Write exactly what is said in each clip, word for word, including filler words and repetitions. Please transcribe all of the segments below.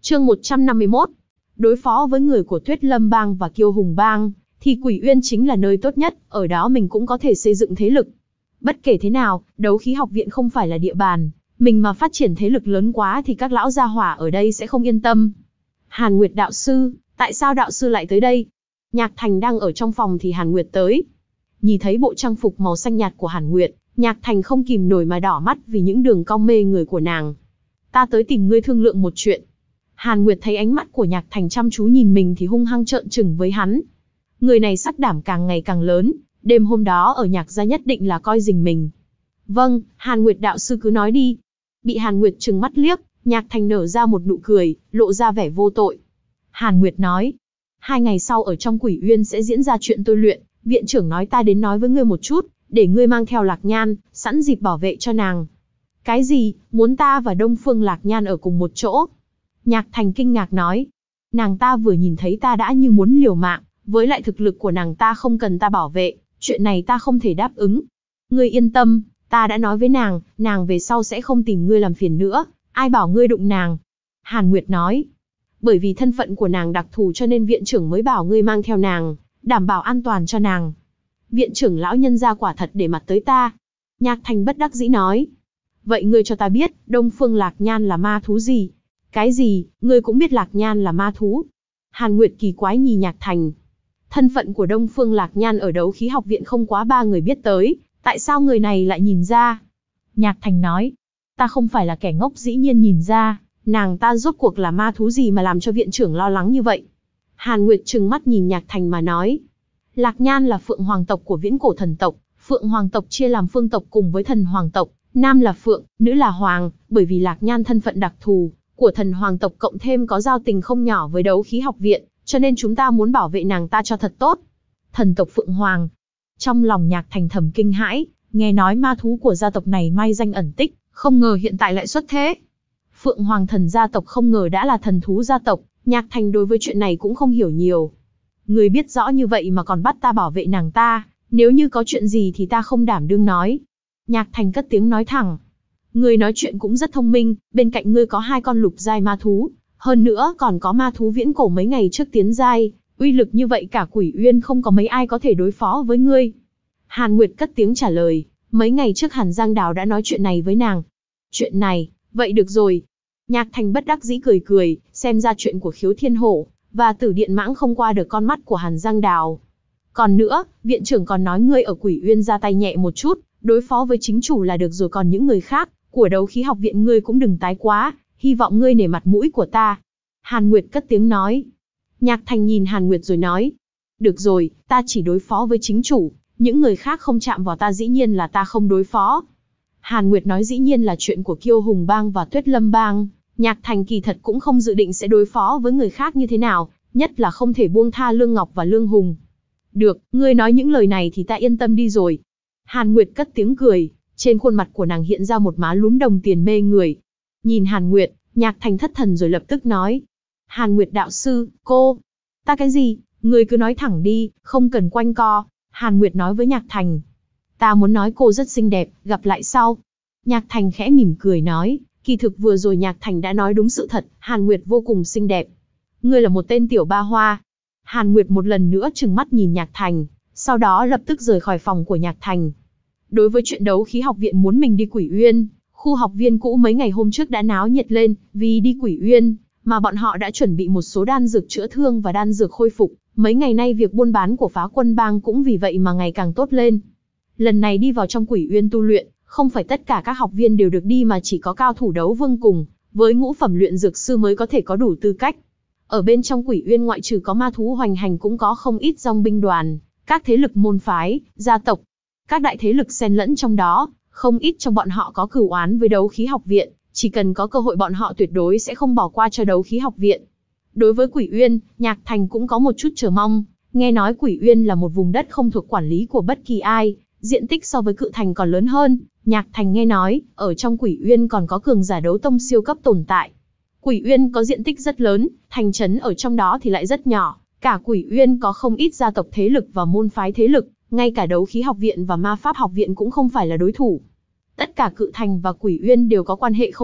Chương một trăm năm mươi mốt. Đối phó với người của Tuyết Lâm Bang và Kiêu Hùng Bang, thì Quỷ Uyên chính là nơi tốt nhất, ở đó mình cũng có thể xây dựng thế lực. Bất kể thế nào, Đấu Khí Học Viện không phải là địa bàn, mình mà phát triển thế lực lớn quá thì các lão gia hỏa ở đây sẽ không yên tâm. Hàn Nguyệt đạo sư, tại sao đạo sư lại tới đây? Nhạc Thành đang ở trong phòng thì Hàn Nguyệt tới. Nhìn thấy bộ trang phục màu xanh nhạt của Hàn Nguyệt, Nhạc Thành không kìm nổi mà đỏ mắt vì những đường cong mê người của nàng. Ta tới tìm ngươi thương lượng một chuyện. Hàn Nguyệt thấy ánh mắt của Nhạc Thành chăm chú nhìn mình thì hung hăng trợn trừng với hắn. Người này sắc đảm càng ngày càng lớn, đêm hôm đó ở Nhạc gia nhất định là coi rình mình. Vâng, Hàn Nguyệt đạo sư cứ nói đi. Bị Hàn Nguyệt trừng mắt liếc, Nhạc Thành nở ra một nụ cười, lộ ra vẻ vô tội. Hàn Nguyệt nói, hai ngày sau ở trong Quỷ Uyên sẽ diễn ra chuyện tôi luyện, viện trưởng nói ta đến nói với ngươi một chút, để ngươi mang theo Lạc Nhan, sẵn dịp bảo vệ cho nàng. Cái gì, muốn ta và Đông Phương Lạc Nhan ở cùng một chỗ? Nhạc Thành kinh ngạc nói, nàng ta vừa nhìn thấy ta đã như muốn liều mạng, với lại thực lực của nàng ta không cần ta bảo vệ, chuyện này ta không thể đáp ứng. Ngươi yên tâm, ta đã nói với nàng, nàng về sau sẽ không tìm ngươi làm phiền nữa, ai bảo ngươi đụng nàng? Hàn Nguyệt nói, bởi vì thân phận của nàng đặc thù cho nên viện trưởng mới bảo ngươi mang theo nàng, đảm bảo an toàn cho nàng. Viện trưởng lão nhân gia quả thật để mặt tới ta. Nhạc Thành bất đắc dĩ nói, vậy ngươi cho ta biết, Đông Phương Lạc Nhan là ma thú gì? Cái gì, ngươi cũng biết Lạc Nhan là ma thú? Hàn Nguyệt kỳ quái nhìn Nhạc Thành. Thân phận của Đông Phương Lạc Nhan ở Đấu Khí Học Viện không quá ba người biết tới, tại sao người này lại nhìn ra? Nhạc Thành nói, ta không phải là kẻ ngốc dĩ nhiên nhìn ra, nàng ta rốt cuộc là ma thú gì mà làm cho viện trưởng lo lắng như vậy? Hàn Nguyệt trừng mắt nhìn Nhạc Thành mà nói, Lạc Nhan là Phượng Hoàng tộc của Viễn Cổ Thần tộc, Phượng Hoàng tộc chia làm Phương tộc cùng với Thần Hoàng tộc, nam là Phượng, nữ là Hoàng, bởi vì Lạc Nhan thân phận đặc thù của Thần Hoàng tộc cộng thêm có giao tình không nhỏ với Đấu Khí Học Viện, cho nên chúng ta muốn bảo vệ nàng ta cho thật tốt. Thần tộc Phượng Hoàng. Trong lòng Nhạc Thành thầm kinh hãi, nghe nói ma thú của gia tộc này mai danh ẩn tích, không ngờ hiện tại lại xuất thế. Phượng Hoàng thần gia tộc không ngờ đã là thần thú gia tộc, Nhạc Thành đối với chuyện này cũng không hiểu nhiều. Người biết rõ như vậy mà còn bắt ta bảo vệ nàng ta, nếu như có chuyện gì thì ta không đảm đương nói. Nhạc Thành cất tiếng nói thẳng. Ngươi nói chuyện cũng rất thông minh, bên cạnh ngươi có hai con lục giai ma thú, hơn nữa còn có ma thú viễn cổ mấy ngày trước tiến giai, uy lực như vậy cả Quỷ Uyên không có mấy ai có thể đối phó với ngươi. Hàn Nguyệt cất tiếng trả lời, mấy ngày trước Hàn Giang Đào đã nói chuyện này với nàng. Chuyện này, vậy được rồi. Nhạc Thành bất đắc dĩ cười cười, xem ra chuyện của Khiếu Thiên Hổ và Tử Điện Mãng không qua được con mắt của Hàn Giang Đào. Còn nữa, viện trưởng còn nói ngươi ở Quỷ Uyên ra tay nhẹ một chút, đối phó với chính chủ là được rồi, còn những người khác của Đấu Khí Học Viện ngươi cũng đừng tái quá, hy vọng ngươi nể mặt mũi của ta. Hàn Nguyệt cất tiếng nói. Nhạc Thành nhìn Hàn Nguyệt rồi nói, được rồi, ta chỉ đối phó với chính chủ, những người khác không chạm vào ta dĩ nhiên là ta không đối phó. Hàn Nguyệt nói dĩ nhiên là chuyện của Kiêu Hùng Bang và Tuyết Lâm Bang, Nhạc Thành kỳ thật cũng không dự định sẽ đối phó với người khác như thế nào, nhất là không thể buông tha Lương Ngọc và Lương Hùng. Được, ngươi nói những lời này thì ta yên tâm đi rồi. Hàn Nguyệt cất tiếng cười, trên khuôn mặt của nàng hiện ra một má lúm đồng tiền mê người. Nhìn Hàn Nguyệt, Nhạc Thành thất thần rồi lập tức nói. Hàn Nguyệt đạo sư, cô. Ta cái gì, ngươi cứ nói thẳng đi, không cần quanh co. Hàn Nguyệt nói với Nhạc Thành. Ta muốn nói cô rất xinh đẹp, gặp lại sau. Nhạc Thành khẽ mỉm cười nói, kỳ thực vừa rồi Nhạc Thành đã nói đúng sự thật, Hàn Nguyệt vô cùng xinh đẹp. Ngươi là một tên tiểu ba hoa. Hàn Nguyệt một lần nữa trừng mắt nhìn Nhạc Thành, sau đó lập tức rời khỏi phòng của Nhạc Thành. Đối với chuyện Đấu Khí Học Viện muốn mình đi Quỷ Uyên, khu học viên cũ mấy ngày hôm trước đã náo nhiệt lên, vì đi Quỷ Uyên, mà bọn họ đã chuẩn bị một số đan dược chữa thương và đan dược khôi phục. Mấy ngày nay việc buôn bán của Phá Quân Bang cũng vì vậy mà ngày càng tốt lên. Lần này đi vào trong Quỷ Uyên tu luyện, không phải tất cả các học viên đều được đi mà chỉ có cao thủ đấu vương cùng với ngũ phẩm luyện dược sư mới có thể có đủ tư cách. Ở bên trong Quỷ Uyên ngoại trừ có ma thú hoành hành cũng có không ít dòng binh đoàn, các thế lực môn phái, gia tộc, các đại thế lực xen lẫn trong đó, không ít trong bọn họ có cửu oán với Đấu Khí Học Viện, chỉ cần có cơ hội bọn họ tuyệt đối sẽ không bỏ qua cho Đấu Khí Học Viện. Đối với Quỷ Uyên, Nhạc Thành cũng có một chút chờ mong, nghe nói Quỷ Uyên là một vùng đất không thuộc quản lý của bất kỳ ai, diện tích so với Cự Thành còn lớn hơn. Nhạc Thành nghe nói, ở trong Quỷ Uyên còn có cường giả đấu tông siêu cấp tồn tại. Quỷ Uyên có diện tích rất lớn, thành trấn ở trong đó thì lại rất nhỏ, cả Quỷ Uyên có không ít gia tộc thế lực và môn phái thế lực, ngay cả Đấu Khí Học Viện và Ma Pháp Học Viện cũng không phải là đối thủ. Tất cả Cự Thành và Quỷ Uyên đều có quan hệ không tốt,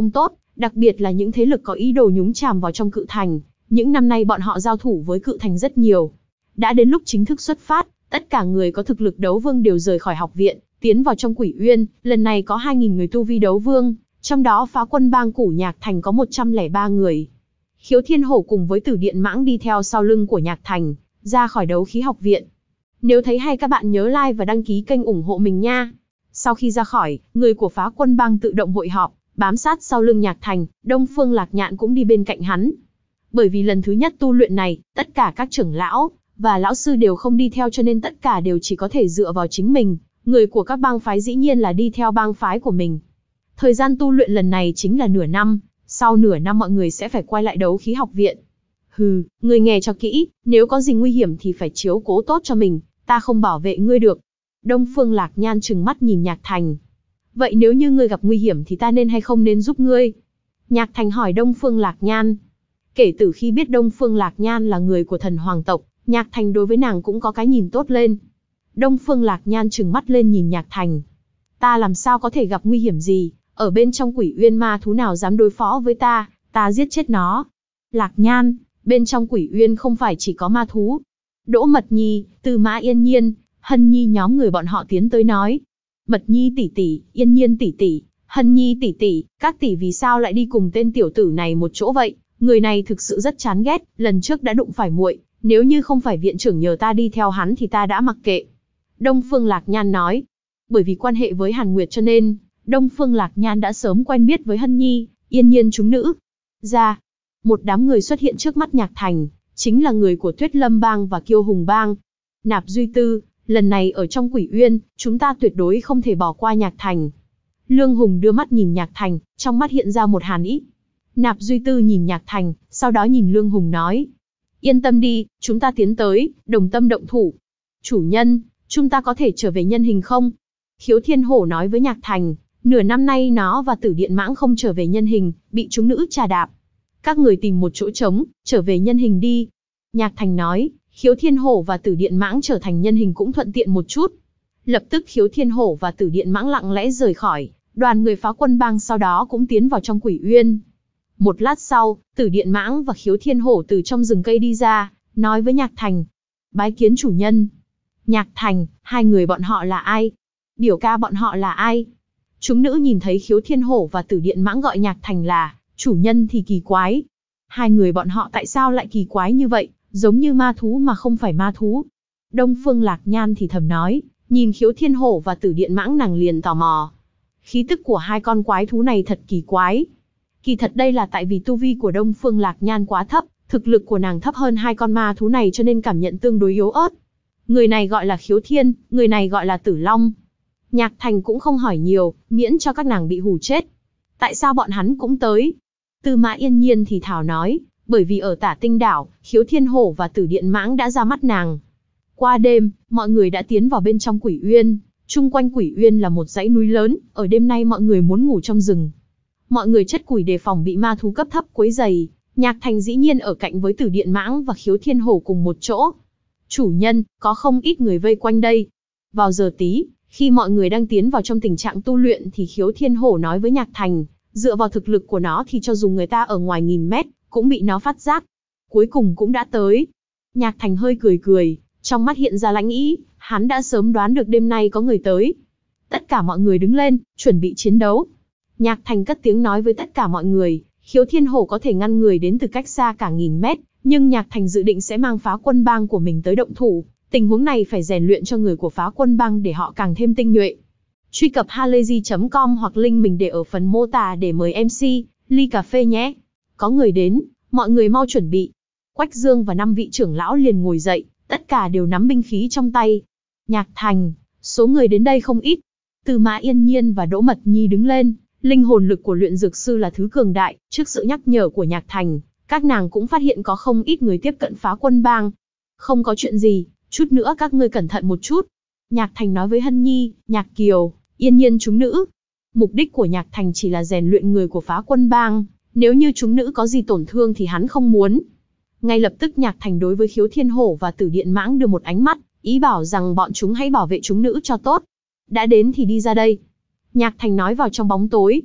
đặc biệt là những thế lực có ý đồ nhúng chàm vào trong Cự Thành. Những năm nay bọn họ giao thủ với Cự Thành rất nhiều. Đã đến lúc chính thức xuất phát, tất cả người có thực lực đấu vương đều rời khỏi học viện, tiến vào trong Quỷ Uyên. Lần này có hai nghìn người tu vi đấu vương, trong đó phá quân bang Củ Nhạc Thành có một trăm lẻ ba người. Khiếu Thiên Hổ cùng với Tử Điện Mãng đi theo sau lưng của Nhạc Thành, ra khỏi đấu khí học viện. Nếu thấy hay các bạn nhớ like và đăng ký kênh ủng hộ mình nha. Sau khi ra khỏi, người của phá quân bang tự động hội họp, bám sát sau lưng Nhạc Thành, Đông Phương Lạc Nhạn cũng đi bên cạnh hắn. Bởi vì lần thứ nhất tu luyện này, tất cả các trưởng lão và lão sư đều không đi theo cho nên tất cả đều chỉ có thể dựa vào chính mình. Người của các bang phái dĩ nhiên là đi theo bang phái của mình. Thời gian tu luyện lần này chính là nửa năm, sau nửa năm mọi người sẽ phải quay lại đấu khí học viện. Hừ, ngươi nghe cho kỹ, nếu có gì nguy hiểm thì phải chiếu cố tốt cho mình, ta không bảo vệ ngươi được. Đông Phương Lạc Nhan trừng mắt nhìn Nhạc Thành. Vậy nếu như ngươi gặp nguy hiểm thì ta nên hay không nên giúp ngươi? Nhạc Thành hỏi Đông Phương Lạc Nhan. Kể từ khi biết Đông Phương Lạc Nhan là người của thần hoàng tộc, Nhạc Thành đối với nàng cũng có cái nhìn tốt lên. Đông Phương Lạc Nhan trừng mắt lên nhìn Nhạc Thành. Ta làm sao có thể gặp nguy hiểm gì, ở bên trong Quỷ Uyên ma thú nào dám đối phó với ta, ta giết chết nó. Lạc Nhan, bên trong Quỷ Uyên không phải chỉ có ma thú. Đỗ Mật Nhi, Tư Mã Yên Nhiên, Hân Nhi nhóm người bọn họ tiến tới nói. Mật Nhi tỷ tỷ, Yên Nhiên tỷ tỷ, Hân Nhi tỷ tỷ, các tỷ vì sao lại đi cùng tên tiểu tử này một chỗ vậy? Người này thực sự rất chán ghét, lần trước đã đụng phải muội, nếu như không phải viện trưởng nhờ ta đi theo hắn thì ta đã mặc kệ. Đông Phương Lạc Nhan nói. Bởi vì quan hệ với Hàn Nguyệt cho nên, Đông Phương Lạc Nhan đã sớm quen biết với Hân Nhi, Yên Nhiên chúng nữ. Ra, một đám người xuất hiện trước mắt Nhạc Thành, chính là người của Tuyết Lâm Bang và Kiêu Hùng Bang. Nạp Duy Tư, lần này ở trong Quỷ Uyên, chúng ta tuyệt đối không thể bỏ qua Nhạc Thành. Lương Hùng đưa mắt nhìn Nhạc Thành, trong mắt hiện ra một hàn ý. Nạp Duy Tư nhìn Nhạc Thành, sau đó nhìn Lương Hùng nói. Yên tâm đi, chúng ta tiến tới, đồng tâm động thủ. Chủ nhân, chúng ta có thể trở về nhân hình không? Khiếu Thiên Hổ nói với Nhạc Thành, nửa năm nay nó và Tử Điện Mãng không trở về nhân hình, bị chúng nữ trà đạp. Các người tìm một chỗ trống, trở về nhân hình đi. Nhạc Thành nói, Khiếu Thiên Hổ và Tử Điện Mãng trở thành nhân hình cũng thuận tiện một chút. Lập tức Khiếu Thiên Hổ và Tử Điện Mãng lặng lẽ rời khỏi, đoàn người phá quân bang sau đó cũng tiến vào trong Quỷ Uyên. Một lát sau, Tử Điện Mãng và Khiếu Thiên Hổ từ trong rừng cây đi ra, nói với Nhạc Thành. Bái kiến chủ nhân. Nhạc Thành, hai người bọn họ là ai? Biểu ca bọn họ là ai? Chúng nữ nhìn thấy Khiếu Thiên Hổ và Tử Điện Mãng gọi Nhạc Thành là chủ nhân thì kỳ quái. Hai người bọn họ tại sao lại kỳ quái như vậy, giống như ma thú mà không phải ma thú? Đông Phương Lạc Nhan thì thầm nói, nhìn Khiếu Thiên Hổ và Tử Điện Mãng nàng liền tò mò. Khí tức của hai con quái thú này thật kỳ quái. Kỳ thật đây là tại vì tu vi của Đông Phương Lạc Nhan quá thấp, thực lực của nàng thấp hơn hai con ma thú này cho nên cảm nhận tương đối yếu ớt. Người này gọi là Khiếu Thiên, người này gọi là Tử Long. Nhạc Thành cũng không hỏi nhiều, miễn cho các nàng bị hù chết. Tại sao bọn hắn cũng tới? Tư Mã Yên Nhiên thì thảo nói, bởi vì ở Tả Tinh Đảo, Khiếu Thiên Hổ và Tử Điện Mãng đã ra mắt nàng. Qua đêm, mọi người đã tiến vào bên trong Quỷ Uyên. Chung quanh Quỷ Uyên là một dãy núi lớn, ở đêm nay mọi người muốn ngủ trong rừng. Mọi người chất củi đề phòng bị ma thú cấp thấp quấy rầy. Nhạc Thành dĩ nhiên ở cạnh với Tử Điện Mãng và Khiếu Thiên Hổ cùng một chỗ. Chủ nhân, có không ít người vây quanh đây. Vào giờ tí, khi mọi người đang tiến vào trong tình trạng tu luyện thì Khiếu Thiên Hổ nói với Nhạc Thành, dựa vào thực lực của nó thì cho dù người ta ở ngoài nghìn mét, cũng bị nó phát giác. Cuối cùng cũng đã tới. Nhạc Thành hơi cười cười, trong mắt hiện ra lãnh ý, hắn đã sớm đoán được đêm nay có người tới. Tất cả mọi người đứng lên, chuẩn bị chiến đấu. Nhạc Thành cất tiếng nói với tất cả mọi người, Khiếu Thiên Hổ có thể ngăn người đến từ cách xa cả nghìn mét, nhưng Nhạc Thành dự định sẽ mang phá quân bang của mình tới động thủ. Tình huống này phải rèn luyện cho người của phá quân bang để họ càng thêm tinh nhuệ. Truy cập halayzi chấm com hoặc link mình để ở phần mô tả để mời em xê, ly cà phê nhé. Có người đến, mọi người mau chuẩn bị. Quách Dương và năm vị trưởng lão liền ngồi dậy, tất cả đều nắm binh khí trong tay. Nhạc Thành, số người đến đây không ít. Tư Mã Yên Nhiên và Đỗ Mật Nhi đứng lên, linh hồn lực của luyện dược sư là thứ cường đại, trước sự nhắc nhở của Nhạc Thành, các nàng cũng phát hiện có không ít người tiếp cận phá quân bang. Không có chuyện gì, chút nữa các ngươi cẩn thận một chút. Nhạc Thành nói với Hân Nhi, Nhạc Kiều, Yên Nhiên chúng nữ. Mục đích của Nhạc Thành chỉ là rèn luyện người của phá quân bang, nếu như chúng nữ có gì tổn thương thì hắn không muốn. Ngay lập tức Nhạc Thành đối với Khiếu Thiên Hổ và Tử Điện Mãng đưa một ánh mắt, ý bảo rằng bọn chúng hãy bảo vệ chúng nữ cho tốt. Đã đến thì đi ra đây. Nhạc Thành nói vào trong bóng tối.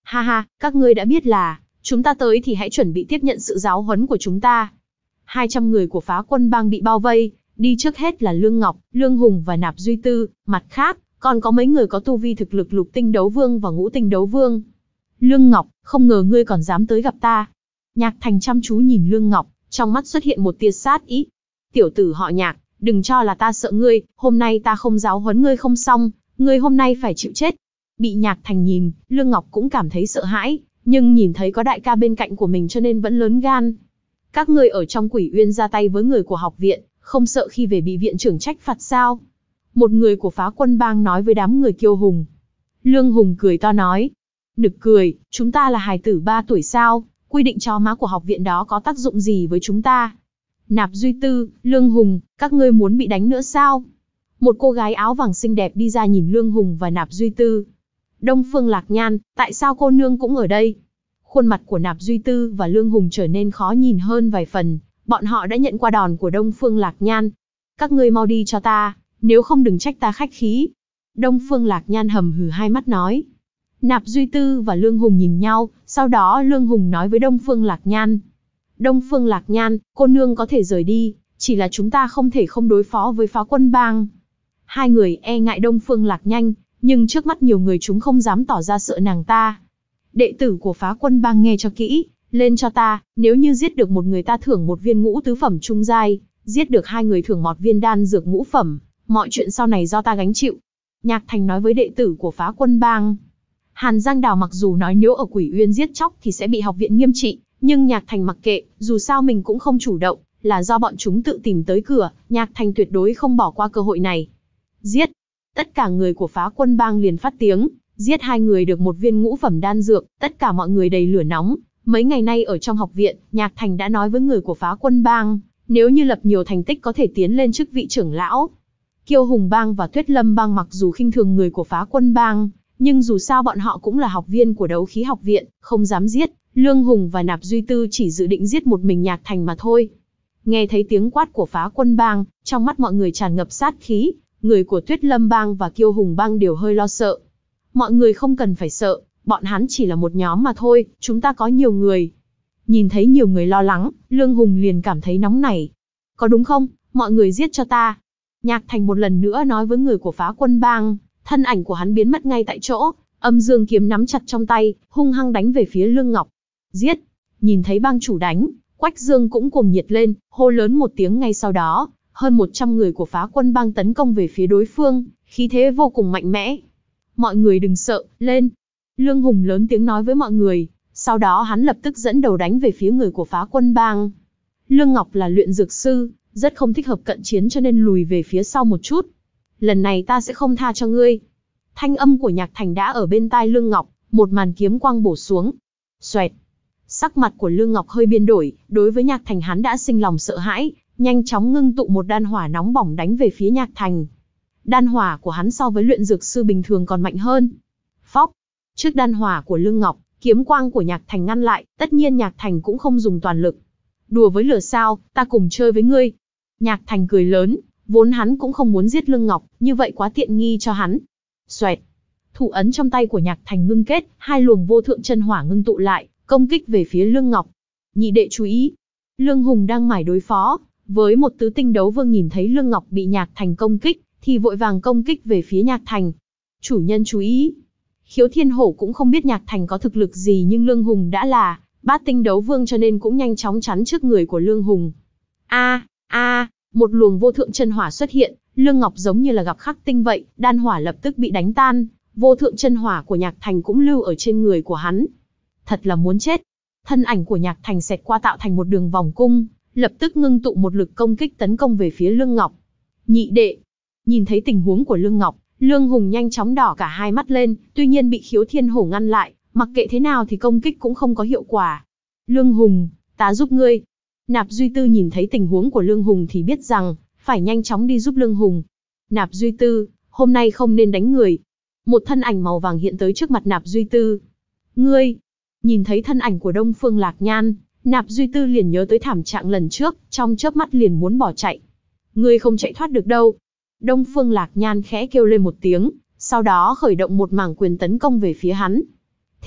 Ha ha, các ngươi đã biết là, chúng ta tới thì hãy chuẩn bị tiếp nhận sự giáo huấn của chúng ta. hai trăm người của Phá Quân Bang bị bao vây, đi trước hết là Lương Ngọc, Lương Hùng và Nạp Duy Tư, mặt khác, còn có mấy người có tu vi thực lực lục tinh đấu vương và ngũ tinh đấu vương. Lương Ngọc, không ngờ ngươi còn dám tới gặp ta. Nhạc Thành chăm chú nhìn Lương Ngọc, trong mắt xuất hiện một tia sát ý. Tiểu tử họ Nhạc, đừng cho là ta sợ ngươi, hôm nay ta không giáo huấn ngươi không xong, ngươi hôm nay phải chịu chết. Bị Nhạc Thành nhìn, Lương Ngọc cũng cảm thấy sợ hãi, nhưng nhìn thấy có đại ca bên cạnh của mình cho nên vẫn lớn gan. Các ngươi ở trong Quỷ Uyên ra tay với người của học viện, không sợ khi về bị viện trưởng trách phạt sao? Một người của Phá Quân Bang nói với đám người kiêu hùng. Lương Hùng cười to nói. Nực cười, chúng ta là hài tử ba tuổi sao, quy định chó má của học viện đó có tác dụng gì với chúng ta? Nạp Duy Tư, Lương Hùng, các ngươi muốn bị đánh nữa sao? Một cô gái áo vàng xinh đẹp đi ra nhìn Lương Hùng và Nạp Duy Tư. Đông Phương Lạc Nhan, tại sao cô nương cũng ở đây? Khuôn mặt của Nạp Duy Tư và Lương Hùng trở nên khó nhìn hơn vài phần, bọn họ đã nhận qua đòn của Đông Phương Lạc Nhan. Các ngươi mau đi cho ta, nếu không đừng trách ta khách khí. Đông Phương Lạc Nhan hầm hừ hai mắt nói. Nạp Duy Tư và Lương Hùng nhìn nhau, sau đó Lương Hùng nói với Đông Phương Lạc Nhan. Đông Phương Lạc Nhan, cô nương có thể rời đi, chỉ là chúng ta không thể không đối phó với Phá Quân Bang. Hai người e ngại Đông Phương Lạc Nhan, nhưng trước mắt nhiều người chúng không dám tỏ ra sợ nàng ta. Đệ tử của Phá Quân Bang nghe cho kỹ, lên cho ta, nếu như giết được một người ta thưởng một viên ngũ tứ phẩm trung giai, giết được hai người thưởng một viên đan dược ngũ phẩm, mọi chuyện sau này do ta gánh chịu. Nhạc Thành nói với đệ tử của Phá Quân Bang. Hàn Giang Đào mặc dù nói nếu ở Quỷ Uyên giết chóc thì sẽ bị học viện nghiêm trị, nhưng Nhạc Thành mặc kệ, dù sao mình cũng không chủ động, là do bọn chúng tự tìm tới cửa, Nhạc Thành tuyệt đối không bỏ qua cơ hội này. Giết! Tất cả người của Phá Quân Bang liền phát tiếng, giết hai người được một viên ngũ phẩm đan dược, tất cả mọi người đầy lửa nóng. Mấy ngày nay ở trong học viện, Nhạc Thành đã nói với người của Phá Quân Bang, nếu như lập nhiều thành tích có thể tiến lên chức vị trưởng lão. Kiêu Hùng Bang và Tuyết Lâm Bang mặc dù khinh thường người của Phá Quân Bang, nhưng dù sao bọn họ cũng là học viên của Đấu Khí học viện, không dám giết. Lương Hùng và Nạp Duy Tư chỉ dự định giết một mình Nhạc Thành mà thôi. Nghe thấy tiếng quát của Phá Quân Bang, trong mắt mọi người tràn ngập sát khí, người của Tuyết Lâm Bang và Kiêu Hùng Bang đều hơi lo sợ. Mọi người không cần phải sợ, bọn hắn chỉ là một nhóm mà thôi, chúng ta có nhiều người. Nhìn thấy nhiều người lo lắng, Lương Hùng liền cảm thấy nóng nảy. Có đúng không, mọi người giết cho ta. Nhạc Thành một lần nữa nói với người của Phá Quân Bang, thân ảnh của hắn biến mất ngay tại chỗ, âm dương kiếm nắm chặt trong tay, hung hăng đánh về phía Lương Ngọc. Giết! Nhìn thấy bang chủ đánh, Quách Dương cũng cuồng nhiệt lên, hô lớn một tiếng ngay sau đó, hơn một trăm người của Phá Quân Bang tấn công về phía đối phương, khí thế vô cùng mạnh mẽ. Mọi người đừng sợ, lên! Lương Hùng lớn tiếng nói với mọi người, sau đó hắn lập tức dẫn đầu đánh về phía người của Phá Quân Bang. Lương Ngọc là luyện dược sư, rất không thích hợp cận chiến cho nên lùi về phía sau một chút. Lần này ta sẽ không tha cho ngươi. Thanh âm của Nhạc Thành đã ở bên tai Lương Ngọc, một màn kiếm quang bổ xuống. Xoẹt. Sắc mặt của Lương Ngọc hơi biến đổi, đối với Nhạc Thành hắn đã sinh lòng sợ hãi, nhanh chóng ngưng tụ một đan hỏa nóng bỏng đánh về phía Nhạc Thành. Đan hỏa của hắn so với luyện dược sư bình thường còn mạnh hơn. Phóc. Trước đan hỏa của Lương Ngọc, kiếm quang của Nhạc Thành ngăn lại, tất nhiên Nhạc Thành cũng không dùng toàn lực. Đùa với lửa sao, ta cùng chơi với ngươi. Nhạc Thành cười lớn, vốn hắn cũng không muốn giết Lương Ngọc, như vậy quá tiện nghi cho hắn. Xoẹt. Thủ ấn trong tay của Nhạc Thành ngưng kết, hai luồng vô thượng chân hỏa ngưng tụ lại, công kích về phía Lương Ngọc. Nhị đệ chú ý. Lương Hùng đang mải đối phó, với một tứ tinh đấu vương nhìn thấy Lương Ngọc bị Nhạc Thành công kích, thì vội vàng công kích về phía Nhạc Thành. Chủ nhân chú ý. Khiếu Thiên Hổ cũng không biết Nhạc Thành có thực lực gì nhưng Lương Hùng đã là bát tinh đấu vương cho nên cũng nhanh chóng chắn trước người của Lương Hùng. A, a, một luồng vô thượng chân hỏa xuất hiện, Lương Ngọc giống như là gặp khắc tinh vậy, đan hỏa lập tức bị đánh tan, vô thượng chân hỏa của Nhạc Thành cũng lưu ở trên người của hắn. Thật là muốn chết. Thân ảnh của Nhạc Thành xẹt qua tạo thành một đường vòng cung, lập tức ngưng tụ một lực công kích tấn công về phía Lương Ngọc. Nhị đệ. Nhìn thấy tình huống của Lương Ngọc, Lương Hùng nhanh chóng đỏ cả hai mắt lên, tuy nhiên bị Khiếu Thiên Hổ ngăn lại, mặc kệ thế nào thì công kích cũng không có hiệu quả. Lương Hùng, ta giúp ngươi. Nạp Duy Tư nhìn thấy tình huống của Lương Hùng thì biết rằng, phải nhanh chóng đi giúp Lương Hùng. Nạp Duy Tư, hôm nay không nên đánh người. Một thân ảnh màu vàng hiện tới trước mặt Nạp Duy Tư. Ngươi, nhìn thấy thân ảnh của Đông Phương Lạc Nhan, Nạp Duy Tư liền nhớ tới thảm trạng lần trước, trong chớp mắt liền muốn bỏ chạy. Ngươi không chạy thoát được đâu. Đông Phương Lạc Nhan khẽ kêu lên một tiếng, sau đó khởi động một mảng quyền tấn công về phía hắn. Thịch,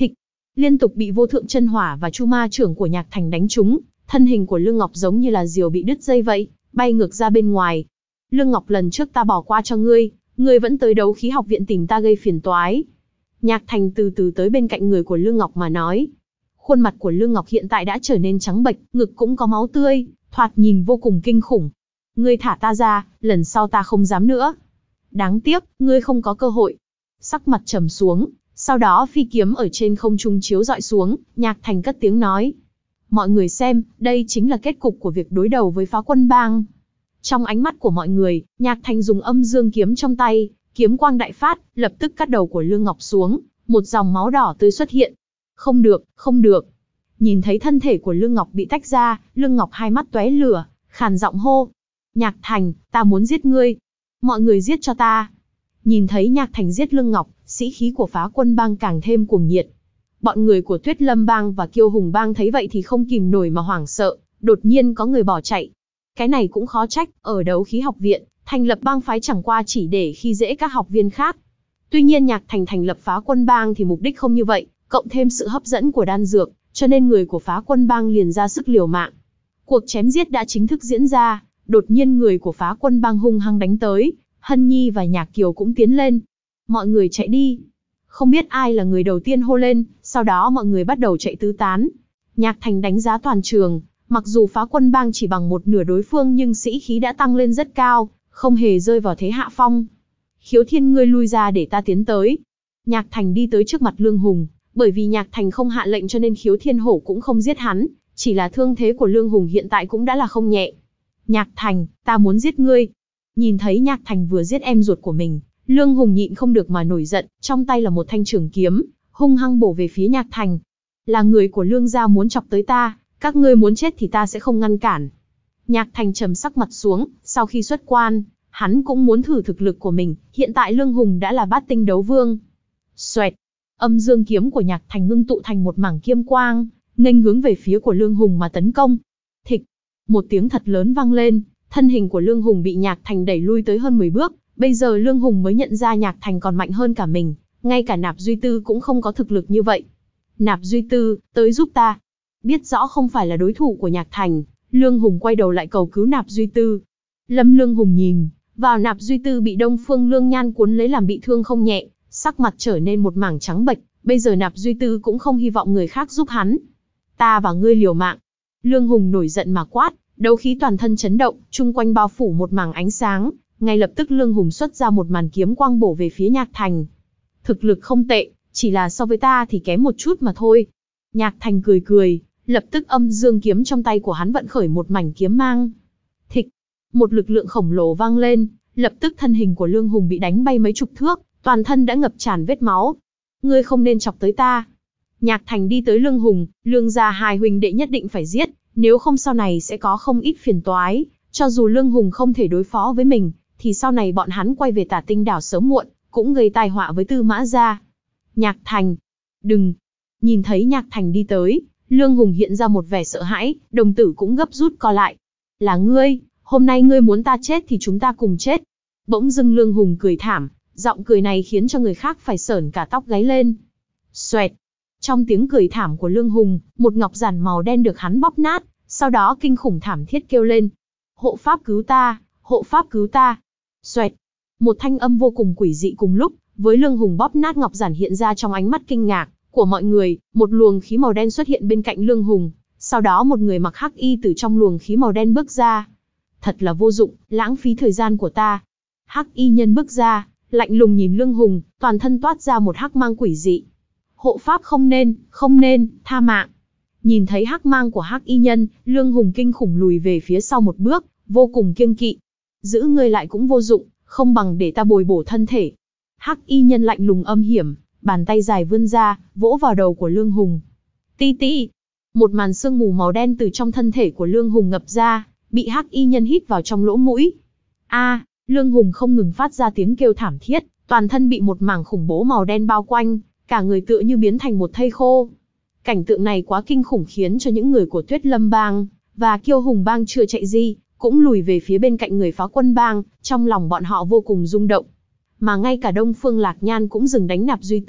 liên tục bị vô thượng chân hỏa và chu ma trưởng của Nhạc Thành đánh trúng, thân hình của Lương Ngọc giống như là diều bị đứt dây vậy, bay ngược ra bên ngoài. Lương Ngọc, lần trước ta bỏ qua cho ngươi, ngươi vẫn tới đấu khí học viện tìm ta gây phiền toái. Nhạc Thành từ từ tới bên cạnh người của Lương Ngọc mà nói. Khuôn mặt của Lương Ngọc hiện tại đã trở nên trắng bệch, ngực cũng có máu tươi, thoạt nhìn vô cùng kinh khủng. Ngươi thả ta ra, lần sau ta không dám nữa. Đáng tiếc, ngươi không có cơ hội. Sắc mặt trầm xuống, sau đó phi kiếm ở trên không trung chiếu dọi xuống, Nhạc Thành cất tiếng nói. Mọi người xem, đây chính là kết cục của việc đối đầu với Phá Quân Bang. Trong ánh mắt của mọi người, Nhạc Thành dùng âm dương kiếm trong tay, kiếm quang đại phát, lập tức cắt đầu của Lương Ngọc xuống, một dòng máu đỏ tươi xuất hiện. Không được, không được. Nhìn thấy thân thể của Lương Ngọc bị tách ra, Lương Ngọc hai mắt tóe lửa, khàn giọng hô. Nhạc Thành, ta muốn giết ngươi. Mọi người giết cho ta. Nhìn thấy Nhạc Thành giết Lương Ngọc, sĩ khí của Phá Quân Bang càng thêm cuồng nhiệt. Bọn người của Tuyết Lâm Bang và Kiêu Hùng Bang thấy vậy thì không kìm nổi mà hoảng sợ, đột nhiên có người bỏ chạy. Cái này cũng khó trách, ở đấu khí học viện, thành lập bang phái chẳng qua chỉ để khi dễ các học viên khác. Tuy nhiên Nhạc Thành thành lập Phá Quân Bang thì mục đích không như vậy, cộng thêm sự hấp dẫn của đan dược, cho nên người của Phá Quân Bang liền ra sức liều mạng. Cuộc chém giết đã chính thức diễn ra, đột nhiên người của Phá Quân Bang hung hăng đánh tới, Hân Nhi và Nhạc Kiều cũng tiến lên. Mọi người chạy đi. Không biết ai là người đầu tiên hô lên, sau đó mọi người bắt đầu chạy tứ tán. Nhạc Thành đánh giá toàn trường, mặc dù Phá Quân Bang chỉ bằng một nửa đối phương nhưng sĩ khí đã tăng lên rất cao, không hề rơi vào thế hạ phong. Khiếu Thiên, ngươi lui ra để ta tiến tới. Nhạc Thành đi tới trước mặt Lương Hùng, bởi vì Nhạc Thành không hạ lệnh cho nên Khiếu Thiên Hổ cũng không giết hắn, chỉ là thương thế của Lương Hùng hiện tại cũng đã là không nhẹ. Nhạc Thành, ta muốn giết ngươi. Nhìn thấy Nhạc Thành vừa giết em ruột của mình, Lương Hùng nhịn không được mà nổi giận, trong tay là một thanh trường kiếm, hung hăng bổ về phía Nhạc Thành. Là người của Lương gia muốn chọc tới ta, các ngươi muốn chết thì ta sẽ không ngăn cản. Nhạc Thành trầm sắc mặt xuống, sau khi xuất quan, hắn cũng muốn thử thực lực của mình, hiện tại Lương Hùng đã là bát tinh đấu vương. Xoẹt, âm dương kiếm của Nhạc Thành ngưng tụ thành một mảng kiếm quang, nghênh hướng về phía của Lương Hùng mà tấn công. Thịch, một tiếng thật lớn vang lên, thân hình của Lương Hùng bị Nhạc Thành đẩy lui tới hơn mười bước, bây giờ Lương Hùng mới nhận ra Nhạc Thành còn mạnh hơn cả mình, ngay cả Nạp Duy Tư cũng không có thực lực như vậy. Nạp Duy Tư, tới giúp ta. Biết rõ không phải là đối thủ của Nhạc Thành, Lương Hùng quay đầu lại cầu cứu Nạp Duy Tư. Lâm Lương Hùng nhìn vào Nạp Duy Tư bị Đông Phương Lương Nhan cuốn lấy làm bị thương không nhẹ, sắc mặt trở nên một mảng trắng bệch, bây giờ Nạp Duy Tư cũng không hy vọng người khác giúp hắn. Ta và ngươi liều mạng. Lương Hùng nổi giận mà quát, đấu khí toàn thân chấn động, chung quanh bao phủ một mảng ánh sáng, ngay lập tức Lương Hùng xuất ra một màn kiếm quang bổ về phía Nhạc Thành. Thực lực không tệ, chỉ là so với ta thì kém một chút mà thôi. Nhạc Thành cười cười, lập tức âm dương kiếm trong tay của hắn vận khởi một mảnh kiếm mang. Thịch, một lực lượng khổng lồ vang lên, lập tức thân hình của Lương Hùng bị đánh bay mấy chục thước, toàn thân đã ngập tràn vết máu. Ngươi không nên chọc tới ta. Nhạc Thành đi tới Lương Hùng, Lương gia hai huynh đệ nhất định phải giết, nếu không sau này sẽ có không ít phiền toái. Cho dù Lương Hùng không thể đối phó với mình, thì sau này bọn hắn quay về Tả Tinh đảo sớm muộn, cũng gây tai họa với Tư Mã gia. Nhạc Thành, đừng. Nhìn thấy Nhạc Thành đi tới, Lương Hùng hiện ra một vẻ sợ hãi, đồng tử cũng gấp rút co lại. Là ngươi, hôm nay ngươi muốn ta chết thì chúng ta cùng chết. Bỗng dưng Lương Hùng cười thảm, giọng cười này khiến cho người khác phải sởn cả tóc gáy lên. Xoẹt. Trong tiếng cười thảm của Lương Hùng, một ngọc giản màu đen được hắn bóp nát, sau đó kinh khủng thảm thiết kêu lên. Hộ pháp cứu ta, hộ pháp cứu ta. Xoẹt. Một thanh âm vô cùng quỷ dị cùng lúc, với Lương Hùng bóp nát ngọc giản hiện ra trong ánh mắt kinh ngạc của mọi người, một luồng khí màu đen xuất hiện bên cạnh Lương Hùng, sau đó một người mặc hắc y từ trong luồng khí màu đen bước ra. Thật là vô dụng, lãng phí thời gian của ta. Hắc y nhân bước ra, lạnh lùng nhìn Lương Hùng, toàn thân toát ra một hắc mang quỷ dị. Hộ pháp không nên, không nên, tha mạng. Nhìn thấy hắc mang của hắc y nhân, Lương Hùng kinh khủng lùi về phía sau một bước, vô cùng kiêng kỵ. Giữ ngươi lại cũng vô dụng, không bằng để ta bồi bổ thân thể. Hắc y nhân lạnh lùng âm hiểm, bàn tay dài vươn ra, vỗ vào đầu của Lương Hùng. Ti ti. Một màn sương mù màu đen từ trong thân thể của Lương Hùng ngập ra, bị hắc y nhân hít vào trong lỗ mũi. A, Lương Hùng không ngừng phát ra tiếng kêu thảm thiết, toàn thân bị một mảng khủng bố màu đen bao quanh, cả người tựa như biến thành một thây khô. Cảnh tượng này quá kinh khủng khiến cho những người của Tuyết Lâm Bang và Kiêu Hùng Bang chưa chạy di, cũng lùi về phía bên cạnh người Phá Quân Bang, trong lòng bọn họ vô cùng rung động. Mà ngay cả Đông Phương Lạc Nhan cũng dừng đánh Nạp Duy Tư,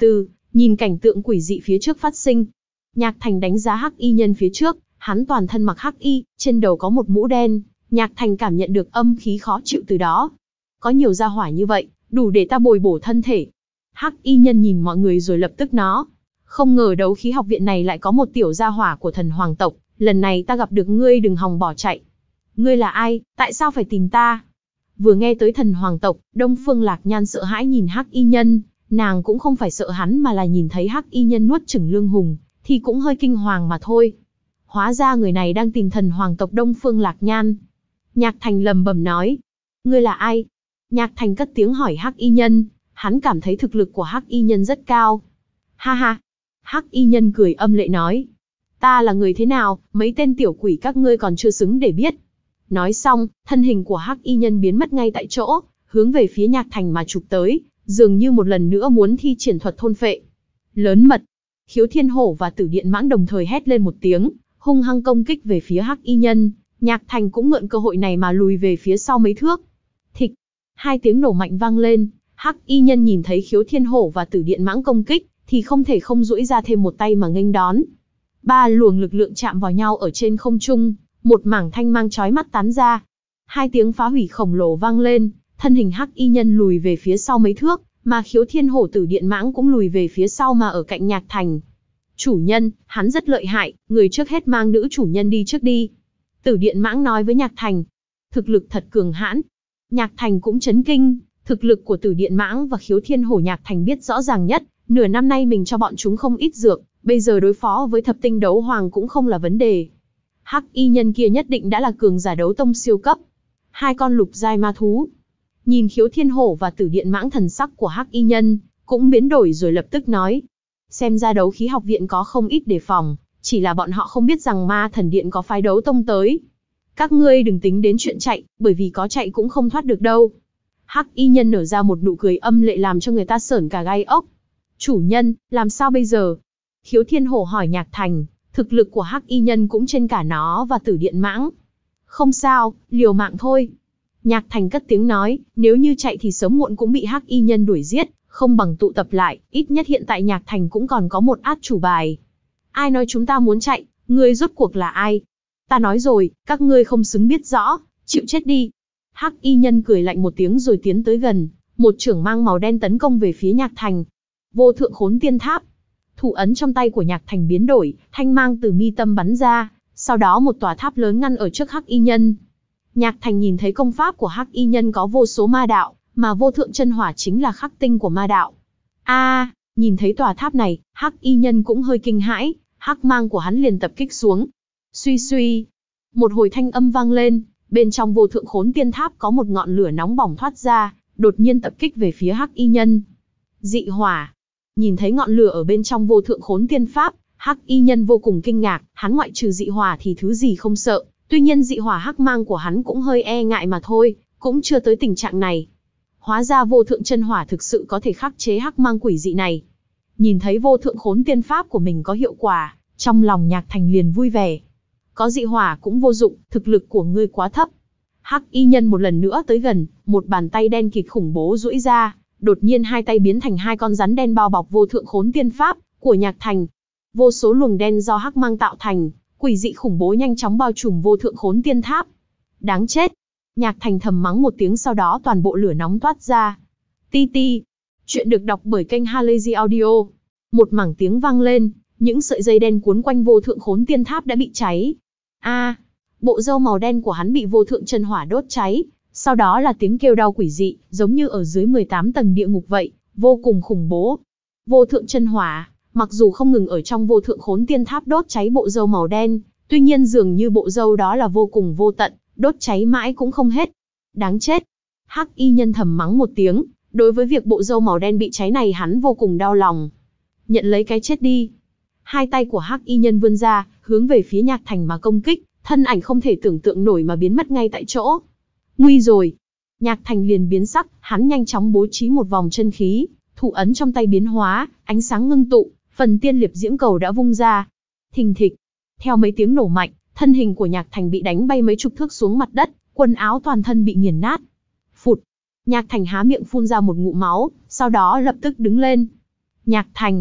Nhìn cảnh tượng quỷ dị phía trước phát sinh, Nhạc Thành đánh giá hắc y nhân phía trước, hắn toàn thân mặc hắc y, trên đầu có một mũ đen, Nhạc Thành cảm nhận được âm khí khó chịu từ đó. Có nhiều gia hỏa như vậy, đủ để ta bồi bổ thân thể. Hắc y nhân nhìn mọi người rồi lập tức nói, không ngờ đấu khí học viện này lại có một tiểu gia hỏa của thần hoàng tộc, lần này ta gặp được ngươi đừng hòng bỏ chạy. Ngươi là ai, tại sao phải tìm ta? Vừa nghe tới thần hoàng tộc, Đông Phương Lạc Nhan sợ hãi nhìn hắc y nhân, nàng cũng không phải sợ hắn mà là nhìn thấy hắc y nhân nuốt chửng lương hùng, thì cũng hơi kinh hoàng mà thôi. Hóa ra người này đang tìm thần hoàng tộc Đông Phương Lạc Nhan. Nhạc Thành lầm bầm nói, ngươi là ai? Nhạc Thành cất tiếng hỏi hắc y nhân, hắn cảm thấy thực lực của hắc y nhân rất cao. Ha ha! Hắc y nhân cười âm lệ nói, ta là người thế nào, mấy tên tiểu quỷ các ngươi còn chưa xứng để biết. Nói xong, thân hình của hắc y nhân biến mất ngay tại chỗ, hướng về phía Nhạc Thành mà chụp tới, dường như một lần nữa muốn thi triển thuật thôn phệ. Lớn mật! Khiếu Thiên Hổ và Tử Điện Mãng đồng thời hét lên một tiếng, hung hăng công kích về phía hắc y nhân. Nhạc Thành cũng mượn cơ hội này mà lùi về phía sau mấy thước. Thịch! Hai tiếng nổ mạnh vang lên, hắc y nhân nhìn thấy Khiếu Thiên Hổ và Tử Điện Mãng công kích, thì không thể không duỗi ra thêm một tay mà nghênh đón. Ba luồng lực lượng chạm vào nhau ở trên không trung, một mảng thanh mang chói mắt tán ra. Hai tiếng phá hủy khổng lồ vang lên, thân hình hắc y nhân lùi về phía sau mấy thước, mà Khiếu Thiên Hổ Tử Điện Mãng cũng lùi về phía sau mà ở cạnh Nhạc Thành. Chủ nhân, hắn rất lợi hại, người trước hết mang nữ chủ nhân đi trước đi. Tử Điện Mãng nói với Nhạc Thành. Thực lực thật cường hãn. Nhạc Thành cũng chấn kinh, thực lực của Tử Điện Mãng và Khiếu Thiên Hổ Nhạc Thành biết rõ ràng nhất, nửa năm nay mình cho bọn chúng không ít dược, bây giờ đối phó với thập tinh đấu hoàng cũng không là vấn đề. Hắc y nhân kia nhất định đã là cường giả đấu tông siêu cấp. Hai con lục giai ma thú. Nhìn Khiếu Thiên Hổ và Tử Điện Mãng, thần sắc của hắc y nhân cũng biến đổi rồi lập tức nói, xem ra đấu khí học viện có không ít đề phòng, chỉ là bọn họ không biết rằng Ma Thần Điện có phái đấu tông tới. Các ngươi đừng tính đến chuyện chạy, bởi vì có chạy cũng không thoát được đâu. Hắc y nhân nở ra một nụ cười âm lệ làm cho người ta sởn cả gai ốc. Chủ nhân, làm sao bây giờ? Khiếu Thiên Hổ hỏi Nhạc Thành, thực lực của hắc y nhân cũng trên cả nó và Tử Điện Mãng. Không sao, liều mạng thôi. Nhạc Thành cất tiếng nói, nếu như chạy thì sớm muộn cũng bị hắc y nhân đuổi giết, không bằng tụ tập lại, ít nhất hiện tại Nhạc Thành cũng còn có một át chủ bài. Ai nói chúng ta muốn chạy, ngươi rốt cuộc là ai? Ta nói rồi, các ngươi không xứng biết rõ, chịu chết đi. Hắc y nhân cười lạnh một tiếng rồi tiến tới gần, một chưởng mang màu đen tấn công về phía Nhạc Thành. Vô thượng khốn tiên tháp. Thủ ấn trong tay của Nhạc Thành biến đổi, thanh mang từ mi tâm bắn ra, sau đó một tòa tháp lớn ngăn ở trước hắc y nhân. Nhạc Thành nhìn thấy công pháp của hắc y nhân có vô số ma đạo, mà vô thượng chân hỏa chính là khắc tinh của ma đạo. A, à, nhìn thấy tòa tháp này, hắc y nhân cũng hơi kinh hãi, hắc mang của hắn liền tập kích xuống. Suy suy, một hồi thanh âm vang lên, bên trong vô thượng khốn tiên tháp có một ngọn lửa nóng bỏng thoát ra, đột nhiên tập kích về phía hắc y nhân. Dị hỏa. Nhìn thấy ngọn lửa ở bên trong vô thượng khốn tiên pháp, hắc y nhân vô cùng kinh ngạc, hắn ngoại trừ dị hỏa thì thứ gì không sợ, tuy nhiên dị hỏa hắc mang của hắn cũng hơi e ngại mà thôi, cũng chưa tới tình trạng này. Hóa ra vô thượng chân hỏa thực sự có thể khắc chế hắc mang quỷ dị này. Nhìn thấy vô thượng khốn tiên pháp của mình có hiệu quả, trong lòng Nhạc Thành liền vui vẻ. Có dị hỏa cũng vô dụng, thực lực của ngươi quá thấp. Hắc y nhân một lần nữa tới gần, một bàn tay đen kịt khủng bố duỗi ra, đột nhiên hai tay biến thành hai con rắn đen bao bọc vô thượng khốn tiên pháp của Nhạc Thành. Vô số luồng đen do hắc mang tạo thành, quỷ dị khủng bố nhanh chóng bao trùm vô thượng khốn tiên tháp. Đáng chết! Nhạc Thành thầm mắng một tiếng, sau đó toàn bộ lửa nóng toát ra. Ti ti. Chuyện được đọc bởi kênh Halazy Audio. Một mảng tiếng vang lên, những sợi dây đen cuốn quanh vô thượng khốn tiên tháp đã bị cháy. A, à, bộ râu màu đen của hắn bị vô thượng chân hỏa đốt cháy, sau đó là tiếng kêu đau quỷ dị, giống như ở dưới mười tám tầng địa ngục vậy, vô cùng khủng bố. Vô thượng chân hỏa, mặc dù không ngừng ở trong vô thượng khốn tiên tháp đốt cháy bộ râu màu đen, tuy nhiên dường như bộ râu đó là vô cùng vô tận, đốt cháy mãi cũng không hết. Đáng chết! Hắc y nhân thầm mắng một tiếng, đối với việc bộ râu màu đen bị cháy này hắn vô cùng đau lòng. Nhận lấy cái chết đi! Hai tay của hắc y nhân vươn ra, hướng về phía Nhạc Thành mà công kích, thân ảnh không thể tưởng tượng nổi mà biến mất ngay tại chỗ. Nguy rồi! Nhạc Thành liền biến sắc, hắn nhanh chóng bố trí một vòng chân khí, thủ ấn trong tay biến hóa, ánh sáng ngưng tụ, phần tiên liệp diễm cầu đã vung ra. Thình thịch! Theo mấy tiếng nổ mạnh, thân hình của Nhạc Thành bị đánh bay mấy chục thước xuống mặt đất, quần áo toàn thân bị nghiền nát. Phụt! Nhạc Thành há miệng phun ra một ngụm máu, sau đó lập tức đứng lên. Nhạc Thành!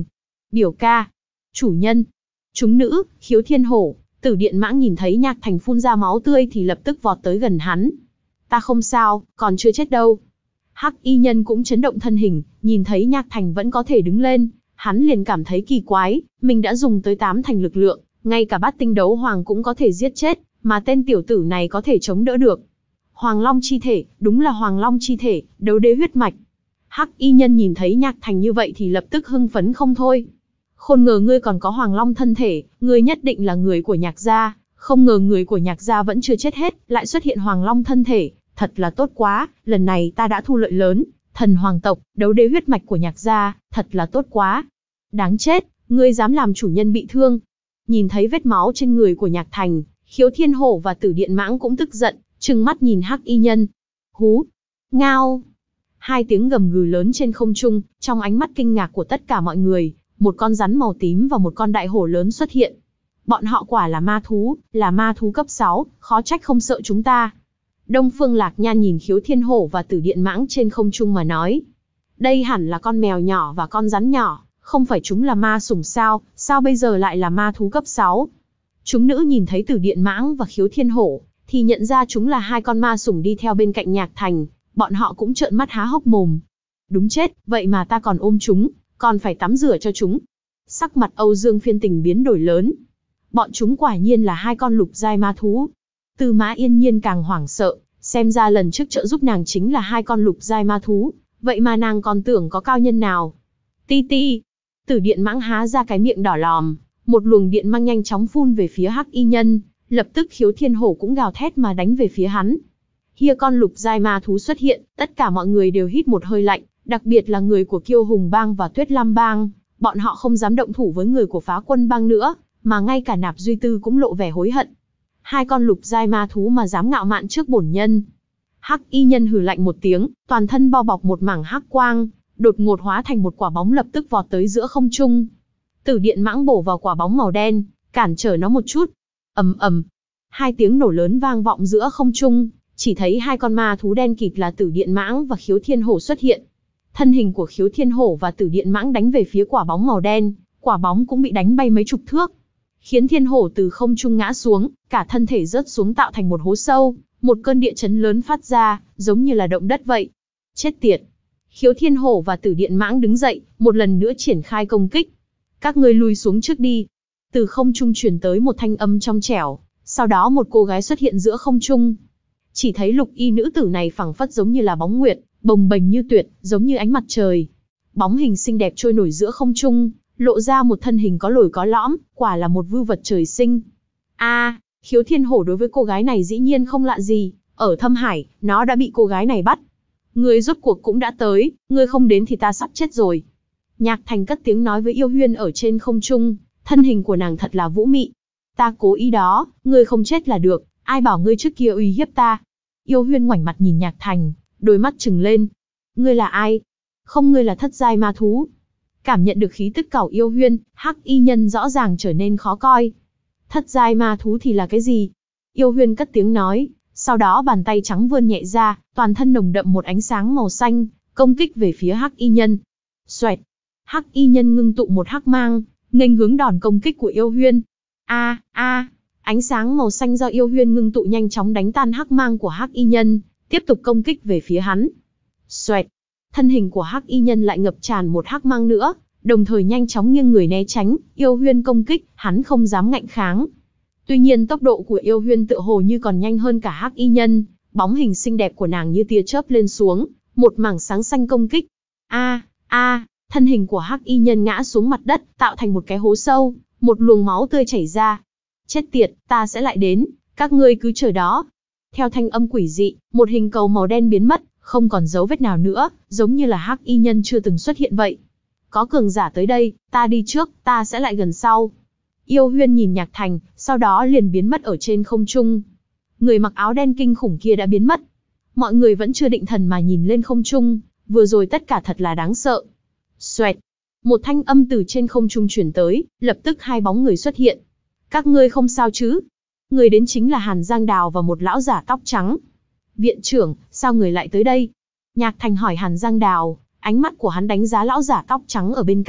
Biểu ca. Chủ nhân. Chúng nữ, Khiếu Thiên Hổ, Tử Điện Mãng nhìn thấy Nhạc Thành phun ra máu tươi thì lập tức vọt tới gần hắn. Ta không sao, còn chưa chết đâu. Hắc y nhân cũng chấn động thân hình, nhìn thấy Nhạc Thành vẫn có thể đứng lên, hắn liền cảm thấy kỳ quái, mình đã dùng tới tám thành lực lượng, ngay cả bát tinh đấu hoàng cũng có thể giết chết, mà tên tiểu tử này có thể chống đỡ được. Hoàng Long chi thể, đúng là Hoàng Long chi thể, đấu đế huyết mạch. Hắc y nhân nhìn thấy Nhạc Thành như vậy thì lập tức hưng phấn không thôi. Không ngờ ngươi còn có Hoàng Long thân thể, ngươi nhất định là người của Nhạc gia, không ngờ người của Nhạc gia vẫn chưa chết hết, lại xuất hiện Hoàng Long thân thể, thật là tốt quá, lần này ta đã thu lợi lớn, thần hoàng tộc, đấu đế huyết mạch của Nhạc gia, thật là tốt quá. Đáng chết, ngươi dám làm chủ nhân bị thương. Nhìn thấy vết máu trên người của Nhạc Thành, Khiếu Thiên Hổ và Tử Điện Mãng cũng tức giận, trừng mắt nhìn Hắc y nhân. Hú, ngao. Hai tiếng gầm gừ lớn trên không trung, trong ánh mắt kinh ngạc của tất cả mọi người, một con rắn màu tím và một con đại hổ lớn xuất hiện. Bọn họ quả là ma thú, là ma thú cấp sáu, khó trách không sợ chúng ta. Đông Phương Lạc Nhan nhìn Khiếu Thiên Hổ và Tử Điện Mãng trên không trung mà nói. Đây hẳn là con mèo nhỏ và con rắn nhỏ, không phải chúng là ma sủng sao, sao bây giờ lại là ma thú cấp sáu? Chúng nữ nhìn thấy Tử Điện Mãng và Khiếu Thiên Hổ, thì nhận ra chúng là hai con ma sủng đi theo bên cạnh Nhạc Thành, bọn họ cũng trợn mắt há hốc mồm. Đúng chết, vậy mà ta còn ôm chúng, còn phải tắm rửa cho chúng. Sắc mặt Âu Dương Phiên Tình biến đổi lớn. Bọn chúng quả nhiên là hai con lục giai ma thú. Tư Mã Yên Nhiên càng hoảng sợ, xem ra lần trước trợ giúp nàng chính là hai con lục giai ma thú, vậy mà nàng còn tưởng có cao nhân nào. Ti ti. Tử Điện Mãng há ra cái miệng đỏ lòm, một luồng điện mang nhanh chóng phun về phía Hắc y nhân, lập tức Khiếu Thiên Hổ cũng gào thét mà đánh về phía hắn. Hia con lục giai ma thú xuất hiện, tất cả mọi người đều hít một hơi lạnh, đặc biệt là người của Kiêu Hùng Bang và Tuyết Lam Bang, bọn họ không dám động thủ với người của Phá Quân Bang nữa, mà ngay cả Nạp Duy Tư cũng lộ vẻ hối hận. Hai con lục giai ma thú mà dám ngạo mạn trước bổn nhân. Hắc y nhân hừ lạnh một tiếng, toàn thân bao bọc một mảng hắc quang, đột ngột hóa thành một quả bóng lập tức vọt tới giữa không trung. Tử Điện Mãng bổ vào quả bóng màu đen, cản trở nó một chút. Ầm ầm, hai tiếng nổ lớn vang vọng giữa không trung, chỉ thấy hai con ma thú đen kịt là Tử Điện Mãng và Khiếu Thiên Hổ xuất hiện. Thân hình của Khiếu Thiên Hổ và Tử Điện Mãng đánh về phía quả bóng màu đen, quả bóng cũng bị đánh bay mấy chục thước, khiến Thiên Hổ từ không trung ngã xuống, cả thân thể rớt xuống tạo thành một hố sâu, một cơn địa chấn lớn phát ra, giống như là động đất vậy. Chết tiệt! Khiếu Thiên Hổ và Tử Điện Mãng đứng dậy, một lần nữa triển khai công kích. Các ngươi lùi xuống trước đi. Từ không trung truyền tới một thanh âm trong trẻo, sau đó một cô gái xuất hiện giữa không trung. Chỉ thấy lục y nữ tử này phẳng phất giống như là bóng nguyệt, bồng bềnh như tuyệt, giống như ánh mặt trời. Bóng hình xinh đẹp trôi nổi giữa không trung, lộ ra một thân hình có lồi có lõm, quả là một vưu vật trời sinh. A, à, Khiếu Thiên Hổ đối với cô gái này dĩ nhiên không lạ gì, ở Thâm Hải, nó đã bị cô gái này bắt. Ngươi rốt cuộc cũng đã tới, ngươi không đến thì ta sắp chết rồi. Nhạc Thành cất tiếng nói với Yêu Huyên ở trên không trung, thân hình của nàng thật là vũ mị. Ta cố ý đó, ngươi không chết là được, ai bảo ngươi trước kia uy hiếp ta. Yêu Huyên ngoảnh mặt nhìn Nhạc Thành, đôi mắt trừng lên. Ngươi là ai? Không, ngươi là thất giai ma thú. Cảm nhận được khí tức cẩu Yêu Huyên, Hắc y nhân rõ ràng trở nên khó coi. Thất giai ma thú thì là cái gì? Yêu Huyên cất tiếng nói, sau đó bàn tay trắng vươn nhẹ ra, toàn thân nồng đậm một ánh sáng màu xanh, công kích về phía Hắc y nhân. Xoẹt! Hắc y nhân ngưng tụ một hắc mang, nghênh hướng đòn công kích của Yêu Huyên. A a! Ánh sáng màu xanh do Yêu Huyên ngưng tụ nhanh chóng đánh tan hắc mang của Hắc y nhân, tiếp tục công kích về phía hắn. Xoẹt! Thân hình của Hắc y nhân lại ngập tràn một hắc mang nữa, đồng thời nhanh chóng nghiêng người né tránh, Yêu Huyên công kích, hắn không dám ngạnh kháng. Tuy nhiên tốc độ của Yêu Huyên tựa hồ như còn nhanh hơn cả Hắc y nhân, bóng hình xinh đẹp của nàng như tia chớp lên xuống, một mảng sáng xanh công kích. A a! Thân hình của Hắc y nhân ngã xuống mặt đất, tạo thành một cái hố sâu, một luồng máu tươi chảy ra. Chết tiệt, ta sẽ lại đến, các ngươi cứ chờ đó. Theo thanh âm quỷ dị, một hình cầu màu đen biến mất, không còn dấu vết nào nữa, giống như là Hắc y nhân chưa từng xuất hiện vậy. Có cường giả tới đây, ta đi trước, ta sẽ lại gần sau. Yêu Huyên nhìn Nhạc Thành, sau đó liền biến mất ở trên không trung. Người mặc áo đen kinh khủng kia đã biến mất. Mọi người vẫn chưa định thần mà nhìn lên không trung, vừa rồi tất cả thật là đáng sợ. Xoẹt! Một thanh âm từ trên không trung truyền tới, lập tức hai bóng người xuất hiện. Các ngươi không sao chứ? Người đến chính là Hàn Giang Đào và một lão giả tóc trắng. Viện trưởng, sao người lại tới đây? Nhạc Thành hỏi Hàn Giang Đào, ánh mắt của hắn đánh giá lão giả tóc trắng ở bên cạnh,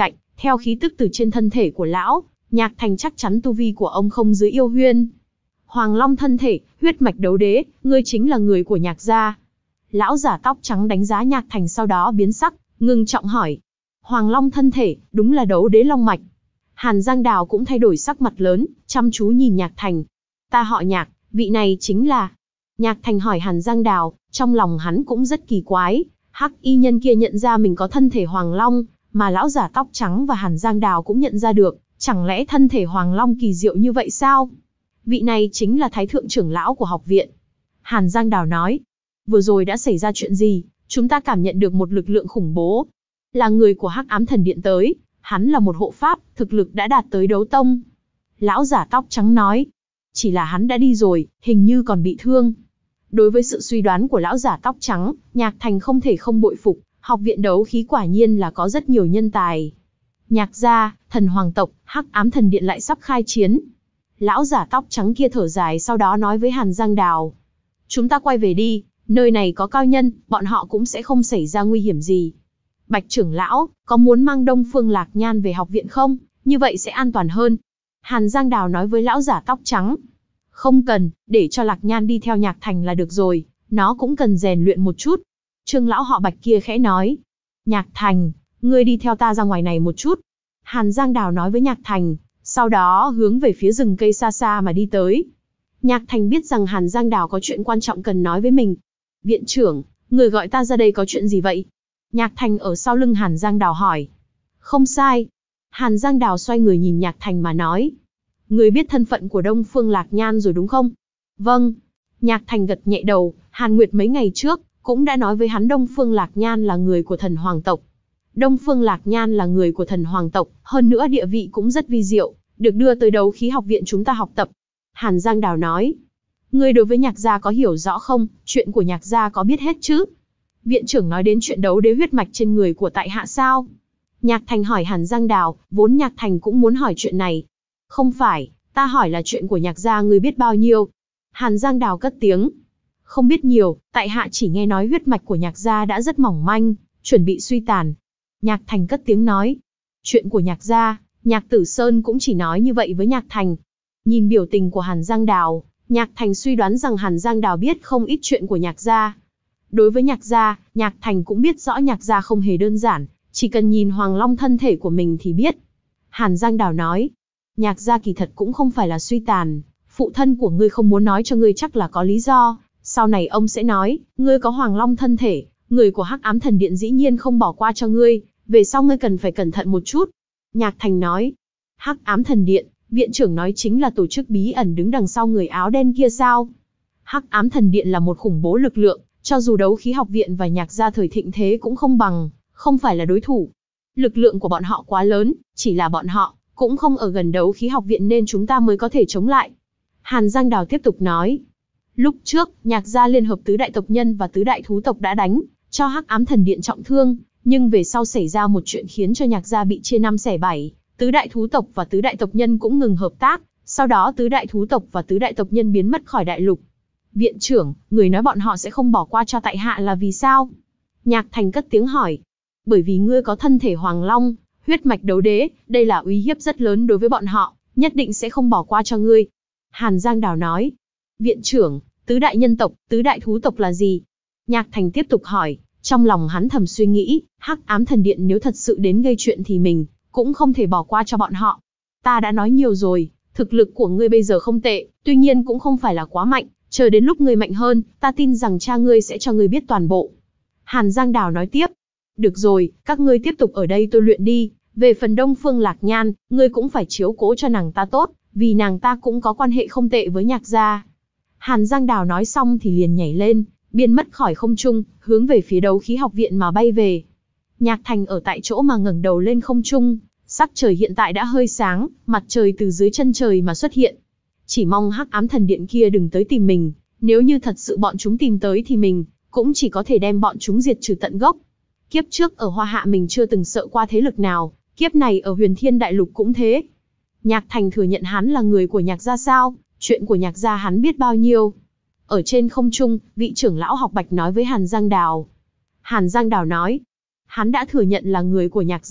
Theo khí tức từ trên thân thể của lão, Nhạc Thành chắc chắn tu vi của ông không dưới yêu huyên. Hoàng Long thân thể, huyết mạch đấu đế, ngươi chính là người của Nhạc gia. Lão giả tóc trắng đánh giá Nhạc Thành sau đó biến sắc, ngưng trọng hỏi. Hoàng Long thân thể, đúng là đấu đế long mạch. Hàn Giang Đào cũng thay đổi sắc mặt lớn, chăm chú nhìn Nhạc Thành. Ta họ Nhạc, vị này chính là... Nhạc Thành hỏi Hàn Giang Đào, trong lòng hắn cũng rất kỳ quái. Hắc y nhân kia nhận ra mình có thân thể Hoàng Long, mà lão giả tóc trắng và Hàn Giang Đào cũng nhận ra được. Chẳng lẽ thân thể Hoàng Long kỳ diệu như vậy sao? Vị này chính là Thái thượng trưởng lão của học viện. Hàn Giang Đào nói. Vừa rồi đã xảy ra chuyện gì? Chúng ta cảm nhận được một lực lượng khủng bố. Là người của Hắc Ám Thần Điện tới. Hắn là một hộ pháp, thực lực đã đạt tới đấu tông. Lão giả tóc trắng nói. Chỉ là hắn đã đi rồi, hình như còn bị thương. Đối với sự suy đoán của lão giả tóc trắng, Nhạc Thành không thể không bội phục. Học viện đấu khí quả nhiên là có rất nhiều nhân tài. Nhạc gia, thần hoàng tộc, Hắc Ám Thần Điện lại sắp khai chiến. Lão giả tóc trắng kia thở dài sau đó nói với Hàn Giang Đào. Chúng ta quay về đi, nơi này có cao nhân, bọn họ cũng sẽ không xảy ra nguy hiểm gì. Bạch trưởng lão, có muốn mang Đông Phương Lạc Nhan về học viện không? Như vậy sẽ an toàn hơn. Hàn Giang Đào nói với lão giả tóc trắng. Không cần, để cho Lạc Nhan đi theo Nhạc Thành là được rồi, nó cũng cần rèn luyện một chút. Trương lão họ Bạch kia khẽ nói. Nhạc Thành, ngươi đi theo ta ra ngoài này một chút. Hàn Giang Đào nói với Nhạc Thành, sau đó hướng về phía rừng cây xa xa mà đi tới. Nhạc Thành biết rằng Hàn Giang Đào có chuyện quan trọng cần nói với mình. Viện trưởng, người gọi ta ra đây có chuyện gì vậy? Nhạc Thành ở sau lưng Hàn Giang Đào hỏi. Không sai. Hàn Giang Đào xoay người nhìn Nhạc Thành mà nói. Người biết thân phận của Đông Phương Lạc Nhan rồi đúng không? Vâng. Nhạc Thành gật nhẹ đầu, Hàn Nguyệt mấy ngày trước, cũng đã nói với hắn Đông Phương Lạc Nhan là người của thần hoàng tộc. Đông Phương Lạc Nhan là người của thần hoàng tộc, hơn nữa địa vị cũng rất vi diệu, được đưa tới đấu khí học viện chúng ta học tập. Hàn Giang Đào nói. Ngươi đối với Nhạc gia có hiểu rõ không? Chuyện của Nhạc gia có biết hết chứ? Viện trưởng nói đến chuyện đấu đế huyết mạch trên người của tại hạ sao? Nhạc Thành hỏi Hàn Giang Đào, vốn Nhạc Thành cũng muốn hỏi chuyện này. Không phải, ta hỏi là chuyện của Nhạc gia ngươi biết bao nhiêu? Hàn Giang Đào cất tiếng. Không biết nhiều, tại hạ chỉ nghe nói huyết mạch của Nhạc gia đã rất mỏng manh, chuẩn bị suy tàn. Nhạc Thành cất tiếng nói. Chuyện của Nhạc gia, Nhạc Tử Sơn cũng chỉ nói như vậy với Nhạc Thành. Nhìn biểu tình của Hàn Giang Đào, Nhạc Thành suy đoán rằng Hàn Giang Đào biết không ít chuyện của Nhạc gia. Đối với Nhạc gia, Nhạc Thành cũng biết rõ Nhạc gia không hề đơn giản, chỉ cần nhìn Hoàng Long thân thể của mình thì biết. Hàn Giang Đào nói. Nhạc gia kỳ thật cũng không phải là suy tàn, phụ thân của ngươi không muốn nói cho ngươi chắc là có lý do, sau này ông sẽ nói, ngươi có Hoàng Long thân thể, người của Hắc Ám Thần Điện dĩ nhiên không bỏ qua cho ngươi, về sau ngươi cần phải cẩn thận một chút. Nhạc Thành nói. Hắc Ám Thần Điện, viện trưởng nói chính là tổ chức bí ẩn đứng đằng sau người áo đen kia sao? Hắc Ám Thần Điện là một khủng bố lực lượng, cho dù đấu khí học viện và Nhạc gia thời thịnh thế cũng không bằng, không phải là đối thủ. Lực lượng của bọn họ quá lớn, chỉ là bọn họ cũng không ở gần đấu khí học viện nên chúng ta mới có thể chống lại. Hàn Giang Đào tiếp tục nói. Lúc trước, Nhạc gia liên hợp tứ đại tộc nhân và tứ đại thú tộc đã đánh cho Hắc Ám Thần Điện trọng thương, nhưng về sau xảy ra một chuyện khiến cho Nhạc gia bị chia năm xẻ bảy, tứ đại thú tộc và tứ đại tộc nhân cũng ngừng hợp tác, sau đó tứ đại thú tộc và tứ đại tộc nhân biến mất khỏi đại lục. Viện trưởng, người nói bọn họ sẽ không bỏ qua cho tại hạ là vì sao? Nhạc Thành cất tiếng hỏi. Bởi vì ngươi có thân thể Hoàng Long, huyết mạch đấu đế, đây là uy hiếp rất lớn đối với bọn họ, nhất định sẽ không bỏ qua cho ngươi. Hàn Giang Đào nói. Viện trưởng, tứ đại nhân tộc, tứ đại thú tộc là gì? Nhạc Thành tiếp tục hỏi, trong lòng hắn thầm suy nghĩ, Hắc Ám Thần Điện nếu thật sự đến gây chuyện thì mình cũng không thể bỏ qua cho bọn họ. Ta đã nói nhiều rồi, thực lực của ngươi bây giờ không tệ, tuy nhiên cũng không phải là quá mạnh, chờ đến lúc ngươi mạnh hơn, ta tin rằng cha ngươi sẽ cho ngươi biết toàn bộ. Hàn Giang Đào nói tiếp. Được rồi, các ngươi tiếp tục ở đây tôi luyện đi, về phần Đông Phương Lạc Nhan, ngươi cũng phải chiếu cố cho nàng ta tốt, vì nàng ta cũng có quan hệ không tệ với Nhạc gia. Hàn Giang Đào nói xong thì liền nhảy lên, biến mất khỏi không trung, hướng về phía đấu khí học viện mà bay về. Nhạc Thành ở tại chỗ mà ngẩng đầu lên không trung, sắc trời hiện tại đã hơi sáng, mặt trời từ dưới chân trời mà xuất hiện. Chỉ mong Hắc Ám Thần Điện kia đừng tới tìm mình, nếu như thật sự bọn chúng tìm tới thì mình cũng chỉ có thể đem bọn chúng diệt trừ tận gốc. Kiếp trước ở Hoa Hạ mình chưa từng sợ qua thế lực nào, kiếp này ở Huyền Thiên Đại Lục cũng thế. Nhạc Thành thừa nhận hắn là người của Nhạc gia sao? Chuyện của Nhạc gia hắn biết bao nhiêu? Ở trên không trung, vị trưởng lão học Bạch nói với Hàn Giang Đào. Hàn Giang Đào nói, hắn đã thừa nhận là người của Nhạc gia,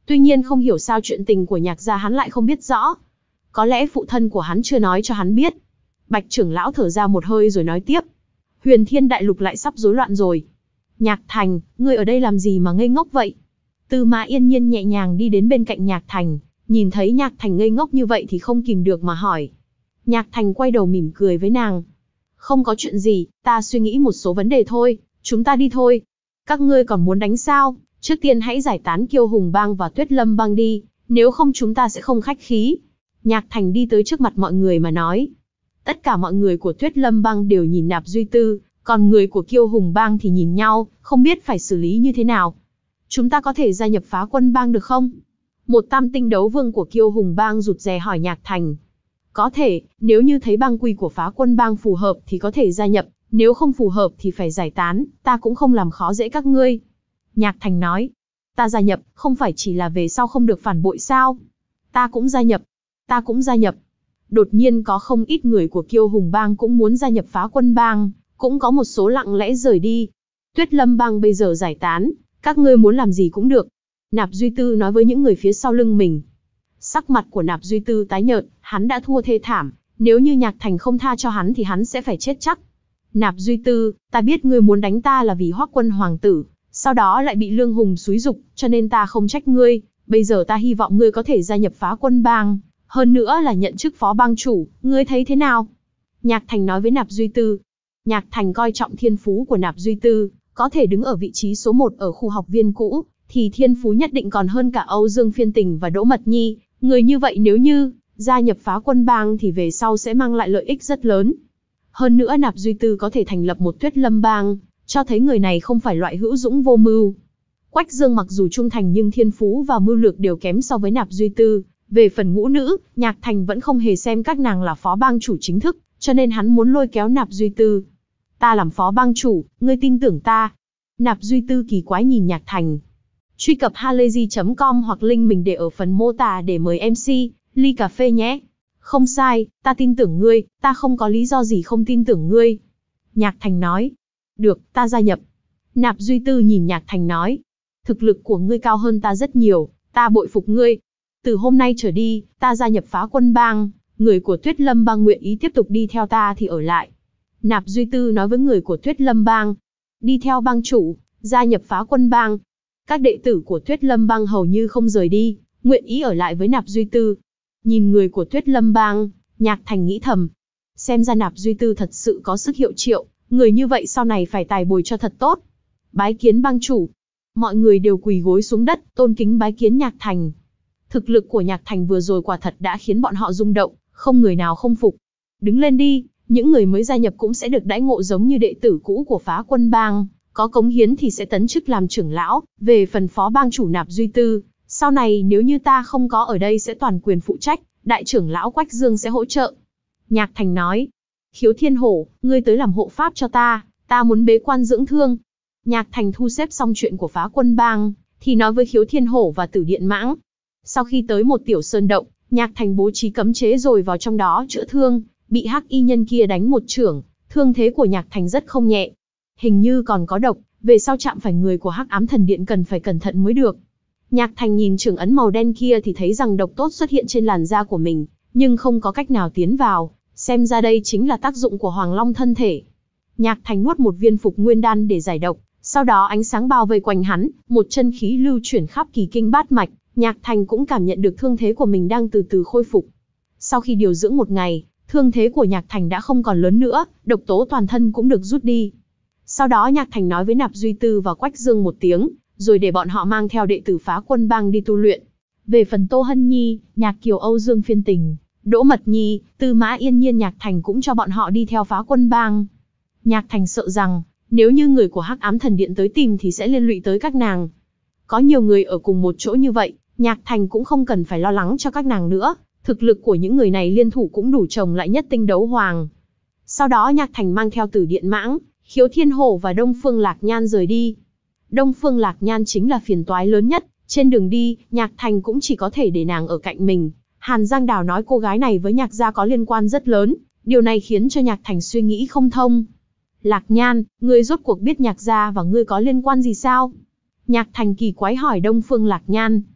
Tuy nhiên không hiểu sao chuyện tình của Nhạc gia hắn lại không biết rõ. Có lẽ phụ thân của hắn chưa nói cho hắn biết. Bạch trưởng lão thở ra một hơi rồi nói tiếp. Huyền Thiên Đại Lục lại sắp rối loạn rồi. Nhạc Thành, ngươi ở đây làm gì mà ngây ngốc vậy? Tư Mã Yên Nhiên nhẹ nhàng đi đến bên cạnh Nhạc Thành, nhìn thấy Nhạc Thành ngây ngốc như vậy thì không kìm được mà hỏi. Nhạc Thành quay đầu mỉm cười với nàng. Không có chuyện gì, ta suy nghĩ một số vấn đề thôi, chúng ta đi thôi. Các ngươi còn muốn đánh sao? Trước tiên hãy giải tán Kiêu Hùng Bang và Tuyết Lâm Bang đi, nếu không chúng ta sẽ không khách khí. Nhạc Thành đi tới trước mặt mọi người mà nói. Tất cả mọi người của Tuyết Lâm Bang đều nhìn Nạp Duy Tư, còn người của Kiêu Hùng Bang thì nhìn nhau, không biết phải xử lý như thế nào. Chúng ta có thể gia nhập Phá Quân Bang được không? Một tam tinh đấu vương của Kiêu Hùng Bang rụt rè hỏi Nhạc Thành. Có thể, nếu như thấy bang quy của Phá Quân Bang phù hợp thì có thể gia nhập, nếu không phù hợp thì phải giải tán, ta cũng không làm khó dễ các ngươi. Nhạc Thành nói, ta gia nhập, không phải chỉ là về sau không được phản bội sao? Ta cũng gia nhập, ta cũng gia nhập. Đột nhiên có không ít người của Kiêu Hùng Bang cũng muốn gia nhập Phá Quân Bang, cũng có một số lặng lẽ rời đi. Tuyết Lâm Bang bây giờ giải tán, các ngươi muốn làm gì cũng được. Nạp Duy Tư nói với những người phía sau lưng mình. Sắc mặt của Nạp Duy Tư tái nhợt, hắn đã thua thê thảm, nếu như Nhạc Thành không tha cho hắn thì hắn sẽ phải chết chắc. Nạp Duy Tư, ta biết ngươi muốn đánh ta là vì Hoắc Quân hoàng tử, sau đó lại bị Lương Hùng xúi giục, cho nên ta không trách ngươi, bây giờ ta hy vọng ngươi có thể gia nhập Phá Quân Bang, hơn nữa là nhận chức phó bang chủ, ngươi thấy thế nào? Nhạc Thành nói với Nạp Duy Tư. Nhạc Thành coi trọng thiên phú của Nạp Duy Tư, có thể đứng ở vị trí số một ở khu học viên cũ, thì thiên phú nhất định còn hơn cả Âu Dương Phiên Tình và Đỗ Mật Nhi, người như vậy nếu như gia nhập Phá Quân Bang thì về sau sẽ mang lại lợi ích rất lớn. Hơn nữa Nạp Duy Tư có thể thành lập một Tuyết Lâm Bang, cho thấy người này không phải loại hữu dũng vô mưu. Quách Dương mặc dù trung thành nhưng thiên phú và mưu lược đều kém so với Nạp Duy Tư. Về phần ngũ nữ, Nhạc Thành vẫn không hề xem các nàng là phó bang chủ chính thức, cho nên hắn muốn lôi kéo Nạp Duy Tư. Ta làm phó bang chủ, ngươi tin tưởng ta? Nạp Duy Tư kỳ quái nhìn Nhạc Thành. Truy cập halayzi chấm com hoặc link mình để ở phần mô tả để mời em xê, ly cà phê nhé. Không sai, ta tin tưởng ngươi, ta không có lý do gì không tin tưởng ngươi. Nhạc Thành nói. Được, ta gia nhập. Nạp Duy Tư nhìn Nhạc Thành nói. Thực lực của ngươi cao hơn ta rất nhiều, ta bội phục ngươi. Từ hôm nay trở đi, ta gia nhập Phá Quân Bang, người của Tuyết Lâm Bang nguyện ý tiếp tục đi theo ta thì ở lại. Nạp Duy Tư nói với người của Tuyết Lâm Bang. Đi theo bang chủ, gia nhập Phá Quân Bang. Các đệ tử của Tuyết Lâm Bang hầu như không rời đi, nguyện ý ở lại với Nạp Duy Tư. Nhìn người của Tuyết Lâm Bang, Nhạc Thành nghĩ thầm. Xem ra Nạp Duy Tư thật sự có sức hiệu triệu, người như vậy sau này phải tài bồi cho thật tốt. Bái kiến bang chủ. Mọi người đều quỳ gối xuống đất, tôn kính bái kiến Nhạc Thành. Thực lực của Nhạc Thành vừa rồi quả thật đã khiến bọn họ rung động, không người nào không phục. Đứng lên đi, những người mới gia nhập cũng sẽ được đãi ngộ giống như đệ tử cũ của Phá Quân Bang, có cống hiến thì sẽ tấn chức làm trưởng lão, về phần phó bang chủ Nạp Duy Tư, sau này nếu như ta không có ở đây sẽ toàn quyền phụ trách, đại trưởng lão Quách Dương sẽ hỗ trợ. Nhạc Thành nói, Khiếu Thiên Hổ, ngươi tới làm hộ pháp cho ta, ta muốn bế quan dưỡng thương. Nhạc Thành thu xếp xong chuyện của Phá Quân Bang, thì nói với Khiếu Thiên Hổ và Tử Điện Mãng. Sau khi tới một tiểu sơn động, Nhạc Thành bố trí cấm chế rồi vào trong đó chữa thương, bị hắc y nhân kia đánh một chưởng, thương thế của Nhạc Thành rất không nhẹ. Hình như còn có độc, về sau chạm phải người của Hắc Ám Thần Điện cần phải cẩn thận mới được. Nhạc Thành nhìn chưởng ấn màu đen kia thì thấy rằng độc tốt xuất hiện trên làn da của mình, nhưng không có cách nào tiến vào, xem ra đây chính là tác dụng của Hoàng Long thân thể. Nhạc Thành nuốt một viên phục nguyên đan để giải độc, sau đó ánh sáng bao vây quanh hắn, một chân khí lưu chuyển khắp kỳ kinh bát mạch, Nhạc Thành cũng cảm nhận được thương thế của mình đang từ từ khôi phục. Sau khi điều dưỡng một ngày, thương thế của Nhạc Thành đã không còn lớn nữa, độc tố toàn thân cũng được rút đi. Sau đó Nhạc Thành nói với Nạp Duy Tư và Quách Dương một tiếng, rồi để bọn họ mang theo đệ tử Phá Quân Bang đi tu luyện. Về phần Tô Hân Nhi, Nhạc Kiều Âu Dương Phiên Tình, Đỗ Mật Nhi, Tư Mã Yên Nhiên, Nhạc Thành cũng cho bọn họ đi theo Phá Quân Bang. Nhạc Thành sợ rằng, nếu như người của Hắc Ám Thần Điện tới tìm thì sẽ liên lụy tới các nàng. Có nhiều người ở cùng một chỗ như vậy, Nhạc Thành cũng không cần phải lo lắng cho các nàng nữa, thực lực của những người này liên thủ cũng đủ chồng lại nhất tinh đấu hoàng. Sau đó Nhạc Thành mang theo Tử Điện Mãng, Khiếu Thiên Hổ và Đông Phương Lạc Nhan rời đi. Đông Phương Lạc Nhan chính là phiền toái lớn nhất, trên đường đi, Nhạc Thành cũng chỉ có thể để nàng ở cạnh mình. Hàn Giang Đào nói cô gái này với Nhạc gia có liên quan rất lớn, điều này khiến cho Nhạc Thành suy nghĩ không thông. Lạc Nhan, ngươi rốt cuộc biết Nhạc gia và ngươi có liên quan gì sao? Nhạc Thành kỳ quái hỏi Đông Phương Lạc Nhan.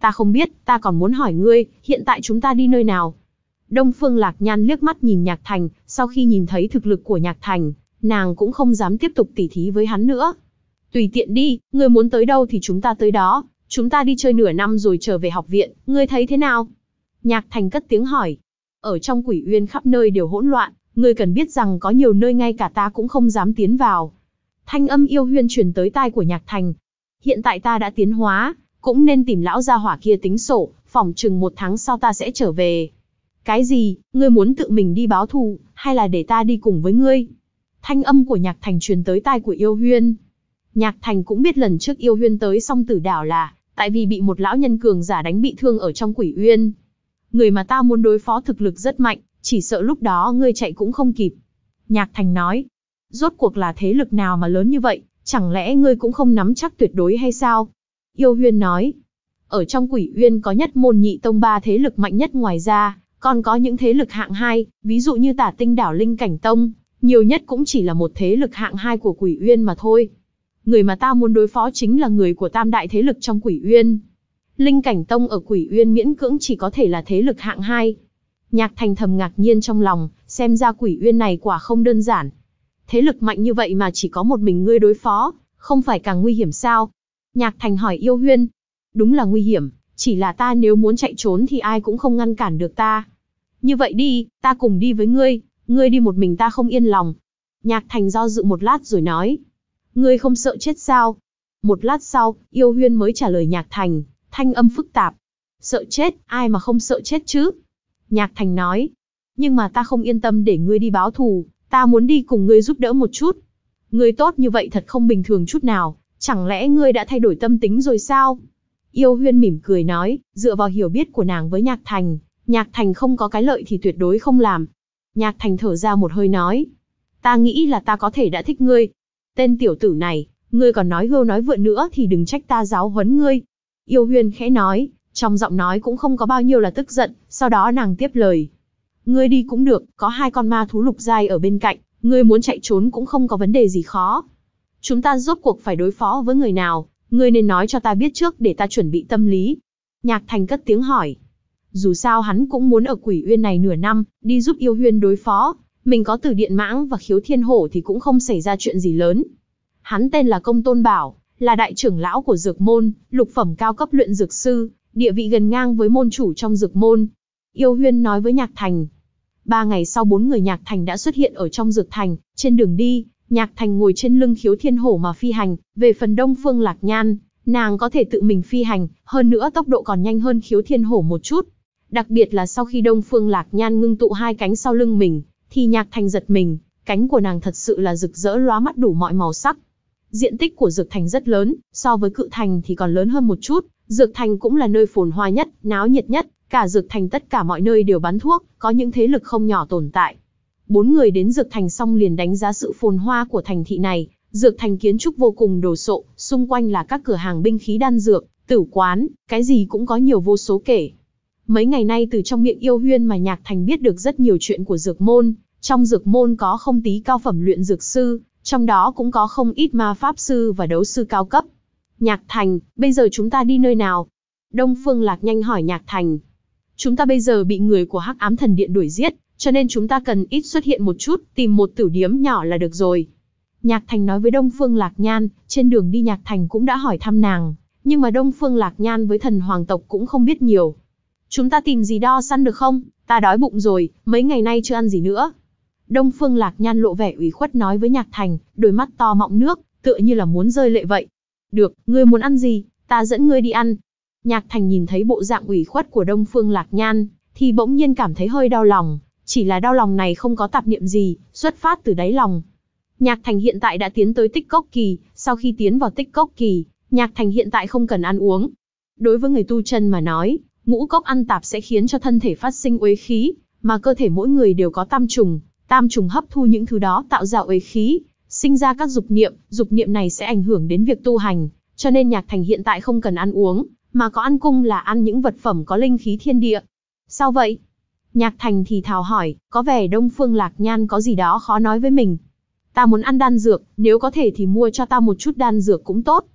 Ta không biết, ta còn muốn hỏi ngươi, hiện tại chúng ta đi nơi nào? Đông Phương Lạc Nhan liếc mắt nhìn Nhạc Thành, sau khi nhìn thấy thực lực của Nhạc Thành, nàng cũng không dám tiếp tục tỉ thí với hắn nữa. Tùy tiện đi, ngươi muốn tới đâu thì chúng ta tới đó, chúng ta đi chơi nửa năm rồi trở về học viện, ngươi thấy thế nào? Nhạc Thành cất tiếng hỏi. Ở trong Quỷ Uyên khắp nơi đều hỗn loạn, ngươi cần biết rằng có nhiều nơi ngay cả ta cũng không dám tiến vào. Thanh âm Yêu Huyên truyền tới tai của Nhạc Thành. Hiện tại ta đã tiến hóa, cũng nên tìm lão gia hỏa kia tính sổ, phỏng chừng một tháng sau ta sẽ trở về. Cái gì, ngươi muốn tự mình đi báo thù, hay là để ta đi cùng với ngươi? Thanh âm của Nhạc Thành truyền tới tai của Yêu Huyên. Nhạc Thành cũng biết lần trước Yêu Huyên tới Song Tử Đảo là tại vì bị một lão nhân cường giả đánh bị thương ở trong Quỷ Uyên. Người mà ta muốn đối phó thực lực rất mạnh, chỉ sợ lúc đó ngươi chạy cũng không kịp. Nhạc Thành nói, rốt cuộc là thế lực nào mà lớn như vậy, chẳng lẽ ngươi cũng không nắm chắc tuyệt đối hay sao? Yêu Huyên nói, ở trong Quỷ Uyên có Nhất Môn Nhị Tông ba thế lực mạnh nhất, ngoài ra, còn có những thế lực hạng hai, ví dụ như Tả Tinh Đảo Linh Cảnh Tông, nhiều nhất cũng chỉ là một thế lực hạng hai của Quỷ Uyên mà thôi. Người mà ta muốn đối phó chính là người của tam đại thế lực trong Quỷ Uyên. Linh Cảnh Tông ở Quỷ Uyên miễn cưỡng chỉ có thể là thế lực hạng hai. Nhạc Thành thầm ngạc nhiên trong lòng, xem ra Quỷ Uyên này quả không đơn giản. Thế lực mạnh như vậy mà chỉ có một mình ngươi đối phó, không phải càng nguy hiểm sao? Nhạc Thành hỏi Yêu Huyên. Đúng là nguy hiểm, chỉ là ta nếu muốn chạy trốn thì ai cũng không ngăn cản được ta. Như vậy đi, ta cùng đi với ngươi, ngươi đi một mình ta không yên lòng. Nhạc Thành do dự một lát rồi nói. Ngươi không sợ chết sao? Một lát sau, Yêu Huyên mới trả lời Nhạc Thành, thanh âm phức tạp. Sợ chết, ai mà không sợ chết chứ? Nhạc Thành nói. Nhưng mà ta không yên tâm để ngươi đi báo thù, ta muốn đi cùng ngươi giúp đỡ một chút. Ngươi tốt như vậy thật không bình thường chút nào, chẳng lẽ ngươi đã thay đổi tâm tính rồi sao? Yêu Huyên mỉm cười nói, dựa vào hiểu biết của nàng với Nhạc Thành, Nhạc Thành không có cái lợi thì tuyệt đối không làm. Nhạc Thành thở ra một hơi nói, ta nghĩ là ta có thể đã thích ngươi. Tên tiểu tử này, ngươi còn nói hưu nói vượn nữa thì đừng trách ta giáo huấn ngươi. Yêu Huyên khẽ nói, trong giọng nói cũng không có bao nhiêu là tức giận, sau đó nàng tiếp lời. Ngươi đi cũng được, có hai con ma thú lục giai ở bên cạnh, ngươi muốn chạy trốn cũng không có vấn đề gì khó. Chúng ta rốt cuộc phải đối phó với người nào, ngươi nên nói cho ta biết trước để ta chuẩn bị tâm lý. Nhạc Thành cất tiếng hỏi. Dù sao hắn cũng muốn ở Quỷ Uyên này nửa năm, đi giúp Yêu Huyên đối phó, mình có Từ Điện Mãng và Khiếu Thiên Hổ thì cũng không xảy ra chuyện gì lớn. Hắn tên là Công Tôn Bảo, là đại trưởng lão của Dược Môn, lục phẩm cao cấp luyện dược sư, địa vị gần ngang với môn chủ trong Dược Môn. Yêu Huyên nói với Nhạc Thành. Ba ngày sau bốn người Nhạc Thành đã xuất hiện ở trong Dược Thành, trên đường đi, Nhạc Thành ngồi trên lưng Khiếu Thiên Hổ mà phi hành, về phần Đông Phương Lạc Nhan, nàng có thể tự mình phi hành, hơn nữa tốc độ còn nhanh hơn Khiếu Thiên Hổ một chút. Đặc biệt là sau khi Đông Phương Lạc Nhan ngưng tụ hai cánh sau lưng mình, thì Nhạc Thành giật mình, cánh của nàng thật sự là rực rỡ lóa mắt đủ mọi màu sắc. Diện tích của Dược Thành rất lớn, so với Cự Thành thì còn lớn hơn một chút, Dược Thành cũng là nơi phồn hoa nhất, náo nhiệt nhất, cả Dược Thành tất cả mọi nơi đều bán thuốc, có những thế lực không nhỏ tồn tại. Bốn người đến Dược Thành xong liền đánh giá sự phồn hoa của thành thị này. Dược Thành kiến trúc vô cùng đồ sộ, xung quanh là các cửa hàng binh khí đan dược, tử quán, cái gì cũng có nhiều vô số kể. Mấy ngày nay từ trong miệng Yêu Huyên mà Nhạc Thành biết được rất nhiều chuyện của Dược Môn. Trong Dược Môn có không tí cao phẩm luyện dược sư, trong đó cũng có không ít ma pháp sư và đấu sư cao cấp. Nhạc Thành, bây giờ chúng ta đi nơi nào? Đông Phương Lạc nhanh hỏi Nhạc Thành. Chúng ta bây giờ bị người của Hắc Ám Thần Điện đuổi giết, cho nên chúng ta cần ít xuất hiện một chút, tìm một tiểu điếm nhỏ là được rồi. Nhạc Thành nói với Đông Phương Lạc Nhan, trên đường đi Nhạc Thành cũng đã hỏi thăm nàng, nhưng mà Đông Phương Lạc Nhan với thần hoàng tộc cũng không biết nhiều. Chúng ta tìm gì đo săn được không? Ta đói bụng rồi, mấy ngày nay chưa ăn gì nữa. Đông Phương Lạc Nhan lộ vẻ ủy khuất nói với Nhạc Thành, đôi mắt to mọng nước, tựa như là muốn rơi lệ vậy. Được, ngươi muốn ăn gì, ta dẫn ngươi đi ăn. Nhạc Thành nhìn thấy bộ dạng ủy khuất của Đông Phương Lạc Nhan, thì bỗng nhiên cảm thấy hơi đau lòng, chỉ là đau lòng này không có tạp niệm gì, xuất phát từ đáy lòng. Nhạc Thành hiện tại đã tiến tới tích cốc kỳ, sau khi tiến vào tích cốc kỳ, Nhạc Thành hiện tại không cần ăn uống. Đối với người tu chân mà nói, ngũ cốc ăn tạp sẽ khiến cho thân thể phát sinh uế khí, mà cơ thể mỗi người đều có tam trùng, tam trùng hấp thu những thứ đó tạo ra uế khí, sinh ra các dục niệm, dục niệm này sẽ ảnh hưởng đến việc tu hành, cho nên Nhạc Thành hiện tại không cần ăn uống, mà có ăn cung là ăn những vật phẩm có linh khí thiên địa. Sao vậy? Nhạc Thành thì thào hỏi, có vẻ Đông Phương Lạc Nhan có gì đó khó nói với mình. Ta muốn ăn đan dược, nếu có thể thì mua cho ta một chút đan dược cũng tốt.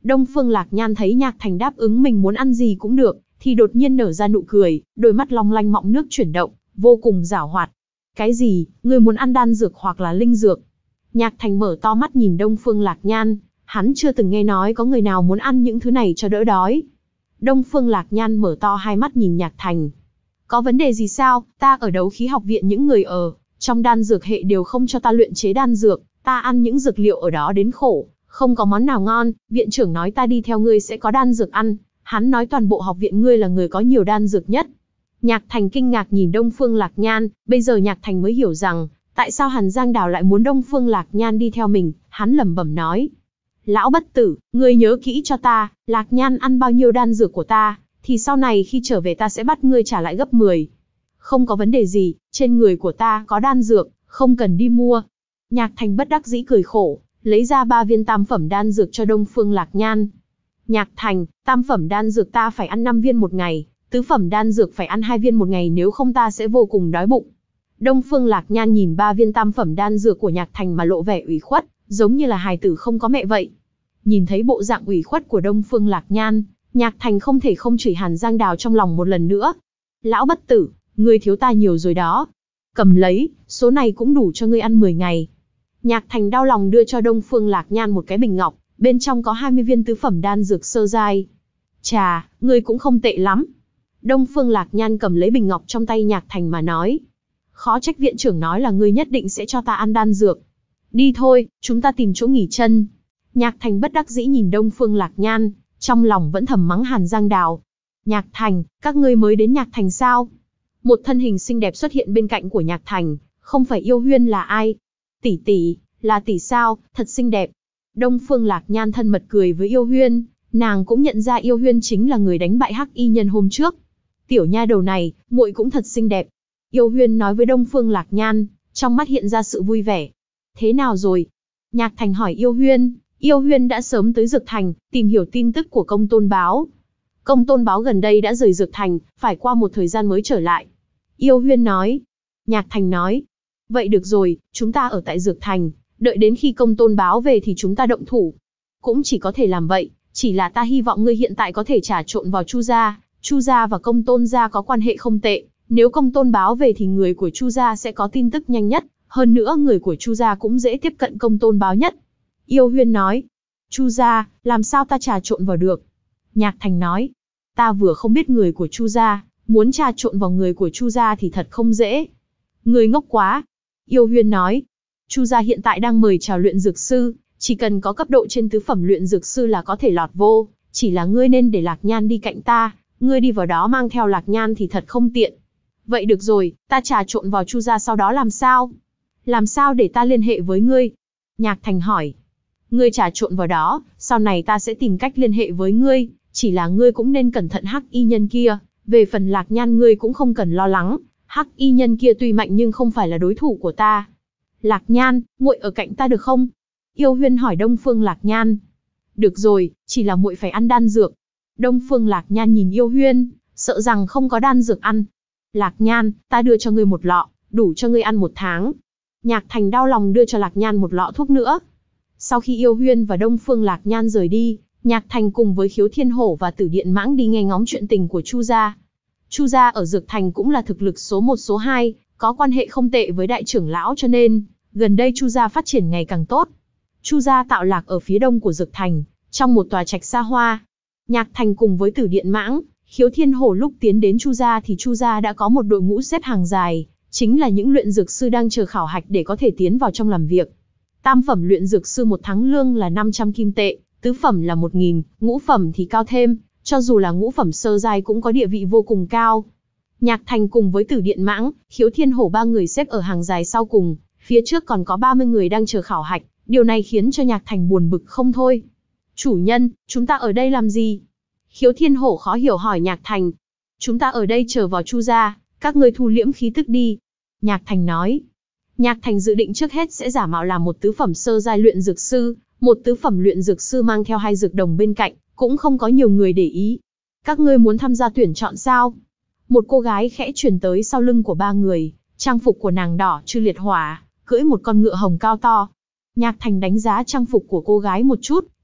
Đông Phương Lạc Nhan thấy Nhạc Thành đáp ứng mình muốn ăn gì cũng được, thì đột nhiên nở ra nụ cười, đôi mắt long lanh mọng nước chuyển động, vô cùng giảo hoạt. Cái gì, ngươi muốn ăn đan dược hoặc là linh dược? Nhạc Thành mở to mắt nhìn Đông Phương Lạc Nhan, hắn chưa từng nghe nói có người nào muốn ăn những thứ này cho đỡ đói. Đông Phương Lạc Nhan mở to hai mắt nhìn Nhạc Thành. Có vấn đề gì sao, ta ở đấu khí học viện những người ở trong đan dược hệ đều không cho ta luyện chế đan dược, ta ăn những dược liệu ở đó đến khổ, không có món nào ngon, viện trưởng nói ta đi theo ngươi sẽ có đan dược ăn, hắn nói toàn bộ học viện ngươi là người có nhiều đan dược nhất. Nhạc Thành kinh ngạc nhìn Đông Phương Lạc Nhan, bây giờ Nhạc Thành mới hiểu rằng, tại sao Hàn Giang Đào lại muốn Đông Phương Lạc Nhan đi theo mình, hắn lẩm bẩm nói. Lão bất tử, ngươi nhớ kỹ cho ta, Lạc Nhan ăn bao nhiêu đan dược của ta, thì sau này khi trở về ta sẽ bắt ngươi trả lại gấp mười. Không có vấn đề gì, trên người của ta có đan dược, không cần đi mua. Nhạc Thành bất đắc dĩ cười khổ, lấy ra ba viên tam phẩm đan dược cho Đông Phương Lạc Nhan. Nhạc Thành, tam phẩm đan dược ta phải ăn năm viên một ngày, tứ phẩm đan dược phải ăn hai viên một ngày nếu không ta sẽ vô cùng đói bụng. Đông Phương Lạc Nhan nhìn ba viên tam phẩm đan dược của Nhạc Thành mà lộ vẻ ủy khuất, giống như là hài tử không có mẹ vậy. Nhìn thấy bộ dạng ủy khuất của Đông Phương Lạc Nhan, Nhạc Thành không thể không chửi Hàn Giang Đào trong lòng một lần nữa. Lão bất tử, ngươi thiếu ta nhiều rồi đó. Cầm lấy, số này cũng đủ cho ngươi ăn mười ngày. Nhạc Thành đau lòng đưa cho Đông Phương Lạc Nhan một cái bình ngọc, bên trong có hai mươi viên tứ phẩm đan dược sơ giai. Chà, ngươi cũng không tệ lắm. Đông Phương Lạc Nhan cầm lấy bình ngọc trong tay Nhạc Thành mà nói. Khó trách viện trưởng nói là ngươi nhất định sẽ cho ta ăn đan dược. Đi thôi, chúng ta tìm chỗ nghỉ chân. Nhạc Thành bất đắc dĩ nhìn Đông Phương Lạc Nhan, trong lòng vẫn thầm mắng Hàn Giang Đào. Nhạc Thành, các ngươi mới đến Nhạc Thành sao? Một thân hình xinh đẹp xuất hiện bên cạnh của Nhạc Thành, không phải Yêu Huyên là ai? Tỷ tỷ, là tỷ sao, thật xinh đẹp. Đông Phương Lạc Nhan thân mật cười với Yêu Huyên, nàng cũng nhận ra Yêu Huyên chính là người đánh bại Hắc Y Nhân hôm trước. Tiểu nha đầu này, muội cũng thật xinh đẹp. Yêu Huyên nói với Đông Phương Lạc Nhan, trong mắt hiện ra sự vui vẻ. Thế nào rồi? Nhạc Thành hỏi Yêu Huyên. Yêu Huyên đã sớm tới Dược Thành, tìm hiểu tin tức của Công Tôn Báo. Công Tôn Báo gần đây đã rời Dược Thành, phải qua một thời gian mới trở lại. Yêu Huyên nói. Nhạc Thành nói. Vậy được rồi, chúng ta ở tại Dược Thành, đợi đến khi Công Tôn Báo về thì chúng ta động thủ. Cũng chỉ có thể làm vậy, chỉ là ta hy vọng ngươi hiện tại có thể trà trộn vào Chu gia. Chu gia và Công Tôn gia có quan hệ không tệ, nếu Công Tôn Báo về thì người của Chu gia sẽ có tin tức nhanh nhất, hơn nữa người của Chu gia cũng dễ tiếp cận Công Tôn Báo nhất. Yêu Huyên nói. Chu gia, làm sao ta trà trộn vào được? Nhạc Thành nói. Ta vừa không biết người của Chu gia, muốn trà trộn vào người của Chu gia thì thật không dễ. Người ngốc quá. Yêu Huyên nói. Chu gia hiện tại đang mời chào luyện dược sư, chỉ cần có cấp độ trên tứ phẩm luyện dược sư là có thể lọt vô, chỉ là ngươi nên để Lạc Nhan đi cạnh ta, ngươi đi vào đó mang theo Lạc Nhan thì thật không tiện. Vậy được rồi, ta trà trộn vào Chu gia sau đó làm sao? Làm sao để ta liên hệ với ngươi? Nhạc Thành hỏi. Ngươi trà trộn vào đó, sau này ta sẽ tìm cách liên hệ với ngươi, chỉ là ngươi cũng nên cẩn thận Hắc Y Nhân kia, về phần Lạc Nhan ngươi cũng không cần lo lắng, Hắc Y Nhân kia tuy mạnh nhưng không phải là đối thủ của ta. Lạc Nhan, muội ở cạnh ta được không? Yêu Huyên hỏi Đông Phương Lạc Nhan. Được rồi, chỉ là muội phải ăn đan dược. Đông Phương Lạc Nhan nhìn Yêu Huyên, sợ rằng không có đan dược ăn. Lạc Nhan, ta đưa cho ngươi một lọ, đủ cho ngươi ăn một tháng. Nhạc Thành đau lòng đưa cho Lạc Nhan một lọ thuốc nữa. Sau khi Yêu Huyên và Đông Phương Lạc Nhan rời đi, Nhạc Thành cùng với Khiếu Thiên Hổ và Tử Điện Mãng đi nghe ngóng chuyện tình của Chu gia. Chu gia ở Dược Thành cũng là thực lực số một số hai, có quan hệ không tệ với đại trưởng lão cho nên, gần đây Chu gia phát triển ngày càng tốt. Chu gia tạo lạc ở phía đông của Dược Thành, trong một tòa trạch xa hoa. Nhạc Thành cùng với Tử Điện Mãng, Khiếu Thiên Hổ lúc tiến đến Chu gia thì Chu gia đã có một đội ngũ xếp hàng dài, chính là những luyện dược sư đang chờ khảo hạch để có thể tiến vào trong làm việc. Tam phẩm luyện dược sư một tháng lương là năm trăm kim tệ, tứ phẩm là một nghìn, ngũ phẩm thì cao thêm, cho dù là ngũ phẩm sơ giai cũng có địa vị vô cùng cao. Nhạc Thành cùng với Tử Điện Mãng, Khiếu Thiên Hổ ba người xếp ở hàng dài sau cùng, phía trước còn có ba mươi người đang chờ khảo hạch, điều này khiến cho Nhạc Thành buồn bực không thôi. Chủ nhân, chúng ta ở đây làm gì? Khiếu Thiên Hổ khó hiểu hỏi Nhạc Thành. Chúng ta ở đây chờ vào Chu gia, các ngươi thu liễm khí tức đi. Nhạc Thành nói. Nhạc Thành dự định trước hết sẽ giả mạo làm một tứ phẩm sơ giai luyện dược sư, một tứ phẩm luyện dược sư mang theo hai dược đồng bên cạnh, cũng không có nhiều người để ý. Các ngươi muốn tham gia tuyển chọn sao? Một cô gái khẽ truyền tới sau lưng của ba người, trang phục của nàng đỏ như liệt hỏa, cưỡi một con ngựa hồng cao to. Nhạc Thành đánh giá trang phục của cô gái một chút,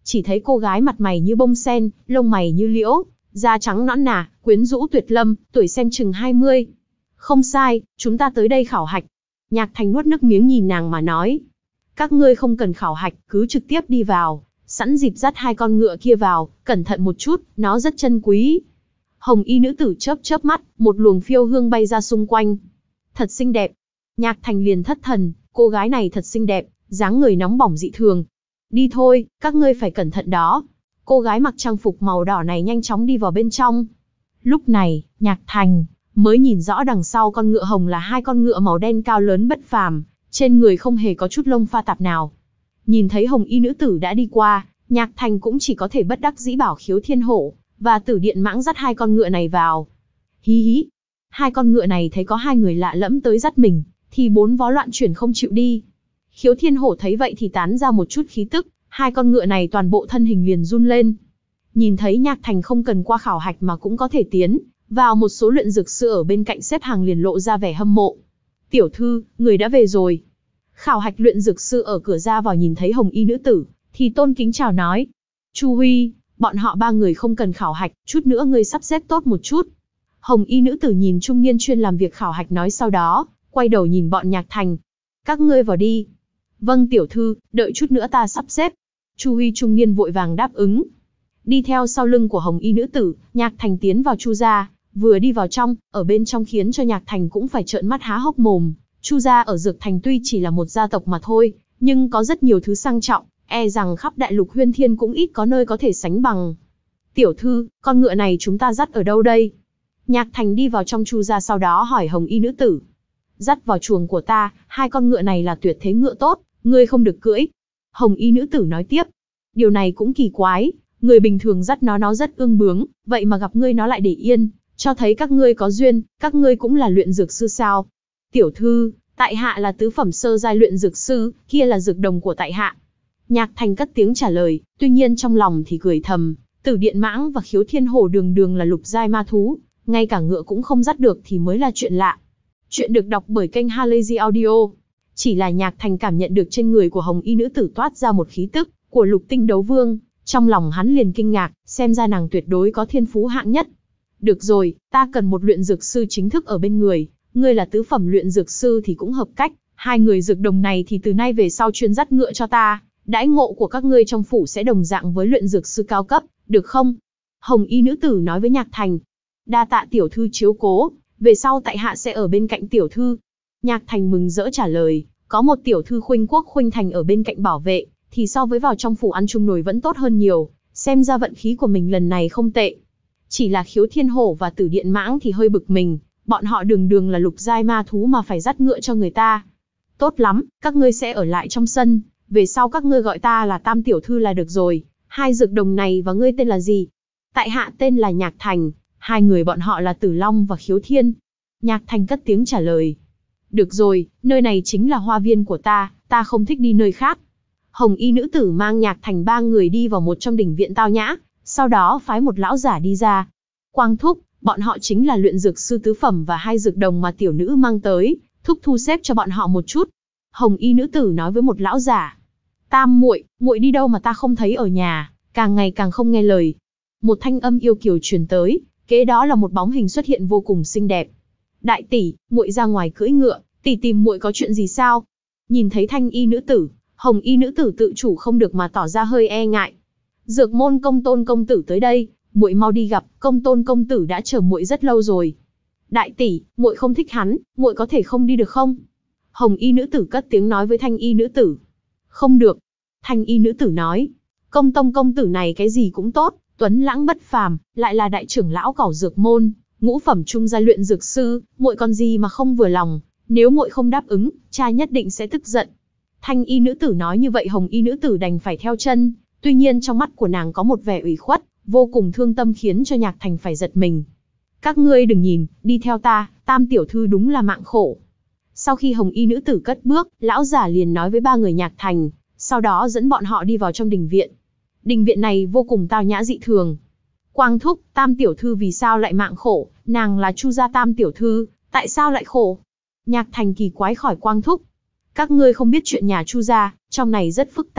Chỉ thấy cô gái mặt mày như bông sen, lông mày như liễu, da trắng nõn nà, quyến rũ tuyệt lâm, tuổi xem chừng hai mươi. Không sai, chúng ta tới đây khảo hạch. Nhạc Thành nuốt nước miếng nhìn nàng mà nói. Các ngươi không cần khảo hạch, cứ trực tiếp đi vào, sẵn dịp dắt hai con ngựa kia vào, cẩn thận một chút, nó rất chân quý. Hồng y nữ tử chớp chớp mắt, một luồng phiêu hương bay ra xung quanh. Thật xinh đẹp. Nhạc Thành liền thất thần, cô gái này thật xinh đẹp, dáng người nóng bỏng dị thường. Đi thôi, các ngươi phải cẩn thận đó. Cô gái mặc trang phục màu đỏ này nhanh chóng đi vào bên trong. Lúc này, Nhạc Thành mới nhìn rõ đằng sau con ngựa hồng là hai con ngựa màu đen cao lớn bất phàm, trên người không hề có chút lông pha tạp nào. Nhìn thấy hồng y nữ tử đã đi qua, Nhạc Thành cũng chỉ có thể bất đắc dĩ bảo Khiếu Thiên Hổ và Tử Điện Mãng dắt hai con ngựa này vào. Hí hí. Hai con ngựa này thấy có hai người lạ lẫm tới dắt mình, thì bốn vó loạn chuyển không chịu đi. Khiếu Thiên Hổ thấy vậy thì tán ra một chút khí tức, hai con ngựa này toàn bộ thân hình liền run lên. Nhìn thấy Nhạc Thành không cần qua khảo hạch mà cũng có thể tiến vào một số luyện dược sư ở bên cạnh xếp hàng liền lộ ra vẻ hâm mộ. Tiểu thư, người đã về rồi. Khảo hạch luyện dược sư ở cửa ra vào nhìn thấy hồng y nữ tử, thì tôn kính chào nói. Chu Huy, bọn họ ba người không cần khảo hạch, chút nữa ngươi sắp xếp tốt một chút. Hồng y nữ tử nhìn trung niên chuyên làm việc khảo hạch nói sau đó, quay đầu nhìn bọn Nhạc Thành. Các ngươi vào đi. Vâng tiểu thư, đợi chút nữa ta sắp xếp. Chu Huy trung niên vội vàng đáp ứng. Đi theo sau lưng của hồng y nữ tử, Nhạc Thành tiến vào Chu gia, vừa đi vào trong, ở bên trong khiến cho Nhạc Thành cũng phải trợn mắt há hốc mồm. Chu gia ở Dược Thành tuy chỉ là một gia tộc mà thôi, nhưng có rất nhiều thứ sang trọng, e rằng khắp đại lục Huyên Thiên cũng ít có nơi có thể sánh bằng. Tiểu thư, con ngựa này chúng ta dắt ở đâu đây? Nhạc Thành đi vào trong Chu gia sau đó hỏi hồng y nữ tử. Dắt vào chuồng của ta, hai con ngựa này là tuyệt thế ngựa tốt, ngươi không được cưỡi. Hồng y nữ tử nói tiếp. Điều này cũng kỳ quái, người bình thường dắt nó nó rất ương bướng, vậy mà gặp ngươi nó lại để yên, cho thấy các ngươi có duyên, các ngươi cũng là luyện dược sư sao? Tiểu thư, tại hạ là tứ phẩm sơ giai luyện dược sư, kia là dược đồng của tại hạ. Nhạc Thành cất tiếng trả lời, tuy nhiên trong lòng thì cười thầm, Tử Điện Mãng và Khiếu Thiên Hổ đường đường là lục giai ma thú, ngay cả ngựa cũng không dắt được thì mới là chuyện lạ. Chuyện được đọc bởi kênh Halazy Audio. Chỉ là Nhạc Thành cảm nhận được trên người của hồng y nữ tử toát ra một khí tức của lục tinh đấu vương, trong lòng hắn liền kinh ngạc, xem ra nàng tuyệt đối có thiên phú hạng nhất. Được rồi, ta cần một luyện dược sư chính thức ở bên người, ngươi là tứ phẩm luyện dược sư thì cũng hợp cách, hai người dược đồng này thì từ nay về sau chuyên dắt ngựa cho ta, đãi ngộ của các ngươi trong phủ sẽ đồng dạng với luyện dược sư cao cấp, được không? Hồng y nữ tử nói với Nhạc Thành. Đa tạ tiểu thư chiếu cố, về sau tại hạ sẽ ở bên cạnh tiểu thư. Nhạc Thành mừng rỡ trả lời, có một tiểu thư khuynh quốc khuynh thành ở bên cạnh bảo vệ, thì so với vào trong phủ ăn chung nồi vẫn tốt hơn nhiều, xem ra vận khí của mình lần này không tệ. Chỉ là Khiếu Thiên Hổ và Tử Điện Mãng thì hơi bực mình, bọn họ đường đường là lục giai ma thú mà phải dắt ngựa cho người ta. Tốt lắm, các ngươi sẽ ở lại trong sân, về sau các ngươi gọi ta là Tam tiểu thư là được rồi. Hai dược đồng này và ngươi tên là gì? Tại hạ tên là Nhạc Thành, hai người bọn họ là Tử Long và Khiếu Thiên. Nhạc Thành cất tiếng trả lời. Được rồi, nơi này chính là hoa viên của ta, ta không thích đi nơi khác. Hồng y nữ tử mang Nhạc Thành ba người đi vào một trong đình viện tao nhã, sau đó phái một lão giả đi ra. Quang thúc, bọn họ chính là luyện dược sư tứ phẩm và hai dược đồng mà tiểu nữ mang tới, thúc thu xếp cho bọn họ một chút. Hồng y nữ tử nói với một lão giả. Tam muội, muội đi đâu mà ta không thấy ở nhà, càng ngày càng không nghe lời. Một thanh âm yêu kiều truyền tới, kế đó là một bóng hình xuất hiện vô cùng xinh đẹp. Đại tỷ, muội ra ngoài cưỡi ngựa, tỷ tìm muội có chuyện gì sao? Nhìn thấy thanh y nữ tử, hồng y nữ tử tự chủ không được mà tỏ ra hơi e ngại. Dược môn Công Tôn công tử tới đây, muội mau đi gặp, Công Tôn công tử đã chờ muội rất lâu rồi. Đại tỷ, muội không thích hắn, muội có thể không đi được không? Hồng y nữ tử cất tiếng nói với thanh y nữ tử. Không được. Thanh y nữ tử nói, Công Tôn công tử này cái gì cũng tốt, tuấn lãng bất phàm, lại là đại trưởng lão cẩu dược môn, ngũ phẩm trung gia luyện dược sư, muội còn gì mà không vừa lòng, nếu muội không đáp ứng, cha nhất định sẽ tức giận. Thanh y nữ tử nói như vậy hồng y nữ tử đành phải theo chân, tuy nhiên trong mắt của nàng có một vẻ ủy khuất, vô cùng thương tâm khiến cho Nhạc Thành phải giật mình. Các ngươi đừng nhìn, đi theo ta, Tam tiểu thư đúng là mạng khổ. Sau khi hồng y nữ tử cất bước, lão giả liền nói với ba người Nhạc Thành, sau đó dẫn bọn họ đi vào trong đình viện. Đình viện này vô cùng tao nhã dị thường. Quang thúc, Tam tiểu thư vì sao lại mạng khổ, nàng là Chu gia Tam tiểu thư, tại sao lại khổ? Nhạc Thành kỳ quái hỏi Quang thúc. Các ngươi không biết chuyện nhà Chu gia, trong này rất phức tạp,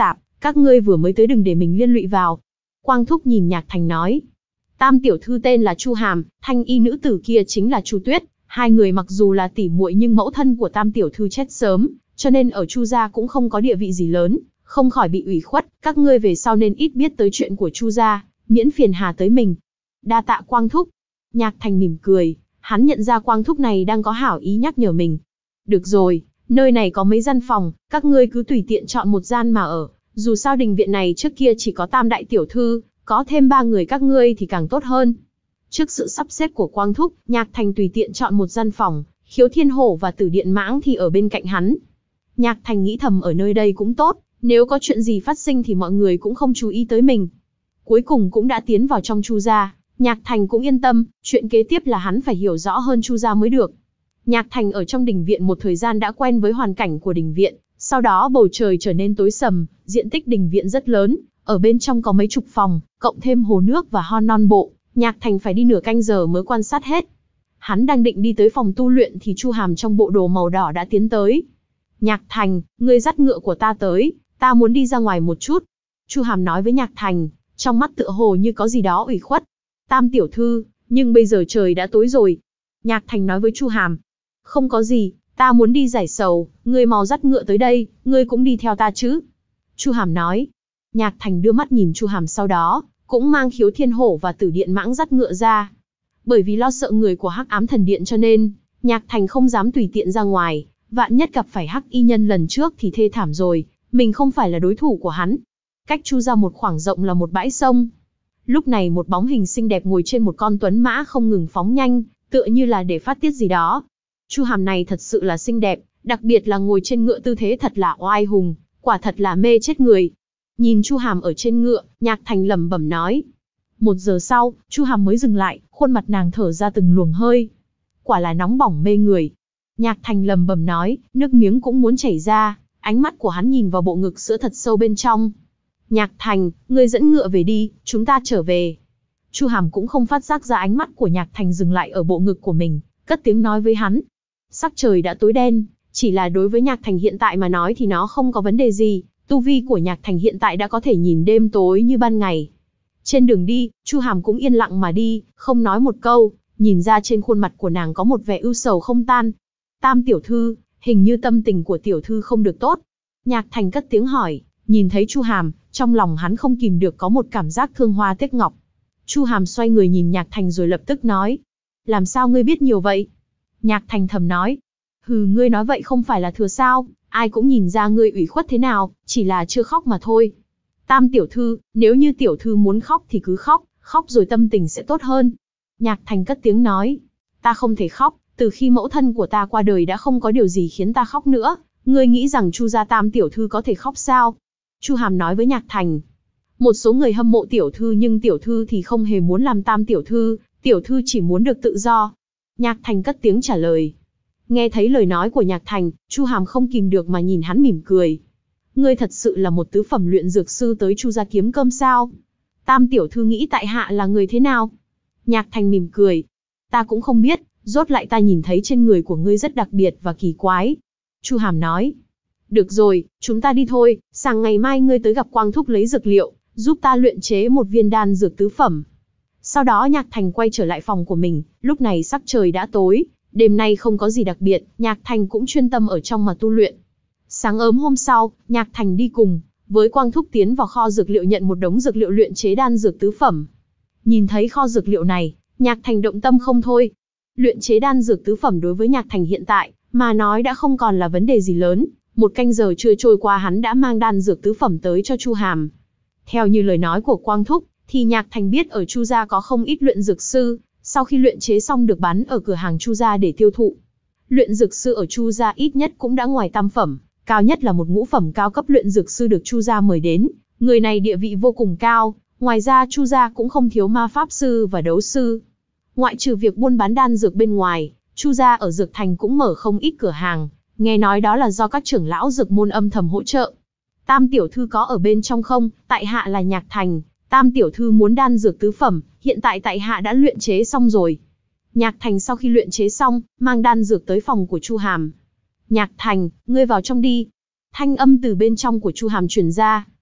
các ngươi vừa mới tới đừng để mình liên lụy vào. Quang Thúc nhìn Nhạc Thành nói. Tam tiểu thư tên là Chu Hàm, thanh y nữ tử kia chính là Chu Tuyết, hai người mặc dù là tỉ muội nhưng mẫu thân của Tam tiểu thư chết sớm, cho nên ở Chu gia cũng không có địa vị gì lớn, không khỏi bị ủy khuất, các ngươi về sau nên ít biết tới chuyện của Chu gia, miễn phiền hà tới mình. Đa tạ Quang Thúc. Nhạc Thành mỉm cười, hắn nhận ra Quang Thúc này đang có hảo ý nhắc nhở mình. Được rồi, nơi này có mấy gian phòng, các ngươi cứ tùy tiện chọn một gian mà ở, dù sao đình viện này trước kia chỉ có Tam đại tiểu thư, có thêm ba người các ngươi thì càng tốt hơn. Trước sự sắp xếp của Quang Thúc, Nhạc Thành tùy tiện chọn một gian phòng, Khiếu Thiên Hổ và Tử Điện Mãng thì ở bên cạnh hắn. Nhạc Thành nghĩ thầm ở nơi đây cũng tốt, nếu có chuyện gì phát sinh thì mọi người cũng không chú ý tới mình. Cuối cùng cũng đã tiến vào trong Chu gia, Nhạc Thành cũng yên tâm, chuyện kế tiếp là hắn phải hiểu rõ hơn Chu gia mới được. Nhạc Thành ở trong đình viện một thời gian đã quen với hoàn cảnh của đình viện, sau đó bầu trời trở nên tối sầm, diện tích đình viện rất lớn, ở bên trong có mấy chục phòng, cộng thêm hồ nước và hòn non bộ, Nhạc Thành phải đi nửa canh giờ mới quan sát hết. Hắn đang định đi tới phòng tu luyện thì Chu Hàm trong bộ đồ màu đỏ đã tiến tới. Nhạc Thành, ngươi dắt ngựa của ta tới, ta muốn đi ra ngoài một chút. Chu Hàm nói với Nhạc Thành, trong mắt tựa hồ như có gì đó ủy khuất. Tam tiểu thư, nhưng bây giờ trời đã tối rồi. Nhạc Thành nói với Chu Hàm, không có gì, ta muốn đi giải sầu, ngươi mau dắt ngựa tới đây, ngươi cũng đi theo ta chứ. Chu Hàm nói. Nhạc Thành đưa mắt nhìn Chu Hàm sau đó, cũng mang Khiếu Thiên Hổ và Tử Điện Mãng dắt ngựa ra. Bởi vì lo sợ người của Hắc Ám Thần Điện cho nên, Nhạc Thành không dám tùy tiện ra ngoài, vạn nhất gặp phải Hắc Y Nhân lần trước thì thê thảm rồi, mình không phải là đối thủ của hắn. Cách Chu ra một khoảng rộng là một bãi sông. Lúc này một bóng hình xinh đẹp ngồi trên một con tuấn mã không ngừng phóng nhanh, tựa như là để phát tiết gì đó. Chu Hàm này thật sự là xinh đẹp, đặc biệt là ngồi trên ngựa tư thế thật là oai hùng, quả thật là mê chết người. Nhìn Chu Hàm ở trên ngựa, Nhạc Thành lẩm bẩm nói. Một giờ sau, Chu Hàm mới dừng lại, khuôn mặt nàng thở ra từng luồng hơi. Quả là nóng bỏng mê người. Nhạc Thành lẩm bẩm nói, nước miếng cũng muốn chảy ra, ánh mắt của hắn nhìn vào bộ ngực sữa thật sâu bên trong. Nhạc Thành, ngươi dẫn ngựa về đi, chúng ta trở về. Chu Hàm cũng không phát giác ra ánh mắt của Nhạc Thành dừng lại ở bộ ngực của mình, cất tiếng nói với hắn. Sắc trời đã tối đen, chỉ là đối với Nhạc Thành hiện tại mà nói thì nó không có vấn đề gì, tu vi của Nhạc Thành hiện tại đã có thể nhìn đêm tối như ban ngày. Trên đường đi, Chu Hàm cũng yên lặng mà đi, không nói một câu, nhìn ra trên khuôn mặt của nàng có một vẻ ưu sầu không tan. Tam tiểu thư, hình như tâm tình của tiểu thư không được tốt. Nhạc Thành cất tiếng hỏi, nhìn thấy Chu Hàm, trong lòng hắn không kìm được có một cảm giác thương hoa tiếc ngọc. Chu Hàm xoay người nhìn Nhạc Thành rồi lập tức nói, làm sao ngươi biết nhiều vậy? Nhạc Thành thầm nói, hừ, ngươi nói vậy không phải là thừa sao, ai cũng nhìn ra ngươi ủy khuất thế nào, chỉ là chưa khóc mà thôi. Tam tiểu thư, nếu như tiểu thư muốn khóc thì cứ khóc, khóc rồi tâm tình sẽ tốt hơn. Nhạc Thành cất tiếng nói, ta không thể khóc, từ khi mẫu thân của ta qua đời đã không có điều gì khiến ta khóc nữa, ngươi nghĩ rằng Chu gia Tam tiểu thư có thể khóc sao? Chu Hàm nói với Nhạc Thành, một số người hâm mộ tiểu thư nhưng tiểu thư thì không hề muốn làm Tam tiểu thư, tiểu thư chỉ muốn được tự do. Nhạc Thành cất tiếng trả lời. Nghe thấy lời nói của Nhạc Thành, Chu Hàm không kìm được mà nhìn hắn mỉm cười. Ngươi thật sự là một tứ phẩm luyện dược sư tới Chu gia kiếm cơm sao? Tam tiểu thư nghĩ tại hạ là người thế nào? Nhạc Thành mỉm cười. Ta cũng không biết, rốt lại ta nhìn thấy trên người của ngươi rất đặc biệt và kỳ quái. Chu Hàm nói. Được rồi, chúng ta đi thôi, sáng ngày mai ngươi tới gặp Quang Thúc lấy dược liệu, giúp ta luyện chế một viên đan dược tứ phẩm. Sau đó Nhạc Thành quay trở lại phòng của mình, lúc này sắc trời đã tối, đêm nay không có gì đặc biệt, Nhạc Thành cũng chuyên tâm ở trong mà tu luyện. Sáng ớm hôm sau, Nhạc Thành đi cùng với Quang Thúc tiến vào kho dược liệu nhận một đống dược liệu luyện chế đan dược tứ phẩm. Nhìn thấy kho dược liệu này, Nhạc Thành động tâm không thôi. Luyện chế đan dược tứ phẩm đối với Nhạc Thành hiện tại mà nói đã không còn là vấn đề gì lớn. Một canh giờ chưa trôi qua hắn đã mang đan dược tứ phẩm tới cho Chu Hàm. Theo như lời nói của Quang Thúc, thì Nhạc Thành biết ở Chu gia có không ít luyện dược sư, sau khi luyện chế xong được bán ở cửa hàng Chu gia để tiêu thụ. Luyện dược sư ở Chu gia ít nhất cũng đã ngoài tam phẩm, cao nhất là một ngũ phẩm cao cấp luyện dược sư được Chu gia mời đến, người này địa vị vô cùng cao, ngoài ra Chu gia cũng không thiếu ma pháp sư và đấu sư. Ngoại trừ việc buôn bán đan dược bên ngoài, Chu gia ở Dược Thành cũng mở không ít cửa hàng, nghe nói đó là do các trưởng lão dược môn âm thầm hỗ trợ. Tam tiểu thư có ở bên trong không? Tại hạ là Nhạc Thành, Tam tiểu thư muốn đan dược tứ phẩm, hiện tại tại hạ đã luyện chế xong rồi. Nhạc Thành sau khi luyện chế xong, mang đan dược tới phòng của Chu Hàm. Nhạc Thành, ngươi vào trong đi. Thanh âm từ bên trong của Chu Hàm truyền ra.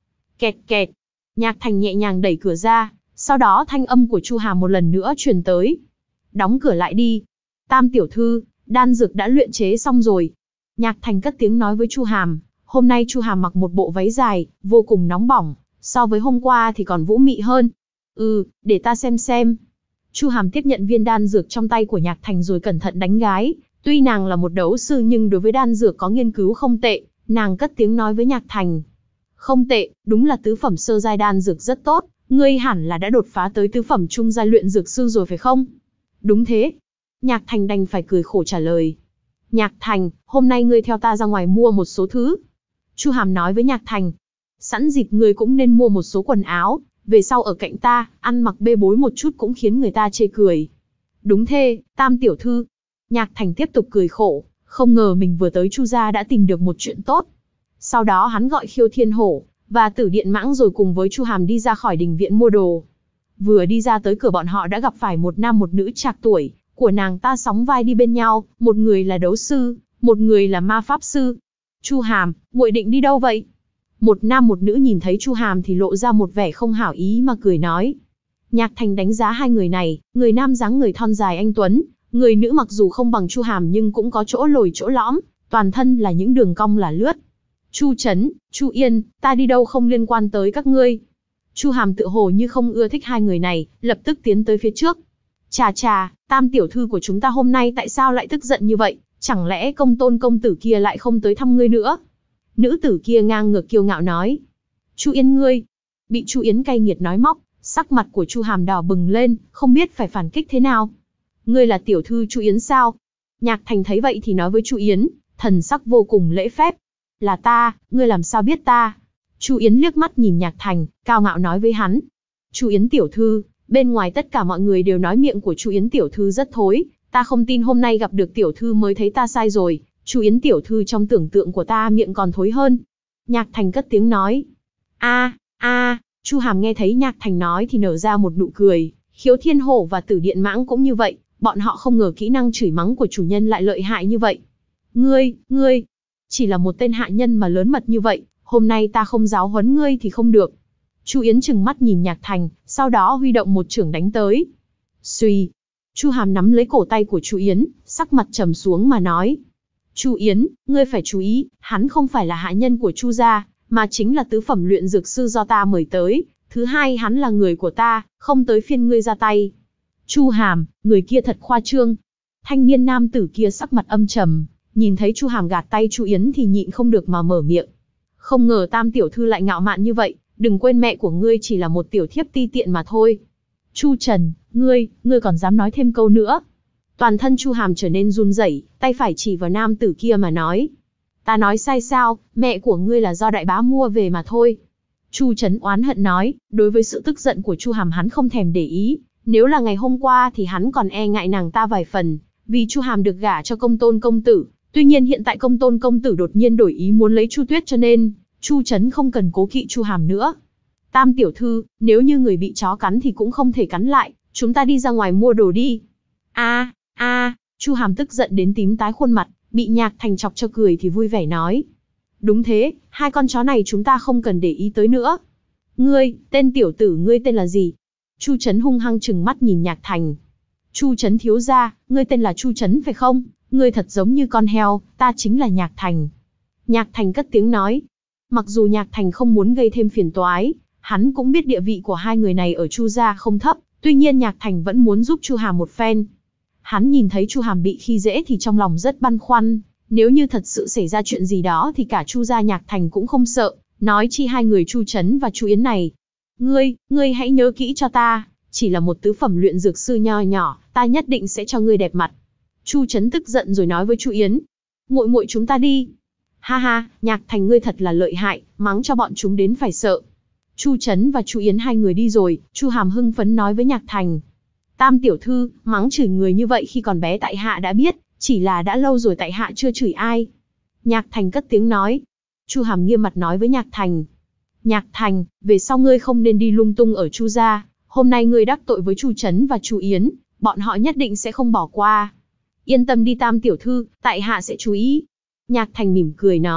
Kẹt kẹt. Nhạc Thành nhẹ nhàng đẩy cửa ra, sau đó thanh âm của Chu Hàm một lần nữa truyền tới. Đóng cửa lại đi. Tam tiểu thư, đan dược đã luyện chế xong rồi. Nhạc Thành cất tiếng nói với Chu Hàm. Hôm nay Chu Hàm mặc một bộ váy dài, vô cùng nóng bỏng, so với hôm qua thì còn vũ mị hơn. Ừ, để ta xem xem. Chu Hàm tiếp nhận viên đan dược trong tay của Nhạc Thành rồi cẩn thận đánh gái. Tuy nàng là một đấu sư nhưng đối với đan dược có nghiên cứu không tệ, nàng cất tiếng nói với Nhạc Thành. Không tệ, đúng là tứ phẩm sơ giai đan dược rất tốt, ngươi hẳn là đã đột phá tới tứ phẩm trung giai luyện dược sư rồi phải không? Đúng thế. Nhạc Thành đành phải cười khổ trả lời. Nhạc Thành, hôm nay ngươi theo ta ra ngoài mua một số thứ. Chu Hàm nói với Nhạc Thành. Sẵn dịp ngươi cũng nên mua một số quần áo, về sau ở cạnh ta, ăn mặc bê bối một chút cũng khiến người ta chê cười. Đúng thế, Tam tiểu thư. Nhạc Thành tiếp tục cười khổ, không ngờ mình vừa tới Chu gia đã tìm được một chuyện tốt. Sau đó hắn gọi Khiêu Thiên Hổ và Tử Điện Mãng rồi cùng với Chu Hàm đi ra khỏi đình viện mua đồ. Vừa đi ra tới cửa bọn họ đã gặp phải một nam một nữ trạc tuổi, của nàng ta sóng vai đi bên nhau, một người là đấu sư, một người là ma pháp sư. Chu Hàm, muội định đi đâu vậy? Một nam một nữ nhìn thấy Chu Hàm thì lộ ra một vẻ không hảo ý mà cười nói. Nhạc Thành đánh giá hai người này, người nam dáng người thon dài anh tuấn, người nữ mặc dù không bằng Chu Hàm nhưng cũng có chỗ lồi chỗ lõm, toàn thân là những đường cong là lướt. Chu Chấn, Chu Yên, ta đi đâu không liên quan tới các ngươi. Chu Hàm tựa hồ như không ưa thích hai người này, lập tức tiến tới phía trước. Chà chà, Tam tiểu thư của chúng ta hôm nay tại sao lại tức giận như vậy, chẳng lẽ Công Tôn công tử kia lại không tới thăm ngươi nữa? Nữ tử kia ngang ngược kiêu ngạo nói. Chu Yên ngươi, bị Chu Yến cay nghiệt nói móc, sắc mặt của Chu Hàm đỏ bừng lên, không biết phải phản kích thế nào. Ngươi là tiểu thư Chu Yến sao? Nhạc Thành thấy vậy thì nói với Chu Yến, thần sắc vô cùng lễ phép. Là ta, ngươi làm sao biết ta? Chu Yến liếc mắt nhìn Nhạc Thành, cao ngạo nói với hắn. Chu Yến tiểu thư, bên ngoài tất cả mọi người đều nói miệng của Chu Yến tiểu thư rất thối, ta không tin hôm nay gặp được tiểu thư mới thấy ta sai rồi, Chu Yến tiểu thư trong tưởng tượng của ta miệng còn thối hơn. Nhạc Thành cất tiếng nói. A, a, Chu Hàm nghe thấy Nhạc Thành nói thì nở ra một nụ cười, Khiếu Thiên Hổ và Tử Điện Mãng cũng như vậy, bọn họ không ngờ kỹ năng chửi mắng của chủ nhân lại lợi hại như vậy. Ngươi, ngươi, chỉ là một tên hạ nhân mà lớn mật như vậy, hôm nay ta không giáo huấn ngươi thì không được. Chu Yến trừng mắt nhìn Nhạc Thành, sau đó huy động một chưởng đánh tới. Xuy, Chu Hàm nắm lấy cổ tay của Chu Yến, sắc mặt trầm xuống mà nói. Chu Yến, ngươi phải chú ý, hắn không phải là hạ nhân của Chu gia, mà chính là tứ phẩm luyện dược sư do ta mời tới. Thứ hai, hắn là người của ta, không tới phiên ngươi ra tay. Chu Hàm, người kia thật khoa trương. Thanh niên nam tử kia sắc mặt âm trầm, nhìn thấy Chu Hàm gạt tay Chu Yến thì nhịn không được mà mở miệng. Không ngờ Tam tiểu thư lại ngạo mạn như vậy, đừng quên mẹ của ngươi chỉ là một tiểu thiếp ti tiện mà thôi. Chu Trần, ngươi, ngươi còn dám nói thêm câu nữa. Toàn thân Chu Hàm trở nên run rẩy, tay phải chỉ vào nam tử kia mà nói. Ta nói sai sao, mẹ của ngươi là do đại bá mua về mà thôi. Chu Trấn oán hận nói, đối với sự tức giận của Chu Hàm hắn không thèm để ý, nếu là ngày hôm qua thì hắn còn e ngại nàng ta vài phần, vì Chu Hàm được gả cho Công Tôn công tử, tuy nhiên hiện tại Công Tôn công tử đột nhiên đổi ý muốn lấy Chu Tuyết cho nên, Chu Trấn không cần cố kỵ Chu Hàm nữa. Tam tiểu thư, nếu như người bị chó cắn thì cũng không thể cắn lại, chúng ta đi ra ngoài mua đồ đi. A, a, Chu Hàm tức giận đến tím tái khuôn mặt, bị Nhạc Thành chọc cho cười thì vui vẻ nói. Đúng thế, hai con chó này chúng ta không cần để ý tới nữa. Ngươi, tên tiểu tử ngươi tên là gì? Chu Trấn hung hăng trừng mắt nhìn Nhạc Thành. Chu Trấn thiếu gia, ngươi tên là Chu Trấn phải không? Ngươi thật giống như con heo, ta chính là Nhạc Thành. Nhạc Thành cất tiếng nói. Mặc dù Nhạc Thành không muốn gây thêm phiền toái, hắn cũng biết địa vị của hai người này ở Chu gia không thấp, tuy nhiên Nhạc Thành vẫn muốn giúp Chu Hàm một phen. Hắn nhìn thấy Chu Hàm bị khi dễ thì trong lòng rất băn khoăn, nếu như thật sự xảy ra chuyện gì đó thì cả Chu gia Nhạc Thành cũng không sợ, nói chi hai người Chu Trấn và Chu Yến này. Ngươi, ngươi hãy nhớ kỹ cho ta, chỉ là một tứ phẩm luyện dược sư nho nhỏ, ta nhất định sẽ cho ngươi đẹp mặt. Chu Trấn tức giận rồi nói với Chu Yến. Muội muội chúng ta đi. Ha ha, Nhạc Thành ngươi thật là lợi hại, mắng cho bọn chúng đến phải sợ. Chu Trấn và Chu Yến hai người đi rồi, Chu Hàm hưng phấn nói với Nhạc Thành. Tam tiểu thư, mắng chửi người như vậy khi còn bé tại hạ đã biết, chỉ là đã lâu rồi tại hạ chưa chửi ai. Nhạc Thành cất tiếng nói. Chu Hàm nghiêm mặt nói với Nhạc Thành. Nhạc Thành, về sau ngươi không nên đi lung tung ở Chu gia, hôm nay ngươi đắc tội với Chu Trấn và Chu Yến, bọn họ nhất định sẽ không bỏ qua. Yên tâm đi Tam tiểu thư, tại hạ sẽ chú ý. Nhạc Thành mỉm cười nói,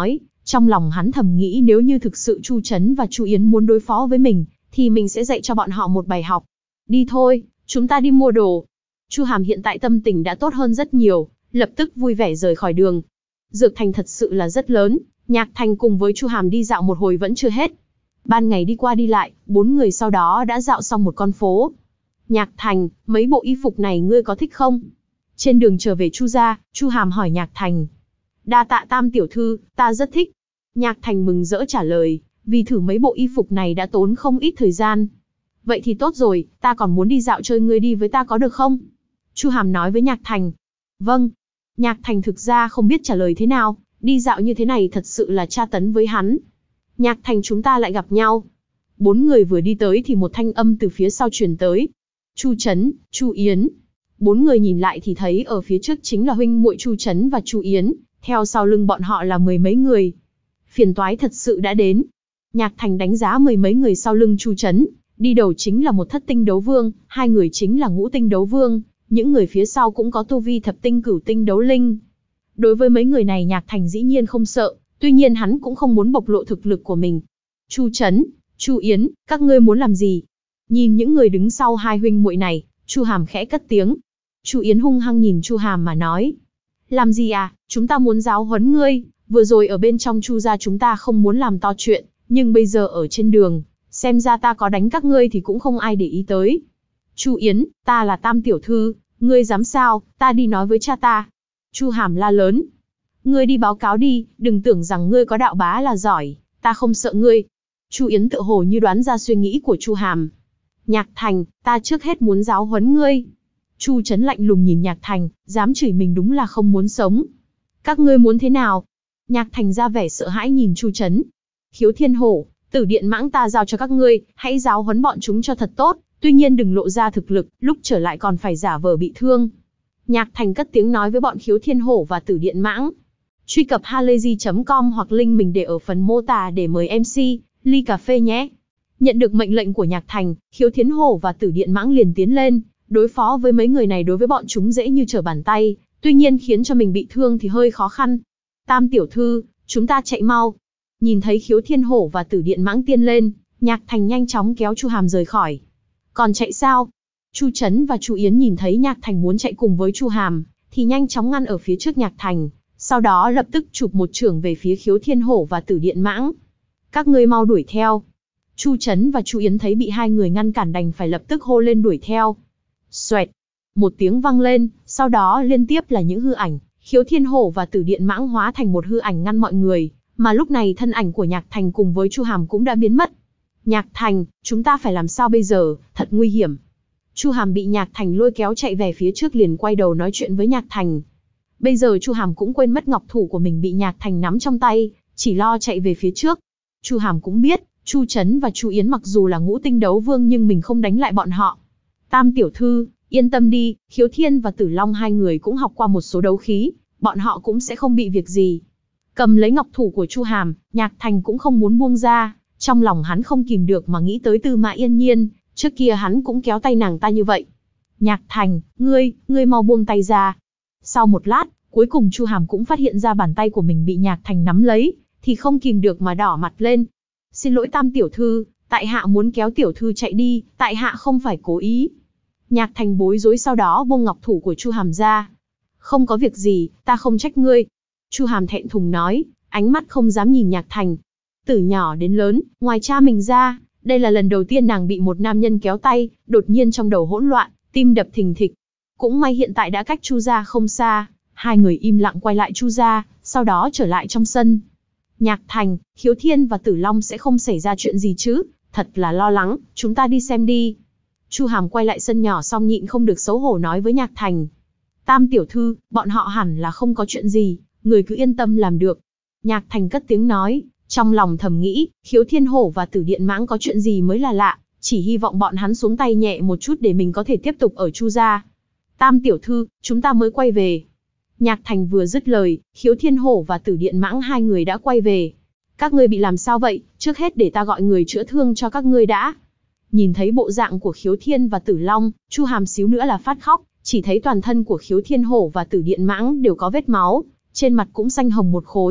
Trong lòng hắn thầm nghĩ nếu như thực sự Chu Trấn và Chu Yến muốn đối phó với mình, thì mình sẽ dạy cho bọn họ một bài học. Đi thôi, chúng ta đi mua đồ. Chu Hàm hiện tại tâm tình đã tốt hơn rất nhiều, lập tức vui vẻ rời khỏi đường. Dược thành thật sự là rất lớn, Nhạc Thành cùng với Chu Hàm đi dạo một hồi vẫn chưa hết. Ban ngày đi qua đi lại, bốn người sau đó đã dạo xong một con phố. Nhạc Thành, mấy bộ y phục này ngươi có thích không? Trên đường trở về Chu gia, Chu Hàm hỏi Nhạc Thành. Đa tạ Tam tiểu thư, ta rất thích. Nhạc Thành mừng rỡ trả lời, vì thử mấy bộ y phục này đã tốn không ít thời gian. Vậy thì tốt rồi, ta còn muốn đi dạo chơi, ngươi đi với ta có được không? Chu Hàm nói với Nhạc Thành. Vâng. Nhạc Thành thực ra không biết trả lời thế nào, đi dạo như thế này thật sự là tra tấn với hắn. Nhạc Thành, chúng ta lại gặp nhau. Bốn người vừa đi tới thì một thanh âm từ phía sau truyền tới. Chu Trấn, Chu Yến. Bốn người nhìn lại thì thấy ở phía trước chính là huynh muội Chu Trấn và Chu Yến, theo sau lưng bọn họ là mười mấy người. Phiền toái thật sự đã đến. Nhạc Thành đánh giá mười mấy người sau lưng Chu Trấn, đi đầu chính là một thất tinh đấu vương, hai người chính là ngũ tinh đấu vương, những người phía sau cũng có tu vi thập tinh cửu tinh đấu linh. Đối với mấy người này Nhạc Thành dĩ nhiên không sợ, tuy nhiên hắn cũng không muốn bộc lộ thực lực của mình. Chu Trấn, Chu Yến, các ngươi muốn làm gì? Nhìn những người đứng sau hai huynh muội này, Chu Hàm khẽ cất tiếng. Chu Yến hung hăng nhìn Chu Hàm mà nói. Làm gì à, chúng ta muốn giáo huấn ngươi, vừa rồi ở bên trong Chu gia chúng ta không muốn làm to chuyện, nhưng bây giờ ở trên đường, xem ra ta có đánh các ngươi thì cũng không ai để ý tới. Chu Yến, ta là Tam tiểu thư, ngươi dám sao, ta đi nói với cha ta. Chu Hàm la lớn. Ngươi đi báo cáo đi, đừng tưởng rằng ngươi có đạo bá là giỏi, ta không sợ ngươi. Chu Yến tự hồ như đoán ra suy nghĩ của Chu Hàm. Nhạc Thành, ta trước hết muốn giáo huấn ngươi. Chu Trấn lạnh lùng nhìn Nhạc Thành, dám chửi mình đúng là không muốn sống. Các ngươi muốn thế nào? Nhạc Thành ra vẻ sợ hãi nhìn Chu Trấn. Khiếu Thiên Hổ, Tử Điện Mãng ta giao cho các ngươi, hãy giáo huấn bọn chúng cho thật tốt, tuy nhiên đừng lộ ra thực lực, lúc trở lại còn phải giả vờ bị thương. Nhạc Thành cất tiếng nói với bọn Khiếu Thiên Hổ và Tử Điện Mãng. Truy cập halayzi chấm com hoặc link mình để ở phần mô tả để mời em xê, ly cà phê nhé. Nhận được mệnh lệnh của Nhạc Thành, Khiếu Thiên Hổ và Tử Điện Mãng liền tiến lên, đối phó với mấy người này đối với bọn chúng dễ như trở bàn tay, tuy nhiên khiến cho mình bị thương thì hơi khó khăn. Tam tiểu thư, chúng ta chạy mau. Nhìn thấy Khiếu Thiên Hổ và Tử Điện Mãng tiến lên, Nhạc Thành nhanh chóng kéo Chu Hàm rời khỏi. Còn chạy sao? Chu Trấn và Chu Yến nhìn thấy Nhạc Thành muốn chạy cùng với Chu Hàm, thì nhanh chóng ngăn ở phía trước Nhạc Thành, sau đó lập tức chụp một chưởng về phía Khiếu Thiên Hổ và Tử Điện Mãng. Các ngươi mau đuổi theo. Chu Trấn và Chu Yến thấy bị hai người ngăn cản đành phải lập tức hô lên đuổi theo. Xoẹt, một tiếng vang lên, sau đó liên tiếp là những hư ảnh, Khiếu Thiên Hổ và Tử Điện Mãng hóa thành một hư ảnh ngăn mọi người, mà lúc này thân ảnh của Nhạc Thành cùng với Chu Hàm cũng đã biến mất. Nhạc Thành, chúng ta phải làm sao bây giờ, thật nguy hiểm. Chu Hàm bị Nhạc Thành lôi kéo chạy về phía trước liền quay đầu nói chuyện với Nhạc Thành. Bây giờ Chu Hàm cũng quên mất ngọc thủ của mình bị Nhạc Thành nắm trong tay, chỉ lo chạy về phía trước. Chu Hàm cũng biết, Chu Trấn và Chu Yến mặc dù là ngũ tinh đấu vương nhưng mình không đánh lại bọn họ. Tam tiểu thư, yên tâm đi, Khiếu Thiên và Tử Long hai người cũng học qua một số đấu khí, bọn họ cũng sẽ không bị việc gì. Cầm lấy ngọc thủ của Chu Hàm, Nhạc Thành cũng không muốn buông ra, trong lòng hắn không kìm được mà nghĩ tới Tư Mã Yên Nhiên, trước kia hắn cũng kéo tay nàng ta như vậy. Nhạc Thành, ngươi, ngươi mau buông tay ra. Sau một lát, cuối cùng Chu Hàm cũng phát hiện ra bàn tay của mình bị Nhạc Thành nắm lấy, thì không kìm được mà đỏ mặt lên. Xin lỗi Tam tiểu thư, tại hạ muốn kéo tiểu thư chạy đi, tại hạ không phải cố ý. Nhạc Thành bối rối sau đó buông ngọc thủ của Chu Hàm ra. Không có việc gì, ta không trách ngươi. Chu Hàm thẹn thùng nói, ánh mắt không dám nhìn Nhạc Thành. Từ nhỏ đến lớn, ngoài cha mình ra, đây là lần đầu tiên nàng bị một nam nhân kéo tay, đột nhiên trong đầu hỗn loạn, tim đập thình thịch. Cũng may hiện tại đã cách Chu gia không xa, hai người im lặng quay lại Chu gia, sau đó trở lại trong sân. Nhạc Thành, Khiếu Thiên và Tử Long sẽ không xảy ra chuyện gì chứ, thật là lo lắng, chúng ta đi xem đi. Chu Hàm quay lại sân nhỏ xong nhịn không được xấu hổ nói với Nhạc Thành. Tam tiểu thư, bọn họ hẳn là không có chuyện gì, người cứ yên tâm làm được. Nhạc Thành cất tiếng nói, trong lòng thầm nghĩ, Khiếu Thiên Hổ và Tử Điện Mãng có chuyện gì mới là lạ, chỉ hy vọng bọn hắn xuống tay nhẹ một chút để mình có thể tiếp tục ở Chu gia. Tam tiểu thư, chúng ta mới quay về. Nhạc Thành vừa dứt lời, Khiếu Thiên Hổ và Tử Điện Mãng hai người đã quay về. Các ngươi bị làm sao vậy, trước hết để ta gọi người chữa thương cho các ngươi đã. Nhìn thấy bộ dạng của Khiếu Thiên và Tử Long, Chu Hàm xíu nữa là phát khóc, chỉ thấy toàn thân của Khiếu Thiên Hổ và Tử Điện Mãng đều có vết máu, trên mặt cũng xanh hồng một khối,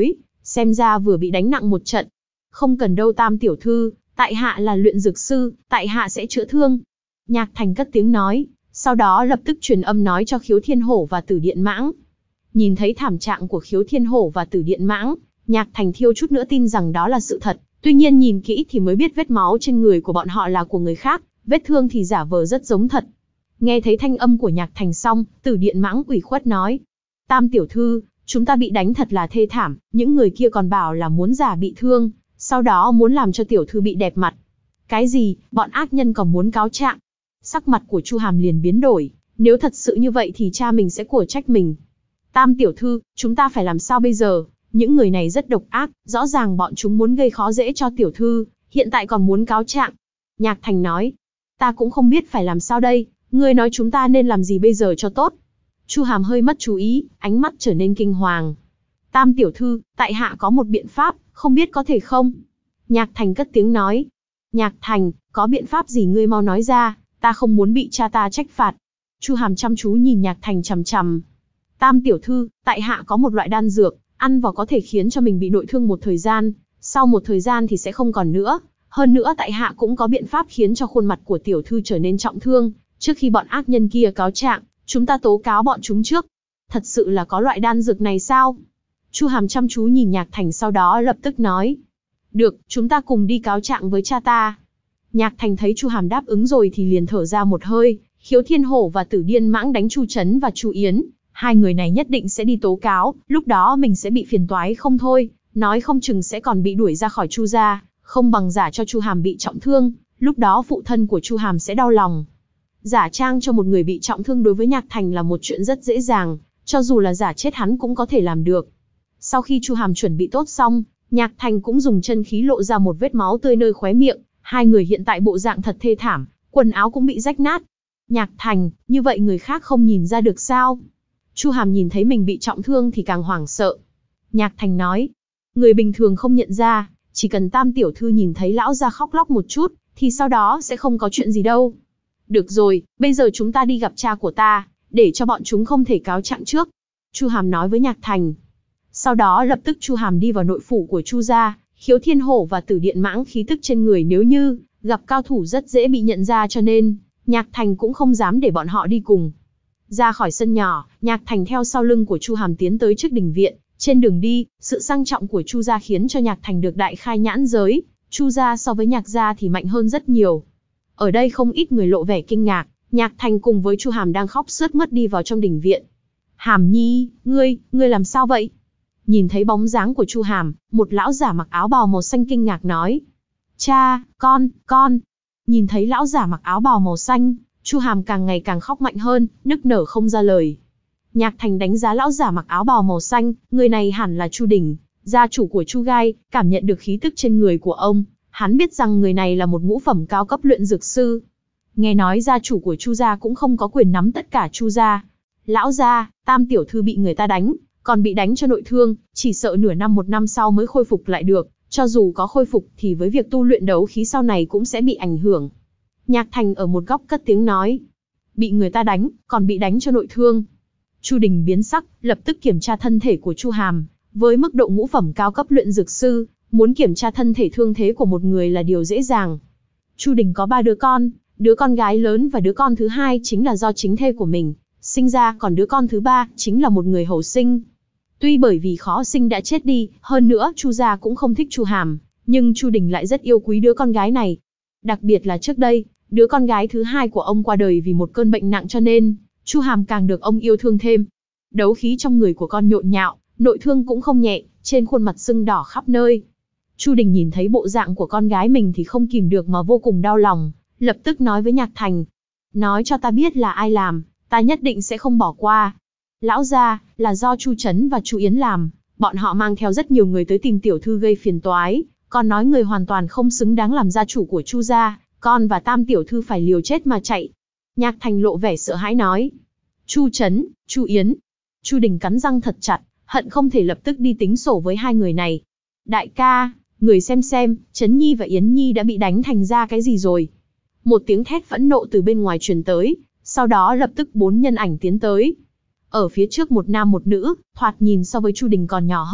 Xem ra vừa bị đánh nặng một trận. Không cần đâu Tam tiểu thư, tại hạ là luyện dược sư, tại hạ sẽ chữa thương. Nhạc Thành cất tiếng nói, sau đó lập tức truyền âm nói cho Khiếu Thiên Hổ và Tử Điện Mãng. Nhìn thấy thảm trạng của Khiếu Thiên Hổ và Tử Điện Mãng, Nhạc Thành thiêu chút nữa tin rằng đó là sự thật, tuy nhiên nhìn kỹ thì mới biết vết máu trên người của bọn họ là của người khác, vết thương thì giả vờ rất giống thật. Nghe thấy thanh âm của Nhạc Thành xong, Tử Điện Mãng ủy khuất nói, Tam tiểu thư, chúng ta bị đánh thật là thê thảm, những người kia còn bảo là muốn giả bị thương, sau đó muốn làm cho tiểu thư bị đẹp mặt. Cái gì, bọn ác nhân còn muốn cáo trạng? Sắc mặt của Chu Hàm liền biến đổi, nếu thật sự như vậy thì cha mình sẽ của trách mình. Tam tiểu thư, chúng ta phải làm sao bây giờ? Những người này rất độc ác, rõ ràng bọn chúng muốn gây khó dễ cho tiểu thư, hiện tại còn muốn cáo trạng. Nhạc Thành nói, ta cũng không biết phải làm sao đây, ngươi nói chúng ta nên làm gì bây giờ cho tốt. Chu Hàm hơi mất chú ý, ánh mắt trở nên kinh hoàng. Tam tiểu thư, tại hạ có một biện pháp, không biết có thể không? Nhạc Thành cất tiếng nói. Nhạc Thành, có biện pháp gì ngươi mau nói ra, ta không muốn bị cha ta trách phạt. Chu Hàm chăm chú nhìn Nhạc Thành chằm chằm. Tam tiểu thư, tại hạ có một loại đan dược, ăn vào có thể khiến cho mình bị nội thương một thời gian, sau một thời gian thì sẽ không còn nữa. Hơn nữa tại hạ cũng có biện pháp khiến cho khuôn mặt của tiểu thư trở nên trọng thương, trước khi bọn ác nhân kia cáo trạng, chúng ta tố cáo bọn chúng trước. Thật sự là có loại đan dược này sao? Chu Hàm chăm chú nhìn Nhạc Thành sau đó lập tức nói. Được, chúng ta cùng đi cáo trạng với cha ta. Nhạc Thành thấy Chu Hàm đáp ứng rồi thì liền thở ra một hơi, Khiếu Thiên Hổ và Tử Điên Mãng đánh Chu Chấn và Chu Yến. Hai người này nhất định sẽ đi tố cáo, lúc đó mình sẽ bị phiền toái không thôi, nói không chừng sẽ còn bị đuổi ra khỏi Chu gia, không bằng giả cho Chu Hàm bị trọng thương, lúc đó phụ thân của Chu Hàm sẽ đau lòng. Giả trang cho một người bị trọng thương đối với Nhạc Thành là một chuyện rất dễ dàng, cho dù là giả chết hắn cũng có thể làm được. Sau khi Chu Hàm chuẩn bị tốt xong, Nhạc Thành cũng dùng chân khí lộ ra một vết máu tươi nơi khóe miệng, hai người hiện tại bộ dạng thật thê thảm, quần áo cũng bị rách nát. Nhạc Thành, như vậy người khác không nhìn ra được sao? Chu Hàm nhìn thấy mình bị trọng thương thì càng hoảng sợ. Nhạc Thành nói, người bình thường không nhận ra, chỉ cần Tam tiểu thư nhìn thấy lão gia khóc lóc một chút, thì sau đó sẽ không có chuyện gì đâu. Được rồi, bây giờ chúng ta đi gặp cha của ta, để cho bọn chúng không thể cáo trạng trước. Chu Hàm nói với Nhạc Thành. Sau đó lập tức Chu Hàm đi vào nội phủ của Chu gia, Khiếu Thiên Hổ và Tử Điện Mãng khí tức trên người nếu như gặp cao thủ rất dễ bị nhận ra, cho nên Nhạc Thành cũng không dám để bọn họ đi cùng. Ra khỏi sân nhỏ, Nhạc Thành theo sau lưng của Chu Hàm tiến tới trước đình viện. Trên đường đi, sự sang trọng của Chu gia khiến cho Nhạc Thành được đại khai nhãn giới. Chu gia so với Nhạc gia thì mạnh hơn rất nhiều. Ở đây không ít người lộ vẻ kinh ngạc. Nhạc Thành cùng với Chu Hàm đang khóc sướt mướt đi vào trong đình viện. Hàm Nhi, ngươi, ngươi làm sao vậy? Nhìn thấy bóng dáng của Chu Hàm, một lão giả mặc áo bào màu xanh kinh ngạc nói. Cha, con, con. Nhìn thấy lão giả mặc áo bào màu xanh, Chu Hàm càng ngày càng khóc mạnh hơn, nức nở không ra lời. Nhạc Thành đánh giá lão giả mặc áo bào màu xanh, người này hẳn là Chu Đình, gia chủ của Chu Gai, cảm nhận được khí tức trên người của ông, hắn biết rằng người này là một ngũ phẩm cao cấp luyện dược sư. Nghe nói gia chủ của Chu gia cũng không có quyền nắm tất cả Chu gia. Lão gia, Tam tiểu thư bị người ta đánh, còn bị đánh cho nội thương, chỉ sợ nửa năm một năm sau mới khôi phục lại được, cho dù có khôi phục thì với việc tu luyện đấu khí sau này cũng sẽ bị ảnh hưởng. Nhạc Thành ở một góc cất tiếng nói, bị người ta đánh, còn bị đánh cho nội thương. Chu Đình biến sắc, lập tức kiểm tra thân thể của Chu Hàm, với mức độ ngũ phẩm cao cấp luyện dược sư, muốn kiểm tra thân thể thương thế của một người là điều dễ dàng. Chu Đình có ba đứa con, đứa con gái lớn và đứa con thứ hai chính là do chính thê của mình sinh ra, còn đứa con thứ ba chính là một người hầu sinh. Tuy bởi vì khó sinh đã chết đi, hơn nữa Chu gia cũng không thích Chu Hàm, nhưng Chu Đình lại rất yêu quý đứa con gái này. Đặc biệt là trước đây, đứa con gái thứ hai của ông qua đời vì một cơn bệnh nặng, cho nên Chu Hàm càng được ông yêu thương thêm. Đấu khí trong người của con nhộn nhạo, nội thương cũng không nhẹ, trên khuôn mặt sưng đỏ khắp nơi. Chu Đình nhìn thấy bộ dạng của con gái mình thì không kìm được mà vô cùng đau lòng, lập tức nói với Nhạc Thành, nói cho ta biết là ai làm, ta nhất định sẽ không bỏ qua. Lão gia, là do Chu Chấn và Chu Yến làm, bọn họ mang theo rất nhiều người tới tìm tiểu thư gây phiền toái, còn nói người hoàn toàn không xứng đáng làm gia chủ của Chu gia, con và Tam tiểu thư phải liều chết mà chạy. Nhạc Thành lộ vẻ sợ hãi nói, Chu Chấn, Chu Yến. Chu Đình cắn răng thật chặt, hận không thể lập tức đi tính sổ với hai người này. Đại ca, người xem xem, Chấn Nhi và Yến Nhi đã bị đánh thành ra cái gì rồi. Một tiếng thét phẫn nộ từ bên ngoài truyền tới, sau đó lập tức bốn nhân ảnh tiến tới. Ở phía trước một nam một nữ, thoạt nhìn so với Chu Đình còn nhỏ hơn,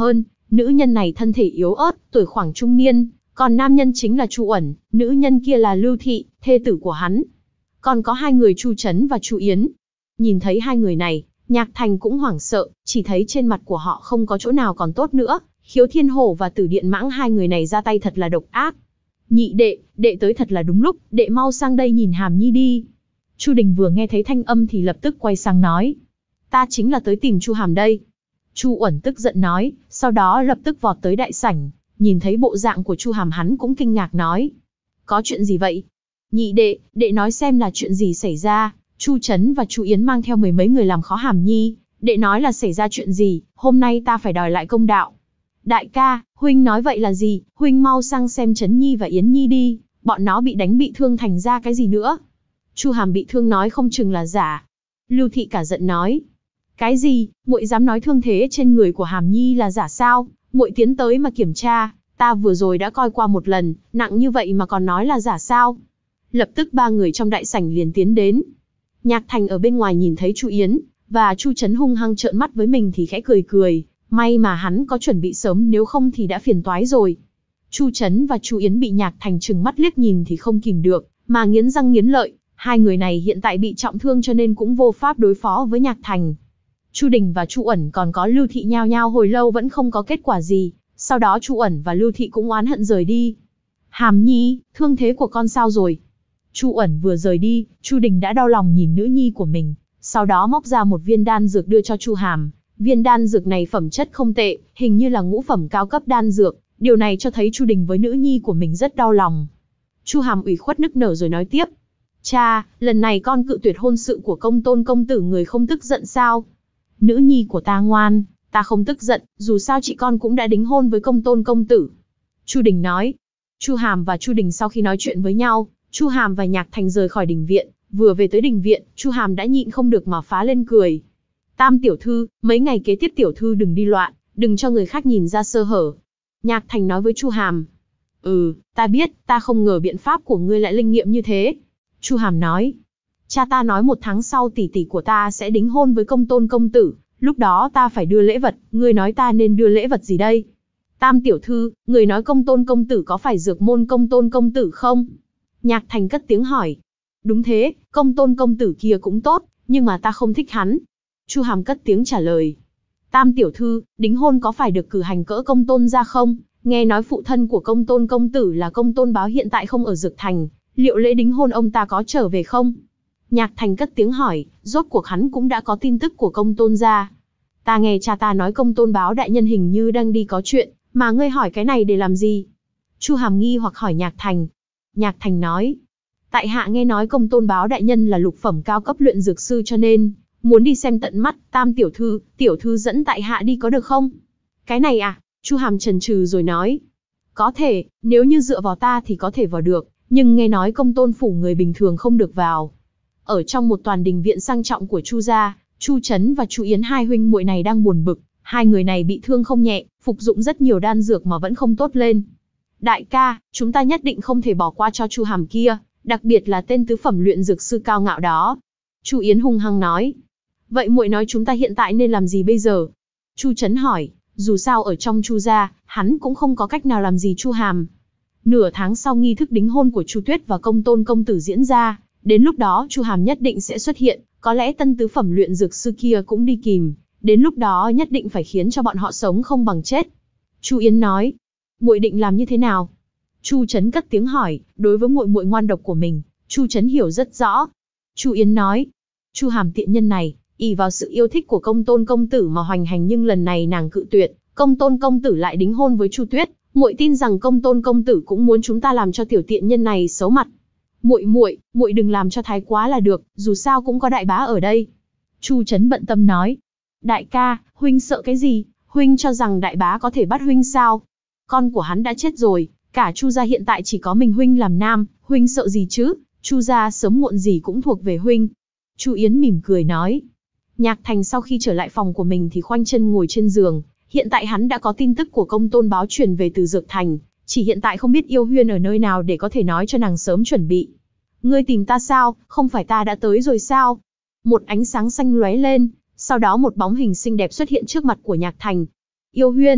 Nữ nhân này thân thể yếu ớt, tuổi khoảng trung niên, còn nam nhân chính là Chu Uẩn, nữ nhân kia là Lưu Thị, thê tử của hắn. Còn có hai người Chu Chấn và Chu Yến. Nhìn thấy hai người này, Nhạc Thành cũng hoảng sợ, chỉ thấy trên mặt của họ không có chỗ nào còn tốt nữa. Khiếu Thiên Hổ và Tử Điện Mãng hai người này ra tay thật là độc ác. Nhị đệ, đệ tới thật là đúng lúc, đệ mau sang đây nhìn Hàm Nhi đi. Chu Đình vừa nghe thấy thanh âm thì lập tức quay sang nói. Ta chính là tới tìm Chu Hàm đây. Chu Uẩn tức giận nói, sau đó lập tức vọt tới đại sảnh, nhìn thấy bộ dạng của Chu Hàm hắn cũng kinh ngạc nói. Có chuyện gì vậy? Nhị đệ, đệ nói xem là chuyện gì xảy ra. Chu Chấn và Chu Yến mang theo mười mấy người làm khó Hàm Nhi, đệ nói là xảy ra chuyện gì, hôm nay ta phải đòi lại công đạo. Đại ca, huynh nói vậy là gì, huynh mau sang xem Chấn Nhi và Yến Nhi đi, bọn nó bị đánh bị thương thành ra cái gì nữa. Chu Hàm bị thương nói không chừng là giả. Lưu Thị cả giận nói. Cái gì, muội dám nói thương thế trên người của Hàm Nhi là giả sao, muội tiến tới mà kiểm tra, ta vừa rồi đã coi qua một lần, nặng như vậy mà còn nói là giả sao. Lập tức ba người trong đại sảnh liền tiến đến. Nhạc Thành ở bên ngoài nhìn thấy Chu Yến và Chu Chấn hung hăng trợn mắt với mình thì khẽ cười cười, may mà hắn có chuẩn bị sớm nếu không thì đã phiền toái rồi. Chu Chấn và Chu Yến bị Nhạc Thành trừng mắt liếc nhìn thì không kìm được, mà nghiến răng nghiến lợi, hai người này hiện tại bị trọng thương cho nên cũng vô pháp đối phó với Nhạc Thành. Chu Đình và Chu Uẩn còn có Lưu Thị nhao nhao hồi lâu vẫn không có kết quả gì, sau đó Chu Uẩn và Lưu Thị cũng oán hận rời đi. Hàm Nhi, thương thế của con sao rồi? Chu Uẩn vừa rời đi, Chu Đình đã đau lòng nhìn nữ nhi của mình, sau đó móc ra một viên đan dược đưa cho Chu Hàm. Viên đan dược này phẩm chất không tệ, hình như là ngũ phẩm cao cấp đan dược, điều này cho thấy Chu Đình với nữ nhi của mình rất đau lòng. Chu Hàm ủy khuất nức nở rồi nói tiếp. Cha, lần này con cự tuyệt hôn sự của Công Tôn công tử, người không tức giận sao? Nữ nhi của ta ngoan, ta không tức giận, dù sao chị con cũng đã đính hôn với Công Tôn công tử. Chu Đình nói. Chu Hàm và Chu Đình sau khi nói chuyện với nhau, Chu Hàm và Nhạc Thành rời khỏi đình viện, vừa về tới đình viện, Chu Hàm đã nhịn không được mà phá lên cười. Tam tiểu thư, mấy ngày kế tiếp tiểu thư đừng đi loạn, đừng cho người khác nhìn ra sơ hở. Nhạc Thành nói với Chu Hàm. Ừ, ta biết, ta không ngờ biện pháp của ngươi lại linh nghiệm như thế. Chu Hàm nói. Cha ta nói một tháng sau tỷ tỷ của ta sẽ đính hôn với Công Tôn công tử, lúc đó ta phải đưa lễ vật, ngươi nói ta nên đưa lễ vật gì đây? Tam tiểu thư, người nói Công Tôn công tử có phải dược môn Công Tôn công tử không? Nhạc Thành cất tiếng hỏi. Đúng thế, Công Tôn công tử kia cũng tốt, nhưng mà ta không thích hắn. Chu Hàm cất tiếng trả lời. Tam tiểu thư, đính hôn có phải được cử hành cỡ Công Tôn ra không? Nghe nói phụ thân của Công Tôn công tử là Công Tôn Báo hiện tại không ở Dược Thành, liệu lễ đính hôn ông ta có trở về không? Nhạc Thành cất tiếng hỏi, rốt cuộc hắn cũng đã có tin tức của Công Tôn ra. Ta nghe cha ta nói Công Tôn Báo đại nhân hình như đang đi có chuyện, mà ngươi hỏi cái này để làm gì? Chu Hàm nghi hoặc hỏi Nhạc Thành. Nhạc Thành nói, tại hạ nghe nói Công Tôn Báo đại nhân là lục phẩm cao cấp luyện dược sư cho nên muốn đi xem tận mắt. Tam tiểu thư, tiểu thư dẫn tại hạ đi có được không? Cái này à? Chu Hàm chần chừ rồi nói, có thể, nếu như dựa vào ta thì có thể vào được, nhưng nghe nói Công Tôn phủ người bình thường không được vào. Ở trong một toàn đình viện sang trọng của Chu gia, Chu Chấn và Chu Yến hai huynh muội này đang buồn bực, hai người này bị thương không nhẹ, phục dụng rất nhiều đan dược mà vẫn không tốt lên. Đại ca, chúng ta nhất định không thể bỏ qua cho Chu Hàm kia, đặc biệt là tên tứ phẩm luyện dược sư cao ngạo đó. Chu Yến hung hăng nói. Vậy muội nói chúng ta hiện tại nên làm gì bây giờ? Chu Chấn hỏi, dù sao ở trong Chu gia, hắn cũng không có cách nào làm gì Chu Hàm. Nửa tháng sau nghi thức đính hôn của Chu Tuyết và Công Tôn công tử diễn ra, đến lúc đó Chu Hàm nhất định sẽ xuất hiện, có lẽ tân tứ phẩm luyện dược sư kia cũng đi kìm, đến lúc đó nhất định phải khiến cho bọn họ sống không bằng chết. Chu Yến nói, muội định làm như thế nào? Chu Chấn cất tiếng hỏi, đối với muội muội ngoan độc của mình, Chu Chấn hiểu rất rõ. Chu Yến nói, Chu Hàm tiện nhân này, ỷ vào sự yêu thích của Công Tôn công tử mà hoành hành, nhưng lần này nàng cự tuyệt, Công Tôn công tử lại đính hôn với Chu Tuyết, muội tin rằng Công Tôn công tử cũng muốn chúng ta làm cho tiểu tiện nhân này xấu mặt. Muội muội, muội đừng làm cho thái quá là được, dù sao cũng có đại bá ở đây. Chu Chấn bận tâm nói, đại ca, huynh sợ cái gì? Huynh cho rằng đại bá có thể bắt huynh sao? Con của hắn đã chết rồi, cả Chu gia hiện tại chỉ có mình huynh làm nam, huynh sợ gì chứ? Chu gia sớm muộn gì cũng thuộc về huynh. Chu Yến mỉm cười nói. Nhạc Thành sau khi trở lại phòng của mình thì khoanh chân ngồi trên giường, hiện tại hắn đã có tin tức của Công Tôn Báo truyền về từ Dược Thành, chỉ hiện tại không biết Yêu Huyên ở nơi nào để có thể nói cho nàng sớm chuẩn bị. Ngươi tìm ta sao, không phải ta đã tới rồi sao? Một ánh sáng xanh lóe lên, sau đó một bóng hình xinh đẹp xuất hiện trước mặt của Nhạc Thành. Yêu Huyên,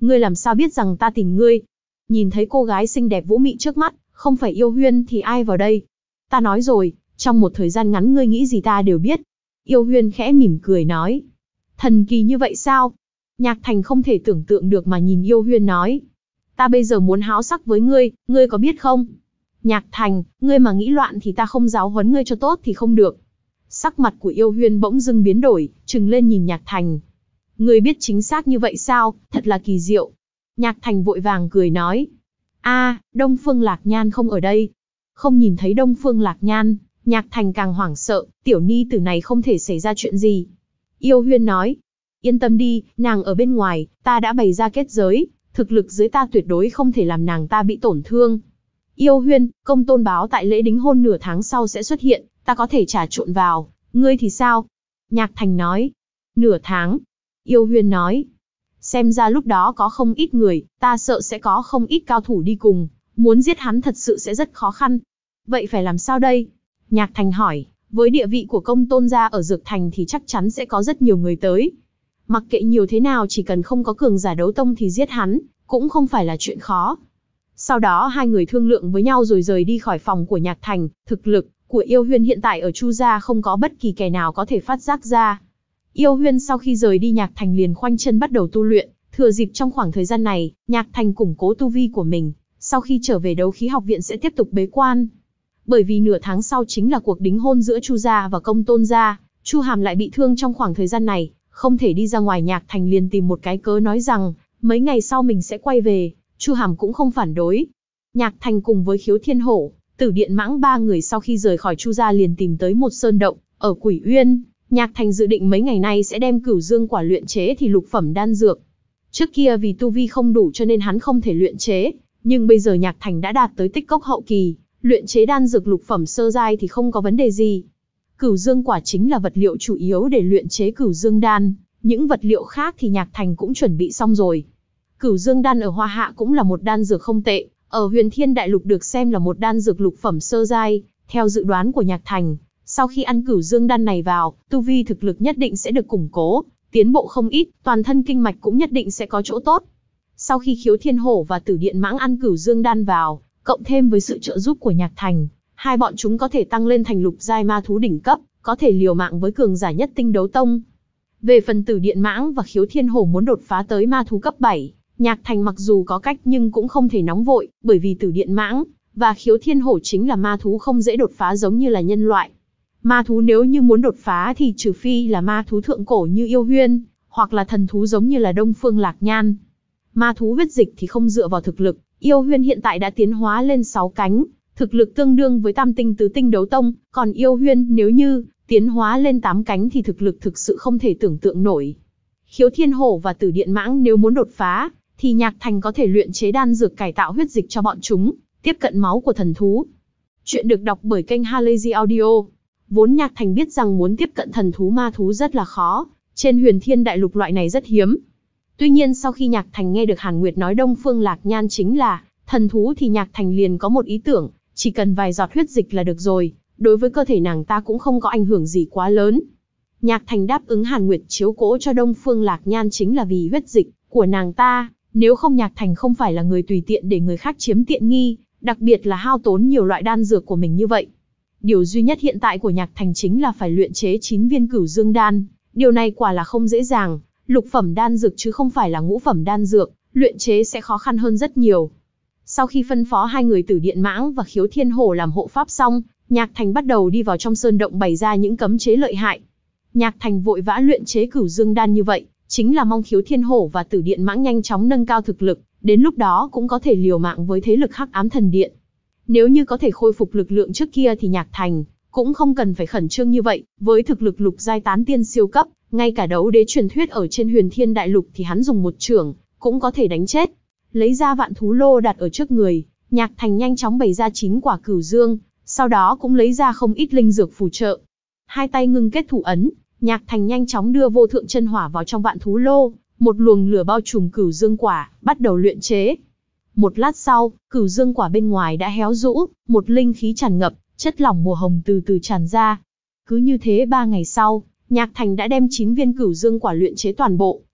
Ngươi làm sao biết rằng ta tìm ngươi? Nhìn thấy cô gái xinh đẹp vũ mị trước mắt, không phải Yêu Huyên thì ai vào đây? Ta nói rồi, trong một thời gian ngắn ngươi nghĩ gì ta đều biết. Yêu Huyên khẽ mỉm cười nói. Thần kỳ như vậy sao? Nhạc Thành không thể tưởng tượng được mà nhìn Yêu Huyên nói. Ta bây giờ muốn háo sắc với ngươi, ngươi có biết không? Nhạc Thành, ngươi mà nghĩ loạn thì ta không giáo huấn ngươi cho tốt thì không được. Sắc mặt của Yêu Huyên bỗng dưng biến đổi, trừng lên nhìn Nhạc Thành. Ngươi biết chính xác như vậy sao, thật là kỳ diệu. Nhạc Thành vội vàng cười nói. A, Đông Phương Lạc Nhan không ở đây. Không nhìn thấy Đông Phương Lạc Nhan, Nhạc Thành càng hoảng sợ, tiểu ni tử này không thể xảy ra chuyện gì. Yêu Huyên nói. Yên tâm đi, nàng ở bên ngoài, ta đã bày ra kết giới, thực lực dưới ta tuyệt đối không thể làm nàng ta bị tổn thương. Yêu Huyên, công tôn báo tại lễ đính hôn nửa tháng sau sẽ xuất hiện, ta có thể trà trộn vào, ngươi thì sao? Nhạc Thành nói. Nửa tháng. Yêu Huyên nói. Xem ra lúc đó có không ít người, ta sợ sẽ có không ít cao thủ đi cùng, muốn giết hắn thật sự sẽ rất khó khăn. Vậy phải làm sao đây? Nhạc Thành hỏi, với địa vị của công tôn gia ở Dược Thành thì chắc chắn sẽ có rất nhiều người tới. Mặc kệ nhiều thế nào chỉ cần không có cường giả đấu tông thì giết hắn, cũng không phải là chuyện khó. Sau đó hai người thương lượng với nhau rồi rời đi khỏi phòng của Nhạc Thành, thực lực của Yêu Huyên hiện tại ở Chu gia không có bất kỳ kẻ nào có thể phát giác ra. Yêu Huyên sau khi rời đi Nhạc Thành liền khoanh chân bắt đầu tu luyện, thừa dịp trong khoảng thời gian này, Nhạc Thành củng cố tu vi của mình, sau khi trở về Đấu Khí Học viện sẽ tiếp tục bế quan. Bởi vì nửa tháng sau chính là cuộc đính hôn giữa Chu gia và Công Tôn gia, Chu Hàm lại bị thương trong khoảng thời gian này, không thể đi ra ngoài. Nhạc Thành liền tìm một cái cớ nói rằng, mấy ngày sau mình sẽ quay về, Chu Hàm cũng không phản đối. Nhạc Thành cùng với Khiếu Thiên Hổ, Tử Điện Mãng ba người sau khi rời khỏi Chu gia liền tìm tới một sơn động, ở Quỷ Uyên. Nhạc Thành dự định mấy ngày nay sẽ đem Cửu Dương quả luyện chế thì lục phẩm đan dược. Trước kia vì tu vi không đủ cho nên hắn không thể luyện chế, nhưng bây giờ Nhạc Thành đã đạt tới tích cốc hậu kỳ, luyện chế đan dược lục phẩm sơ giai thì không có vấn đề gì. Cửu Dương quả chính là vật liệu chủ yếu để luyện chế Cửu Dương đan, những vật liệu khác thì Nhạc Thành cũng chuẩn bị xong rồi. Cửu Dương đan ở Hoa Hạ cũng là một đan dược không tệ, ở Huyền Thiên Đại Lục được xem là một đan dược lục phẩm sơ giai, theo dự đoán của Nhạc Thành. Sau khi ăn Cửu Dương đan này vào, tu vi thực lực nhất định sẽ được củng cố, tiến bộ không ít, toàn thân kinh mạch cũng nhất định sẽ có chỗ tốt. Sau khi Khiếu Thiên Hổ và Tử Điện Mãng ăn Cửu Dương đan vào, cộng thêm với sự trợ giúp của Nhạc Thành, hai bọn chúng có thể tăng lên thành lục giai ma thú đỉnh cấp, có thể liều mạng với cường giả nhất tinh đấu tông. Về phần Tử Điện Mãng và Khiếu Thiên Hổ muốn đột phá tới ma thú cấp bảy, Nhạc Thành mặc dù có cách nhưng cũng không thể nóng vội, bởi vì Tử Điện Mãng và Khiếu Thiên Hổ chính là ma thú không dễ đột phá giống như là nhân loại. Ma thú nếu như muốn đột phá thì trừ phi là ma thú thượng cổ như Yêu Huyên, hoặc là thần thú giống như là Đông Phương Lạc Nhan. Ma thú huyết dịch thì không dựa vào thực lực, Yêu Huyên hiện tại đã tiến hóa lên sáu cánh, thực lực tương đương với tam tinh tứ tinh đấu tông, còn Yêu Huyên nếu như tiến hóa lên tám cánh thì thực lực thực sự không thể tưởng tượng nổi. Khiếu Thiên Hổ và Tử Điện Mãng nếu muốn đột phá, thì Nhạc Thành có thể luyện chế đan dược cải tạo huyết dịch cho bọn chúng, tiếp cận máu của thần thú. Chuyện được đọc bởi kênh Halazy Audio. Vốn Nhạc Thành biết rằng muốn tiếp cận thần thú ma thú rất là khó, trên Huyền Thiên Đại Lục loại này rất hiếm. Tuy nhiên sau khi Nhạc Thành nghe được Hàn Nguyệt nói Đông Phương Lạc Nhan chính là thần thú thì Nhạc Thành liền có một ý tưởng, chỉ cần vài giọt huyết dịch là được rồi, đối với cơ thể nàng ta cũng không có ảnh hưởng gì quá lớn. Nhạc Thành đáp ứng Hàn Nguyệt chiếu cố cho Đông Phương Lạc Nhan chính là vì huyết dịch của nàng ta, nếu không Nhạc Thành không phải là người tùy tiện để người khác chiếm tiện nghi, đặc biệt là hao tốn nhiều loại đan dược của mình như vậy. Điều duy nhất hiện tại của Nhạc Thành chính là phải luyện chế chín viên Cửu Dương đan, điều này quả là không dễ dàng, lục phẩm đan dược chứ không phải là ngũ phẩm đan dược, luyện chế sẽ khó khăn hơn rất nhiều. Sau khi phân phó hai người Tử Điện Mãng và Khiếu Thiên Hổ làm hộ pháp xong, Nhạc Thành bắt đầu đi vào trong sơn động bày ra những cấm chế lợi hại. Nhạc Thành vội vã luyện chế Cửu Dương đan như vậy, chính là mong Khiếu Thiên Hổ và Tử Điện Mãng nhanh chóng nâng cao thực lực, đến lúc đó cũng có thể liều mạng với thế lực Hắc Ám Thần Điện. Nếu như có thể khôi phục lực lượng trước kia thì Nhạc Thành cũng không cần phải khẩn trương như vậy, với thực lực lục giai tán tiên siêu cấp, ngay cả đấu đế truyền thuyết ở trên Huyền Thiên Đại Lục thì hắn dùng một chưởng cũng có thể đánh chết. Lấy ra vạn thú lô đặt ở trước người, Nhạc Thành nhanh chóng bày ra chín quả Cửu Dương, sau đó cũng lấy ra không ít linh dược phù trợ. Hai tay ngưng kết thủ ấn, Nhạc Thành nhanh chóng đưa vô thượng chân hỏa vào trong vạn thú lô, một luồng lửa bao trùm Cửu Dương quả, bắt đầu luyện chế. Một lát sau, Cửu Dương quả bên ngoài đã héo rũ, một linh khí tràn ngập, chất lỏng màu hồng từ từ tràn ra. Cứ như thế ba ngày sau, Nhạc Thành đã đem chín viên Cửu Dương quả luyện chế toàn bộ,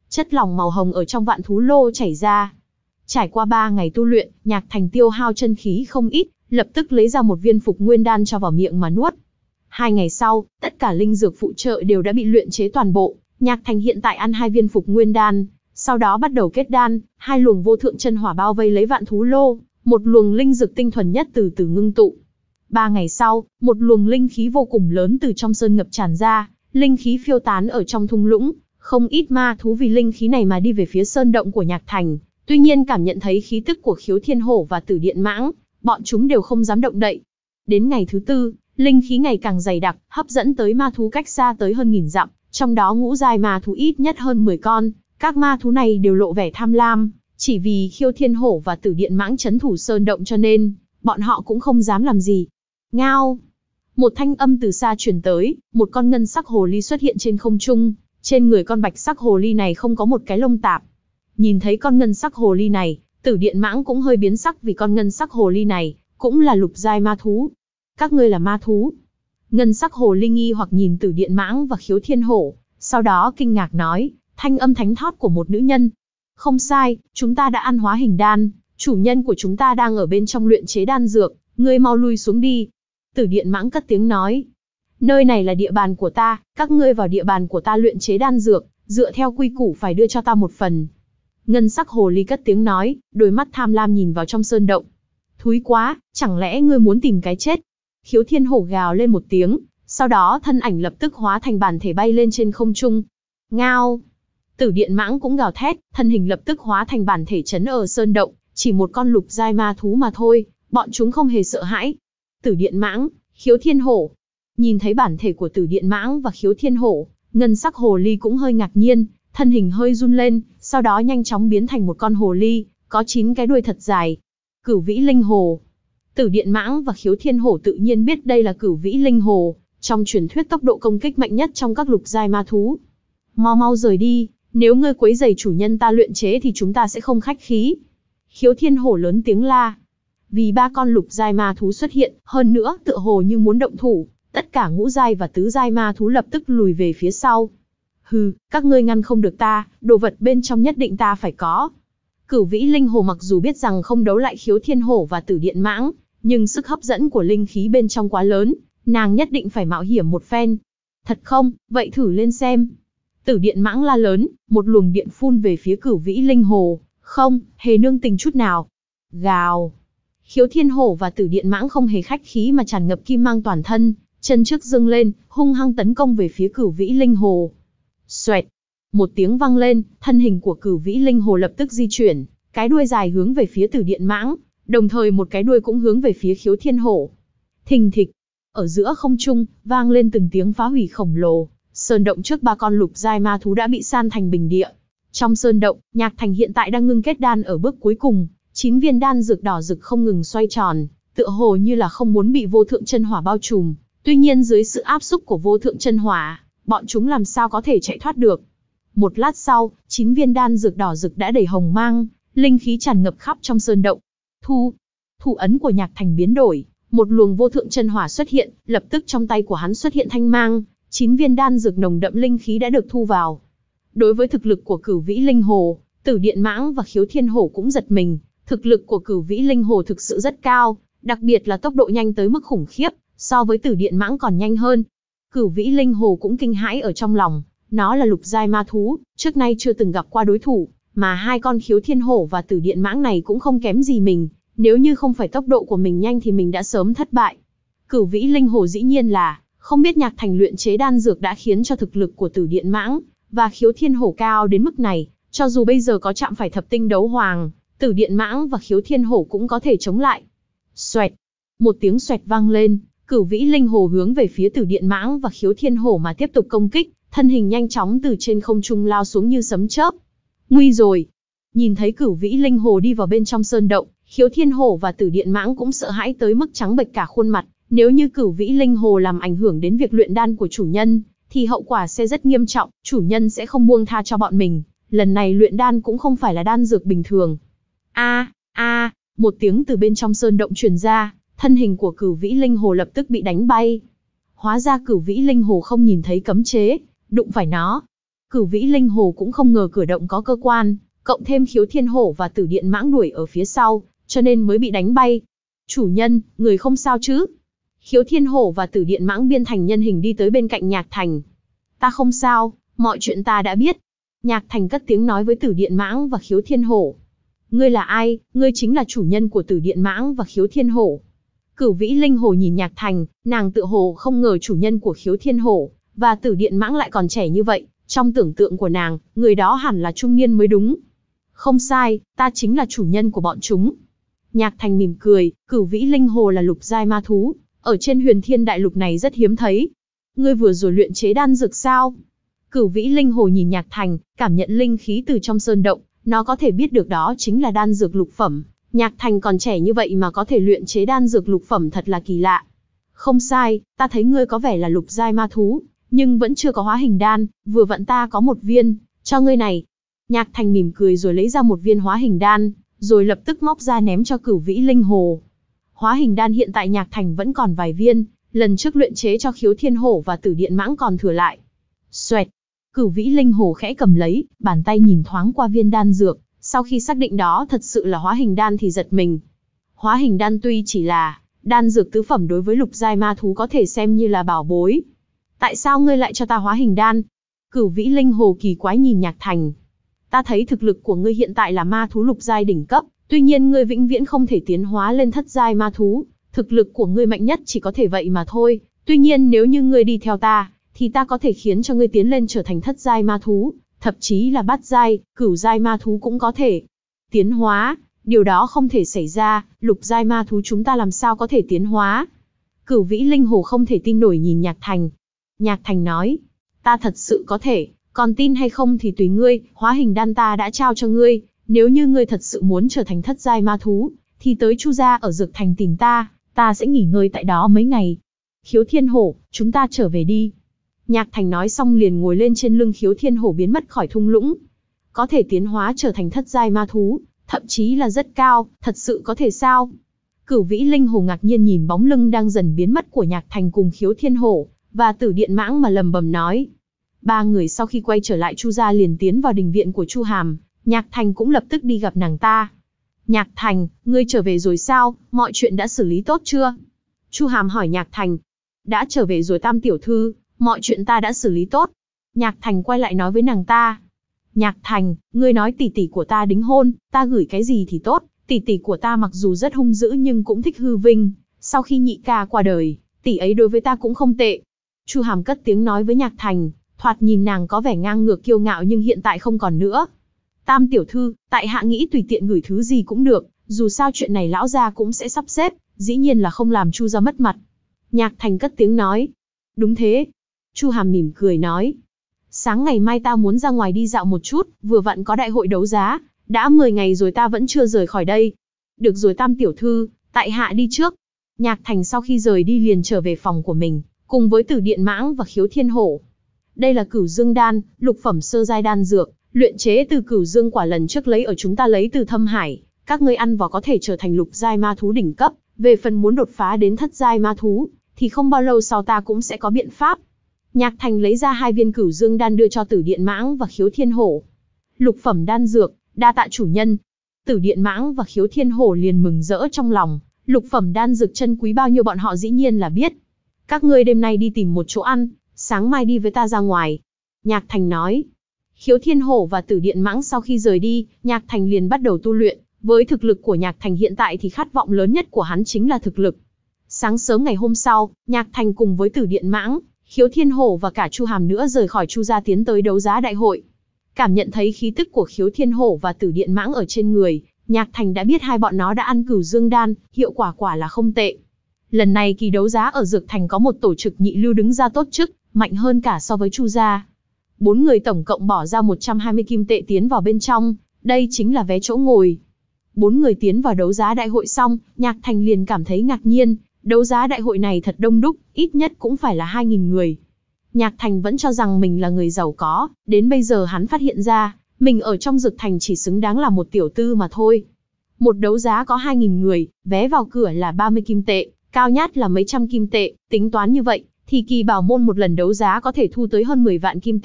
Chất lỏng màu hồng ở trong vạn thú lô chảy ra. Trải qua ba ngày tu luyện, Nhạc Thành tiêu hao chân khí không ít, lập tức lấy ra một viên phục nguyên đan cho vào miệng mà nuốt. Hai ngày sau, tất cả linh dược phụ trợ đều đã bị luyện chế toàn bộ. Nhạc Thành hiện tại ăn hai viên phục nguyên đan, sau đó bắt đầu kết đan, hai luồng vô thượng chân hỏa bao vây lấy vạn thú lô, một luồng linh dược tinh thuần nhất từ từ ngưng tụ. Ba ngày sau, một luồng linh khí vô cùng lớn từ trong sơn ngập tràn ra, linh khí phiêu tán ở trong thung lũng, không ít ma thú vì linh khí này mà đi về phía sơn động của Nhạc Thành. Tuy nhiên cảm nhận thấy khí tức của Khiếu Thiên Hổ và Tử Điện Mãng, bọn chúng đều không dám động đậy. Đến ngày thứ tư, linh khí ngày càng dày đặc, hấp dẫn tới ma thú cách xa tới hơn nghìn dặm, trong đó ngũ giai ma thú ít nhất hơn mười con. Các ma thú này đều lộ vẻ tham lam, chỉ vì Khiếu Thiên Hổ và Tử Điện Mãng trấn thủ sơn động cho nên, bọn họ cũng không dám làm gì. Ngao! Một thanh âm từ xa truyền tới, một con ngân sắc hồ ly xuất hiện trên không trung, trên người con bạch sắc hồ ly này không có một cái lông tạp. Nhìn thấy con ngân sắc hồ ly này, Tử Điện Mãng cũng hơi biến sắc vì con ngân sắc hồ ly này cũng là lục giai ma thú. Các ngươi là ma thú? Ngân sắc hồ ly nghi hoặc nhìn Tử Điện Mãng và Khiếu Thiên Hổ, sau đó kinh ngạc nói, thanh âm thánh thót của một nữ nhân. Không sai, chúng ta đã ăn hóa hình đan, chủ nhân của chúng ta đang ở bên trong luyện chế đan dược, ngươi mau lui xuống đi. Tử Điện Mãng cất tiếng nói, nơi này là địa bàn của ta, các ngươi vào địa bàn của ta luyện chế đan dược, dựa theo quy củ phải đưa cho ta một phần. Ngân sắc hồ ly cất tiếng nói, đôi mắt tham lam nhìn vào trong sơn động. Thúi quá, chẳng lẽ ngươi muốn tìm cái chết? Khiếu Thiên Hổ gào lên một tiếng, sau đó thân ảnh lập tức hóa thành bản thể bay lên trên không trung. Ngao! Tử Điện Mãng cũng gào thét, thân hình lập tức hóa thành bản thể trấn ở sơn động, chỉ một con lục giai ma thú mà thôi, bọn chúng không hề sợ hãi. Tử Điện Mãng, Khiếu Thiên Hổ. Nhìn thấy bản thể của Tử Điện Mãng và Khiếu Thiên Hổ, ngân sắc hồ ly cũng hơi ngạc nhiên, thân hình hơi run lên, sau đó nhanh chóng biến thành một con hồ ly, có chín cái đuôi thật dài. Cửu Vĩ Linh Hồ. Tử Điện Mãng và Khiếu Thiên Hổ tự nhiên biết đây là Cửu Vĩ Linh Hồ, trong truyền thuyết tốc độ công kích mạnh nhất trong các lục giai ma thú. Mau mau rời đi, nếu ngươi quấy rầy chủ nhân ta luyện chế thì chúng ta sẽ không khách khí. Khiếu Thiên Hổ lớn tiếng la. Vì ba con lục giai ma thú xuất hiện, hơn nữa tựa hồ như muốn động thủ, tất cả ngũ giai và tứ giai ma thú lập tức lùi về phía sau. Hừ, các ngươi ngăn không được ta, đồ vật bên trong nhất định ta phải có. Cửu Vĩ Linh Hồ mặc dù biết rằng không đấu lại Khiếu Thiên Hổ và Tử Điện Mãng, nhưng sức hấp dẫn của linh khí bên trong quá lớn, nàng nhất định phải mạo hiểm một phen. Thật không, vậy thử lên xem. Tử Điện Mãng la lớn, một luồng điện phun về phía Cửu Vĩ Linh Hồ, không, hề nương tình chút nào. Gào. Khiếu Thiên Hổ và Tử Điện Mãng không hề khách khí mà tràn ngập kim mang toàn thân, chân trước dâng lên, hung hăng tấn công về phía Cửu Vĩ Linh Hồ. Xoẹt. Một tiếng vang lên, thân hình của Cửu Vĩ Linh Hồ lập tức di chuyển, cái đuôi dài hướng về phía Tử Điện Mãng, đồng thời một cái đuôi cũng hướng về phía Khiếu Thiên Hổ. Thình thịch. Ở giữa không trung, vang lên từng tiếng phá hủy khổng lồ, sơn động trước ba con lục giai ma thú đã bị san thành bình địa. Trong sơn động, Nhạc Thành hiện tại đang ngưng kết đan ở bước cuối cùng, chín viên đan dược đỏ rực không ngừng xoay tròn, tựa hồ như là không muốn bị vô thượng chân hỏa bao trùm. Tuy nhiên dưới sự áp xúc của vô thượng chân hỏa, bọn chúng làm sao có thể chạy thoát được. Một lát sau, chín viên đan dược đỏ rực đã đầy hồng mang, linh khí tràn ngập khắp trong sơn động. Thu, thủ ấn của Nhạc Thành biến đổi, một luồng vô thượng chân hỏa xuất hiện, lập tức trong tay của hắn xuất hiện thanh mang, chín viên đan dược nồng đậm linh khí đã được thu vào. Đối với thực lực của Cửu Vĩ Linh Hồ, Tử Điện Mãng và Khiếu Thiên Hổ cũng giật mình, thực lực của Cửu Vĩ Linh Hồ thực sự rất cao, đặc biệt là tốc độ nhanh tới mức khủng khiếp, so với Tử Điện Mãng còn nhanh hơn. Cửu Vĩ Linh Hồ cũng kinh hãi ở trong lòng, nó là lục giai ma thú, trước nay chưa từng gặp qua đối thủ, mà hai con Khiếu Thiên Hổ và Tử Điện Mãng này cũng không kém gì mình, nếu như không phải tốc độ của mình nhanh thì mình đã sớm thất bại. Cửu Vĩ Linh Hồ dĩ nhiên là không biết Nhạc Thành luyện chế đan dược đã khiến cho thực lực của Tử Điện Mãng và Khiếu Thiên Hổ cao đến mức này, cho dù bây giờ có chạm phải thập tinh đấu hoàng, Tử Điện Mãng và Khiếu Thiên Hổ cũng có thể chống lại. Xoẹt, một tiếng xoẹt vang lên, Cửu Vĩ Linh Hồ hướng về phía Tử Điện Mãng và Khiếu Thiên Hổ mà tiếp tục công kích, thân hình nhanh chóng từ trên không trung lao xuống như sấm chớp. Nguy rồi! Nhìn thấy Cửu Vĩ Linh Hồ đi vào bên trong sơn động, Khiếu Thiên Hổ và Tử Điện Mãng cũng sợ hãi tới mức trắng bệch cả khuôn mặt. Nếu như Cửu Vĩ Linh Hồ làm ảnh hưởng đến việc luyện đan của chủ nhân, thì hậu quả sẽ rất nghiêm trọng, chủ nhân sẽ không buông tha cho bọn mình. Lần này luyện đan cũng không phải là đan dược bình thường. A, a, một tiếng từ bên trong sơn động truyền ra, thân hình của Cửu Vĩ Linh Hồ lập tức bị đánh bay. Hóa ra Cửu Vĩ Linh Hồ không nhìn thấy cấm chế, đụng phải nó. Cửu Vĩ Linh Hồ cũng không ngờ cửa động có cơ quan, cộng thêm Khiếu Thiên Hổ và Tử Điện Mãng đuổi ở phía sau, cho nên mới bị đánh bay. Chủ nhân, người không sao chứ? Khiếu Thiên Hổ và Tử Điện Mãng biên thành nhân hình đi tới bên cạnh Nhạc Thành. Ta không sao, mọi chuyện ta đã biết. Nhạc Thành cất tiếng nói với Tử Điện Mãng và Khiếu Thiên Hổ. Ngươi là ai? Ngươi chính là chủ nhân của Tử Điện Mãng và Khiếu Thiên Hổ. Cửu Vĩ Linh Hồ nhìn Nhạc Thành, nàng tự hồ không ngờ chủ nhân của Khiếu Thiên Hổ và Tử Điện Mãng lại còn trẻ như vậy. Trong tưởng tượng của nàng, người đó hẳn là trung niên mới đúng. Không sai, ta chính là chủ nhân của bọn chúng. Nhạc Thành mỉm cười, Cửu Vĩ Linh Hồ là lục giai ma thú, ở trên Huyền Thiên Đại Lục này rất hiếm thấy. Ngươi vừa rồi luyện chế đan dược sao? Cửu Vĩ Linh Hồ nhìn Nhạc Thành, cảm nhận linh khí từ trong sơn động, nó có thể biết được đó chính là đan dược lục phẩm. Nhạc Thành còn trẻ như vậy mà có thể luyện chế đan dược lục phẩm thật là kỳ lạ. Không sai, ta thấy ngươi có vẻ là lục giai ma thú, nhưng vẫn chưa có hóa hình đan, vừa vặn ta có một viên, cho ngươi này. Nhạc Thành mỉm cười rồi lấy ra một viên hóa hình đan, rồi lập tức móc ra ném cho Cửu Vĩ Linh Hồ. Hóa hình đan hiện tại Nhạc Thành vẫn còn vài viên, lần trước luyện chế cho Khiếu Thiên Hổ và Tử Điện Mãng còn thừa lại. Xoẹt, Cửu Vĩ Linh Hồ khẽ cầm lấy, bàn tay nhìn thoáng qua viên đan dược, sau khi xác định đó thật sự là hóa hình đan thì giật mình. Hóa hình đan tuy chỉ là đan dược tứ phẩm, đối với lục giai ma thú có thể xem như là bảo bối. Tại sao ngươi lại cho ta hóa hình đan? Cửu Vĩ Linh Hồ kỳ quái nhìn Nhạc Thành. Ta thấy thực lực của ngươi hiện tại là ma thú lục giai đỉnh cấp, tuy nhiên ngươi vĩnh viễn không thể tiến hóa lên thất giai ma thú, thực lực của ngươi mạnh nhất chỉ có thể vậy mà thôi. Tuy nhiên nếu như ngươi đi theo ta, thì ta có thể khiến cho ngươi tiến lên trở thành thất giai ma thú, thậm chí là bát giai, cửu giai ma thú cũng có thể tiến hóa. Điều đó không thể xảy ra, lục giai ma thú chúng ta làm sao có thể tiến hóa? Cửu Vĩ Linh Hồ không thể tin nổi nhìn Nhạc Thành. Nhạc Thành nói, ta thật sự có thể, còn tin hay không thì tùy ngươi, hóa hình đan ta đã trao cho ngươi, nếu như ngươi thật sự muốn trở thành thất giai ma thú, thì tới Chu gia ở Dược Thành tìm ta, ta sẽ nghỉ ngơi tại đó mấy ngày. Khiếu Thiên Hổ, chúng ta trở về đi. Nhạc Thành nói xong liền ngồi lên trên lưng Khiếu Thiên Hổ biến mất khỏi thung lũng. Có thể tiến hóa trở thành thất giai ma thú, thậm chí là rất cao, thật sự có thể sao? Cửu Vĩ Linh Hồ ngạc nhiên nhìn bóng lưng đang dần biến mất của Nhạc Thành cùng Khiếu Thiên Hổ và Tử Điện Mãng mà lầm bầm nói. Ba người sau khi quay trở lại Chu gia liền tiến vào đình viện của Chu Hàm, Nhạc Thành cũng lập tức đi gặp nàng ta. Nhạc Thành, ngươi trở về rồi sao, mọi chuyện đã xử lý tốt chưa? Chu Hàm hỏi Nhạc Thành. Đã trở về rồi Tam tiểu thư, mọi chuyện ta đã xử lý tốt. Nhạc Thành quay lại nói với nàng ta. Nhạc Thành, ngươi nói tỷ tỷ của ta đính hôn, ta gửi cái gì thì tốt, tỷ tỷ của ta mặc dù rất hung dữ nhưng cũng thích hư vinh, sau khi nhị ca qua đời, tỷ ấy đối với ta cũng không tệ. Chu Hàm cất tiếng nói với Nhạc Thành, thoạt nhìn nàng có vẻ ngang ngược kiêu ngạo nhưng hiện tại không còn nữa. Tam tiểu thư, tại hạ nghĩ tùy tiện gửi thứ gì cũng được, dù sao chuyện này lão gia cũng sẽ sắp xếp, dĩ nhiên là không làm Chu gia mất mặt. Nhạc Thành cất tiếng nói. Đúng thế. Chu Hàm mỉm cười nói. Sáng ngày mai ta muốn ra ngoài đi dạo một chút, vừa vặn có đại hội đấu giá, đã mười ngày rồi ta vẫn chưa rời khỏi đây. Được rồi Tam tiểu thư, tại hạ đi trước. Nhạc Thành sau khi rời đi liền trở về phòng của mình, cùng với Tử Điện Mãng và Khiếu Thiên Hổ. Đây là Cửu Dương đan, lục phẩm sơ giai đan dược, luyện chế từ Cửu Dương quả lần trước lấy ở chúng ta lấy từ Thâm Hải, các ngươi ăn vào có thể trở thành lục giai ma thú đỉnh cấp, về phần muốn đột phá đến thất giai ma thú, thì không bao lâu sau ta cũng sẽ có biện pháp. Nhạc Thành lấy ra hai viên Cửu Dương đan đưa cho Tử Điện Mãng và Khiếu Thiên Hổ. Lục phẩm đan dược, đa tạ chủ nhân. Tử Điện Mãng và Khiếu Thiên Hổ liền mừng rỡ trong lòng, lục phẩm đan dược chân quý bao nhiêu bọn họ dĩ nhiên là biết. Các ngươi đêm nay đi tìm một chỗ ăn, sáng mai đi với ta ra ngoài. Nhạc Thành nói. Khiếu Thiên Hổ và Tử Điện Mãng sau khi rời đi, Nhạc Thành liền bắt đầu tu luyện. Với thực lực của Nhạc Thành hiện tại thì khát vọng lớn nhất của hắn chính là thực lực. Sáng sớm ngày hôm sau, Nhạc Thành cùng với Tử Điện Mãng, Khiếu Thiên Hổ và cả Chu Hàm nữa rời khỏi Chu gia tiến tới đấu giá đại hội. Cảm nhận thấy khí tức của Khiếu Thiên Hổ và Tử Điện Mãng ở trên người, Nhạc Thành đã biết hai bọn nó đã ăn Cửu Dương đan, hiệu quả quả là không tệ. Lần này kỳ đấu giá ở Dược Thành có một tổ chức nhị lưu đứng ra tốt chức, mạnh hơn cả so với Chu gia. Bốn người tổng cộng bỏ ra một trăm hai mươi kim tệ tiến vào bên trong, đây chính là vé chỗ ngồi. Bốn người tiến vào đấu giá đại hội xong, Nhạc Thành liền cảm thấy ngạc nhiên, đấu giá đại hội này thật đông đúc, ít nhất cũng phải là hai nghìn người. Nhạc Thành vẫn cho rằng mình là người giàu có, đến bây giờ hắn phát hiện ra, mình ở trong Dược Thành chỉ xứng đáng là một tiểu tư mà thôi. Một đấu giá có hai nghìn người, vé vào cửa là ba mươi kim tệ, cao nhất là mấy trăm kim tệ, tính toán như vậy, thì kỳ bảo môn một lần đấu giá có thể thu tới hơn mười vạn kim tệ,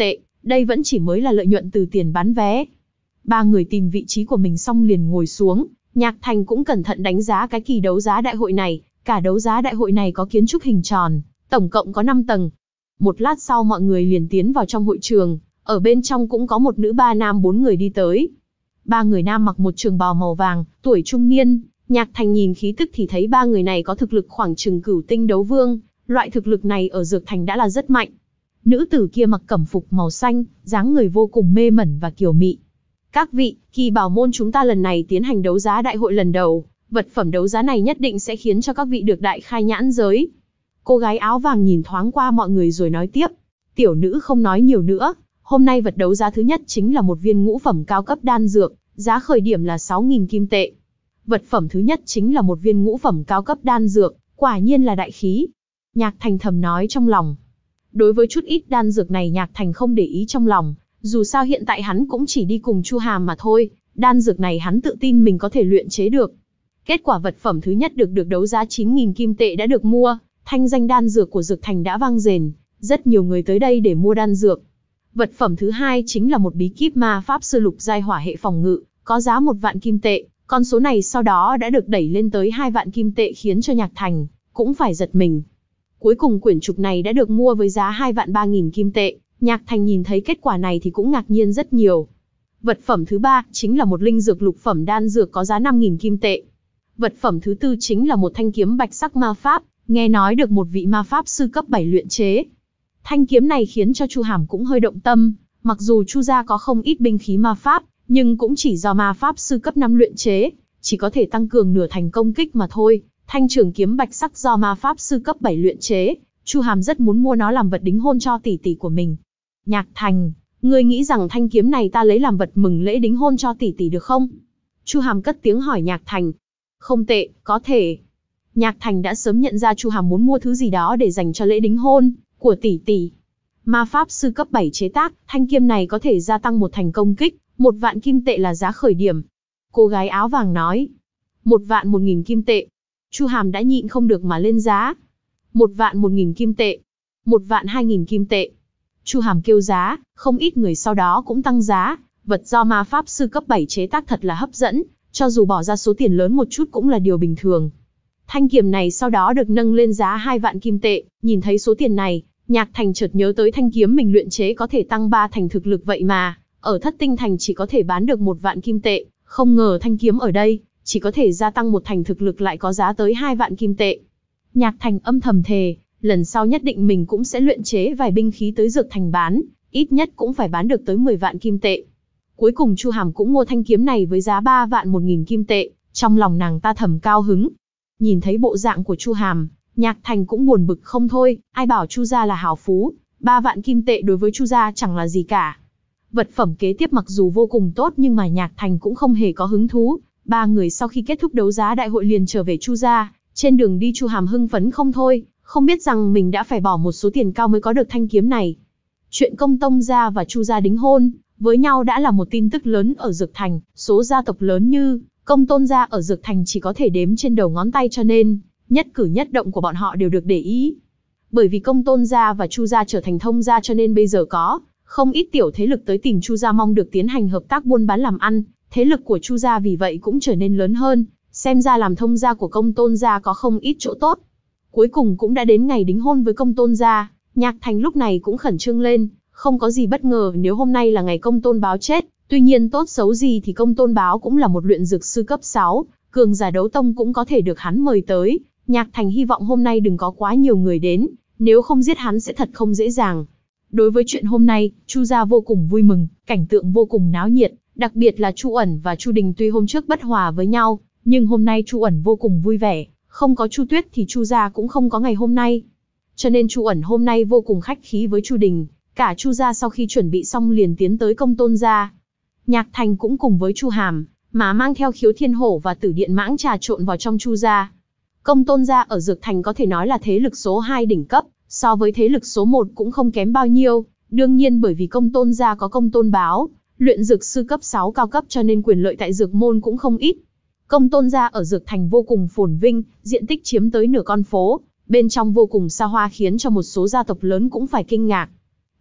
Đây vẫn chỉ mới là lợi nhuận từ tiền bán vé. Ba người tìm vị trí của mình xong liền ngồi xuống, Nhạc Thành cũng cẩn thận đánh giá cái kỳ đấu giá đại hội này. Cả đấu giá đại hội này có kiến trúc hình tròn, tổng cộng có năm tầng. Một lát sau mọi người liền tiến vào trong hội trường, ở bên trong cũng có một nữ ba nam bốn người đi tới. Ba người nam mặc một trường bào màu vàng, tuổi trung niên, Nhạc Thành nhìn khí tức thì thấy ba người này có thực lực khoảng chừng cửu tinh đấu vương, loại thực lực này ở Dược Thành đã là rất mạnh. Nữ tử kia mặc cẩm phục màu xanh, dáng người vô cùng mê mẩn và kiều mị. Các vị, kỳ bảo môn chúng ta lần này tiến hành đấu giá đại hội lần đầu, vật phẩm đấu giá này nhất định sẽ khiến cho các vị được đại khai nhãn giới. Cô gái áo vàng nhìn thoáng qua mọi người rồi nói tiếp. Tiểu nữ không nói nhiều nữa, hôm nay vật đấu giá thứ nhất chính là một viên ngũ phẩm cao cấp đan dược, giá khởi điểm là sáu nghìn kim tệ. Vật phẩm thứ nhất chính là một viên ngũ phẩm cao cấp đan dược, quả nhiên là đại khí. Nhạc Thành thầm nói trong lòng. Đối với chút ít đan dược này Nhạc Thành không để ý trong lòng, dù sao hiện tại hắn cũng chỉ đi cùng Chu Hàm mà thôi, đan dược này hắn tự tin mình có thể luyện chế được. Kết quả vật phẩm thứ nhất được được đấu giá chín nghìn kim tệ đã được mua, thanh danh đan dược của Dược Thành đã vang dền, rất nhiều người tới đây để mua đan dược. Vật phẩm thứ hai chính là một bí kíp ma pháp sư lục giai hỏa hệ phòng ngự, có giá một vạn kim tệ, con số này sau đó đã được đẩy lên tới hai vạn kim tệ khiến cho Nhạc Thành cũng phải giật mình. Cuối cùng quyển trục này đã được mua với giá hai vạn ba nghìn kim tệ, Nhạc Thành nhìn thấy kết quả này thì cũng ngạc nhiên rất nhiều. Vật phẩm thứ ba chính là một linh dược lục phẩm đan dược có giá năm nghìn kim tệ. Vật phẩm thứ tư chính là một thanh kiếm bạch sắc ma pháp, nghe nói được một vị ma pháp sư cấp bảy luyện chế. Thanh kiếm này khiến cho Chu Hàm cũng hơi động tâm, mặc dù Chu gia có không ít binh khí ma pháp, nhưng cũng chỉ do ma pháp sư cấp năm luyện chế, chỉ có thể tăng cường nửa thành công kích mà thôi. Thanh trường kiếm bạch sắc do ma pháp sư cấp bảy luyện chế, Chu Hàm rất muốn mua nó làm vật đính hôn cho tỷ tỷ của mình. Nhạc Thành, ngươi nghĩ rằng thanh kiếm này ta lấy làm vật mừng lễ đính hôn cho tỷ tỷ được không? Chu Hàm cất tiếng hỏi Nhạc Thành. Không tệ, có thể. Nhạc Thành đã sớm nhận ra Chu Hàm muốn mua thứ gì đó để dành cho lễ đính hôn của tỷ tỷ. Ma pháp sư cấp bảy chế tác, thanh kiếm này có thể gia tăng một thành công kích, một vạn kim tệ là giá khởi điểm. Cô gái áo vàng nói. Một vạn một nghìn kim tệ. Chu Hàm đã nhịn không được mà lên giá. Một vạn một nghìn kim tệ. Một vạn hai nghìn kim tệ. Chu Hàm kêu giá, không ít người sau đó cũng tăng giá. Vật do ma pháp sư cấp bảy chế tác thật là hấp dẫn, cho dù bỏ ra số tiền lớn một chút cũng là điều bình thường. Thanh kiếm này sau đó được nâng lên giá hai vạn kim tệ, nhìn thấy số tiền này, Nhạc Thành chợt nhớ tới thanh kiếm mình luyện chế có thể tăng ba thành thực lực vậy mà, ở Thất Tinh Thành chỉ có thể bán được một vạn kim tệ, không ngờ thanh kiếm ở đây, chỉ có thể gia tăng một thành thực lực lại có giá tới hai vạn kim tệ. Nhạc Thành âm thầm thề, lần sau nhất định mình cũng sẽ luyện chế vài binh khí tới Dược Thành bán, ít nhất cũng phải bán được tới mười vạn kim tệ. Cuối cùng Chu Hàm cũng mua thanh kiếm này với giá ba vạn một nghìn kim tệ, trong lòng nàng ta thầm cao hứng. Nhìn thấy bộ dạng của Chu Hàm, Nhạc Thành cũng buồn bực không thôi, ai bảo Chu gia là hào phú, ba vạn kim tệ đối với Chu gia chẳng là gì cả. Vật phẩm kế tiếp mặc dù vô cùng tốt nhưng mà Nhạc Thành cũng không hề có hứng thú. Ba người sau khi kết thúc đấu giá đại hội liền trở về Chu gia, trên đường đi Chu Hàm hưng phấn không thôi, không biết rằng mình đã phải bỏ một số tiền cao mới có được thanh kiếm này. Chuyện Công Tông gia và Chu gia đính hôn với nhau đã là một tin tức lớn ở Dược Thành, số gia tộc lớn như Công Tôn gia ở Dược Thành chỉ có thể đếm trên đầu ngón tay, cho nên nhất cử nhất động của bọn họ đều được để ý. Bởi vì Công Tôn gia và Chu gia trở thành thông gia cho nên bây giờ có không ít tiểu thế lực tới tìm Chu gia mong được tiến hành hợp tác buôn bán làm ăn, thế lực của Chu gia vì vậy cũng trở nên lớn hơn, xem ra làm thông gia của Công Tôn gia có không ít chỗ tốt. Cuối cùng cũng đã đến ngày đính hôn với Công Tôn gia, Nhạc Thành lúc này cũng khẩn trương lên, không có gì bất ngờ nếu hôm nay là ngày Công Tôn Báo chết, tuy nhiên tốt xấu gì thì Công Tôn Báo cũng là một luyện dược sư cấp sáu, cường giả đấu tông cũng có thể được hắn mời tới. Nhạc Thành hy vọng hôm nay đừng có quá nhiều người đến, nếu không giết hắn sẽ thật không dễ dàng. Đối với chuyện hôm nay, Chu gia vô cùng vui mừng, cảnh tượng vô cùng náo nhiệt, đặc biệt là Chu Ẩn và Chu Đình tuy hôm trước bất hòa với nhau, nhưng hôm nay Chu Ẩn vô cùng vui vẻ, không có Chu Tuyết thì Chu gia cũng không có ngày hôm nay. Cho nên Chu Ẩn hôm nay vô cùng khách khí với Chu Đình, cả Chu gia sau khi chuẩn bị xong liền tiến tới Công Tôn gia. Nhạc Thành cũng cùng với Chu Hàm, mà mang theo Khiếu Thiên Hổ và Tử Điện Mãng trà trộn vào trong Chu gia. Công Tôn gia ở Dược Thành có thể nói là thế lực số hai đỉnh cấp, so với thế lực số một cũng không kém bao nhiêu, đương nhiên bởi vì Công Tôn gia có Công Tôn Báo, luyện dược sư cấp sáu cao cấp cho nên quyền lợi tại dược môn cũng không ít. Công Tôn gia ở Dược Thành vô cùng phồn vinh, diện tích chiếm tới nửa con phố, bên trong vô cùng xa hoa khiến cho một số gia tộc lớn cũng phải kinh ngạc.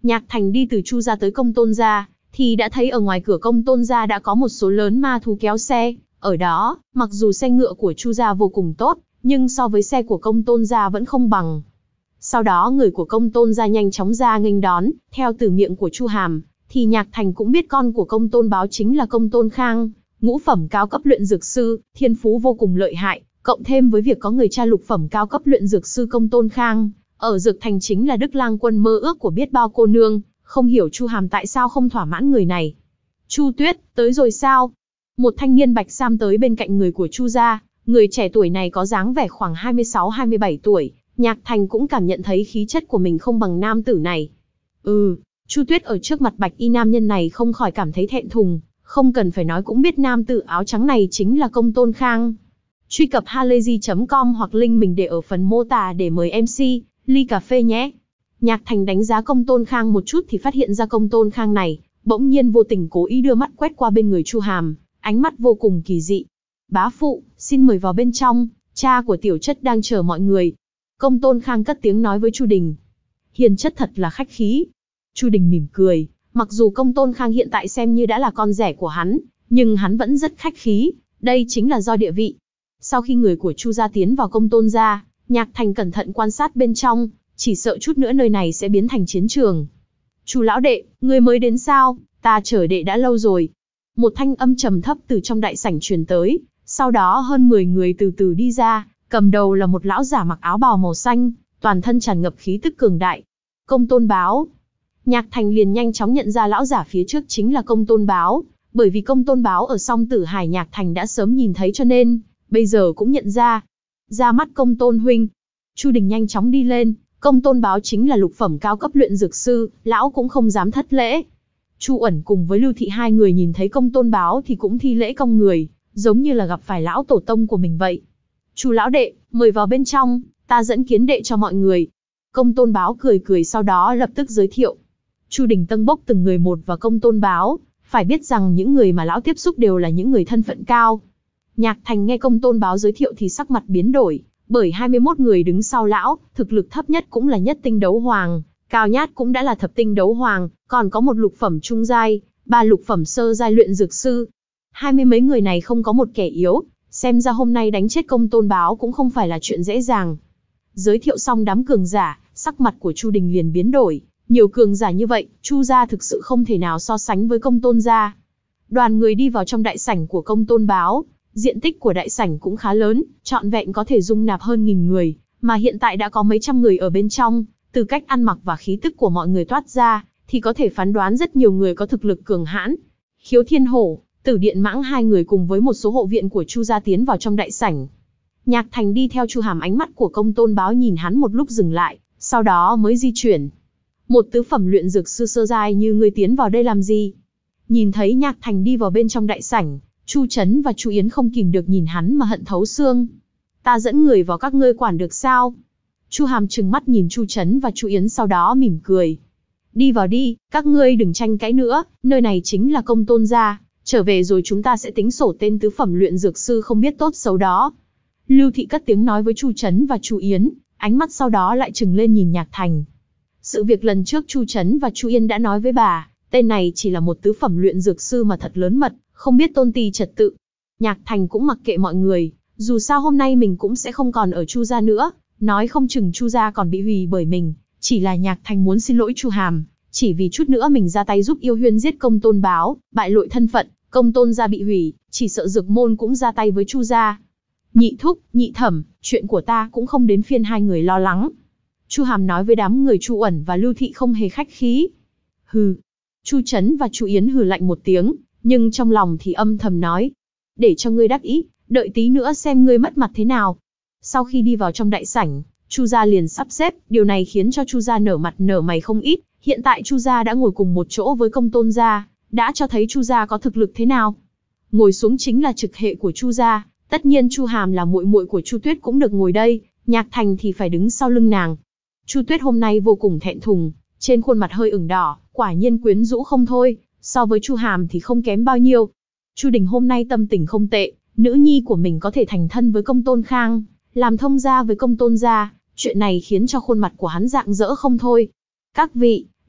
Nhạc Thành đi từ Chu gia tới Công Tôn gia, thì đã thấy ở ngoài cửa Công Tôn gia đã có một số lớn ma thú kéo xe. Ở đó, mặc dù xe ngựa của Chu gia vô cùng tốt, nhưng so với xe của Công Tôn gia vẫn không bằng. Sau đó người của Công Tôn gia nhanh chóng ra nghênh đón, theo từ miệng của Chu Hàm, thì Nhạc Thành cũng biết con của Công Tôn Báo chính là Công Tôn Khang, ngũ phẩm cao cấp luyện dược sư, thiên phú vô cùng lợi hại, cộng thêm với việc có người cha lục phẩm cao cấp luyện dược sư Công Tôn Khang, ở Dược Thành chính là Đức Lang Quân mơ ước của biết bao cô nương, không hiểu Chu Hàm tại sao không thỏa mãn người này. Chu Tuyết, tới rồi sao? Một thanh niên bạch sam tới bên cạnh người của Chu gia, người trẻ tuổi này có dáng vẻ khoảng hai mươi sáu hai mươi bảy tuổi, Nhạc Thành cũng cảm nhận thấy khí chất của mình không bằng nam tử này. Ừ, Chu Tuyết ở trước mặt bạch y nam nhân này không khỏi cảm thấy thẹn thùng, không cần phải nói cũng biết nam tử áo trắng này chính là Công Tôn Khang. Truy cập halayzi chấm com hoặc link mình để ở phần mô tả để mời em xê, ly cà phê nhé. Nhạc Thành đánh giá Công Tôn Khang một chút thì phát hiện ra Công Tôn Khang này, bỗng nhiên vô tình cố ý đưa mắt quét qua bên người Chu Hàm, ánh mắt vô cùng kỳ dị. Bá phụ, xin mời vào bên trong, cha của tiểu chất đang chờ mọi người. Công Tôn Khang cất tiếng nói với Chu Đình. Hiền chất thật là khách khí. Chu Đình mỉm cười, mặc dù Công Tôn Khang hiện tại xem như đã là con rể của hắn, nhưng hắn vẫn rất khách khí, đây chính là do địa vị. Sau khi người của Chu gia tiến vào Công Tôn gia, Nhạc Thành cẩn thận quan sát bên trong, chỉ sợ chút nữa nơi này sẽ biến thành chiến trường. Chu lão đệ, ngươi mới đến sao? Ta chờ đệ đã lâu rồi. Một thanh âm trầm thấp từ trong đại sảnh truyền tới, sau đó hơn mười người từ từ đi ra, cầm đầu là một lão giả mặc áo bào màu xanh, toàn thân tràn ngập khí tức cường đại. Công Tôn Báo. Nhạc Thành liền nhanh chóng nhận ra lão giả phía trước chính là Công Tôn Báo, bởi vì Công Tôn Báo ở Song Tử Hải Nhạc Thành đã sớm nhìn thấy cho nên, bây giờ cũng nhận ra. Ra mắt Công Tôn huynh. Chu Đình nhanh chóng đi lên, Công Tôn Báo chính là lục phẩm cao cấp luyện dược sư, lão cũng không dám thất lễ. Chu Uẩn cùng với Lưu Thị hai người nhìn thấy Công Tôn Báo thì cũng thi lễ cong người, giống như là gặp phải lão tổ tông của mình vậy. Chu lão đệ, mời vào bên trong, ta dẫn kiến đệ cho mọi người. Công Tôn Báo cười cười sau đó lập tức giới thiệu. Chu Đình tâng bốc từng người một vào Công Tôn Báo, phải biết rằng những người mà lão tiếp xúc đều là những người thân phận cao. Nhạc Thành nghe Công Tôn Báo giới thiệu thì sắc mặt biến đổi, bởi hai mươi mốt người đứng sau lão, thực lực thấp nhất cũng là nhất tinh đấu hoàng, cao nhất cũng đã là thập tinh đấu hoàng, còn có một lục phẩm trung giai, ba lục phẩm sơ giai luyện dược sư. Hai mươi mấy người này không có một kẻ yếu, xem ra hôm nay đánh chết Công Tôn Báo cũng không phải là chuyện dễ dàng. Giới thiệu xong đám cường giả, sắc mặt của Chu Đình liền biến đổi, nhiều cường giả như vậy, Chu gia thực sự không thể nào so sánh với Công Tôn gia. Đoàn người đi vào trong đại sảnh của Công Tôn Báo, diện tích của đại sảnh cũng khá lớn, trọn vẹn có thể dung nạp hơn nghìn người, mà hiện tại đã có mấy trăm người ở bên trong, từ cách ăn mặc và khí tức của mọi người toát ra, thì có thể phán đoán rất nhiều người có thực lực cường hãn. Khiếu Thiên Hổ, Tử Điện Mãng hai người cùng với một số hộ viện của Chu gia tiến vào trong đại sảnh. Nhạc Thành đi theo Chu Hàm, ánh mắt của Công Tôn Báo nhìn hắn một lúc dừng lại, sau đó mới di chuyển. Một tứ phẩm luyện dược sư sơ giai như ngươi tiến vào đây làm gì? Nhìn thấy Nhạc Thành đi vào bên trong đại sảnh, Chu Chấn và Chu Yến không kìm được nhìn hắn mà hận thấu xương. Ta dẫn người vào các ngươi quản được sao? Chu Hàm trừng mắt nhìn Chu Chấn và Chu Yến sau đó mỉm cười. Đi vào đi, các ngươi đừng tranh cãi nữa, nơi này chính là Công Tôn gia, trở về rồi chúng ta sẽ tính sổ tên tứ phẩm luyện dược sư không biết tốt xấu đó. Lưu Thị cất tiếng nói với Chu Chấn và Chu Yến, ánh mắt sau đó lại trừng lên nhìn Nhạc Thành. Sự việc lần trước Chu Chấn và Chu Yên đã nói với bà, tên này chỉ là một tứ phẩm luyện dược sư mà thật lớn mật, không biết tôn ti trật tự. Nhạc Thành cũng mặc kệ mọi người, dù sao hôm nay mình cũng sẽ không còn ở Chu gia nữa, nói không chừng Chu gia còn bị hủy bởi mình, chỉ là Nhạc Thành muốn xin lỗi Chu Hàm, chỉ vì chút nữa mình ra tay giúp Yêu Huyên giết Công Tôn Báo, bại lộ thân phận, Công Tôn gia bị hủy, chỉ sợ Dược môn cũng ra tay với Chu gia. Nhị thúc, nhị thẩm, chuyện của ta cũng không đến phiên hai người lo lắng. Chu Hàm nói với đám người Chu Uẩn và Lưu Thị không hề khách khí. Hừ. Chu Chấn và Chu Yến hừ lạnh một tiếng, nhưng trong lòng thì âm thầm nói, để cho ngươi đắc ý, đợi tí nữa xem ngươi mất mặt thế nào. Sau khi đi vào trong đại sảnh, Chu gia liền sắp xếp, điều này khiến cho Chu gia nở mặt nở mày không ít. Hiện tại Chu gia đã ngồi cùng một chỗ với Công Tôn gia, đã cho thấy Chu gia có thực lực thế nào. Ngồi xuống chính là trực hệ của Chu gia, tất nhiên Chu Hàm là muội muội của Chu Tuyết cũng được ngồi đây, Nhạc Thành thì phải đứng sau lưng nàng. Chu Tuyết hôm nay vô cùng thẹn thùng, trên khuôn mặt hơi ửng đỏ, quả nhiên quyến rũ không thôi, so với Chu Hàm thì không kém bao nhiêu. Chu Đình hôm nay tâm tình không tệ, nữ nhi của mình có thể thành thân với Công Tôn Khang, làm thông gia với Công Tôn gia, chuyện này khiến cho khuôn mặt của hắn rạng rỡ không thôi. Các vị,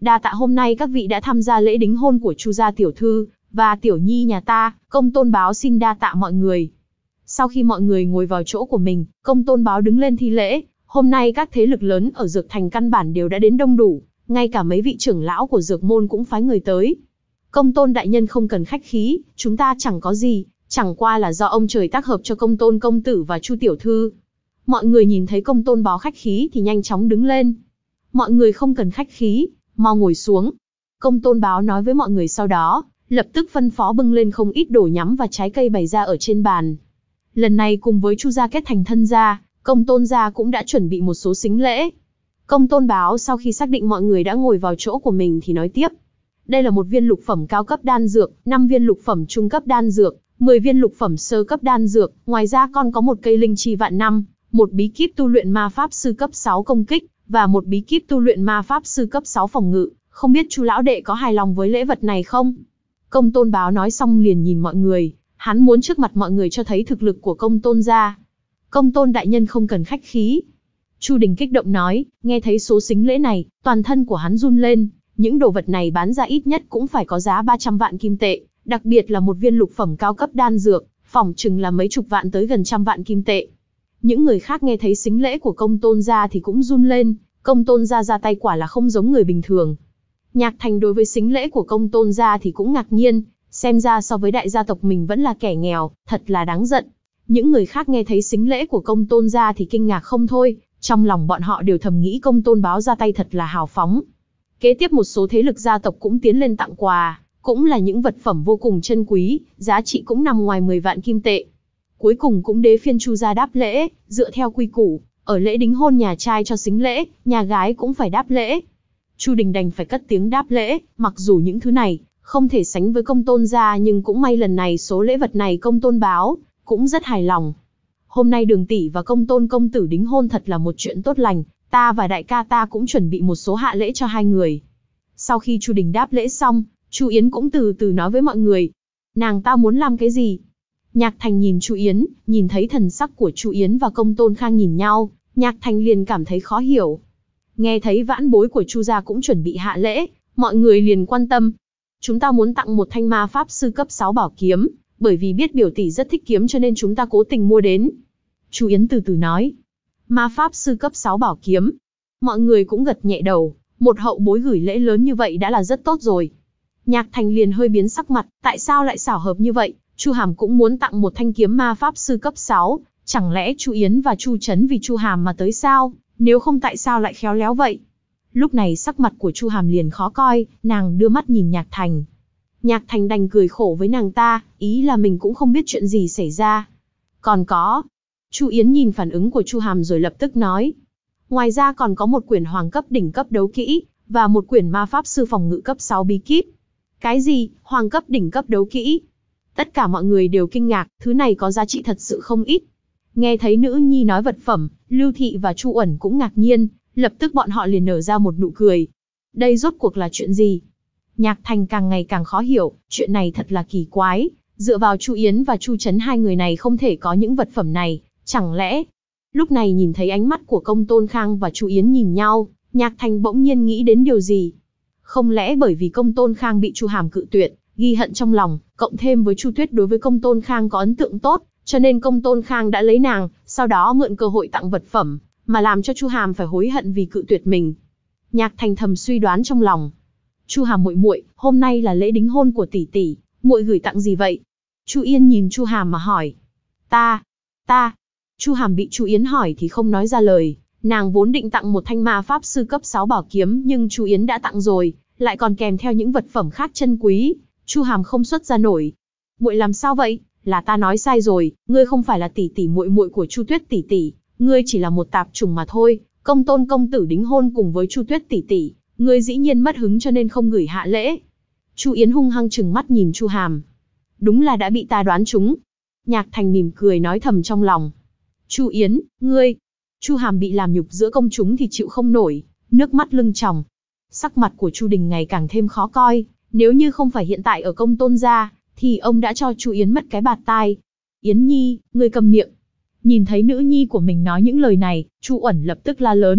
đa tạ hôm nay các vị đã tham gia lễ đính hôn của Chu gia tiểu thư và tiểu nhi nhà ta, Công Tôn Báo xin đa tạ mọi người. Sau khi mọi người ngồi vào chỗ của mình, Công Tôn Báo đứng lên thi lễ. Hôm nay các thế lực lớn ở Dược Thành căn bản đều đã đến đông đủ, ngay cả mấy vị trưởng lão của Dược môn cũng phái người tới. Công Tôn đại nhân không cần khách khí, chúng ta chẳng có gì, chẳng qua là do ông trời tác hợp cho Công Tôn công tử và Chu tiểu thư. Mọi người nhìn thấy Công Tôn Báo khách khí thì nhanh chóng đứng lên. Mọi người không cần khách khí, mau ngồi xuống. Công Tôn Báo nói với mọi người sau đó, lập tức phân phó bưng lên không ít đồ nhắm và trái cây bày ra ở trên bàn. Lần này cùng với Chu gia kết thành thân gia, Công Tôn gia cũng đã chuẩn bị một số sính lễ. Công Tôn Báo sau khi xác định mọi người đã ngồi vào chỗ của mình thì nói tiếp. Đây là một viên lục phẩm cao cấp đan dược, năm viên lục phẩm trung cấp đan dược, mười viên lục phẩm sơ cấp đan dược, ngoài ra còn có một cây linh chi vạn năm, một bí kíp tu luyện ma pháp sư cấp sáu công kích, và một bí kíp tu luyện ma pháp sư cấp sáu phòng ngự, không biết Chu lão đệ có hài lòng với lễ vật này không? Công Tôn Báo nói xong liền nhìn mọi người, hắn muốn trước mặt mọi người cho thấy thực lực của Công Tôn gia. Công Tôn đại nhân không cần khách khí. Chu Đình kích động nói, nghe thấy số sính lễ này, toàn thân của hắn run lên, những đồ vật này bán ra ít nhất cũng phải có giá ba trăm vạn kim tệ, đặc biệt là một viên lục phẩm cao cấp đan dược, phỏng chừng là mấy chục vạn tới gần trăm vạn kim tệ. Những người khác nghe thấy sính lễ của Công Tôn gia thì cũng run lên, Công Tôn gia ra tay quả là không giống người bình thường. Nhạc Thành đối với sính lễ của Công Tôn gia thì cũng ngạc nhiên, xem ra so với đại gia tộc mình vẫn là kẻ nghèo, thật là đáng giận. Những người khác nghe thấy sính lễ của Công Tôn gia thì kinh ngạc không thôi, trong lòng bọn họ đều thầm nghĩ Công Tôn Báo ra tay thật là hào phóng. Kế tiếp một số thế lực gia tộc cũng tiến lên tặng quà, cũng là những vật phẩm vô cùng chân quý, giá trị cũng nằm ngoài mười vạn kim tệ. Cuối cùng cũng đế phiên Chu gia đáp lễ, dựa theo quy củ, ở lễ đính hôn nhà trai cho sính lễ, nhà gái cũng phải đáp lễ. Chu Đình đành phải cất tiếng đáp lễ, mặc dù những thứ này không thể sánh với Công Tôn gia nhưng cũng may lần này số lễ vật này Công Tôn Báo cũng rất hài lòng. Hôm nay Đường tỷ và Công Tôn công tử đính hôn thật là một chuyện tốt lành, ta và đại ca ta cũng chuẩn bị một số hạ lễ cho hai người. Sau khi Chu Đình đáp lễ xong, Chu Yến cũng từ từ nói với mọi người, nàng ta muốn làm cái gì? Nhạc Thành nhìn Chu Yến, nhìn thấy thần sắc của Chu Yến và Công Tôn Khang nhìn nhau, Nhạc Thành liền cảm thấy khó hiểu. Nghe thấy vãn bối của Chu gia cũng chuẩn bị hạ lễ, mọi người liền quan tâm. Chúng ta muốn tặng một thanh ma pháp sư cấp sáu bảo kiếm, bởi vì biết biểu tỷ rất thích kiếm cho nên chúng ta cố tình mua đến. Chu Yến từ từ nói. Ma pháp sư cấp sáu bảo kiếm. Mọi người cũng gật nhẹ đầu, một hậu bối gửi lễ lớn như vậy đã là rất tốt rồi. Nhạc Thành liền hơi biến sắc mặt, tại sao lại xảo hợp như vậy? Chu Hàm cũng muốn tặng một thanh kiếm ma pháp sư cấp sáu, chẳng lẽ Chu Yến và Chu Chấn vì Chu Hàm mà tới sao? Nếu không tại sao lại khéo léo vậy? Lúc này sắc mặt của Chu Hàm liền khó coi, nàng đưa mắt nhìn Nhạc Thành. Nhạc Thành đành cười khổ với nàng ta, ý là mình cũng không biết chuyện gì xảy ra. Còn có, Chu Yến nhìn phản ứng của Chu Hàm rồi lập tức nói. Ngoài ra còn có một quyển hoàng cấp đỉnh cấp đấu kỹ, và một quyển ma pháp sư phòng ngự cấp sáu bí kíp. Cái gì, hoàng cấp đỉnh cấp đấu kỹ? Tất cả mọi người đều kinh ngạc, thứ này có giá trị thật sự không ít. Nghe thấy nữ nhi nói vật phẩm, Lưu Thị và Chu Uẩn cũng ngạc nhiên, lập tức bọn họ liền nở ra một nụ cười. Đây rốt cuộc là chuyện gì? Nhạc Thành càng ngày càng khó hiểu, chuyện này thật là kỳ quái, dựa vào Chu Yến và Chu Chấn hai người này không thể có những vật phẩm này, chẳng lẽ... Lúc này nhìn thấy ánh mắt của Công Tôn Khang và Chu Yến nhìn nhau, Nhạc Thành bỗng nhiên nghĩ đến điều gì. Không lẽ bởi vì Công Tôn Khang bị Chu Hàm cự tuyệt, ghi hận trong lòng, cộng thêm với Chu Tuyết đối với Công Tôn Khang có ấn tượng tốt, cho nên Công Tôn Khang đã lấy nàng, sau đó mượn cơ hội tặng vật phẩm, mà làm cho Chu Hàm phải hối hận vì cự tuyệt mình. Nhạc Thành thầm suy đoán trong lòng. Chu Hàm muội muội, hôm nay là lễ đính hôn của tỷ tỷ, muội gửi tặng gì vậy? Chu Yên nhìn Chu Hàm mà hỏi. Ta, ta. Chu Hàm bị Chu Yến hỏi thì không nói ra lời, nàng vốn định tặng một thanh ma pháp sư cấp sáu bảo kiếm nhưng Chu Yến đã tặng rồi, lại còn kèm theo những vật phẩm khác chân quý, Chu Hàm không xuất ra nổi. Muội làm sao vậy? Là ta nói sai rồi, ngươi không phải là tỷ tỷ muội muội của Chu Tuyết tỷ tỷ, ngươi chỉ là một tạp chủng mà thôi. Công Tôn công tử đính hôn cùng với Chu Tuyết tỷ tỷ, ngươi dĩ nhiên mất hứng cho nên không gửi hạ lễ. Chu Yến hung hăng trừng mắt nhìn Chu Hàm. Đúng là đã bị ta đoán trúng. Nhạc Thành mỉm cười nói thầm trong lòng. Chu Yến, ngươi. Chu Hàm bị làm nhục giữa công chúng thì chịu không nổi, nước mắt lưng tròng. Sắc mặt của Chu Đình ngày càng thêm khó coi, nếu như không phải hiện tại ở Công Tôn gia, thì ông đã cho Chu Yến mất cái bạt tai. Yến Nhi, ngươi cầm miệng. Nhìn thấy nữ nhi của mình nói những lời này, Chu Uẩn lập tức la lớn,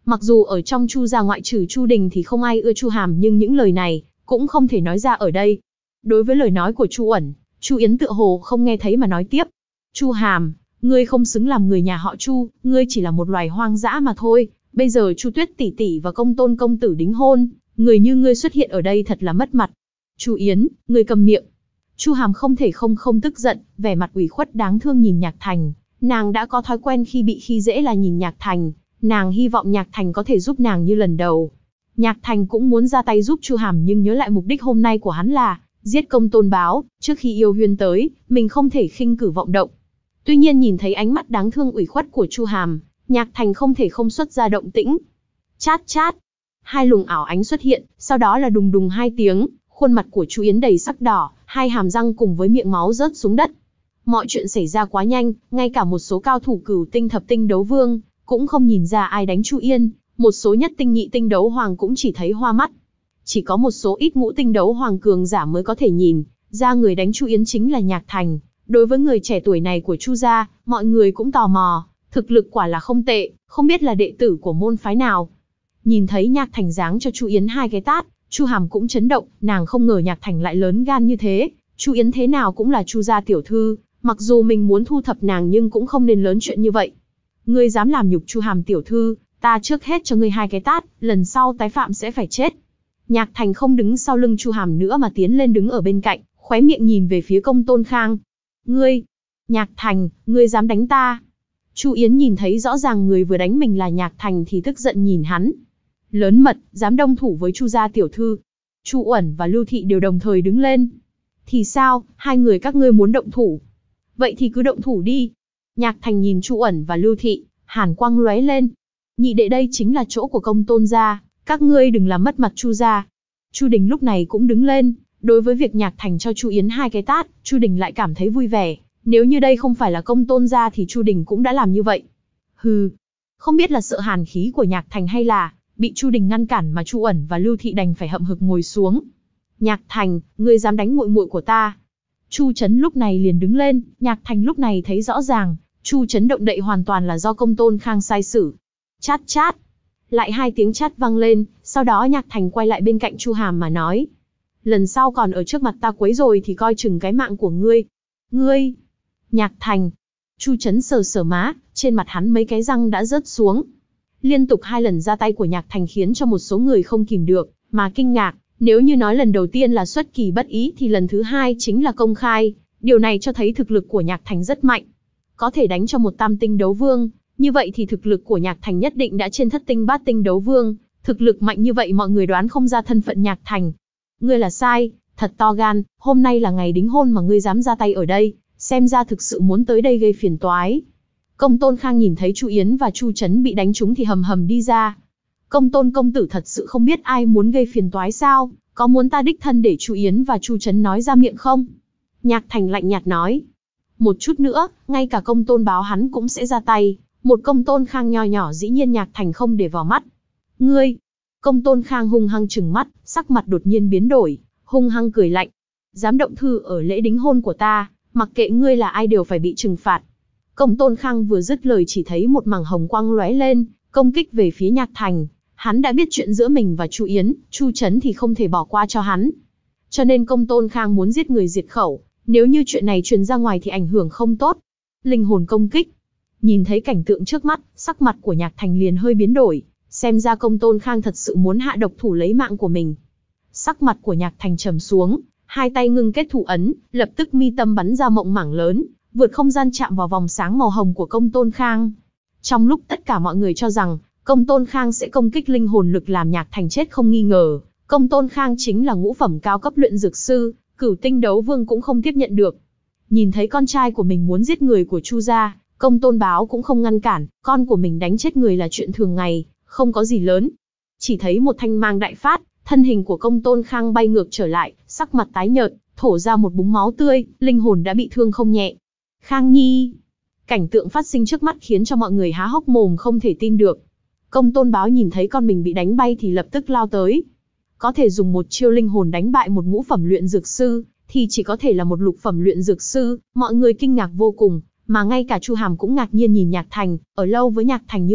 Mặc dù ở trong Chu gia ngoại trừ Chu Đình thì không ai ưa Chu Hàm, nhưng những lời này cũng không thể nói ra ở đây. Đối với lời nói của Chu Uẩn, Chu Yến tựa hồ không nghe thấy mà nói tiếp. Chu Hàm, ngươi không xứng làm người nhà họ Chu, ngươi chỉ là một loài hoang dã mà thôi. Bây giờ Chu Tuyết tỷ tỷ và Công Tôn công tử đính hôn, người như ngươi xuất hiện ở đây thật là mất mặt. Chu Yến, ngươi cầm miệng. Chu Hàm không thể không không tức giận, vẻ mặt ủy khuất đáng thương nhìn Nhạc Thành. Nàng đã có thói quen khi bị khi dễ là nhìn Nhạc Thành, nàng hy vọng Nhạc Thành có thể giúp nàng như lần đầu. Nhạc Thành cũng muốn ra tay giúp Chu Hàm, nhưng nhớ lại mục đích hôm nay của hắn là giết Công Tôn Báo, trước khi Yêu Huyên tới, mình không thể khinh cử vọng động. Tuy nhiên nhìn thấy ánh mắt đáng thương ủy khuất của Chu Hàm, Nhạc Thành không thể không xuất ra động tĩnh. Chát chát, hai luồng ảo ánh xuất hiện, sau đó là đùng đùng hai tiếng, khuôn mặt của Chu Yến đầy sắc đỏ, hai hàm răng cùng với miệng máu rớt xuống đất. Mọi chuyện xảy ra quá nhanh, ngay cả một số cao thủ cửu tinh thập tinh đấu vương cũng không nhìn ra ai đánh Chu Yên, một số nhất tinh nhị tinh đấu hoàng cũng chỉ thấy hoa mắt. Chỉ có một số ít ngũ tinh đấu hoàng cường giả mới có thể nhìn ra người đánh Chu Yến chính là Nhạc Thành. Đối với người trẻ tuổi này của Chu gia, mọi người cũng tò mò, thực lực quả là không tệ, không biết là đệ tử của môn phái nào. Nhìn thấy Nhạc Thành giáng cho Chu Yến hai cái tát, Chu Hàm cũng chấn động, nàng không ngờ Nhạc Thành lại lớn gan như thế. Chu Yến thế nào cũng là Chu gia tiểu thư, mặc dù mình muốn thu thập nàng nhưng cũng không nên lớn chuyện như vậy. Ngươi dám làm nhục Chu Hàm tiểu thư, ta trước hết cho ngươi hai cái tát, lần sau tái phạm sẽ phải chết. Nhạc Thành không đứng sau lưng Chu Hàm nữa mà tiến lên đứng ở bên cạnh, khóe miệng nhìn về phía Công Tôn Khang. Ngươi, Nhạc Thành, ngươi dám đánh ta? Chu Yến nhìn thấy rõ ràng người vừa đánh mình là Nhạc Thành thì tức giận nhìn hắn. Lớn mật, dám động thủ với Chu gia tiểu thư. Chu Uẩn và Lưu Thị đều đồng thời đứng lên. Thì sao, hai người các ngươi muốn động thủ? Vậy thì cứ động thủ đi. Nhạc Thành nhìn Chu Uẩn và Lưu Thị, hàn quang lóe lên. Nhị đệ, đây chính là chỗ của Công Tôn gia, các ngươi đừng làm mất mặt Chu gia. Chu Đình lúc này cũng đứng lên, đối với việc Nhạc Thành cho Chu Yến hai cái tát, Chu Đình lại cảm thấy vui vẻ. Nếu như đây không phải là Công Tôn gia thì Chu Đình cũng đã làm như vậy. Hừ, không biết là sợ hàn khí của Nhạc Thành hay là bị Chu Đình ngăn cản mà Chu Uẩn và Lưu Thị đành phải hậm hực ngồi xuống. Nhạc Thành, ngươi dám đánh muội muội của ta? Chu Chấn lúc này liền đứng lên, Nhạc Thành lúc này thấy rõ ràng, Chu Chấn động đậy hoàn toàn là do Công Tôn Khang sai sử. Chát chát, lại hai tiếng chát vang lên, sau đó Nhạc Thành quay lại bên cạnh Chu Hàm mà nói. Lần sau còn ở trước mặt ta quấy rồi thì coi chừng cái mạng của ngươi. Ngươi, Nhạc Thành. Chu Chấn sờ sờ má, trên mặt hắn mấy cái răng đã rớt xuống. Liên tục hai lần ra tay của Nhạc Thành khiến cho một số người không kìm được mà kinh ngạc. Nếu như nói lần đầu tiên là xuất kỳ bất ý thì lần thứ hai chính là công khai. Điều này cho thấy thực lực của Nhạc Thành rất mạnh. Có thể đánh cho một tam tinh đấu vương, như vậy thì thực lực của Nhạc Thành nhất định đã trên thất tinh bát tinh đấu vương. Thực lực mạnh như vậy mọi người đoán không ra thân phận Nhạc Thành. Ngươi là sai, thật to gan, hôm nay là ngày đính hôn mà ngươi dám ra tay ở đây, xem ra thực sự muốn tới đây gây phiền toái. Công Tôn Khang nhìn thấy Chu Yến và Chu Chấn bị đánh trúng thì hầm hầm đi ra. Công Tôn công tử thật sự không biết ai muốn gây phiền toái sao, có muốn ta đích thân để Chu Yến và Chu Chấn nói ra miệng không? Nhạc Thành lạnh nhạt nói. Một chút nữa, ngay cả Công Tôn Báo hắn cũng sẽ ra tay. Một Công Tôn Khang nho nhỏ dĩ nhiên Nhạc Thành không để vào mắt. Ngươi! Công Tôn Khang hung hăng trừng mắt, sắc mặt đột nhiên biến đổi, hung hăng cười lạnh. Dám động thư ở lễ đính hôn của ta, mặc kệ ngươi là ai đều phải bị trừng phạt. Công Tôn Khang vừa dứt lời chỉ thấy một mảng hồng quang lóe lên, công kích về phía Nhạc Thành. Hắn đã biết chuyện giữa mình và Chu Yến, Chu Chấn thì không thể bỏ qua cho hắn. Cho nên Công Tôn Khang muốn giết người diệt khẩu, nếu như chuyện này truyền ra ngoài thì ảnh hưởng không tốt. Linh hồn công kích. Nhìn thấy cảnh tượng trước mắt, sắc mặt của Nhạc Thành liền hơi biến đổi, xem ra Công Tôn Khang thật sự muốn hạ độc thủ lấy mạng của mình. Sắc mặt của Nhạc Thành trầm xuống, hai tay ngưng kết thủ ấn, lập tức mi tâm bắn ra mộng mảng lớn, vượt không gian chạm vào vòng sáng màu hồng của Công Tôn Khang. Trong lúc tất cả mọi người cho rằng Công Tôn Khang sẽ công kích linh hồn lực làm Nhạc Thành chết không nghi ngờ, Công Tôn Khang chính là ngũ phẩm cao cấp luyện dược sư, cửu tinh đấu vương cũng không tiếp nhận được. Nhìn thấy con trai của mình muốn giết người của Chu gia, Công Tôn Báo cũng không ngăn cản, con của mình đánh chết người là chuyện thường ngày, không có gì lớn. Chỉ thấy một thanh mang đại phát, thân hình của Công Tôn Khang bay ngược trở lại, sắc mặt tái nhợt, thổ ra một búng máu tươi, linh hồn đã bị thương không nhẹ. Khang Nhi! Cảnh tượng phát sinh trước mắt khiến cho mọi người há hốc mồm không thể tin được. Công Tôn Báo nhìn thấy con mình bị đánh bay thì lập tức lao tới. Có thể dùng một chiêu linh hồn đánh bại một ngũ phẩm luyện dược sư, thì chỉ có thể là một lục phẩm luyện dược sư, mọi người kinh ngạc vô cùng, mà ngay cả Chu Hàm cũng ngạc nhiên nhìn Nhạc Thành, ở lâu với Nhạc Thành như vậy,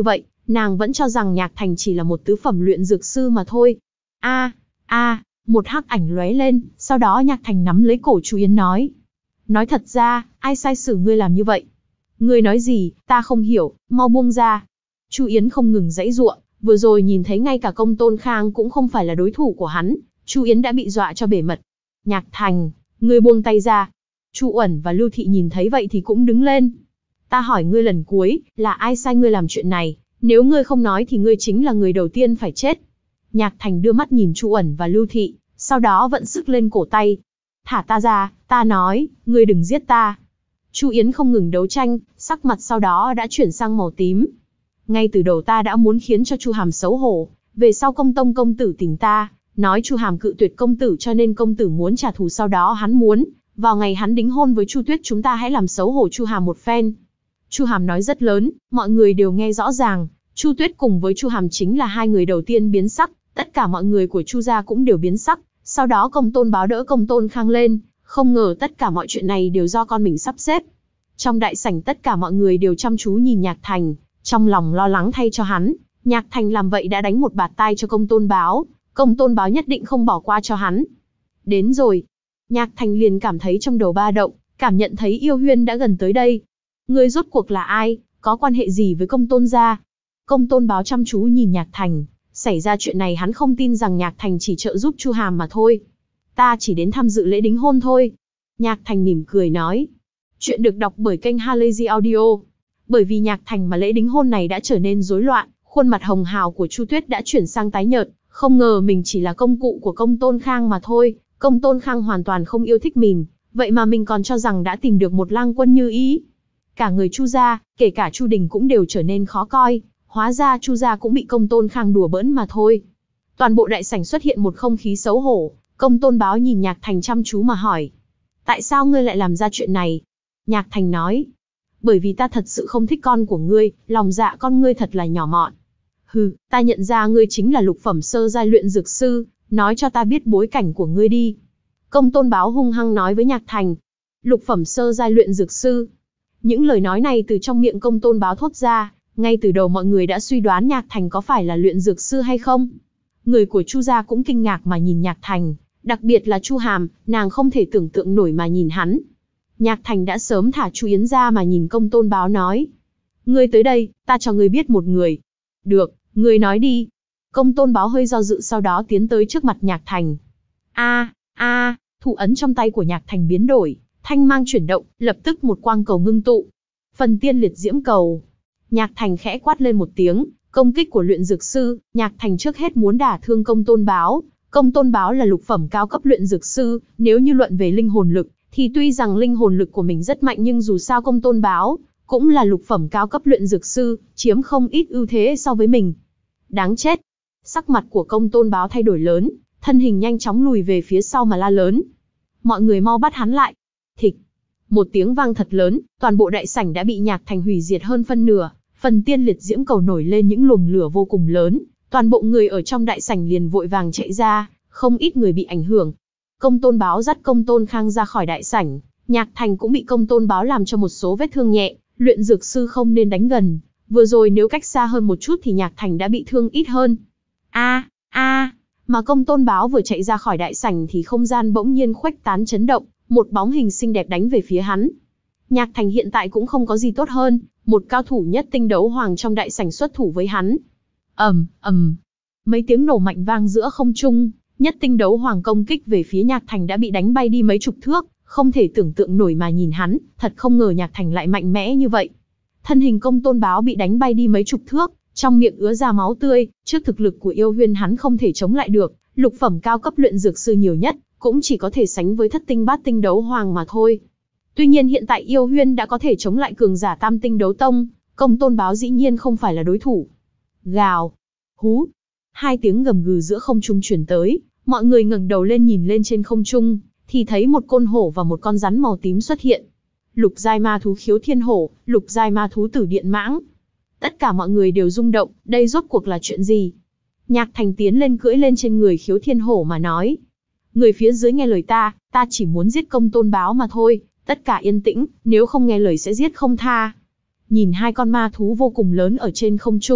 Nàng vẫn cho rằng Nhạc Thành chỉ là một tứ phẩm luyện dược sư mà thôi. A, a, một hắc ảnh lóe lên, sau đó Nhạc Thành nắm lấy cổ Chu Yến nói. Nói thật ra, ai sai xử ngươi làm như vậy? Ngươi nói gì, ta không hiểu, mau buông ra. Chu Yến không ngừng giãy giụa, vừa rồi nhìn thấy ngay cả Công Tôn Khang cũng không phải là đối thủ của hắn, Chu Yến đã bị dọa cho bể mật. Nhạc Thành, ngươi buông tay ra. Chu Uẩn và Lưu Thị nhìn thấy vậy thì cũng đứng lên. Ta hỏi ngươi lần cuối, là ai sai ngươi làm chuyện này? Nếu ngươi không nói thì ngươi chính là người đầu tiên phải chết. Nhạc Thành đưa mắt nhìn Chu Uẩn và Lưu Thị, sau đó vận sức lên cổ tay. Thả ta ra, ta nói, ngươi đừng giết ta. Chu Yến không ngừng đấu tranh, sắc mặt sau đó đã chuyển sang màu tím. Ngay từ đầu ta đã muốn khiến cho Chu Hàm xấu hổ, về sau Công Tông công tử tìm ta, nói Chu Hàm cự tuyệt công tử cho nên công tử muốn trả thù, sau đó hắn muốn, vào ngày hắn đính hôn với Chu Tuyết chúng ta hãy làm xấu hổ Chu Hàm một phen. Chu Hàm nói rất lớn, mọi người đều nghe rõ ràng, Chu Tuyết cùng với Chu Hàm chính là hai người đầu tiên biến sắc, tất cả mọi người của Chu gia cũng đều biến sắc, sau đó Công Tôn Báo đỡ Công Tôn Khang lên, không ngờ tất cả mọi chuyện này đều do con mình sắp xếp. Trong đại sảnh tất cả mọi người đều chăm chú nhìn Nhạc Thành, trong lòng lo lắng thay cho hắn, Nhạc Thành làm vậy đã đánh một bạt tai cho Công Tôn Báo, Công Tôn Báo nhất định không bỏ qua cho hắn. Đến rồi. Nhạc Thành liền cảm thấy trong đầu ba động, cảm nhận thấy Yêu Huyên đã gần tới đây. Ngươi rốt cuộc là ai, có quan hệ gì với Công Tôn gia? Công Tôn Báo chăm chú nhìn Nhạc Thành, xảy ra chuyện này hắn không tin rằng Nhạc Thành chỉ trợ giúp Chu Hàm mà thôi. Ta chỉ đến tham dự lễ đính hôn thôi. Nhạc Thành mỉm cười nói. Chuyện được đọc bởi kênh Halazy Audio. Bởi vì Nhạc Thành mà lễ đính hôn này đã trở nên rối loạn, khuôn mặt hồng hào của Chu Tuyết đã chuyển sang tái nhợt, không ngờ mình chỉ là công cụ của Công Tôn Khang mà thôi. Công Tôn Khang hoàn toàn không yêu thích mình, vậy mà mình còn cho rằng đã tìm được một lang quân như ý. Cả người Chu gia, kể cả Chu Đình cũng đều trở nên khó coi, hóa ra Chu gia cũng bị Công Tôn Khang đùa bỡn mà thôi. Toàn bộ đại sảnh xuất hiện một không khí xấu hổ, Công Tôn Báo nhìn Nhạc Thành chăm chú mà hỏi. Tại sao ngươi lại làm ra chuyện này? Nhạc Thành nói. Bởi vì ta thật sự không thích con của ngươi, lòng dạ con ngươi thật là nhỏ mọn. Hừ, ta nhận ra ngươi chính là lục phẩm sơ giai luyện dược sư, nói cho ta biết bối cảnh của ngươi đi. Công Tôn Báo hung hăng nói với Nhạc Thành. Lục phẩm sơ giai luyện dược sư. Những lời nói này từ trong miệng Công Tôn Báo thốt ra, ngay từ đầu mọi người đã suy đoán Nhạc Thành có phải là luyện dược sư hay không. Người của Chu gia cũng kinh ngạc mà nhìn Nhạc Thành, đặc biệt là Chu Hàm, nàng không thể tưởng tượng nổi mà nhìn hắn. Nhạc Thành đã sớm thả Chu Yến ra mà nhìn Công Tôn Báo nói. Ngươi tới đây, ta cho ngươi biết một người. Được, ngươi nói đi. Công Tôn Báo hơi do dự sau đó tiến tới trước mặt Nhạc Thành. A, a, thủ ấn trong tay của Nhạc Thành biến đổi, thanh mang chuyển động, lập tức một quang cầu ngưng tụ. Phần tiên liệt diễm cầu. Nhạc Thành khẽ quát lên một tiếng, công kích của luyện dược sư, Nhạc Thành trước hết muốn đả thương Công Tôn Báo. Công Tôn Báo là lục phẩm cao cấp luyện dược sư, nếu như luận về linh hồn lực, thì tuy rằng linh hồn lực của mình rất mạnh nhưng dù sao Công Tôn Báo cũng là lục phẩm cao cấp luyện dược sư, chiếm không ít ưu thế so với mình. Đáng chết. Sắc mặt của Công Tôn Báo thay đổi lớn, thân hình nhanh chóng lùi về phía sau mà la lớn. Mọi người mau bắt hắn lại. Thịch. Một tiếng vang thật lớn, toàn bộ đại sảnh đã bị Nhạc Thành hủy diệt hơn phân nửa, phần tiên liệt diễm cầu nổi lên những luồng lửa vô cùng lớn, toàn bộ người ở trong đại sảnh liền vội vàng chạy ra, không ít người bị ảnh hưởng. Công Tôn Báo dắt Công Tôn Khang ra khỏi đại sảnh, Nhạc Thành cũng bị Công Tôn Báo làm cho một số vết thương nhẹ, luyện dược sư không nên đánh gần, vừa rồi nếu cách xa hơn một chút thì Nhạc Thành đã bị thương ít hơn. A, a, mà Công Tôn Báo vừa chạy ra khỏi đại sảnh thì không gian bỗng nhiên khuếch tán chấn động, một bóng hình xinh đẹp đánh về phía hắn. Nhạc Thành hiện tại cũng không có gì tốt hơn, một cao thủ nhất tinh đấu hoàng trong đại sảnh xuất thủ với hắn. Ầm, ầm, mấy tiếng nổ mạnh vang giữa không trung, nhất tinh đấu hoàng công kích về phía Nhạc Thành đã bị đánh bay đi mấy chục thước, không thể tưởng tượng nổi mà nhìn hắn, thật không ngờ Nhạc Thành lại mạnh mẽ như vậy. Thân hình Công Tôn Báo bị đánh bay đi mấy chục thước, trong miệng ứa ra máu tươi, trước thực lực của Yêu Huyên hắn không thể chống lại được, lục phẩm cao cấp luyện dược sư nhiều nhất, cũng chỉ có thể sánh với thất tinh bát tinh đấu hoàng mà thôi. Tuy nhiên hiện tại Yêu Huyên đã có thể chống lại cường giả tam tinh đấu tông, Công Tôn Báo dĩ nhiên không phải là đối thủ. Gào, hú, hai tiếng gầm gừ giữa không trung truyền tới, mọi người ngẩng đầu lên nhìn lên trên không trung, thì thấy một côn hổ và một con rắn màu tím xuất hiện. Lục giai ma thú khiếu thiên hổ, lục giai ma thú tử điện mãng. Tất cả mọi người đều rung động, đây rốt cuộc là chuyện gì? Nhạc Thành tiến lên cưỡi lên trên người khiếu thiên hổ mà nói. Người phía dưới nghe lời ta, ta chỉ muốn giết Công Tôn Báo mà thôi, tất cả yên tĩnh, nếu không nghe lời sẽ giết không tha. Nhìn hai con ma thú vô cùng lớn ở trên không trung,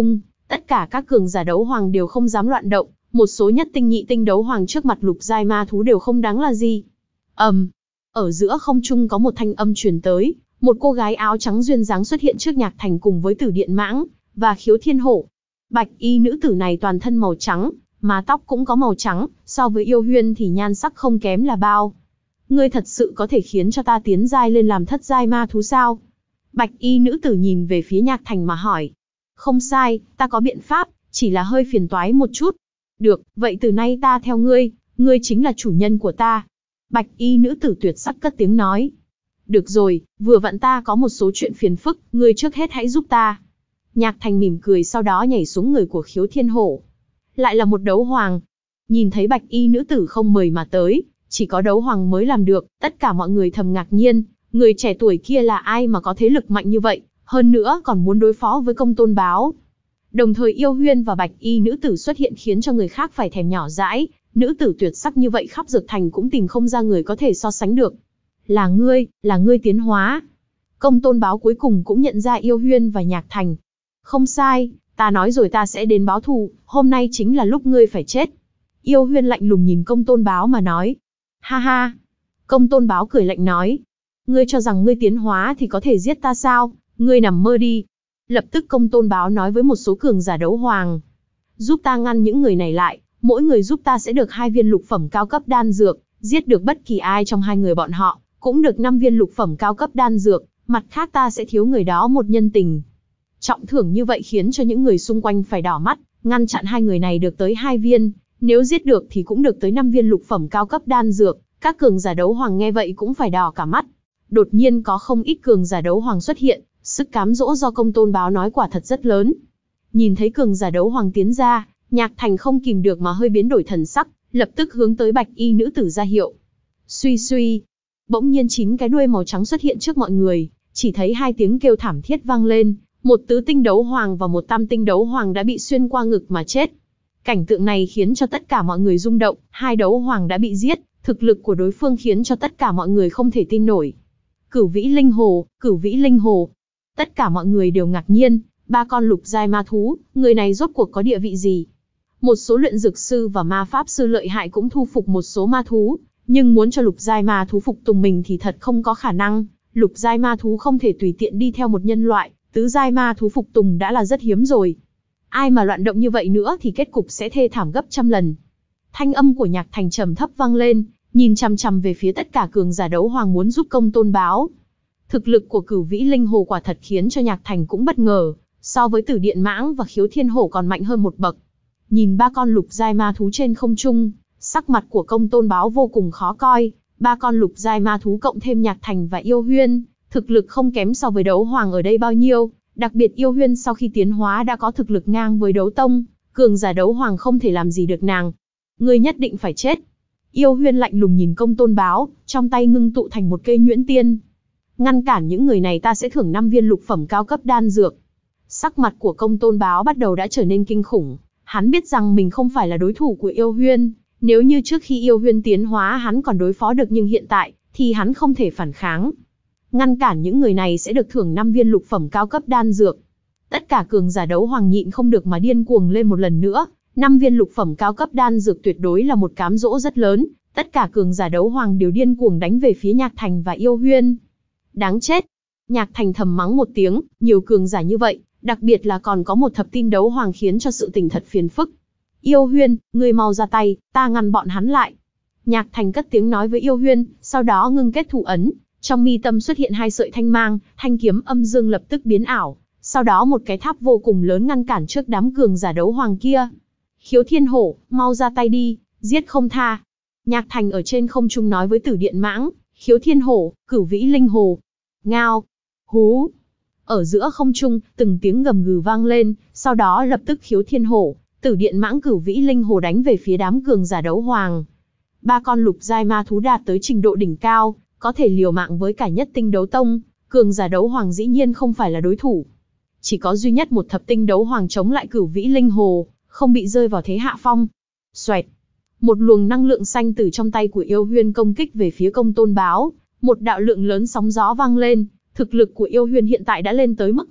Tất cả các cường giả đấu hoàng đều không dám loạn động, một số nhất tinh nhị tinh đấu hoàng trước mặt lục giai ma thú đều không đáng là gì. ầm, um, ở giữa không trung có một thanh âm truyền tới, một cô gái áo trắng duyên dáng xuất hiện trước Nhạc Thành cùng với Tử Điện Mãng và Khiếu Thiên Hổ. Bạch y nữ tử này toàn thân màu trắng, mà tóc cũng có màu trắng, so với Yêu Huyên thì nhan sắc không kém là bao. Ngươi thật sự có thể khiến cho ta tiến giai lên làm thất giai ma thú sao? Bạch y nữ tử nhìn về phía Nhạc Thành mà hỏi. Không sai, ta có biện pháp, chỉ là hơi phiền toái một chút. Được, vậy từ nay ta theo ngươi, ngươi chính là chủ nhân của ta. Bạch y nữ tử tuyệt sắc cất tiếng nói. Được rồi, vừa vặn ta có một số chuyện phiền phức, ngươi trước hết hãy giúp ta. Nhạc Thành mỉm cười sau đó nhảy xuống người của Khiếu Thiên Hổ. Lại là một đấu hoàng. Nhìn thấy bạch y nữ tử không mời mà tới, chỉ có đấu hoàng mới làm được, tất cả mọi người thầm ngạc nhiên, người trẻ tuổi kia là ai mà có thế lực mạnh như vậy, hơn nữa còn muốn đối phó với Công Tôn Báo. Đồng thời Yêu Huyên và bạch y nữ tử xuất hiện khiến cho người khác phải thèm nhỏ dãi, nữ tử tuyệt sắc như vậy khắp Dược Thành cũng tìm không ra người có thể so sánh được. Là ngươi, là ngươi tiến hóa. Công Tôn Báo cuối cùng cũng nhận ra Yêu Huyên và Nhạc Thành. Không sai, ta nói rồi ta sẽ đến báo thù, hôm nay chính là lúc ngươi phải chết. Yêu Huyên lạnh lùng nhìn Công Tôn Báo mà nói. Ha ha. Công Tôn Báo cười lạnh nói. Ngươi cho rằng ngươi tiến hóa thì có thể giết ta sao, ngươi nằm mơ đi. Lập tức Công Tôn Báo nói với một số cường giả đấu hoàng. Giúp ta ngăn những người này lại, mỗi người giúp ta sẽ được hai viên lục phẩm cao cấp đan dược, giết được bất kỳ ai trong hai người bọn họ, cũng được năm viên lục phẩm cao cấp đan dược, mặt khác ta sẽ thiếu người đó một nhân tình. Trọng thưởng như vậy khiến cho những người xung quanh phải đỏ mắt, ngăn chặn hai người này được tới hai viên, nếu giết được thì cũng được tới năm viên lục phẩm cao cấp đan dược, các cường giả đấu hoàng nghe vậy cũng phải đỏ cả mắt. Đột nhiên có không ít cường giả đấu hoàng xuất hiện, sức cám dỗ do Công Tôn Báo nói quả thật rất lớn. Nhìn thấy cường giả đấu hoàng tiến ra, Nhạc Thành không kìm được mà hơi biến đổi thần sắc, lập tức hướng tới bạch y nữ tử ra hiệu. Suy suy, bỗng nhiên chín cái đuôi màu trắng xuất hiện trước mọi người, chỉ thấy hai tiếng kêu thảm thiết vang lên, một tứ tinh đấu hoàng và một tam tinh đấu hoàng đã bị xuyên qua ngực mà chết. Cảnh tượng này khiến cho tất cả mọi người rung động, hai đấu hoàng đã bị giết, thực lực của đối phương khiến cho tất cả mọi người không thể tin nổi. Cửu Vĩ Linh Hồ, Cửu Vĩ Linh Hồ. Tất cả mọi người đều ngạc nhiên, ba con lục giai ma thú, người này rốt cuộc có địa vị gì? Một số luyện dược sư và ma pháp sư lợi hại cũng thu phục một số ma thú, nhưng muốn cho lục giai ma thú phục tùng mình thì thật không có khả năng. Lục giai ma thú không thể tùy tiện đi theo một nhân loại, tứ giai ma thú phục tùng đã là rất hiếm rồi. Ai mà loạn động như vậy nữa thì kết cục sẽ thê thảm gấp trăm lần. Thanh âm của Nhạc Thành trầm thấp vang lên, nhìn chằm chằm về phía tất cả cường giả đấu hoàng muốn giúp Công Tôn Báo. Thực lực của Cửu Vĩ Linh Hồ quả thật khiến cho Nhạc Thành cũng bất ngờ, so với Tử Điện Mãng và Khiếu Thiên Hổ còn mạnh hơn một bậc. Nhìn ba con lục giai ma thú trên không trung, sắc mặt của Công Tôn Báo vô cùng khó coi, ba con lục giai ma thú cộng thêm Nhạc Thành và Yêu Huyên, thực lực không kém so với đấu hoàng ở đây bao nhiêu, đặc biệt Yêu Huyên sau khi tiến hóa đã có thực lực ngang với đấu tông, cường giả đấu hoàng không thể làm gì được nàng. Ngươi nhất định phải chết. Yêu Huyên lạnh lùng nhìn Công Tôn Báo, trong tay ngưng tụ thành một cây nhuyễn tiên. Ngăn cản những người này ta sẽ thưởng năm viên lục phẩm cao cấp đan dược. Sắc mặt của Công Tôn Báo bắt đầu đã trở nên kinh khủng, hắn biết rằng mình không phải là đối thủ của Yêu Huyên, nếu như trước khi Yêu Huyên tiến hóa hắn còn đối phó được nhưng hiện tại thì hắn không thể phản kháng. Ngăn cản những người này sẽ được thưởng năm viên lục phẩm cao cấp đan dược. Tất cả cường giả đấu hoàng nhịn không được mà điên cuồng lên một lần nữa, năm viên lục phẩm cao cấp đan dược tuyệt đối là một cám dỗ rất lớn, tất cả cường giả đấu hoàng đều điên cuồng đánh về phía Nhạc Thành và Yêu Huyên. Đáng chết! Nhạc Thành thầm mắng một tiếng, nhiều cường giả như vậy, đặc biệt là còn có một thập tinh đấu hoàng khiến cho sự tình thật phiền phức. Yêu Huyên, ngươi mau ra tay, ta ngăn bọn hắn lại. Nhạc Thành cất tiếng nói với Yêu Huyên, sau đó ngưng kết thủ ấn, trong mi tâm xuất hiện hai sợi thanh mang, thanh kiếm âm dương lập tức biến ảo, sau đó một cái tháp vô cùng lớn ngăn cản trước đám cường giả đấu hoàng kia. Khiếu Thiên Hổ, mau ra tay đi, giết không tha. Nhạc Thành ở trên không trung nói với Tử Điện Mãng, Khiếu Thiên Hổ, Cửu Vĩ Linh Hồ. Ngao, hú. Ở giữa không trung, từng tiếng gầm gừ vang lên, sau đó lập tức Khiếu Thiên Hổ, Tử Điện Mãng, Cửu Vĩ Linh Hồ đánh về phía đám cường giả đấu hoàng. Ba con lục giai ma thú đạt tới trình độ đỉnh cao, có thể liều mạng với cả nhất tinh đấu tông, cường giả đấu hoàng dĩ nhiên không phải là đối thủ. Chỉ có duy nhất một thập tinh đấu hoàng chống lại Cửu Vĩ Linh Hồ, không bị rơi vào thế hạ phong. Xoẹt. Một luồng năng lượng xanh từ trong tay của Yêu Huyên công kích về phía Công Tôn Báo, một đạo lượng lớn sóng gió vang lên, thực lực của Yêu Huyên hiện tại đã lên tới mức này,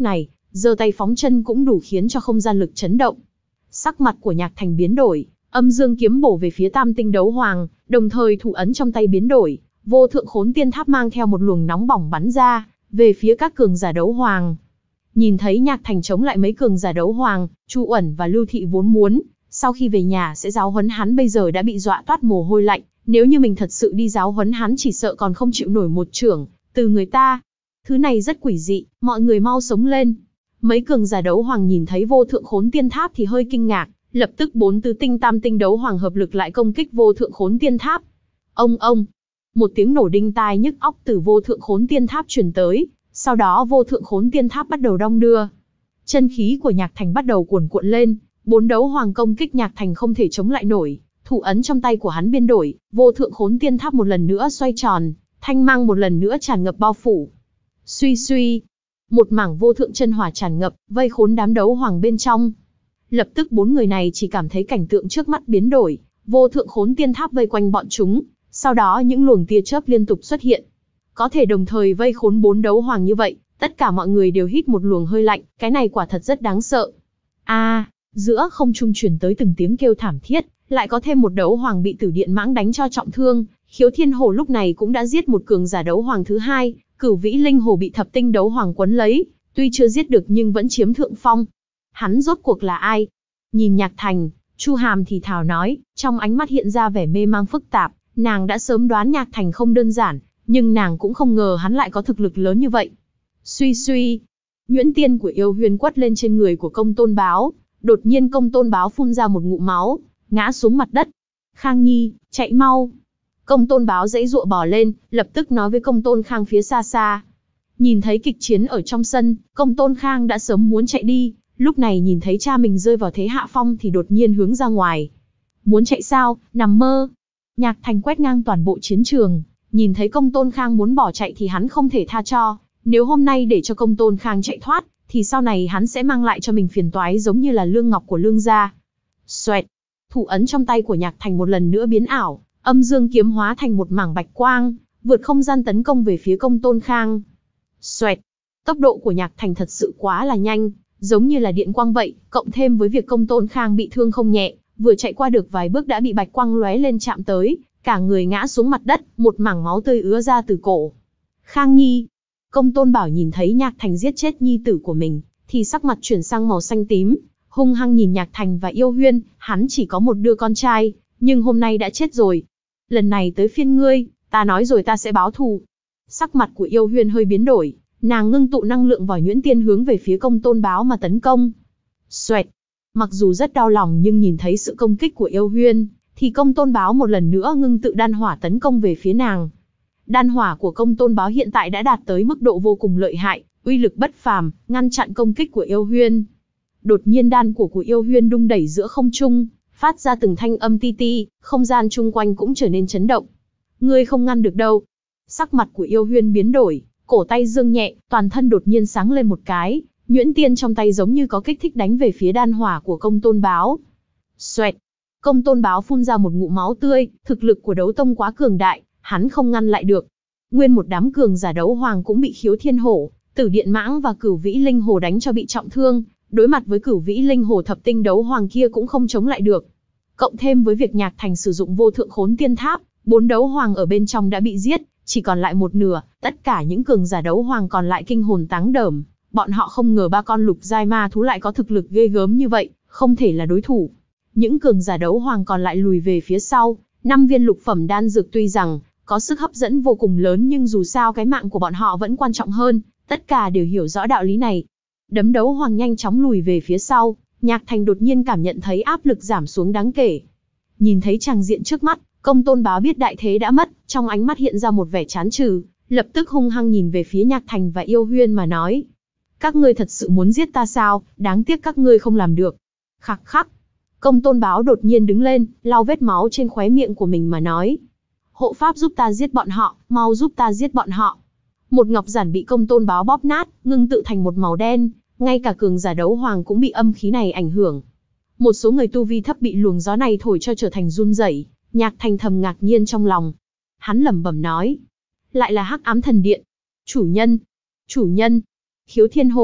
giơ tay phóng chân cũng đủ khiến cho không gian lực chấn động. Sắc mặt của Nhạc Thành biến đổi, âm dương kiếm bổ về phía Tam Tinh Đấu Hoàng, đồng thời thủ ấn trong tay biến đổi, vô thượng khốn tiên tháp mang theo một luồng nóng bỏng bắn ra, về phía các cường giả đấu hoàng. Nhìn thấy Nhạc Thành chống lại mấy cường giả đấu hoàng, Chu Uẩn và Lưu Thị vốn muốn, sau khi về nhà sẽ giáo huấn hắn bây giờ đã bị dọa toát mồ hôi lạnh, nếu như mình thật sự đi giáo huấn hắn chỉ sợ còn không chịu nổi một chưởng từ người ta. Thứ này rất quỷ dị, mọi người mau sống lên. Mấy cường giả đấu hoàng nhìn thấy vô thượng khốn tiên tháp thì hơi kinh ngạc, lập tức bốn tứ tinh tam tinh đấu hoàng hợp lực lại công kích vô thượng khốn tiên tháp. Ông ông, một tiếng nổ đinh tai nhức óc từ vô thượng khốn tiên tháp truyền tới, sau đó vô thượng khốn tiên tháp bắt đầu đong đưa. Chân khí của Nhạc Thành bắt đầu cuồn cuộn lên, bốn đấu hoàng công kích Nhạc Thành không thể chống lại nổi, thủ ấn trong tay của hắn biến đổi, vô thượng khốn tiên tháp một lần nữa xoay tròn, thanh mang một lần nữa tràn ngập bao phủ. Suy suy, một mảng vô thượng chân hỏa tràn ngập, vây khốn đám đấu hoàng bên trong. Lập tức bốn người này chỉ cảm thấy cảnh tượng trước mắt biến đổi, vô thượng khốn tiên tháp vây quanh bọn chúng, sau đó những luồng tia chớp liên tục xuất hiện. Có thể đồng thời vây khốn bốn đấu hoàng như vậy, tất cả mọi người đều hít một luồng hơi lạnh, cái này quả thật rất đáng sợ. A, à, giữa không trung truyền tới từng tiếng kêu thảm thiết, lại có thêm một đấu hoàng bị Tử Điện Mãng đánh cho trọng thương, Khiếu Thiên Hổ lúc này cũng đã giết một cường giả đấu hoàng thứ hai, Cửu Vĩ Linh Hổ bị Thập Tinh Đấu Hoàng quấn lấy, tuy chưa giết được nhưng vẫn chiếm thượng phong. Hắn rốt cuộc là ai? Nhìn Nhạc Thành, Chu Hàm thì thào nói, trong ánh mắt hiện ra vẻ mê mang phức tạp, nàng đã sớm đoán Nhạc Thành không đơn giản, nhưng nàng cũng không ngờ hắn lại có thực lực lớn như vậy. Suy suy, nhuyễn tiên của Yêu Huyên quất lên trên người của Công Tôn Báo, đột nhiên Công Tôn Báo phun ra một ngụm máu, ngã xuống mặt đất. Khang Nhi, chạy mau. Công Tôn Báo giãy giụa bò lên, lập tức nói với Công Tôn Khang phía xa xa. Nhìn thấy kịch chiến ở trong sân, Công Tôn Khang đã sớm muốn chạy đi, lúc này nhìn thấy cha mình rơi vào thế hạ phong thì đột nhiên hướng ra ngoài. Muốn chạy sao, nằm mơ. Nhạc Thành quét ngang toàn bộ chiến trường, nhìn thấy Công Tôn Khang muốn bỏ chạy thì hắn không thể tha cho, nếu hôm nay để cho Công Tôn Khang chạy thoát, thì sau này hắn sẽ mang lại cho mình phiền toái giống như là Lương Ngọc của Lương gia. Xoẹt, thủ ấn trong tay của Nhạc Thành một lần nữa biến ảo, âm dương kiếm hóa thành một mảng bạch quang, vượt không gian tấn công về phía Công Tôn Khang. Xoẹt, tốc độ của Nhạc Thành thật sự quá là nhanh, giống như là điện quang vậy, cộng thêm với việc Công Tôn Khang bị thương không nhẹ, vừa chạy qua được vài bước đã bị bạch quang lóe lên chạm tới, cả người ngã xuống mặt đất, một mảng máu tươi ứa ra từ cổ. Khang Nhi, Công Tôn Bảo nhìn thấy Nhạc Thành giết chết nhi tử của mình, thì sắc mặt chuyển sang màu xanh tím, hung hăng nhìn Nhạc Thành và Yêu Huyên, hắn chỉ có một đứa con trai, nhưng hôm nay đã chết rồi. Lần này tới phiên ngươi, ta nói rồi ta sẽ báo thù. Sắc mặt của Yêu Huyên hơi biến đổi, nàng ngưng tụ năng lượng vào nhuyễn tiên hướng về phía Công Tôn Báo mà tấn công. Xoẹt, mặc dù rất đau lòng nhưng nhìn thấy sự công kích của Yêu Huyên, thì Công Tôn Báo một lần nữa ngưng tự đan hỏa tấn công về phía nàng. Đan hỏa của Công Tôn Báo hiện tại đã đạt tới mức độ vô cùng lợi hại, uy lực bất phàm, ngăn chặn công kích của Yêu Huyên. Đột nhiên đan của của Yêu Huyên đung đẩy giữa không trung, phát ra từng thanh âm ti ti, không gian chung quanh cũng trở nên chấn động. Ngươi không ngăn được đâu. Sắc mặt của Yêu Huyên biến đổi, cổ tay dương nhẹ, toàn thân đột nhiên sáng lên một cái, nhuyễn tiên trong tay giống như có kích thích đánh về phía đan hỏa của Công Tôn Báo. Xoẹt, Công Tôn Báo phun ra một ngụm máu tươi, thực lực của đấu tông quá cường đại, hắn không ngăn lại được. Nguyên một đám cường giả đấu hoàng cũng bị Khiếu Thiên Hổ, Tử Điện Mãng và Cửu Vĩ Linh Hổ đánh cho bị trọng thương, đối mặt với Cửu Vĩ Linh Hổ thập tinh đấu hoàng kia cũng không chống lại được. Cộng thêm với việc Nhạc Thành sử dụng vô thượng khốn tiên tháp, bốn đấu hoàng ở bên trong đã bị giết, chỉ còn lại một nửa, tất cả những cường giả đấu hoàng còn lại kinh hồn táng đởm, bọn họ không ngờ ba con lục giai ma thú lại có thực lực ghê gớm như vậy, không thể là đối thủ. Những cường giả đấu hoàng còn lại lùi về phía sau, năm viên lục phẩm đan dược tuy rằng có sức hấp dẫn vô cùng lớn nhưng dù sao cái mạng của bọn họ vẫn quan trọng hơn, tất cả đều hiểu rõ đạo lý này. Đấm đấu hoàng nhanh chóng lùi về phía sau, Nhạc Thành đột nhiên cảm nhận thấy áp lực giảm xuống đáng kể. Nhìn thấy tràng diện trước mắt, Công Tôn Báo biết đại thế đã mất, trong ánh mắt hiện ra một vẻ chán chừ, lập tức hung hăng nhìn về phía Nhạc Thành và Yêu Huyên mà nói. Các ngươi thật sự muốn giết ta sao, đáng tiếc các ngươi không làm được. Khắc khắc. Công Tôn Báo đột nhiên đứng lên, lau vết máu trên khóe miệng của mình mà nói. Hộ pháp giúp ta giết bọn họ, mau giúp ta giết bọn họ. Một ngọc giản bị Công Tôn Báo bóp nát, ngưng tự thành một màu đen, ngay cả cường giả đấu hoàng cũng bị âm khí này ảnh hưởng. Một số người tu vi thấp bị luồng gió này thổi cho trở thành run rẩy. Nhạc Thành thầm ngạc nhiên trong lòng. Hắn lẩm bẩm nói. Lại là Hắc Ám Thần Điện. Chủ nhân. Chủ nhân. Khiếu Thiên Hổ,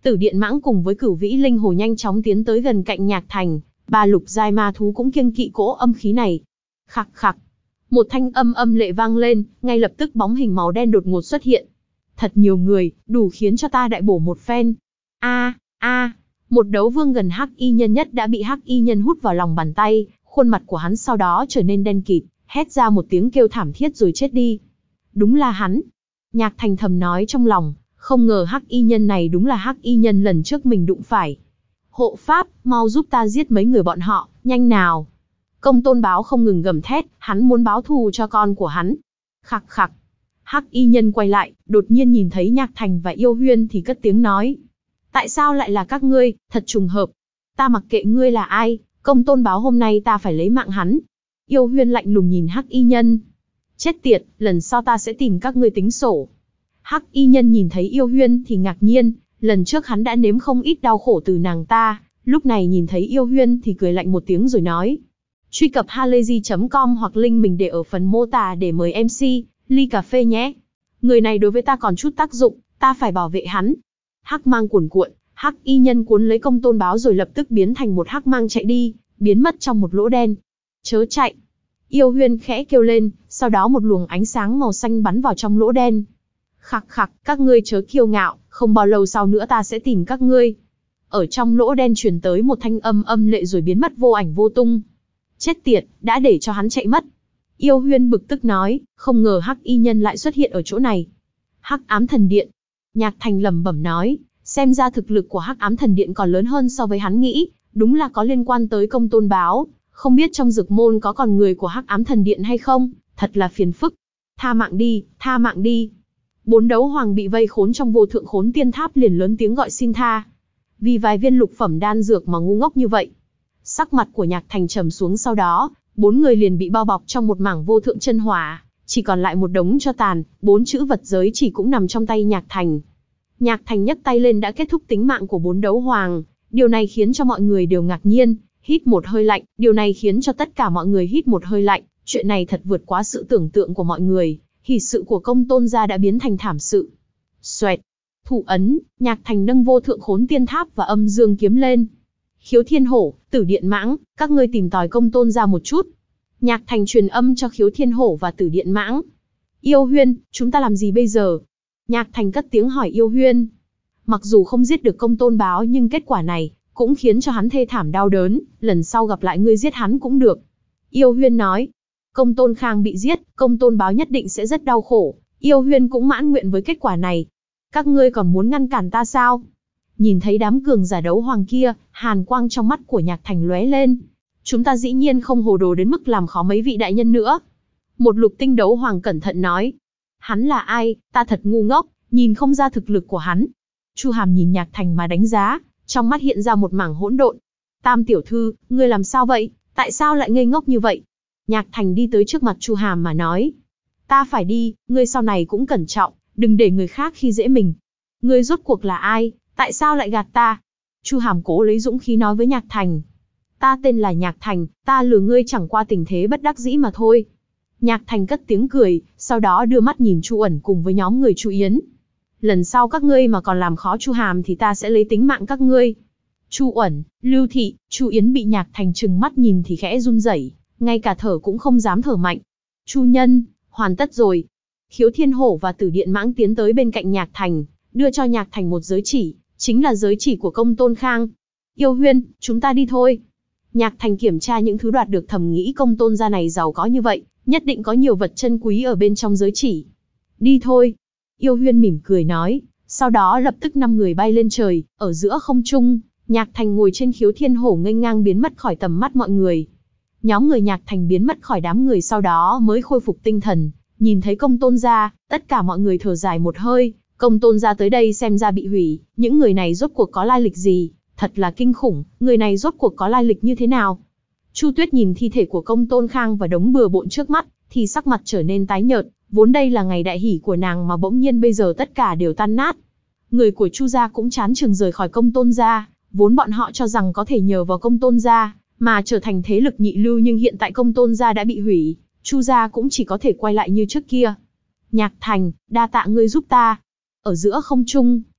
Tử Điện Mãng cùng với Cửu Vĩ Linh Hồ nhanh chóng tiến tới gần cạnh Nhạc Thành, ba lục giai ma thú cũng kiêng kỵ cỗ âm khí này. Khặc khặc, một thanh âm âm lệ vang lên, ngay lập tức bóng hình màu đen đột ngột xuất hiện. Thật nhiều người, đủ khiến cho ta đại bổ một phen. A, a, một đấu vương gần Hắc Y Nhân nhất đã bị Hắc Y Nhân hút vào lòng bàn tay, khuôn mặt của hắn sau đó trở nên đen kịt, hét ra một tiếng kêu thảm thiết rồi chết đi. Đúng là hắn. Nhạc Thành thầm nói trong lòng, không ngờ Hắc Y Nhân này đúng là Hắc Y Nhân lần trước mình đụng phải. Hộ pháp, mau giúp ta giết mấy người bọn họ, nhanh nào. Công Tôn Báo không ngừng gầm thét, hắn muốn báo thù cho con của hắn. Khặc khặc. Hắc Y Nhân quay lại, đột nhiên nhìn thấy Nhạc Thành và Yêu Huyên thì cất tiếng nói. Tại sao lại là các ngươi, thật trùng hợp. Ta mặc kệ ngươi là ai, Công Tôn Báo hôm nay ta phải lấy mạng hắn. Yêu Huyên lạnh lùng nhìn Hắc Y Nhân. Chết tiệt, lần sau ta sẽ tìm các ngươi tính sổ. Hắc Y Nhân nhìn thấy Yêu Huyên thì ngạc nhiên, lần trước hắn đã nếm không ít đau khổ từ nàng ta, lúc này nhìn thấy Yêu Huyên thì cười lạnh một tiếng rồi nói. Truy cập halayzi chấm com hoặc link mình để ở phần mô tả để mời em xê, ly cà phê nhé. Người này đối với ta còn chút tác dụng, ta phải bảo vệ hắn. Hắc mang cuồn cuộn, Hắc Y Nhân cuốn lấy Công Tôn Báo rồi lập tức biến thành một hắc mang chạy đi, biến mất trong một lỗ đen. Chớ chạy. Yêu Huyên khẽ kêu lên, sau đó một luồng ánh sáng màu xanh bắn vào trong lỗ đen. Khặc khặc, các ngươi chớ kiêu ngạo, không bao lâu sau nữa ta sẽ tìm các ngươi. Ở trong lỗ đen truyền tới một thanh âm âm lệ rồi biến mất vô ảnh vô tung. Chết tiệt, đã để cho hắn chạy mất. Yêu Huyên bực tức nói, không ngờ Hắc Y Nhân lại xuất hiện ở chỗ này. Hắc Ám Thần Điện. Nhạc Thành lẩm bẩm nói, xem ra thực lực của Hắc Ám Thần Điện còn lớn hơn so với hắn nghĩ, đúng là có liên quan tới Công Tôn Báo, không biết trong Dược Môn có còn người của Hắc Ám Thần Điện hay không, thật là phiền phức. Tha mạng đi, tha mạng đi. Bốn đấu hoàng bị vây khốn trong Vô Thượng Khốn Tiên Tháp liền lớn tiếng gọi xin tha. Vì vài viên lục phẩm đan dược mà ngu ngốc như vậy. Sắc mặt của Nhạc Thành trầm xuống, sau đó, bốn người liền bị bao bọc trong một mảng vô thượng chân hỏa, chỉ còn lại một đống tro tàn, bốn chữ vật giới chỉ cũng nằm trong tay Nhạc Thành. Nhạc Thành nhấc tay lên đã kết thúc tính mạng của bốn đấu hoàng, điều này khiến cho mọi người đều ngạc nhiên, hít một hơi lạnh, điều này khiến cho tất cả mọi người hít một hơi lạnh, chuyện này thật vượt quá sự tưởng tượng của mọi người, hỷ sự của Công Tôn gia đã biến thành thảm sự. Xoẹt, thủ ấn, Nhạc Thành nâng Vô Thượng Khốn Tiên Tháp và Âm Dương kiếm lên. Khiếu Thiên Hổ, Tử Điện Mãng, các ngươi tìm tòi Công Tôn gia một chút. Nhạc Thành truyền âm cho Khiếu Thiên Hổ và Tử Điện Mãng. Yêu Huyên, chúng ta làm gì bây giờ? Nhạc Thành cất tiếng hỏi Yêu Huyên. Mặc dù không giết được Công Tôn Báo nhưng kết quả này cũng khiến cho hắn thê thảm đau đớn, lần sau gặp lại ngươi giết hắn cũng được. Yêu Huyên nói. Công Tôn Khang bị giết, Công Tôn Báo nhất định sẽ rất đau khổ, Yêu Huyên cũng mãn nguyện với kết quả này. Các ngươi còn muốn ngăn cản ta sao? Nhìn thấy đám cường giả đấu hoàng kia, hàn quang trong mắt của Nhạc Thành lóe lên. Chúng ta dĩ nhiên không hồ đồ đến mức làm khó mấy vị đại nhân nữa. Một lục tinh đấu hoàng cẩn thận nói. Hắn là ai, ta thật ngu ngốc, nhìn không ra thực lực của hắn. Chu Hàm nhìn Nhạc Thành mà đánh giá, trong mắt hiện ra một mảng hỗn độn. Tam tiểu thư, ngươi làm sao vậy, tại sao lại ngây ngốc như vậy? Nhạc Thành đi tới trước mặt Chu Hàm mà nói. Ta phải đi, ngươi sau này cũng cẩn trọng, đừng để người khác khi dễ mình. Ngươi rốt cuộc là ai, tại sao lại gạt ta? Chu Hàm cố lấy dũng khí nói với Nhạc Thành. Ta tên là Nhạc Thành, ta lừa ngươi chẳng qua tình thế bất đắc dĩ mà thôi. Nhạc Thành cất tiếng cười, sau đó đưa mắt nhìn Chu Uẩn cùng với nhóm người Chu Yến. Lần sau các ngươi mà còn làm khó Chu Hàm thì ta sẽ lấy tính mạng các ngươi. Chu Uẩn, Lưu Thị, Chu Yến bị Nhạc Thành trừng mắt nhìn thì khẽ run rẩy, ngay cả thở cũng không dám thở mạnh. Chu nhân, hoàn tất rồi. Khiếu Thiên Hổ và Tử Điện Mãng tiến tới bên cạnh Nhạc Thành, đưa cho Nhạc Thành một giới chỉ, chính là giới chỉ của Công Tôn Khang. Yêu Huyên, chúng ta đi thôi. Nhạc Thành kiểm tra những thứ đoạt được, thầm nghĩ Công Tôn gia này giàu có như vậy, nhất định có nhiều vật chân quý ở bên trong giới chỉ. Đi thôi. Yêu Huyên mỉm cười nói, sau đó lập tức năm người bay lên trời, ở giữa không trung, Nhạc Thành ngồi trên Khiếu Thiên Hổ nghênh ngang biến mất khỏi tầm mắt mọi người. Nhóm người Nhạc Thành biến mất khỏi đám người sau đó mới khôi phục tinh thần, nhìn thấy Công Tôn gia, tất cả mọi người thở dài một hơi, Công Tôn gia tới đây xem ra bị hủy, những người này rốt cuộc có lai lịch gì, thật là kinh khủng, người này rốt cuộc có lai lịch như thế nào? Chu Tuyết nhìn thi thể của Công Tôn Khang và đống bừa bộn trước mắt, thì sắc mặt trở nên tái nhợt, vốn đây là ngày đại hỷ của nàng mà bỗng nhiên bây giờ tất cả đều tan nát. Người của Chu gia cũng chán chường rời khỏi Công Tôn gia, vốn bọn họ cho rằng có thể nhờ vào Công Tôn gia mà trở thành thế lực nhị lưu, nhưng hiện tại Công Tôn gia đã bị hủy, Chu gia cũng chỉ có thể quay lại như trước kia. Nhạc Thành, đa tạ ngươi giúp ta. Ở giữa không trung,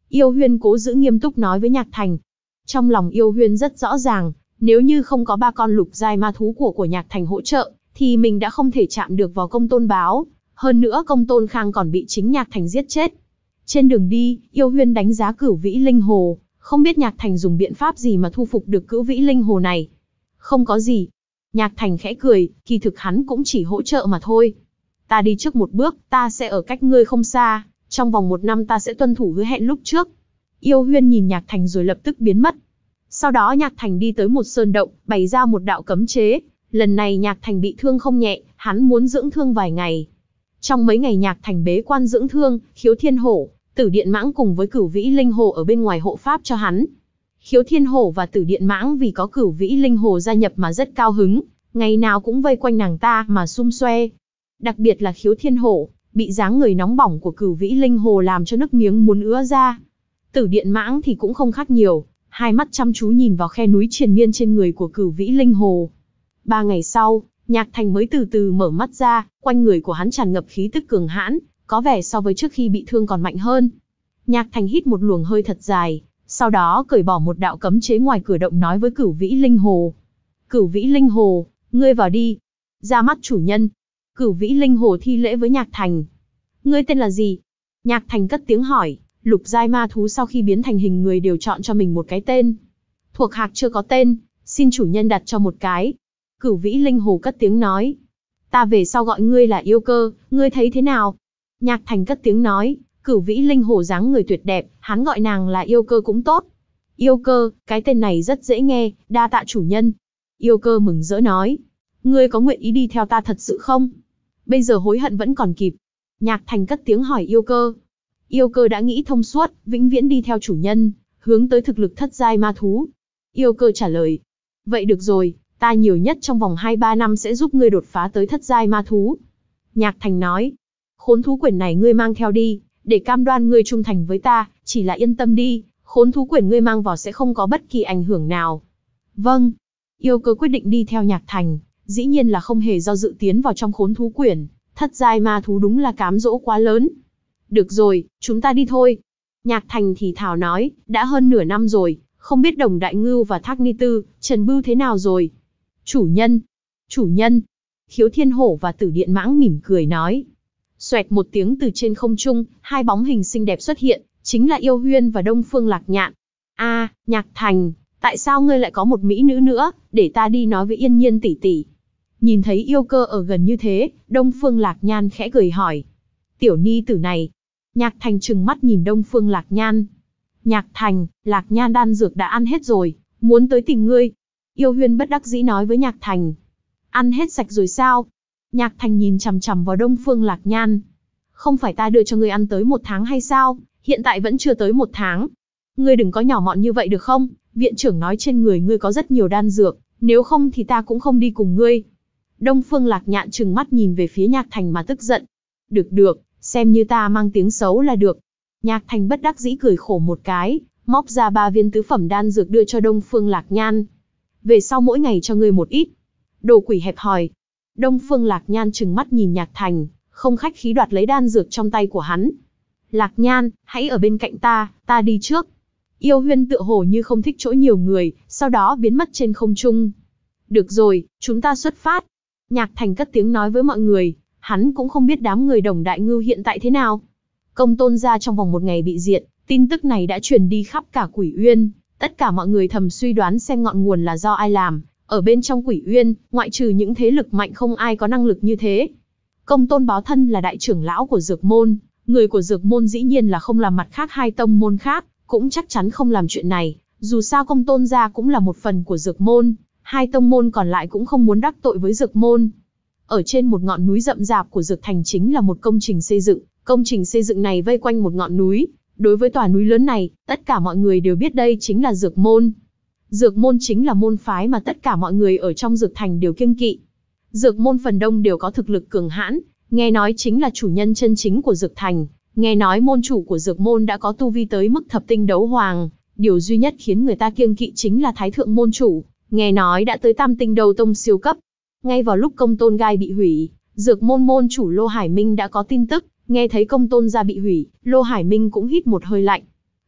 Yêu Huyên cố giữ nghiêm túc nói với Nhạc Thành. Trong lòng Yêu Huyên rất rõ ràng, nếu như không có ba con lục giai ma thú của của Nhạc Thành hỗ trợ, thì mình đã không thể chạm được vào Công Tôn Báo. Hơn nữa Công Tôn Khang còn bị chính Nhạc Thành giết chết. Trên đường đi, Yêu Huyên đánh giá Cửu Vĩ Linh Hồ, không biết Nhạc Thành dùng biện pháp gì mà thu phục được Cửu Vĩ Linh Hồ này. Không có gì. Nhạc Thành khẽ cười, kỳ thực hắn cũng chỉ hỗ trợ mà thôi. Ta đi trước một bước, ta sẽ ở cách ngươi không xa, trong vòng một năm ta sẽ tuân thủ hứa hẹn lúc trước. Yêu Huyên nhìn Nhạc Thành rồi lập tức biến mất. Sau đó Nhạc Thành đi tới một sơn động, bày ra một đạo cấm chế. Lần này Nhạc Thành bị thương không nhẹ, hắn muốn dưỡng thương vài ngày. Trong mấy ngày Nhạc Thành bế quan dưỡng thương, Khiếu Thiên Hổ, Tử Điện Mãng cùng với Cửu Vĩ Linh Hồ ở bên ngoài hộ pháp cho hắn. Khiếu Thiên Hổ và Tử Điện Mãng vì có Cửu Vĩ Linh Hồ gia nhập mà rất cao hứng, ngày nào cũng vây quanh nàng ta mà sum xoe. Đặc biệt là Khiếu Thiên Hổ, bị dáng người nóng bỏng của Cửu Vĩ Linh Hồ làm cho nước miếng muốn ứa ra. Tử Điện Mãng thì cũng không khác nhiều, hai mắt chăm chú nhìn vào khe núi triền miên trên người của Cửu Vĩ Linh Hồ. Ba ngày sau, Nhạc Thành mới từ từ mở mắt ra, quanh người của hắn tràn ngập khí tức cường hãn, có vẻ so với trước khi bị thương còn mạnh hơn. Nhạc Thành hít một luồng hơi thật dài, sau đó cởi bỏ một đạo cấm chế ngoài cửa động nói với Cửu Vĩ Linh Hồ. Cửu Vĩ Linh Hồ, ngươi vào đi. Ra mắt chủ nhân. Cửu Vĩ Linh Hồ thi lễ với Nhạc Thành. Ngươi tên là gì? Nhạc Thành cất tiếng hỏi, lục giai ma thú sau khi biến thành hình người đều chọn cho mình một cái tên. Thuộc hạc chưa có tên, xin chủ nhân đặt cho một cái. Cửu Vĩ Linh Hồ cất tiếng nói. Ta về sau gọi ngươi là Yêu Cơ, ngươi thấy thế nào? Nhạc Thành cất tiếng nói, Cửu Vĩ Linh Hồ dáng người tuyệt đẹp, hắn gọi nàng là Yêu Cơ cũng tốt. Yêu Cơ, cái tên này rất dễ nghe, đa tạ chủ nhân. Yêu Cơ mừng rỡ nói, ngươi có nguyện ý đi theo ta thật sự không? Bây giờ hối hận vẫn còn kịp. Nhạc Thành cất tiếng hỏi Yêu Cơ. Yêu Cơ đã nghĩ thông suốt, vĩnh viễn đi theo chủ nhân, hướng tới thực lực thất giai ma thú. Yêu Cơ trả lời, vậy được rồi, ta nhiều nhất trong vòng hai ba năm sẽ giúp ngươi đột phá tới thất giai ma thú. Nhạc Thành nói, khốn thú quyển này ngươi mang theo đi, để cam đoan ngươi trung thành với ta, chỉ là yên tâm đi, khốn thú quyển ngươi mang vào sẽ không có bất kỳ ảnh hưởng nào. Vâng. Yêu Cơ quyết định đi theo Nhạc Thành, dĩ nhiên là không hề do dự tiến vào trong khốn thú quyển, thất giai ma thú đúng là cám dỗ quá lớn. Được rồi, chúng ta đi thôi. Nhạc Thành thì thào nói, đã hơn nửa năm rồi, không biết Đồng Đại Ngưu và Thác Ni Tư, Trần Bưu thế nào rồi? Chủ nhân, chủ nhân. Khiếu Thiên Hổ và Tử Điện Mãng mỉm cười nói. Xoẹt một tiếng từ trên không trung, hai bóng hình xinh đẹp xuất hiện, chính là Yêu Huyên và Đông Phương Lạc Nhạn. A, à, Nhạc Thành, tại sao ngươi lại có một mỹ nữ nữa, để ta đi nói với Yên Nhiên tỷ tỷ. Nhìn thấy Yêu Cơ ở gần như thế, Đông Phương Lạc Nhan khẽ cười hỏi. Tiểu ni tử này. Nhạc Thành trừng mắt nhìn Đông Phương Lạc Nhan. Nhạc Thành, Lạc Nhan đan dược đã ăn hết rồi, muốn tới tìm ngươi. Yêu Huyên bất đắc dĩ nói với Nhạc Thành. Ăn hết sạch rồi sao? Nhạc Thành nhìn chằm chằm vào Đông Phương Lạc Nhan. Không phải ta đưa cho ngươi ăn tới một tháng hay sao? Hiện tại vẫn chưa tới một tháng. Ngươi đừng có nhỏ mọn như vậy được không? Viện trưởng nói trên người ngươi có rất nhiều đan dược, nếu không thì ta cũng không đi cùng ngươi. Đông Phương Lạc Nhạn trừng mắt nhìn về phía Nhạc Thành mà tức giận. Được được, xem như ta mang tiếng xấu là được. Nhạc Thành bất đắc dĩ cười khổ một cái, móc ra ba viên tứ phẩm đan dược đưa cho Đông Phương Lạc Nhan. Về sau mỗi ngày cho ngươi một ít. Đồ quỷ hẹp hòi. Đông Phương Lạc Nhan trừng mắt nhìn Nhạc Thành, không khách khí đoạt lấy đan dược trong tay của hắn. Lạc Nhan, hãy ở bên cạnh ta, ta đi trước. Yêu Huyên tựa hồ như không thích chỗ nhiều người, sau đó biến mất trên không trung. Được rồi, chúng ta xuất phát. Nhạc Thành cất tiếng nói với mọi người, hắn cũng không biết đám người Đồng Đại Ngưu hiện tại thế nào. Công Tôn gia trong vòng một ngày bị diệt, tin tức này đã truyền đi khắp cả Quỷ Uyên, tất cả mọi người thầm suy đoán xem ngọn nguồn là do ai làm. Ở bên trong Quỷ Uyên, ngoại trừ những thế lực mạnh không ai có năng lực như thế. Công Tôn Báo thân là đại trưởng lão của Dược Môn, người của Dược Môn dĩ nhiên là không làm mặt khác hai tông môn khác, cũng chắc chắn không làm chuyện này, dù sao Công Tôn gia cũng là một phần của Dược Môn, hai tông môn còn lại cũng không muốn đắc tội với Dược Môn. Ở trên một ngọn núi rậm rạp của Dược Thành chính là một công trình xây dựng, công trình xây dựng này vây quanh một ngọn núi, đối với tòa núi lớn này, tất cả mọi người đều biết đây chính là Dược Môn. Dược Môn chính là môn phái mà tất cả mọi người ở trong Dược Thành đều kiêng kỵ. Dược Môn phần đông đều có thực lực cường hãn, nghe nói chính là chủ nhân chân chính của Dược Thành, nghe nói môn chủ của Dược Môn đã có tu vi tới mức thập tinh đấu hoàng, điều duy nhất khiến người ta kiêng kỵ chính là Thái thượng môn chủ, nghe nói đã tới tam tinh đấu tông siêu cấp. Ngay vào lúc Công Tôn Gai bị hủy, Dược Môn môn chủ Lô Hải Minh đã có tin tức, nghe thấy Công Tôn gia bị hủy, Lô Hải Minh cũng hít một hơi lạnh.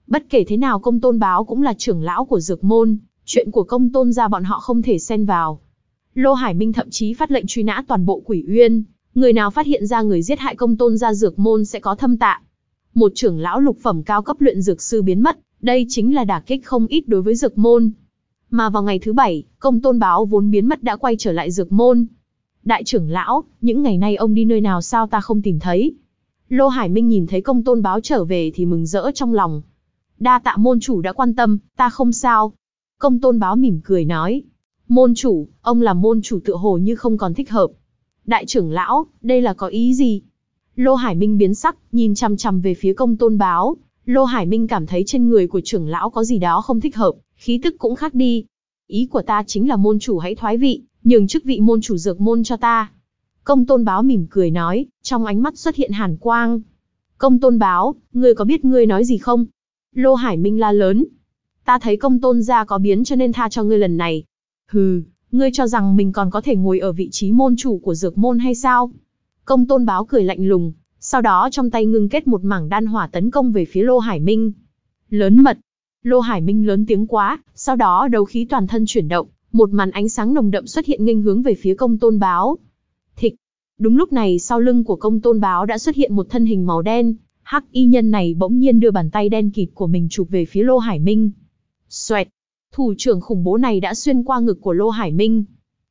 Bất kể thế nào Công Tôn Báo cũng là trưởng lão của Dược môn, chuyện của Công Tôn gia bọn họ không thể xen vào. Lô Hải Minh thậm chí phát lệnh truy nã toàn bộ Quỷ Uyên, người nào phát hiện ra người giết hại Công Tôn gia Dược môn sẽ có thâm tạ. Một trưởng lão lục phẩm cao cấp luyện dược sư biến mất, đây chính là đả kích không ít đối với Dược môn. Mà vào ngày thứ bảy, Công Tôn Báo vốn biến mất đã quay trở lại Dược môn. Đại trưởng lão, những ngày nay ông đi nơi nào sao ta không tìm thấy? Lô Hải Minh nhìn thấy Công Tôn Báo trở về thì mừng rỡ trong lòng. Đa tạ môn chủ đã quan tâm, ta không sao. Công Tôn Báo mỉm cười nói. Môn chủ, ông làm môn chủ tựa hồ như không còn thích hợp. Đại trưởng lão, đây là có ý gì? Lô Hải Minh biến sắc, nhìn chằm chằm về phía Công Tôn Báo. Lô Hải Minh cảm thấy trên người của trưởng lão có gì đó không thích hợp, khí tức cũng khác đi. Ý của ta chính là môn chủ hãy thoái vị, nhường chức vị môn chủ Dược môn cho ta. Công Tôn Báo mỉm cười nói, trong ánh mắt xuất hiện hàn quang. Công Tôn Báo, ngươi có biết ngươi nói gì không? Lô Hải Minh la lớn. Ta thấy Công Tôn gia có biến cho nên tha cho ngươi lần này. Hừ, ngươi cho rằng mình còn có thể ngồi ở vị trí môn chủ của Dược môn hay sao? Công Tôn Báo cười lạnh lùng, sau đó trong tay ngưng kết một mảng đan hỏa tấn công về phía Lô Hải Minh. Lớn mật. Lô Hải Minh lớn tiếng quá, sau đó đấu khí toàn thân chuyển động, một màn ánh sáng nồng đậm xuất hiện nghênh hướng về phía Công Tôn Báo. Thịch. Đúng lúc này sau lưng của Công Tôn Báo đã xuất hiện một thân hình màu đen, hắc y nhân này bỗng nhiên đưa bàn tay đen kịt của mình chụp về phía Lô Hải Minh. Xoẹt. Thủ trưởng khủng bố này đã xuyên qua ngực của Lô Hải Minh.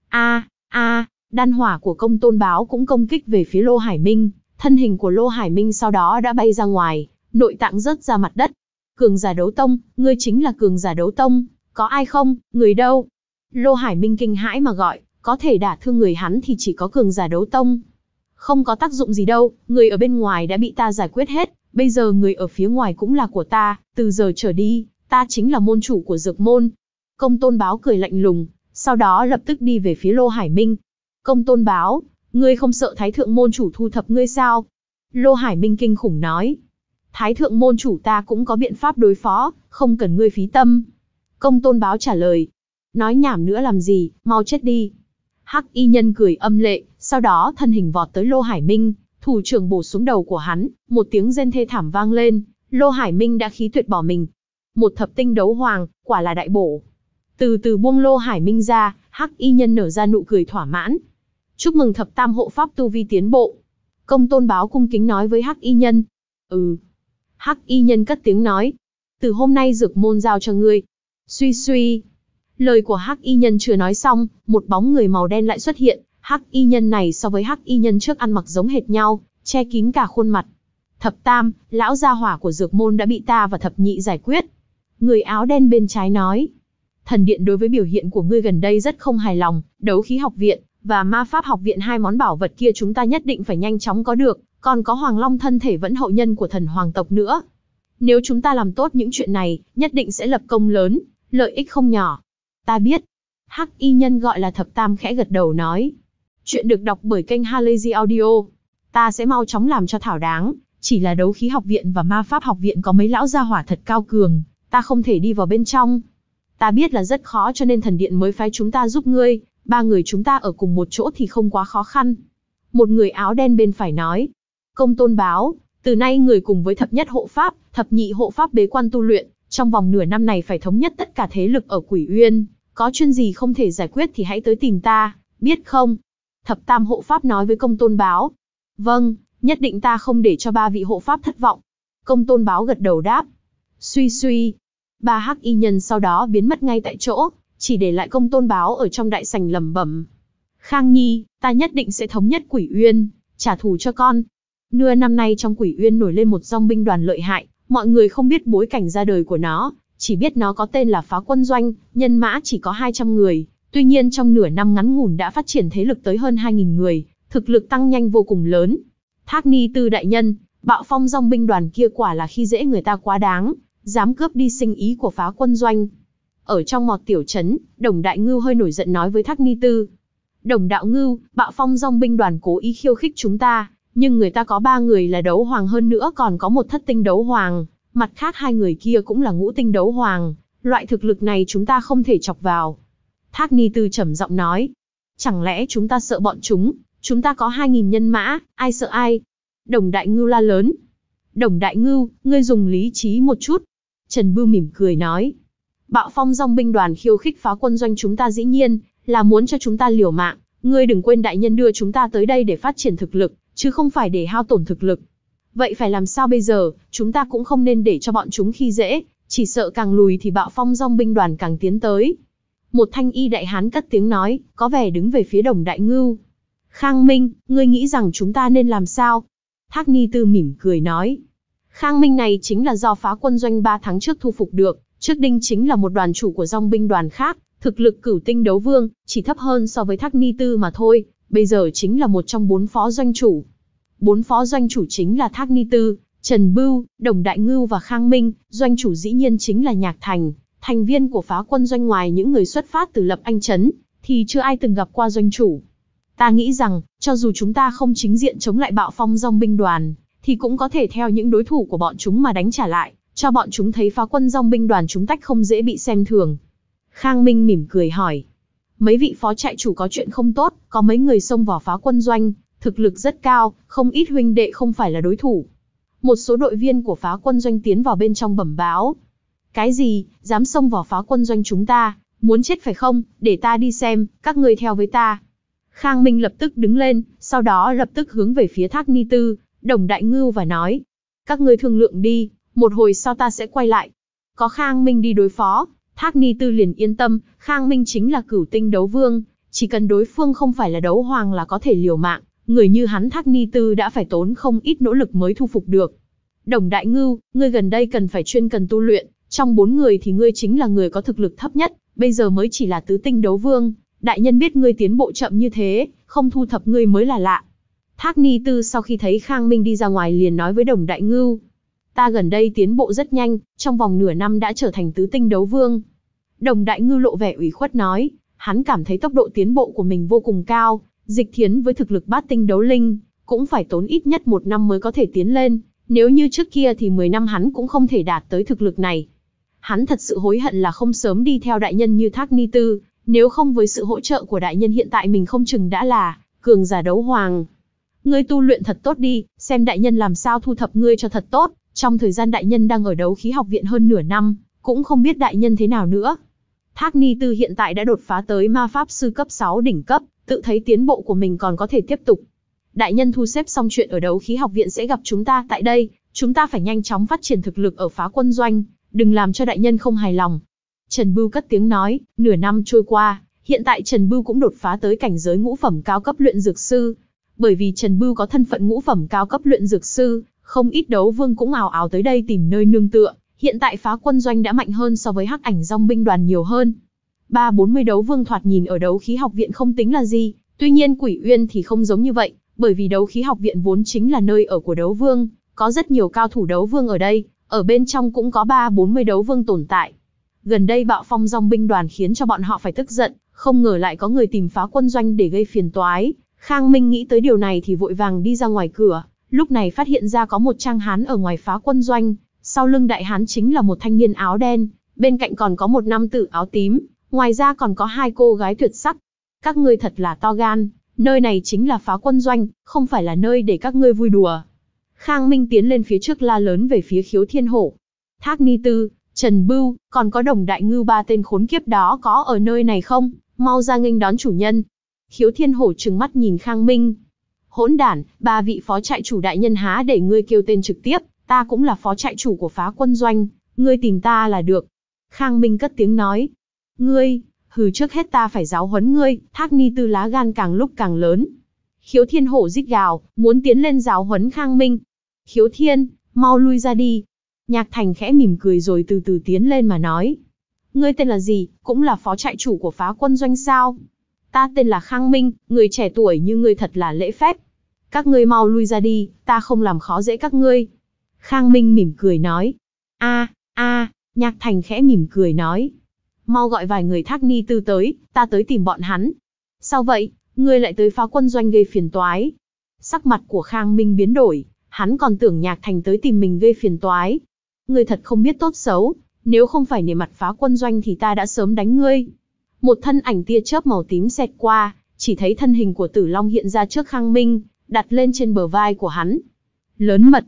A, a, đan hỏa của Công Tôn Báo cũng công kích về phía Lô Hải Minh, thân hình của Lô Hải Minh sau đó đã bay ra ngoài, nội tạng rớt ra mặt đất. Cường giả đấu tông, ngươi chính là cường giả đấu tông, có ai không, người đâu? Lô Hải Minh kinh hãi mà gọi, có thể đả thương người hắn thì chỉ có cường giả đấu tông. Không có tác dụng gì đâu, người ở bên ngoài đã bị ta giải quyết hết, bây giờ người ở phía ngoài cũng là của ta, từ giờ trở đi, ta chính là môn chủ của Dược môn. Công Tôn Báo cười lạnh lùng, sau đó lập tức đi về phía Lô Hải Minh. Công Tôn Báo, ngươi không sợ Thái thượng môn chủ thu thập ngươi sao? Lô Hải Minh kinh khủng nói. Thái thượng môn chủ ta cũng có biện pháp đối phó, không cần ngươi phí tâm. Công Tôn Báo trả lời. Nói nhảm nữa làm gì, mau chết đi. Hắc y nhân cười âm lệ, sau đó thân hình vọt tới Lô Hải Minh, thủ trưởng bổ xuống đầu của hắn, một tiếng rên thê thảm vang lên, Lô Hải Minh đã khí tuyệt bỏ mình. Một thập tinh đấu hoàng, quả là đại bổ. Từ từ buông Lô Hải Minh ra, hắc y nhân nở ra nụ cười thỏa mãn. Chúc mừng thập tam hộ pháp tu vi tiến bộ. Công Tôn Báo cung kính nói với hắc y nhân. Ừ. Hắc y nhân cất tiếng nói. Từ hôm nay Dược môn giao cho ngươi. Suy suy. Lời của hắc y nhân chưa nói xong, một bóng người màu đen lại xuất hiện. Hắc y nhân này so với hắc y nhân trước ăn mặc giống hệt nhau, che kín cả khuôn mặt. Thập tam, lão gia hỏa của Dược môn đã bị ta và thập nhị giải quyết. Người áo đen bên trái nói. Thần điện đối với biểu hiện của ngươi gần đây rất không hài lòng, đấu khí học viện và ma pháp học viện hai món bảo vật kia chúng ta nhất định phải nhanh chóng có được, còn có Hoàng Long thân thể vẫn hậu nhân của thần hoàng tộc nữa. Nếu chúng ta làm tốt những chuyện này, nhất định sẽ lập công lớn, lợi ích không nhỏ. Ta biết. Hắc y nhân gọi là thập tam khẽ gật đầu nói. Chuyện được đọc bởi kênh Halazy Audio. Ta sẽ mau chóng làm cho thảo đáng, chỉ là đấu khí học viện và ma pháp học viện có mấy lão gia hỏa thật cao cường, ta không thể đi vào bên trong. Ta biết là rất khó cho nên thần điện mới phái chúng ta giúp ngươi, ba người chúng ta ở cùng một chỗ thì không quá khó khăn. Một người áo đen bên phải nói. Công Tôn Báo, từ nay người cùng với thập nhất hộ pháp, thập nhị hộ pháp bế quan tu luyện, trong vòng nửa năm này phải thống nhất tất cả thế lực ở Quỷ Uyên, có chuyện gì không thể giải quyết thì hãy tới tìm ta, biết không? Thập tam hộ pháp nói với Công Tôn Báo. Vâng, nhất định ta không để cho ba vị hộ pháp thất vọng. Công Tôn Báo gật đầu đáp. Suy suy. Ba hắc y nhân sau đó biến mất ngay tại chỗ, chỉ để lại Công Tôn Báo ở trong đại sảnh lẩm bẩm. Khang Nhi, ta nhất định sẽ thống nhất Quỷ Uyên, trả thù cho con. Nửa năm nay trong Quỷ Uyên nổi lên một dòng binh đoàn lợi hại, mọi người không biết bối cảnh ra đời của nó, chỉ biết nó có tên là Phá Quân Doanh, nhân mã chỉ có hai trăm người. Tuy nhiên trong nửa năm ngắn ngủn đã phát triển thế lực tới hơn hai nghìn người, thực lực tăng nhanh vô cùng lớn. Thác Ni Tư đại nhân, bạo phong dòng binh đoàn kia quả là khi dễ người ta quá đáng, dám cướp đi sinh ý của Phá Quân Doanh. Ở trong mọt tiểu trấn, Đồng Đại Ngưu hơi nổi giận nói với Thác Ni Tư. Đồng Đạo Ngưu, bạo phong dòng binh đoàn cố ý khiêu khích chúng ta, nhưng người ta có ba người là đấu hoàng hơn nữa còn có một thất tinh đấu hoàng, mặt khác hai người kia cũng là ngũ tinh đấu hoàng, loại thực lực này chúng ta không thể chọc vào. Thác Ni Tư trầm giọng nói. Chẳng lẽ chúng ta sợ bọn chúng, chúng ta có hai nghìn nhân mã, ai sợ ai? Đồng Đại Ngưu la lớn. Đồng Đại Ngưu, ngươi dùng lý trí một chút. Trần Bưu mỉm cười nói. Bạo phong dòng binh đoàn khiêu khích phá quân doanh chúng ta dĩ nhiên là muốn cho chúng ta liều mạng. Ngươi đừng quên đại nhân đưa chúng ta tới đây để phát triển thực lực, chứ không phải để hao tổn thực lực. Vậy phải làm sao bây giờ? Chúng ta cũng không nên để cho bọn chúng khi dễ, chỉ sợ càng lùi thì bạo phong dòng binh đoàn càng tiến tới. Một thanh y đại hán cất tiếng nói, có vẻ đứng về phía Đồng Đại Ngưu. Khang Minh, ngươi nghĩ rằng chúng ta nên làm sao? Thác Ni Tư mỉm cười nói. Khang Minh này chính là do phá quân doanh ba tháng trước thu phục được, trước đinh chính là một đoàn chủ của dòng binh đoàn khác, thực lực cửu tinh đấu vương, chỉ thấp hơn so với Thác Ni Tư mà thôi, bây giờ chính là một trong bốn phó doanh chủ. Bốn phó doanh chủ chính là Thác Ni Tư, Trần Bưu, Đồng Đại Ngưu và Khang Minh, doanh chủ dĩ nhiên chính là Nhạc Thành. Thành viên của phá quân doanh ngoài những người xuất phát từ Lập Anh Trấn, thì chưa ai từng gặp qua doanh chủ. Ta nghĩ rằng, cho dù chúng ta không chính diện chống lại bạo phong dòng binh đoàn, thì cũng có thể theo những đối thủ của bọn chúng mà đánh trả lại, cho bọn chúng thấy phá quân dòng binh đoàn chúng tách không dễ bị xem thường. Khang Minh mỉm cười hỏi. Mấy vị phó trại chủ có chuyện không tốt, có mấy người xông vào phá quân doanh, thực lực rất cao, không ít huynh đệ không phải là đối thủ. Một số đội viên của phá quân doanh tiến vào bên trong bẩm báo. Cái gì, dám xông vào phá quân doanh chúng ta, muốn chết phải không, để ta đi xem, các ngươi theo với ta. Khang Minh lập tức đứng lên, sau đó lập tức hướng về phía Thác Ni Tư, Đồng Đại Ngưu và nói. Các ngươi thương lượng đi, một hồi sau ta sẽ quay lại. Có Khang Minh đi đối phó, Thác Ni Tư liền yên tâm, Khang Minh chính là cửu tinh đấu vương, chỉ cần đối phương không phải là đấu hoàng là có thể liều mạng, người như hắn Thác Ni Tư đã phải tốn không ít nỗ lực mới thu phục được. Đồng Đại Ngưu, ngươi gần đây cần phải chuyên cần tu luyện, trong bốn người thì ngươi chính là người có thực lực thấp nhất, bây giờ mới chỉ là tứ tinh đấu vương, đại nhân biết ngươi tiến bộ chậm như thế, không thu thập ngươi mới là lạ. Thác Ni Tư sau khi thấy Khang Minh đi ra ngoài liền nói với Đồng Đại Ngưu. Ta gần đây tiến bộ rất nhanh, trong vòng nửa năm đã trở thành tứ tinh đấu vương. Đồng Đại Ngưu lộ vẻ ủy khuất nói, hắn cảm thấy tốc độ tiến bộ của mình vô cùng cao, dịch thiến với thực lực bát tinh đấu linh, cũng phải tốn ít nhất một năm mới có thể tiến lên, nếu như trước kia thì mười năm hắn cũng không thể đạt tới thực lực này. Hắn thật sự hối hận là không sớm đi theo đại nhân như Thác Ni Tư, nếu không với sự hỗ trợ của đại nhân hiện tại mình không chừng đã là cường giả đấu hoàng. Ngươi tu luyện thật tốt đi, xem đại nhân làm sao thu thập ngươi cho thật tốt, trong thời gian đại nhân đang ở đấu khí học viện hơn nửa năm, cũng không biết đại nhân thế nào nữa. Thác Ni Tư hiện tại đã đột phá tới ma pháp sư cấp sáu đỉnh cấp, tự thấy tiến bộ của mình còn có thể tiếp tục. Đại nhân thu xếp xong chuyện ở đấu khí học viện sẽ gặp chúng ta tại đây, chúng ta phải nhanh chóng phát triển thực lực ở phá quân doanh, đừng làm cho đại nhân không hài lòng. Trần Bưu cất tiếng nói, nửa năm trôi qua, hiện tại Trần Bưu cũng đột phá tới cảnh giới ngũ phẩm cao cấp luyện dược sư. Bởi vì Trần Bưu có thân phận ngũ phẩm cao cấp luyện dược sư, không ít đấu vương cũng ào ào tới đây tìm nơi nương tựa. Hiện tại phá quân doanh đã mạnh hơn so với hắc ảnh dòng binh đoàn nhiều hơn. Ba bốn mươi đấu vương thoạt nhìn ở đấu khí học viện không tính là gì, tuy nhiên Quỷ Uyên thì không giống như vậy, bởi vì đấu khí học viện vốn chính là nơi ở của đấu vương, có rất nhiều cao thủ đấu vương ở đây, ở bên trong cũng có ba bốn mươi đấu vương tồn tại. Gần đây bạo phong dòng binh đoàn khiến cho bọn họ phải tức giận, không ngờ lại có người tìm phá quân doanh để gây phiền toái. Khang Minh nghĩ tới điều này thì vội vàng đi ra ngoài cửa, lúc này phát hiện ra có một trang hán ở ngoài phá quân doanh, sau lưng đại hán chính là một thanh niên áo đen, bên cạnh còn có một nam tử áo tím, ngoài ra còn có hai cô gái tuyệt sắc. Các ngươi thật là to gan, nơi này chính là phá quân doanh, không phải là nơi để các ngươi vui đùa. Khang Minh tiến lên phía trước la lớn về phía Khiếu Thiên Hổ. Thác Ni Tư, Trần Bưu, còn có Đồng Đại Ngưu ba tên khốn kiếp đó có ở nơi này không? Mau ra nghênh đón chủ nhân. Khiếu Thiên Hổ trừng mắt nhìn Khang Minh. Hỗn đản, ba vị phó trại chủ đại nhân há để ngươi kêu tên trực tiếp, ta cũng là phó trại chủ của phá quân doanh, ngươi tìm ta là được. Khang Minh cất tiếng nói. Ngươi, hừ trước hết ta phải giáo huấn ngươi. Thác Ni Tư lá gan càng lúc càng lớn. Khiếu Thiên Hổ rít gào, muốn tiến lên giáo huấn Khang Minh. Khiếu Thiên, mau lui ra đi. Nhạc Thành khẽ mỉm cười rồi từ từ tiến lên mà nói. Ngươi tên là gì, cũng là phó trại chủ của phá quân doanh sao? Ta tên là Khang Minh, người trẻ tuổi như ngươi thật là lễ phép. Các ngươi mau lui ra đi, ta không làm khó dễ các ngươi. Khang Minh mỉm cười nói. A, a, Nhạc Thành khẽ mỉm cười nói. Mau gọi vài người Thác Ni Tư tới, ta tới tìm bọn hắn. Sao vậy, ngươi lại tới phá quân doanh gây phiền toái? Sắc mặt của Khang Minh biến đổi, hắn còn tưởng Nhạc Thành tới tìm mình gây phiền toái. Ngươi thật không biết tốt xấu, nếu không phải nể mặt phá quân doanh thì ta đã sớm đánh ngươi. Một thân ảnh tia chớp màu tím xẹt qua, chỉ thấy thân hình của Tử Long hiện ra trước Khang Minh, đặt lên trên bờ vai của hắn. Lớn mật.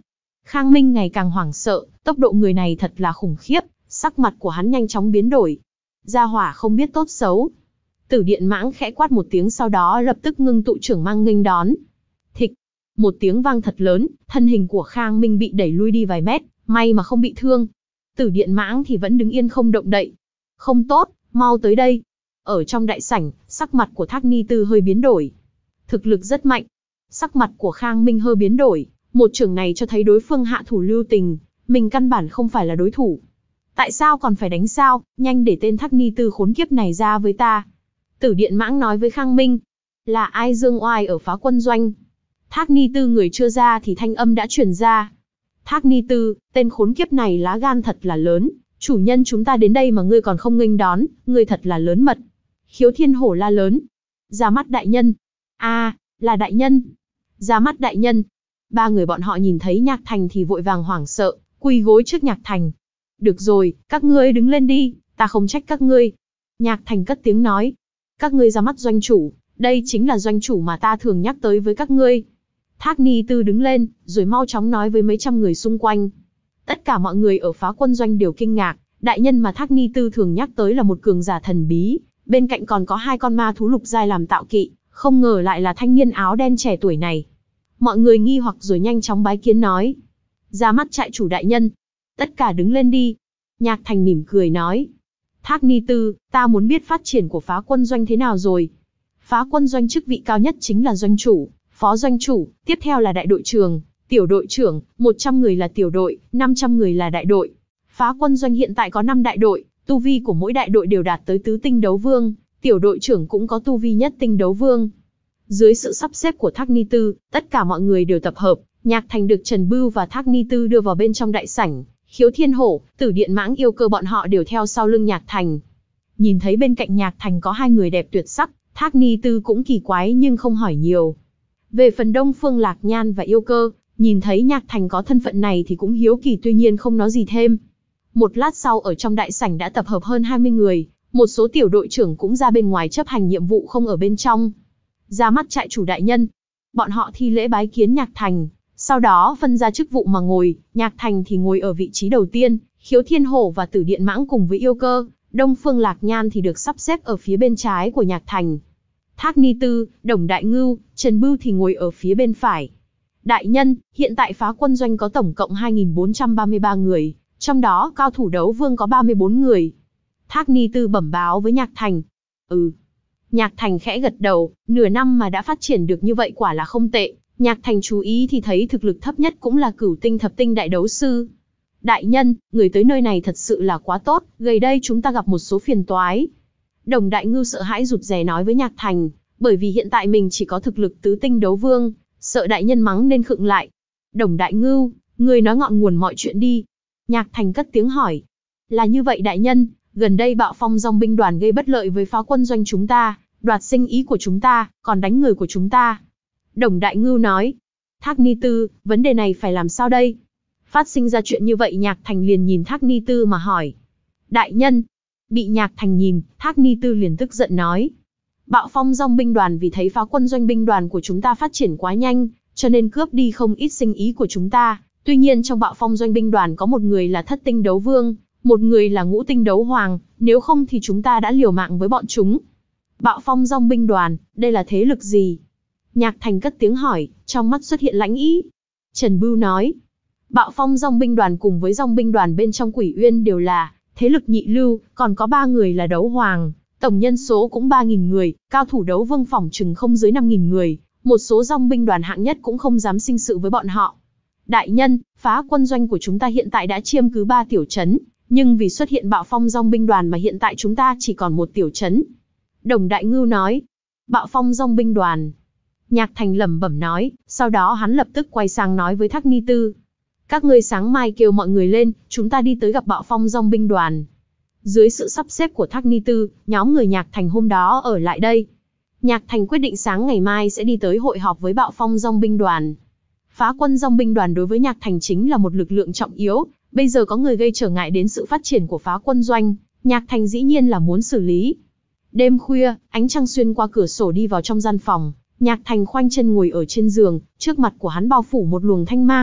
Khang Minh ngày càng hoảng sợ, tốc độ người này thật là khủng khiếp, sắc mặt của hắn nhanh chóng biến đổi. Gia hỏa không biết tốt xấu. Tử Điện Mãng khẽ quát một tiếng, sau đó lập tức ngưng tụ trưởng mang nghênh đón. Thịch, một tiếng vang thật lớn, thân hình của Khang Minh bị đẩy lui đi vài mét, may mà không bị thương. Tử Điện Mãng thì vẫn đứng yên không động đậy. Không tốt, mau tới đây. Ở trong đại sảnh, sắc mặt của Thác Ni Tư hơi biến đổi. Thực lực rất mạnh. Sắc mặt của Khang Minh hơi biến đổi, một chưởng này cho thấy đối phương hạ thủ lưu tình, mình căn bản không phải là đối thủ. Tại sao còn phải đánh sao, nhanh để tên Thác Ni Tư khốn kiếp này ra với ta. Tử Điện Mãng nói với Khang Minh. Là ai dương oai ở Phá Quân Doanh? Thác Ni Tư người chưa ra thì thanh âm đã truyền ra. Thác Ni Tư, tên khốn kiếp này lá gan thật là lớn, chủ nhân chúng ta đến đây mà ngươi còn không nghênh đón, ngươi thật là lớn mật. Khiếu Thiên Hổ la lớn. Ra mắt đại nhân. A, à, là đại nhân. Ra mắt đại nhân. Ba người bọn họ nhìn thấy Nhạc Thành thì vội vàng hoảng sợ, quỳ gối trước Nhạc Thành. Được rồi, các ngươi đứng lên đi, ta không trách các ngươi. Nhạc Thành cất tiếng nói. Các ngươi ra mắt doanh chủ, đây chính là doanh chủ mà ta thường nhắc tới với các ngươi. Thác Ni Tư đứng lên, rồi mau chóng nói với mấy trăm người xung quanh. Tất cả mọi người ở Phá Quân Doanh đều kinh ngạc, đại nhân mà Thác Ni Tư thường nhắc tới là một cường giả thần bí, bên cạnh còn có hai con ma thú lục giai làm tạo kỵ, không ngờ lại là thanh niên áo đen trẻ tuổi này. Mọi người nghi hoặc rồi nhanh chóng bái kiến nói. Ra mắt trại chủ đại nhân. Tất cả đứng lên đi. Nhạc Thành mỉm cười nói. Thác Ni Tư, ta muốn biết phát triển của Phá Quân Doanh thế nào rồi. Phá Quân Doanh chức vị cao nhất chính là doanh chủ, phó doanh chủ, tiếp theo là đại đội trưởng, tiểu đội trưởng, một trăm người là tiểu đội, năm trăm người là đại đội. Phá Quân Doanh hiện tại có năm đại đội, tu vi của mỗi đại đội đều đạt tới tứ tinh đấu vương, tiểu đội trưởng cũng có tu vi nhất tinh đấu vương. Dưới sự sắp xếp của Thác Ni Tư, tất cả mọi người đều tập hợp, Nhạc Thành được Trần Bưu và Thác Ni Tư đưa vào bên trong đại sảnh, Khiếu Thiên Hổ, Tử Điện Mãng yêu cơ bọn họ đều theo sau lưng Nhạc Thành. Nhìn thấy bên cạnh Nhạc Thành có hai người đẹp tuyệt sắc, Thác Ni Tư cũng kỳ quái nhưng không hỏi nhiều. Về phần Đông Phương Lạc Nhan và yêu cơ, nhìn thấy Nhạc Thành có thân phận này thì cũng hiếu kỳ tuy nhiên không nói gì thêm. Một lát sau ở trong đại sảnh đã tập hợp hơn hai mươi người, một số tiểu đội trưởng cũng ra bên ngoài chấp hành nhiệm vụ không ở bên trong. Ra mắt trại chủ đại nhân. Bọn họ thi lễ bái kiến Nhạc Thành, sau đó phân ra chức vụ mà ngồi, Nhạc Thành thì ngồi ở vị trí đầu tiên, Khiếu Thiên Hổ và Tử Điện Mãng cùng với yêu cơ, Đông Phương Lạc Nhan thì được sắp xếp ở phía bên trái của Nhạc Thành. Thác Ni Tư, Đồng Đại Ngưu, Trần Bưu thì ngồi ở phía bên phải. Đại nhân, hiện tại Phá Quân Doanh có tổng cộng hai nghìn bốn trăm ba mươi ba người, trong đó cao thủ đấu vương có ba mươi bốn người. Thác Ni Tư bẩm báo với Nhạc Thành. Ừ. Nhạc Thành khẽ gật đầu, nửa năm mà đã phát triển được như vậy quả là không tệ. Nhạc Thành chú ý thì thấy thực lực thấp nhất cũng là cửu tinh thập tinh đại đấu sư. Đại nhân, người tới nơi này thật sự là quá tốt, gần đây chúng ta gặp một số phiền toái. Đồng Đại Ngưu sợ hãi rụt rè nói với Nhạc Thành, bởi vì hiện tại mình chỉ có thực lực tứ tinh đấu vương, sợ đại nhân mắng nên khựng lại. Đồng Đại Ngưu, người nói ngọn nguồn mọi chuyện đi. Nhạc Thành cất tiếng hỏi. Là như vậy đại nhân, gần đây bạo phong dòng binh đoàn gây bất lợi với Phá Quân Doanh chúng ta, đoạt sinh ý của chúng ta, còn đánh người của chúng ta. Đồng Đại Ngưu nói. Thác Ni Tư, vấn đề này phải làm sao đây? Phát sinh ra chuyện như vậy Nhạc Thành liền nhìn Thác Ni Tư mà hỏi. Đại nhân. Bị Nhạc Thành nhìn, Thác Ni Tư liền tức giận nói. Bạo phong dòng binh đoàn vì thấy Phá Quân Doanh binh đoàn của chúng ta phát triển quá nhanh, cho nên cướp đi không ít sinh ý của chúng ta. Tuy nhiên trong bạo phong doanh binh đoàn có một người là thất tinh đấu vương, một người là ngũ tinh đấu hoàng, nếu không thì chúng ta đã liều mạng với bọn chúng. Bạo phong dòng binh đoàn, đây là thế lực gì? Nhạc Thành cất tiếng hỏi, trong mắt xuất hiện lãnh ý. Trần Bưu nói, bạo phong dòng binh đoàn cùng với dòng binh đoàn bên trong Quỷ Uyên đều là thế lực nhị lưu, còn có ba người là đấu hoàng, tổng nhân số cũng ba nghìn người, cao thủ đấu vương phỏng chừng không dưới năm nghìn người, một số dòng binh đoàn hạng nhất cũng không dám sinh sự với bọn họ. Đại nhân, Phá Quân Doanh của chúng ta hiện tại đã chiếm cứ ba tiểu trấn, nhưng vì xuất hiện bạo phong dòng binh đoàn mà hiện tại chúng ta chỉ còn một tiểu trấn. Đồng Đại Ngưu nói, bạo phong dòng binh đoàn. Nhạc Thành lẩm bẩm nói, sau đó hắn lập tức quay sang nói với Thác Ni Tư. Các ngươi sáng mai kêu mọi người lên, chúng ta đi tới gặp bạo phong dòng binh đoàn. Dưới sự sắp xếp của Thác Ni Tư, nhóm người Nhạc Thành hôm đó ở lại đây. Nhạc Thành quyết định sáng ngày mai sẽ đi tới hội họp với bạo phong dòng binh đoàn. Phá Quân dòng binh đoàn đối với Nhạc Thành chính là một lực lượng trọng yếu, bây giờ có người gây trở ngại đến sự phát triển của Phá Quân Doanh, Nhạc Thành dĩ nhiên là muốn xử lý. Đêm khuya, ánh trăng xuyên qua cửa sổ đi vào trong gian phòng, Nhạc Thành khoanh chân ngồi ở trên giường, trước mặt của hắn bao phủ một luồng thanh mang,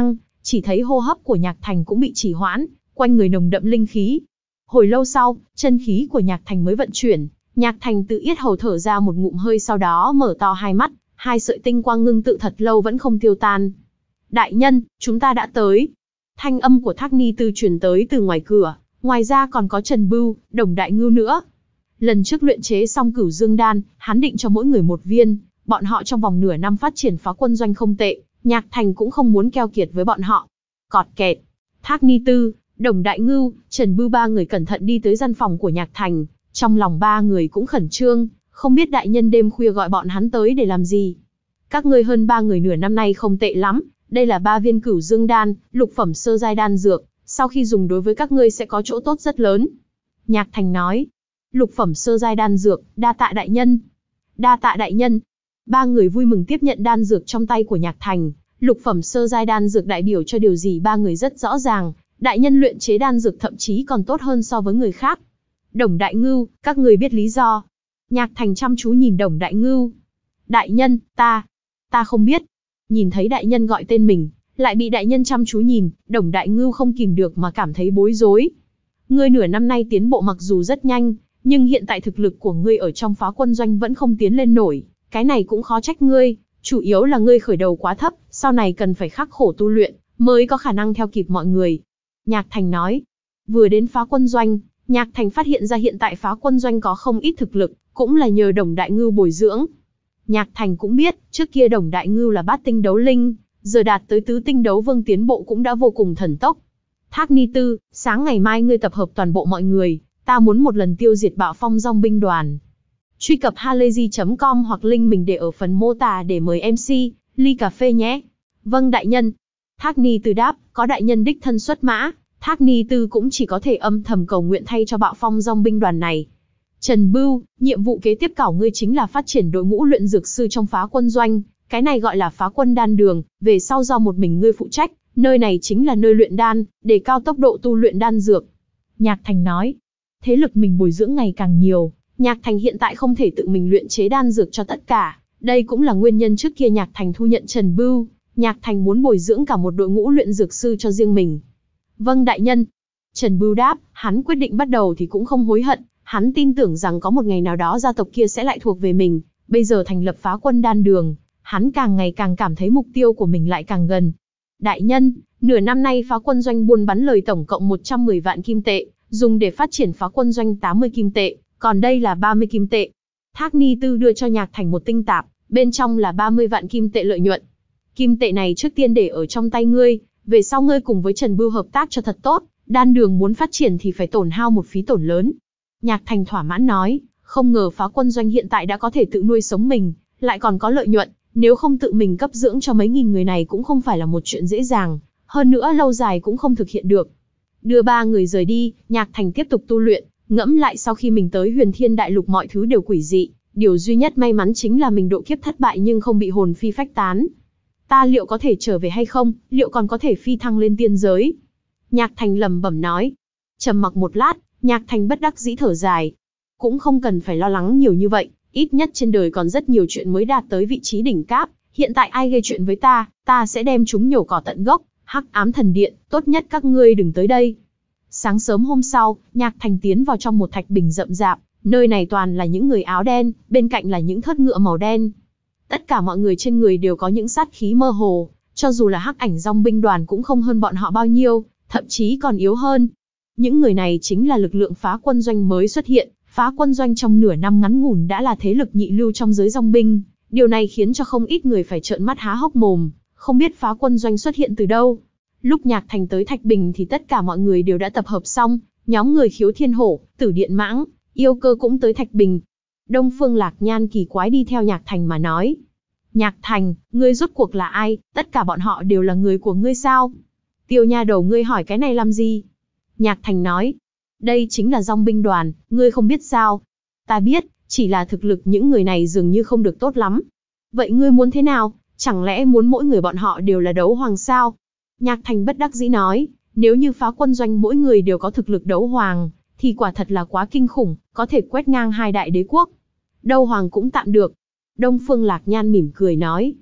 chỉ thấy hô hấp của Nhạc Thành cũng bị trì hoãn, quanh người nồng đậm linh khí. Hồi lâu sau, chân khí của Nhạc Thành mới vận chuyển, Nhạc Thành từ yết hầu thở ra một ngụm hơi, sau đó mở to hai mắt, hai sợi tinh quang ngưng tự thật lâu vẫn không tiêu tan. Đại nhân, chúng ta đã tới. Thanh âm của Thác Ni Tư truyền tới từ ngoài cửa, ngoài ra còn có Trần Bưu, Đồng Đại Ngưu nữa. Lần trước luyện chế xong Cửu Dương Đan, hắn định cho mỗi người một viên, bọn họ trong vòng nửa năm phát triển phá quân doanh không tệ, Nhạc Thành cũng không muốn keo kiệt với bọn họ. Cọt kẹt. Thác Ni Tư, Đồng Đại Ngưu, Trần Bưu ba người cẩn thận đi tới gian phòng của Nhạc Thành, trong lòng ba người cũng khẩn trương, không biết đại nhân đêm khuya gọi bọn hắn tới để làm gì. Các ngươi hơn ba người nửa năm nay không tệ lắm, đây là ba viên Cửu Dương Đan, lục phẩm sơ giai đan dược, sau khi dùng đối với các ngươi sẽ có chỗ tốt rất lớn. Nhạc Thành nói, lục phẩm sơ giai đan dược, đa tạ đại nhân. Đa tạ đại nhân. Ba người vui mừng tiếp nhận đan dược trong tay của Nhạc Thành, lục phẩm sơ giai đan dược đại biểu cho điều gì ba người rất rõ ràng, đại nhân luyện chế đan dược thậm chí còn tốt hơn so với người khác. Đồng Đại Ngưu, các người biết lý do. Nhạc Thành chăm chú nhìn Đồng Đại Ngưu. Đại nhân, ta, ta không biết. Nhìn thấy đại nhân gọi tên mình, lại bị đại nhân chăm chú nhìn, Đồng Đại Ngưu không kìm được mà cảm thấy bối rối. Ngươi nửa năm nay tiến bộ mặc dù rất nhanh, nhưng hiện tại thực lực của ngươi ở trong phá quân doanh vẫn không tiến lên nổi, cái này cũng khó trách ngươi, chủ yếu là ngươi khởi đầu quá thấp, sau này cần phải khắc khổ tu luyện, mới có khả năng theo kịp mọi người. Nhạc Thành nói, vừa đến phá quân doanh, Nhạc Thành phát hiện ra hiện tại phá quân doanh có không ít thực lực, cũng là nhờ Đồng Đại Ngưu bồi dưỡng. Nhạc Thành cũng biết, trước kia Đồng Đại Ngưu là bát tinh đấu linh, giờ đạt tới tứ tinh đấu vương tiến bộ cũng đã vô cùng thần tốc. Thác Ni Tư, sáng ngày mai ngươi tập hợp toàn bộ mọi người, ta muốn một lần tiêu diệt bạo phong dòng binh đoàn. Truy cập halayzi chấm com hoặc link mình để ở phần mô tả để mời em xê, ly cà phê nhé. Vâng đại nhân. Thác Ni Tư đáp, có đại nhân đích thân xuất mã, Thác Ni Tư cũng chỉ có thể âm thầm cầu nguyện thay cho bạo phong dòng binh đoàn này. Trần Bưu, nhiệm vụ kế tiếp của ngươi chính là phát triển đội ngũ luyện dược sư trong phá quân doanh, cái này gọi là phá quân đan đường, về sau do một mình ngươi phụ trách, nơi này chính là nơi luyện đan, để cao tốc độ tu luyện đan dược. Nhạc Thành nói, thế lực mình bồi dưỡng ngày càng nhiều, Nhạc Thành hiện tại không thể tự mình luyện chế đan dược cho tất cả, đây cũng là nguyên nhân trước kia Nhạc Thành thu nhận Trần Bưu, Nhạc Thành muốn bồi dưỡng cả một đội ngũ luyện dược sư cho riêng mình. Vâng đại nhân. Trần Bưu đáp, hắn quyết định bắt đầu thì cũng không hối hận, hắn tin tưởng rằng có một ngày nào đó gia tộc kia sẽ lại thuộc về mình, bây giờ thành lập phá quân đan đường, hắn càng ngày càng cảm thấy mục tiêu của mình lại càng gần. Đại nhân, nửa năm nay phá quân doanh buôn bán lời tổng cộng một trăm mười vạn kim tệ, dùng để phát triển phá quân doanh tám mươi kim tệ, còn đây là ba mươi kim tệ. Thác Ni Tư đưa cho Nhạc Thành một tinh tạp, bên trong là ba mươi vạn kim tệ lợi nhuận. Kim tệ này trước tiên để ở trong tay ngươi, về sau ngươi cùng với Trần Bưu hợp tác cho thật tốt, đan đường muốn phát triển thì phải tổn hao một phí tổn lớn. Nhạc Thành thỏa mãn nói, không ngờ phá quân doanh hiện tại đã có thể tự nuôi sống mình, lại còn có lợi nhuận, nếu không tự mình cấp dưỡng cho mấy nghìn người này cũng không phải là một chuyện dễ dàng, hơn nữa lâu dài cũng không thực hiện được. Đưa ba người rời đi, Nhạc Thành tiếp tục tu luyện, ngẫm lại sau khi mình tới Huyền Thiên Đại Lục mọi thứ đều quỷ dị, điều duy nhất may mắn chính là mình độ kiếp thất bại nhưng không bị hồn phi phách tán. Ta liệu có thể trở về hay không, liệu còn có thể phi thăng lên tiên giới? Nhạc Thành lẩm bẩm nói. Trầm mặc một lát, Nhạc Thành bất đắc dĩ thở dài. Cũng không cần phải lo lắng nhiều như vậy, ít nhất trên đời còn rất nhiều chuyện mới đạt tới vị trí đỉnh cáp, hiện tại ai gây chuyện với ta, ta sẽ đem chúng nhổ cỏ tận gốc, Hắc Ám Thần Điện, tốt nhất các ngươi đừng tới đây. Sáng sớm hôm sau, Nhạc Thành tiến vào trong một thạch bình rậm rạp, nơi này toàn là những người áo đen, bên cạnh là những thớt ngựa màu đen. Tất cả mọi người trên người đều có những sát khí mơ hồ, cho dù là Hắc Ảnh Dòng binh đoàn cũng không hơn bọn họ bao nhiêu, thậm chí còn yếu hơn. Những người này chính là lực lượng phá quân doanh mới xuất hiện, phá quân doanh trong nửa năm ngắn ngủn đã là thế lực nhị lưu trong giới dòng binh, điều này khiến cho không ít người phải trợn mắt há hốc mồm, không biết phá quân doanh xuất hiện từ đâu. Lúc Nhạc Thành tới Thạch Bình thì tất cả mọi người đều đã tập hợp xong, nhóm người Khiếu Thiên Hổ, Tử Điện Mãng, Yêu Cơ cũng tới Thạch Bình. Đông Phương Lạc Nhan kỳ quái đi theo Nhạc Thành mà nói. Nhạc Thành, ngươi rốt cuộc là ai, tất cả bọn họ đều là người của ngươi sao? Tiêu nha đầu ngươi hỏi cái này làm gì? Nhạc Thành nói, đây chính là dòng binh đoàn, ngươi không biết sao? Ta biết, chỉ là thực lực những người này dường như không được tốt lắm. Vậy ngươi muốn thế nào, chẳng lẽ muốn mỗi người bọn họ đều là đấu hoàng sao? Nhạc Thành bất đắc dĩ nói, nếu như phá quân doanh mỗi người đều có thực lực đấu hoàng, thì quả thật là quá kinh khủng, có thể quét ngang hai đại đế quốc. Đấu hoàng cũng tạm được. Đông Phương Lạc Nhan mỉm cười nói.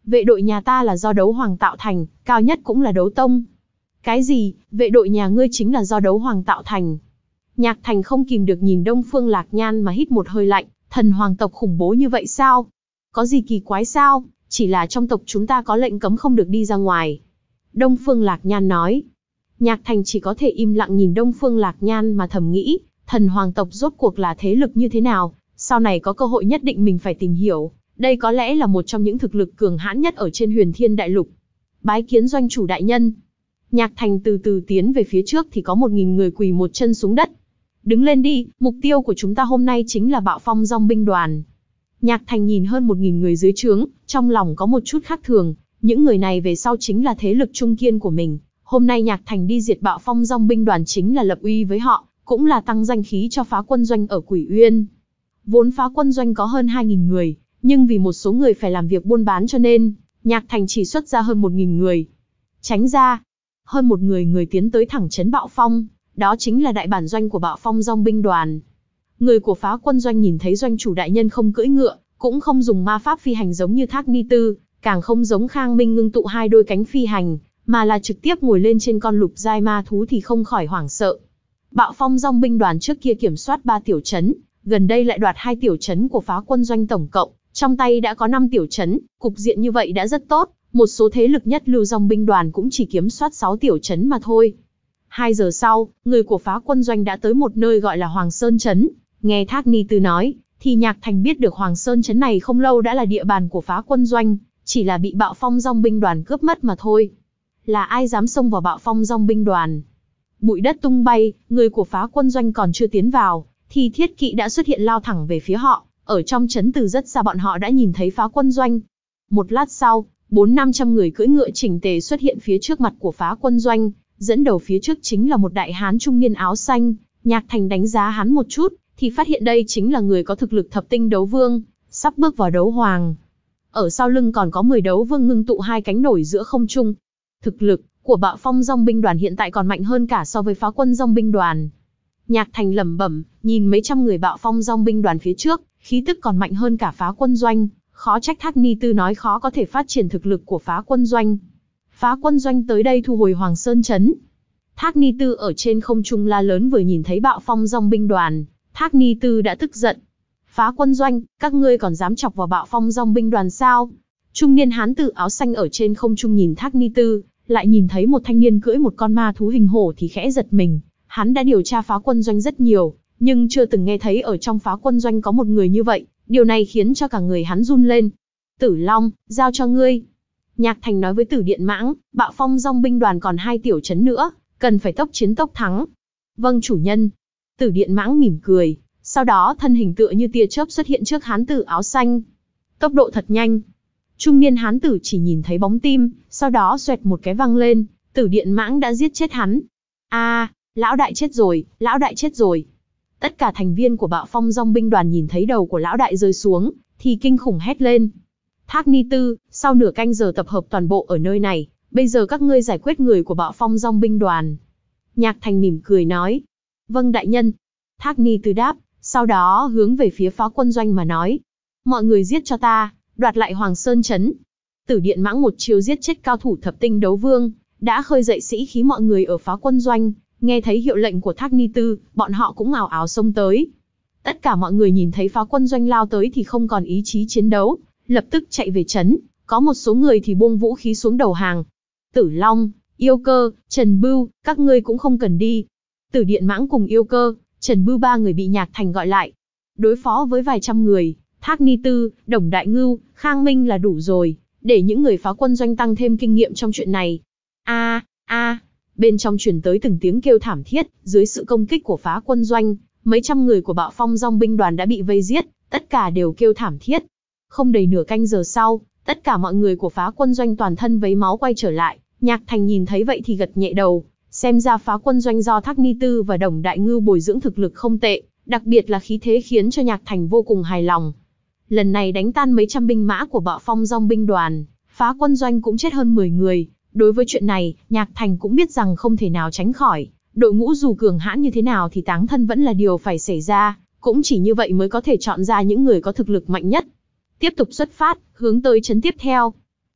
Vệ đội nhà ta là do đấu hoàng tạo thành, cao nhất cũng là đấu tông. Cái gì, vệ đội nhà ngươi chính là do đấu hoàng tạo thành? Nhạc Thành không kìm được nhìn Đông Phương Lạc Nhan mà hít một hơi lạnh, thần hoàng tộc khủng bố như vậy sao? Có gì kỳ quái sao, chỉ là trong tộc chúng ta có lệnh cấm không được đi ra ngoài. Đông Phương Lạc Nhan nói. Nhạc Thành chỉ có thể im lặng nhìn Đông Phương Lạc Nhan mà thầm nghĩ, thần hoàng tộc rốt cuộc là thế lực như thế nào, sau này có cơ hội nhất định mình phải tìm hiểu, đây có lẽ là một trong những thực lực cường hãn nhất ở trên Huyền Thiên Đại Lục. Bái kiến doanh chủ đại nhân. Nhạc Thành từ từ tiến về phía trước thì có một nghìn người quỳ một chân xuống đất. Đứng lên đi, mục tiêu của chúng ta hôm nay chính là Bạo Phong Dòng binh đoàn. Nhạc Thành nhìn hơn một nghìn người dưới trướng, trong lòng có một chút khác thường, những người này về sau chính là thế lực trung kiên của mình. Hôm nay Nhạc Thành đi diệt Bạo Phong Dòng binh đoàn chính là lập uy với họ, cũng là tăng danh khí cho phá quân doanh ở Quỷ Uyên. Vốn phá quân doanh có hơn hai nghìn người, nhưng vì một số người phải làm việc buôn bán cho nên, Nhạc Thành chỉ xuất ra hơn một nghìn người. Tránh ra, hơn một người người tiến tới thẳng trấn Bạo Phong, đó chính là đại bản doanh của Bạo Phong Dòng binh đoàn. Người của phá quân doanh nhìn thấy doanh chủ đại nhân không cưỡi ngựa, cũng không dùng ma pháp phi hành giống như Thác Ni Tư, càng không giống Khang Minh ngưng tụ hai đôi cánh phi hành, mà là trực tiếp ngồi lên trên con lục giai ma thú thì không khỏi hoảng sợ. Bạo Phong Dòng binh đoàn trước kia kiểm soát ba tiểu trấn, gần đây lại đoạt hai tiểu trấn của phá quân doanh, tổng cộng trong tay đã có năm tiểu trấn, cục diện như vậy đã rất tốt, một số thế lực nhất lưu dòng binh đoàn cũng chỉ kiểm soát sáu tiểu trấn mà thôi. Hai giờ sau, người của phá quân doanh đã tới một nơi gọi là Hoàng Sơn Trấn. Nghe Thác Ni Tư nói, thì Nhạc Thành biết được Hoàng Sơn Trấn này không lâu đã là địa bàn của phá quân doanh, chỉ là bị Bạo Phong Dòng binh đoàn cướp mất mà thôi. Là ai dám xông vào Bạo Phong Dòng binh đoàn? Bụi đất tung bay, người của phá quân doanh còn chưa tiến vào, thì thiết kỵ đã xuất hiện lao thẳng về phía họ. Ở trong trấn từ rất xa bọn họ đã nhìn thấy phá quân doanh. Một lát sau, bốn năm trăm người cưỡi ngựa chỉnh tề xuất hiện phía trước mặt của phá quân doanh, dẫn đầu phía trước chính là một đại hán trung niên áo xanh. Nhạc Thành đánh giá hắn một chút, thì phát hiện đây chính là người có thực lực thập tinh đấu vương, sắp bước vào đấu hoàng. Ở sau lưng còn có mười đấu vương ngưng tụ hai cánh nổi giữa không trung. Thực lực của Bạo Phong Dòng binh đoàn hiện tại còn mạnh hơn cả so với phá quân Dòng binh đoàn. Nhạc Thành lẩm bẩm, nhìn mấy trăm người Bạo Phong Dòng binh đoàn phía trước, khí tức còn mạnh hơn cả phá quân doanh, khó trách Thác Ni Tư nói khó có thể phát triển thực lực của phá quân doanh. Phá quân doanh tới đây thu hồi Hoàng Sơn Trấn. Thác Ni Tư ở trên không trung la lớn, vừa nhìn thấy Bạo Phong Dòng binh đoàn, Thác Ni Tư đã tức giận. Phá quân doanh, các ngươi còn dám chọc vào Bạo Phong Dòng binh đoàn sao? Trung niên hán tử áo xanh ở trên không trung nhìn Thác Ni Tư, lại nhìn thấy một thanh niên cưỡi một con ma thú hình hổ thì khẽ giật mình. Hắn đã điều tra phá quân doanh rất nhiều, nhưng chưa từng nghe thấy ở trong phá quân doanh có một người như vậy, điều này khiến cho cả người hắn run lên. Tử Long, giao cho ngươi. Nhạc Thành nói với Tử Điện Mãng, Bạo Phong Dòng binh đoàn còn hai tiểu trấn nữa, cần phải tốc chiến tốc thắng. Vâng chủ nhân. Tử Điện Mãng mỉm cười, sau đó thân hình tựa như tia chớp xuất hiện trước hán tử áo xanh. Tốc độ thật nhanh. Trung niên hán tử chỉ nhìn thấy bóng tim, sau đó xoẹt một cái văng lên, Tử Điện Mãng đã giết chết hắn. A, à, lão đại chết rồi, lão đại chết rồi. Tất cả thành viên của Bạo Phong Dòng binh đoàn nhìn thấy đầu của lão đại rơi xuống, thì kinh khủng hét lên. Thác Ni Tư, sau nửa canh giờ tập hợp toàn bộ ở nơi này, bây giờ các ngươi giải quyết người của Bạo Phong Dòng binh đoàn. Nhạc Thành mỉm cười nói. Vâng đại nhân. Thác Ni Tư đáp, sau đó hướng về phía phá quân doanh mà nói. Mọi người giết cho ta, đoạt lại Hoàng Sơn Trấn. Tử Điện Mãng một chiêu giết chết cao thủ thập tinh đấu vương, đã khơi dậy sĩ khí mọi người ở phá quân doanh. Nghe thấy hiệu lệnh của Thác Ni Tư, bọn họ cũng ào ào xông tới. Tất cả mọi người nhìn thấy phá quân doanh lao tới thì không còn ý chí chiến đấu, lập tức chạy về trấn, có một số người thì buông vũ khí xuống đầu hàng. Tử Long, Yêu Cơ, Trần Bưu, các ngươi cũng không cần đi. Tử Điện Mãng cùng Yêu Cơ, Trần Bưu ba người bị Nhạc Thành gọi lại. Đối phó với vài trăm người, Thác Ni Tư, Đồng Đại Ngưu, Khang Minh là đủ rồi, để những người phá quân doanh tăng thêm kinh nghiệm trong chuyện này. A, a, bên trong truyền tới từng tiếng kêu thảm thiết, dưới sự công kích của phá quân doanh, mấy trăm người của Bạo Phong Dòng binh đoàn đã bị vây giết, tất cả đều kêu thảm thiết. Không đầy nửa canh giờ sau, tất cả mọi người của phá quân doanh toàn thân vấy máu quay trở lại. Nhạc Thành nhìn thấy vậy thì gật nhẹ đầu, xem ra phá quân doanh do Thác Ni Tư và Đồng Đại Ngưu bồi dưỡng thực lực không tệ, đặc biệt là khí thế khiến cho Nhạc Thành vô cùng hài lòng. Lần này đánh tan mấy trăm binh mã của Bạo Phong Dòng binh đoàn, phá quân doanh cũng chết hơn mười người. Đối với chuyện này, Nhạc Thành cũng biết rằng không thể nào tránh khỏi, đội ngũ dù cường hãn như thế nào thì táng thân vẫn là điều phải xảy ra, cũng chỉ như vậy mới có thể chọn ra những người có thực lực mạnh nhất. Tiếp tục xuất phát, hướng tới trấn tiếp theo.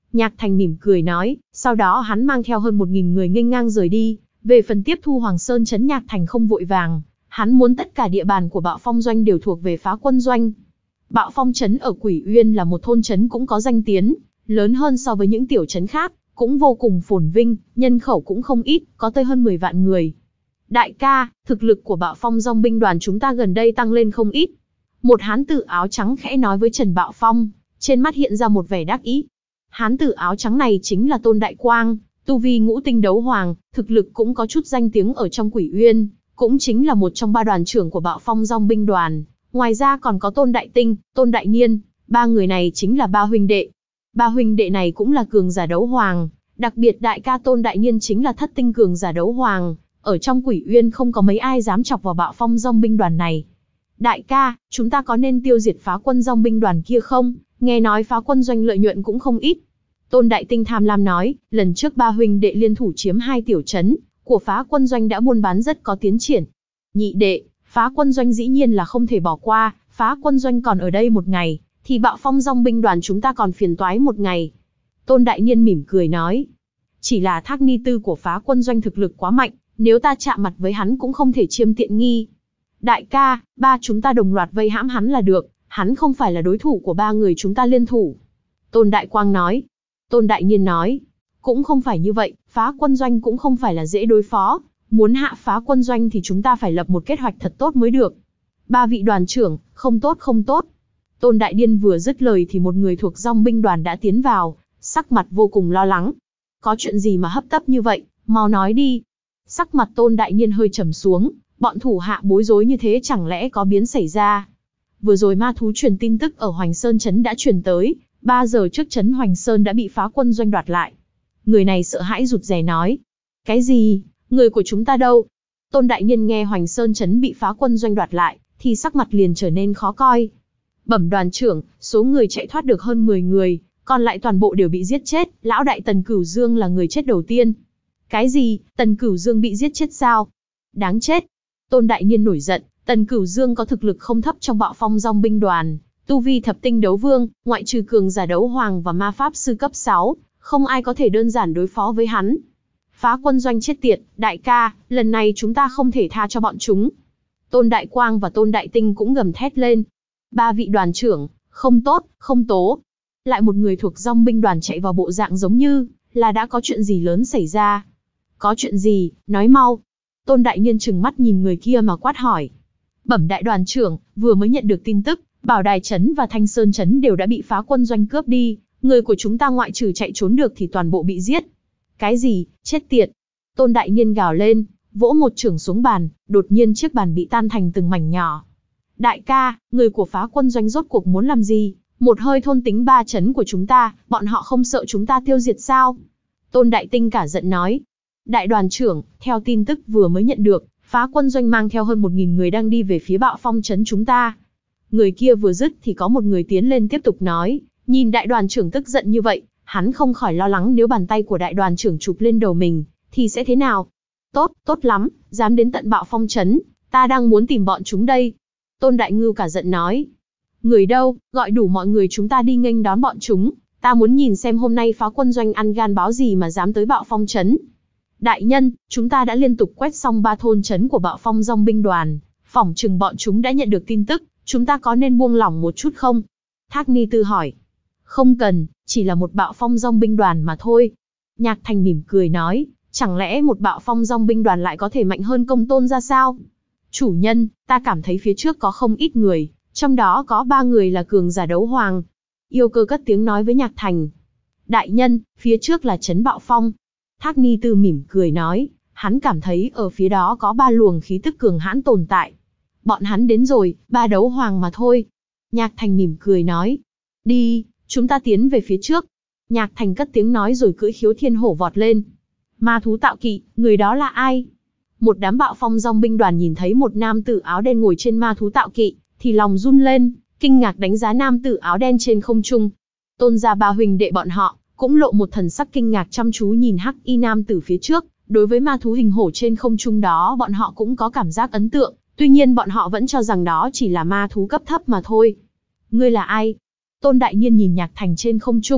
Nhạc Thành mỉm cười nói, sau đó hắn mang theo hơn một nghìn người nghênh ngang rời đi. Về phần tiếp thu Hoàng Sơn trấn, Nhạc Thành không vội vàng, hắn muốn tất cả địa bàn của Bạo Phong doanh đều thuộc về Phá Quân doanh. Bạo Phong trấn ở Quỷ Uyên là một thôn trấn cũng có danh tiếng, lớn hơn so với những tiểu trấn khác, cũng vô cùng phồn vinh, nhân khẩu cũng không ít, có tới hơn mười vạn người. Đại ca, thực lực của Bạo Phong dòng binh đoàn chúng ta gần đây tăng lên không ít. Một hán tử áo trắng khẽ nói với Trần Bạo Phong, trên mắt hiện ra một vẻ đắc ý. Hán tử áo trắng này chính là Tôn Đại Quang, tu vi ngũ tinh đấu hoàng, thực lực cũng có chút danh tiếng ở trong Quỷ Uyên, cũng chính là một trong ba đoàn trưởng của Bạo Phong dòng binh đoàn. Ngoài ra còn có Tôn Đại Tinh, Tôn Đại Niên, ba người này chính là ba huynh đệ. Ba huynh đệ này cũng là cường giả đấu hoàng, đặc biệt đại ca Tôn Đại Niên chính là thất tinh cường giả đấu hoàng, ở trong Quỷ Uyên không có mấy ai dám chọc vào Bạo Phong dòng binh đoàn này. Đại ca, chúng ta có nên tiêu diệt Phá Quân dòng binh đoàn kia không? Nghe nói Phá Quân doanh lợi nhuận cũng không ít. Tôn Đại Tinh tham lam nói, lần trước ba huynh đệ liên thủ chiếm hai tiểu trấn của Phá Quân doanh đã buôn bán rất có tiến triển. Nhị đệ, Phá Quân doanh dĩ nhiên là không thể bỏ qua, Phá Quân doanh còn ở đây một ngày, thì Bạo Phong dòng binh đoàn chúng ta còn phiền toái một ngày. Tôn Đại Niên mỉm cười nói, chỉ là Thác Ni Tư của Phá Quân doanh thực lực quá mạnh, nếu ta chạm mặt với hắn cũng không thể chiêm tiện nghi. Đại ca, ba chúng ta đồng loạt vây hãm hắn là được, hắn không phải là đối thủ của ba người chúng ta liên thủ. Tôn Đại Quang nói. Tôn Đại Niên nói, cũng không phải như vậy, Phá Quân doanh cũng không phải là dễ đối phó, muốn hạ Phá Quân doanh thì chúng ta phải lập một kế hoạch thật tốt mới được. Ba vị đoàn trưởng, không tốt không tốt. Tôn Đại Điên vừa dứt lời thì một người thuộc dòng binh đoàn đã tiến vào, sắc mặt vô cùng lo lắng. Có chuyện gì mà hấp tấp như vậy, mau nói đi. Sắc mặt Tôn Đại Niên hơi trầm xuống, bọn thủ hạ bối rối như thế chẳng lẽ có biến xảy ra. Vừa rồi ma thú truyền tin tức ở Hoành Sơn trấn đã truyền tới, ba giờ trước trấn Hoành Sơn đã bị Phá Quân doanh đoạt lại. Người này sợ hãi rụt rè nói, cái gì, người của chúng ta đâu? Tôn Đại Niên nghe Hoành Sơn trấn bị Phá Quân doanh đoạt lại, thì sắc mặt liền trở nên khó coi. Bẩm đoàn trưởng, số người chạy thoát được hơn mười người, còn lại toàn bộ đều bị giết chết, lão đại Tần Cửu Dương là người chết đầu tiên. Cái gì, Tần Cửu Dương bị giết chết sao? Đáng chết. Tôn Đại Niên nổi giận, Tần Cửu Dương có thực lực không thấp trong Bạo Phong dòng binh đoàn, tu vi thập tinh đấu vương, ngoại trừ cường giả đấu hoàng và ma pháp sư cấp sáu, không ai có thể đơn giản đối phó với hắn. Phá Quân doanh chết tiệt, đại ca, lần này chúng ta không thể tha cho bọn chúng. Tôn Đại Quang và Tôn Đại Tinh cũng gầm thét lên. Ba vị đoàn trưởng, không tốt, không tố. Lại một người thuộc dòng binh đoàn chạy vào bộ dạng giống như là đã có chuyện gì lớn xảy ra. Có chuyện gì, nói mau. Tôn Đại Niên trừng mắt nhìn người kia mà quát hỏi. Bẩm đại đoàn trưởng, vừa mới nhận được tin tức, Bảo Đài trấn và Thanh Sơn trấn đều đã bị Phá Quân doanh cướp đi, người của chúng ta ngoại trừ chạy trốn được thì toàn bộ bị giết. Cái gì, chết tiệt. Tôn Đại Niên gào lên, vỗ một chưởng xuống bàn, đột nhiên chiếc bàn bị tan thành từng mảnh nhỏ. Đại ca, người của Phá Quân doanh rốt cuộc muốn làm gì? Một hơi thôn tính ba trấn của chúng ta, bọn họ không sợ chúng ta tiêu diệt sao? Tôn Đại Tinh cả giận nói. Đại đoàn trưởng, theo tin tức vừa mới nhận được, Phá Quân doanh mang theo hơn một nghìn người đang đi về phía Bạo Phong trấn chúng ta. Người kia vừa dứt thì có một người tiến lên tiếp tục nói, nhìn đại đoàn trưởng tức giận như vậy, hắn không khỏi lo lắng nếu bàn tay của đại đoàn trưởng chụp lên đầu mình, thì sẽ thế nào? Tốt, tốt lắm, dám đến tận Bạo Phong trấn, ta đang muốn tìm bọn chúng đây. Tôn Đại Ngưu cả giận nói. Người đâu, gọi đủ mọi người chúng ta đi nghênh đón bọn chúng, ta muốn nhìn xem hôm nay Phá Quân doanh ăn gan báo gì mà dám tới Bạo Phong trấn. Đại nhân, chúng ta đã liên tục quét xong ba thôn trấn của Bạo Phong dòng binh đoàn, phỏng chừng bọn chúng đã nhận được tin tức, chúng ta có nên buông lỏng một chút không? Thác Ni Tư hỏi. Không cần, chỉ là một Bạo Phong dòng binh đoàn mà thôi. Nhạc Thành mỉm cười nói, chẳng lẽ một Bạo Phong dòng binh đoàn lại có thể mạnh hơn Công Tôn ra sao? Chủ nhân, ta cảm thấy phía trước có không ít người, trong đó có ba người là cường giả đấu hoàng. Yêu Cơ cất tiếng nói với Nhạc Thành. Đại nhân, phía trước là trấn Bạo Phong. Thác Ni Tư mỉm cười nói, hắn cảm thấy ở phía đó có ba luồng khí tức cường hãn tồn tại. Bọn hắn đến rồi, ba đấu hoàng mà thôi. Nhạc Thành mỉm cười nói, đi, chúng ta tiến về phía trước. Nhạc Thành cất tiếng nói rồi cưỡi khiếu thiên hổ vọt lên. Ma thú tạo kỵ, người đó là ai? Một đám Bạo Phong dòng binh đoàn nhìn thấy một nam tử áo đen ngồi trên ma thú tạo kỵ, thì lòng run lên, kinh ngạc đánh giá nam tử áo đen trên không trung. Tôn gia ba huynh đệ bọn họ cũng lộ một thần sắc kinh ngạc chăm chú nhìn hắc y nam tử phía trước. Đối với ma thú hình hổ trên không trung đó bọn họ cũng có cảm giác ấn tượng, tuy nhiên bọn họ vẫn cho rằng đó chỉ là ma thú cấp thấp mà thôi. Ngươi là ai? Tôn Đại Niên nhìn Nhạc Thành trên không trung,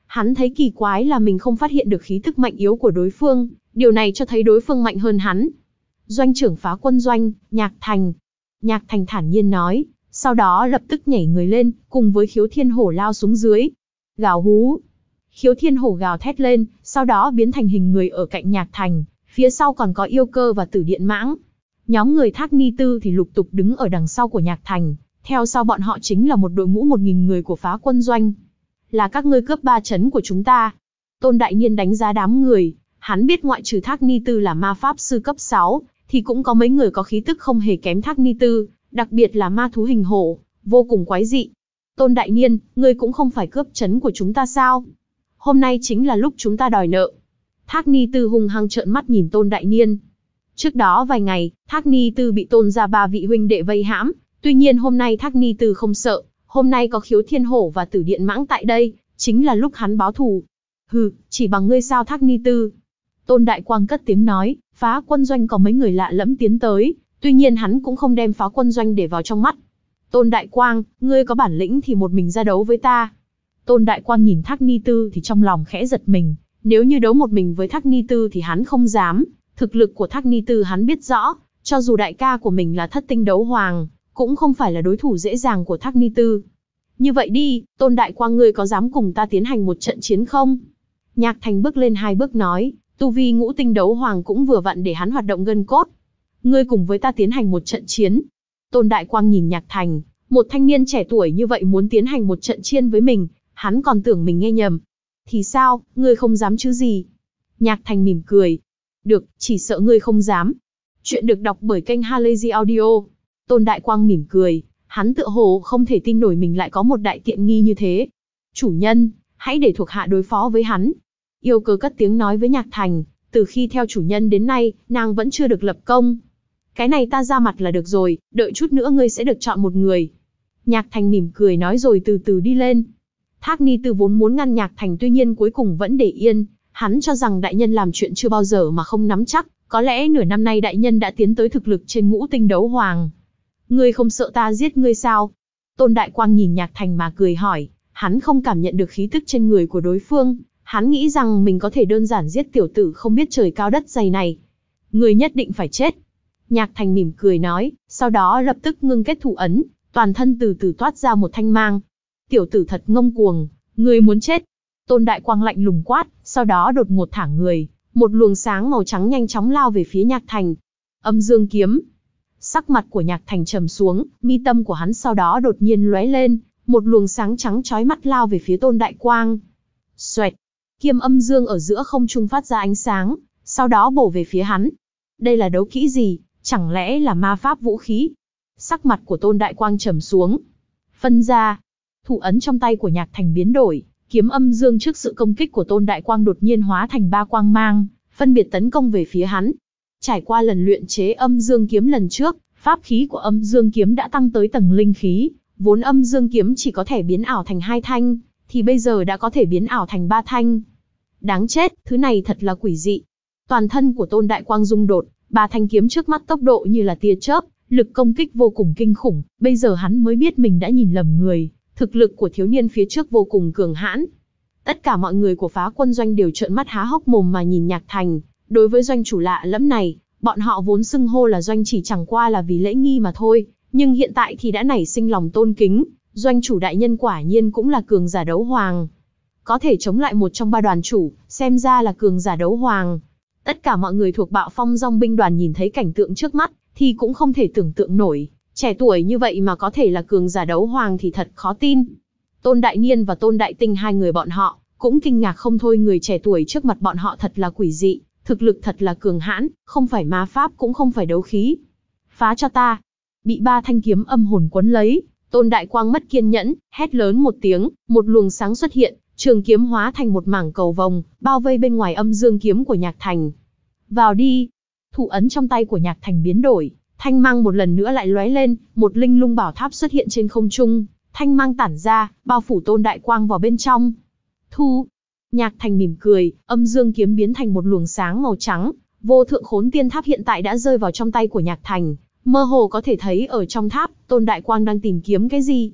Hắn thấy kỳ quái là mình không phát hiện được khí tức mạnh yếu của đối phương, điều này cho thấy đối phương mạnh hơn hắn. Doanh trưởng phá quân doanh, Nhạc Thành. Nhạc Thành thản nhiên nói, sau đó lập tức nhảy người lên, cùng với Khiếu Thiên Hổ lao xuống dưới. Gào hú. Khiếu Thiên Hổ gào thét lên, sau đó biến thành hình người ở cạnh Nhạc Thành, phía sau còn có Yêu Cơ và Tử Điện Mãng. Nhóm người Thác Ni Tư thì lục tục đứng ở đằng sau của Nhạc Thành, theo sau bọn họ chính là một đội ngũ một nghìn người của phá quân doanh. Là các ngươi cướp ba trấn của chúng ta. Tôn Đại Niên đánh giá đám người, hắn biết ngoại trừ Thác Ni Tư là ma pháp sư cấp sáu, thì cũng có mấy người có khí tức không hề kém Thác Ni Tư, đặc biệt là ma thú hình hổ, vô cùng quái dị. Tôn Đại Niên, ngươi cũng không phải cướp trấn của chúng ta sao? Hôm nay chính là lúc chúng ta đòi nợ. Thác Ni Tư hung hăng trợn mắt nhìn Tôn Đại Niên. Trước đó vài ngày, Thác Ni Tư bị Tôn gia ba vị huynh đệ vây hãm, tuy nhiên hôm nay Thác Ni Tư không sợ, hôm nay có Khiếu Thiên Hổ và Tử Điện Mãng tại đây, chính là lúc hắn báo thù. Hừ, chỉ bằng ngươi sao Thác Ni Tư? Tôn Đại Quang cất tiếng nói, phá quân doanh có mấy người lạ lẫm tiến tới, tuy nhiên hắn cũng không đem phá quân doanh để vào trong mắt. Tôn Đại Quang, ngươi có bản lĩnh thì một mình ra đấu với ta. Tôn Đại Quang nhìn Thác Ni Tư thì trong lòng khẽ giật mình, nếu như đấu một mình với Thác Ni Tư thì hắn không dám, thực lực của Thác Ni Tư hắn biết rõ, cho dù đại ca của mình là thất tinh đấu hoàng, cũng không phải là đối thủ dễ dàng của Thác Ni Tư. Như vậy đi, Tôn Đại Quang ngươi có dám cùng ta tiến hành một trận chiến không? Nhạc Thành bước lên hai bước nói, tu vi ngũ tinh đấu hoàng cũng vừa vặn để hắn hoạt động gân cốt. Ngươi cùng với ta tiến hành một trận chiến. Tôn Đại Quang nhìn Nhạc Thành, một thanh niên trẻ tuổi như vậy muốn tiến hành một trận chiến với mình, hắn còn tưởng mình nghe nhầm. Thì sao, ngươi không dám chứ gì? Nhạc Thành mỉm cười. Được, chỉ sợ ngươi không dám. Chuyện được đọc bởi kênh Halazy Audio. Tôn Đại Quang mỉm cười, hắn tựa hồ không thể tin nổi mình lại có một đại tiện nghi như thế. Chủ nhân, hãy để thuộc hạ đối phó với hắn. Yêu Cơ cất tiếng nói với Nhạc Thành, từ khi theo chủ nhân đến nay, nàng vẫn chưa được lập công. Cái này ta ra mặt là được rồi, đợi chút nữa ngươi sẽ được chọn một người. Nhạc Thành mỉm cười nói rồi từ từ đi lên. Thác Ni Tư vốn muốn ngăn Nhạc Thành tuy nhiên cuối cùng vẫn để yên, hắn cho rằng đại nhân làm chuyện chưa bao giờ mà không nắm chắc, có lẽ nửa năm nay đại nhân đã tiến tới thực lực trên ngũ tinh đấu hoàng. Ngươi không sợ ta giết ngươi sao? Tôn Đại Quang nhìn Nhạc Thành mà cười hỏi, hắn không cảm nhận được khí tức trên người của đối phương, hắn nghĩ rằng mình có thể đơn giản giết tiểu tử không biết trời cao đất dày này. Ngươi nhất định phải chết. Nhạc Thành mỉm cười nói, sau đó lập tức ngưng kết thủ ấn, toàn thân từ từ toát ra một thanh mang. Tiểu tử thật ngông cuồng, ngươi muốn chết. Tôn Đại Quang lạnh lùng quát, sau đó đột ngột thả người, một luồng sáng màu trắng nhanh chóng lao về phía Nhạc Thành. Âm dương kiếm. Sắc mặt của Nhạc Thành trầm xuống, mi tâm của hắn sau đó đột nhiên lóe lên, một luồng sáng trắng chói mắt lao về phía Tôn Đại Quang. Xoẹt, kiếm âm dương ở giữa không trung phát ra ánh sáng, sau đó bổ về phía hắn. Đây là đấu kỹ gì, chẳng lẽ là ma pháp vũ khí? Sắc mặt của Tôn Đại Quang trầm xuống. Phân ra, thủ ấn trong tay của Nhạc Thành biến đổi, kiếm âm dương trước sự công kích của Tôn Đại Quang đột nhiên hóa thành ba quang mang, phân biệt tấn công về phía hắn. Trải qua lần luyện chế âm dương kiếm lần trước, pháp khí của âm dương kiếm đã tăng tới tầng linh khí, vốn âm dương kiếm chỉ có thể biến ảo thành hai thanh, thì bây giờ đã có thể biến ảo thành ba thanh. Đáng chết, thứ này thật là quỷ dị. Toàn thân của Tôn Đại Quang rung đột, ba thanh kiếm trước mắt tốc độ như là tia chớp, lực công kích vô cùng kinh khủng, bây giờ hắn mới biết mình đã nhìn lầm người, thực lực của thiếu niên phía trước vô cùng cường hãn. Tất cả mọi người của phá quân doanh đều trợn mắt há hốc mồm mà nhìn Nhạc Thành, đối với doanh chủ lạ lẫm này, bọn họ vốn xưng hô là doanh chỉ chẳng qua là vì lễ nghi mà thôi, nhưng hiện tại thì đã nảy sinh lòng tôn kính, doanh chủ đại nhân quả nhiên cũng là cường giả đấu hoàng. Có thể chống lại một trong ba đoàn chủ, xem ra là cường giả đấu hoàng. Tất cả mọi người thuộc Bạo Phong Dòng binh đoàn nhìn thấy cảnh tượng trước mắt, thì cũng không thể tưởng tượng nổi, trẻ tuổi như vậy mà có thể là cường giả đấu hoàng thì thật khó tin. Tôn Đại Niên và Tôn Đại Tinh hai người bọn họ, cũng kinh ngạc không thôi, người trẻ tuổi trước mặt bọn họ thật là quỷ dị, thực lực thật là cường hãn, không phải ma pháp cũng không phải đấu khí. Phá cho ta! Bị ba thanh kiếm âm hồn quấn lấy, Tôn Đại Quang mất kiên nhẫn, hét lớn một tiếng, một luồng sáng xuất hiện, trường kiếm hóa thành một mảng cầu vồng, bao vây bên ngoài âm dương kiếm của Nhạc Thành. Vào đi! Thủ ấn trong tay của Nhạc Thành biến đổi, thanh mang một lần nữa lại lóe lên, một linh lung bảo tháp xuất hiện trên không trung, thanh mang tản ra, bao phủ Tôn Đại Quang vào bên trong. Thu! Nhạc Thành mỉm cười, âm dương kiếm biến thành một luồng sáng màu trắng, vô thượng khốn tiên tháp hiện tại đã rơi vào trong tay của Nhạc Thành, mơ hồ có thể thấy ở trong tháp, Tôn Đại Quang đang tìm kiếm cái gì.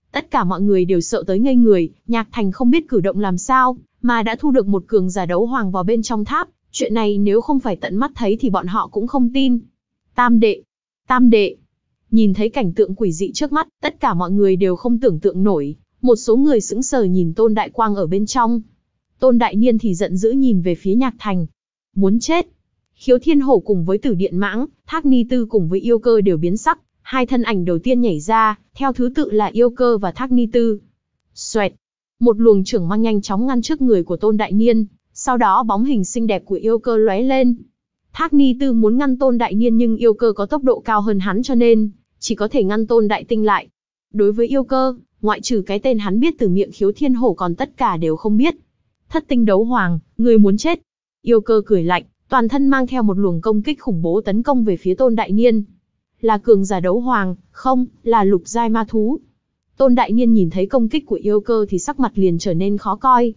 Tất cả mọi người đều sợ tới ngây người, Nhạc Thành không biết cử động làm sao, mà đã thu được một cường giả đấu hoàng vào bên trong tháp. Chuyện này nếu không phải tận mắt thấy thì bọn họ cũng không tin. Tam đệ, tam đệ. Nhìn thấy cảnh tượng quỷ dị trước mắt, tất cả mọi người đều không tưởng tượng nổi. Một số người sững sờ nhìn Tôn Đại Quang ở bên trong. Tôn Đại Niên thì giận dữ nhìn về phía Nhạc Thành. Muốn chết. Khiếu Thiên Hổ cùng với Tử Điện Mãng, Thác Ni Tư cùng với Yêu Cơ đều biến sắc. Hai thân ảnh đầu tiên nhảy ra, theo thứ tự là Yêu Cơ và Thác Ni Tư. Xoẹt. Một luồng trưởng mang nhanh chóng ngăn trước người của Tôn Đại Niên. Sau đó bóng hình xinh đẹp của Yêu Cơ lóe lên. Thác Ni Tư muốn ngăn Tôn Đại Niên nhưng Yêu Cơ có tốc độ cao hơn hắn cho nên chỉ có thể ngăn Tôn Đại Tinh lại. Đối với Yêu Cơ, ngoại trừ cái tên hắn biết từ miệng Khiếu Thiên Hổ còn tất cả đều không biết. Thất tinh đấu hoàng, người muốn chết. Yêu Cơ cười lạnh, toàn thân mang theo một luồng công kích khủng bố tấn công về phía Tôn Đại Niên. Là cường giả đấu hoàng, không, là lục giai ma thú. Tôn Đại Niên nhìn thấy công kích của Yêu Cơ thì sắc mặt liền trở nên khó coi.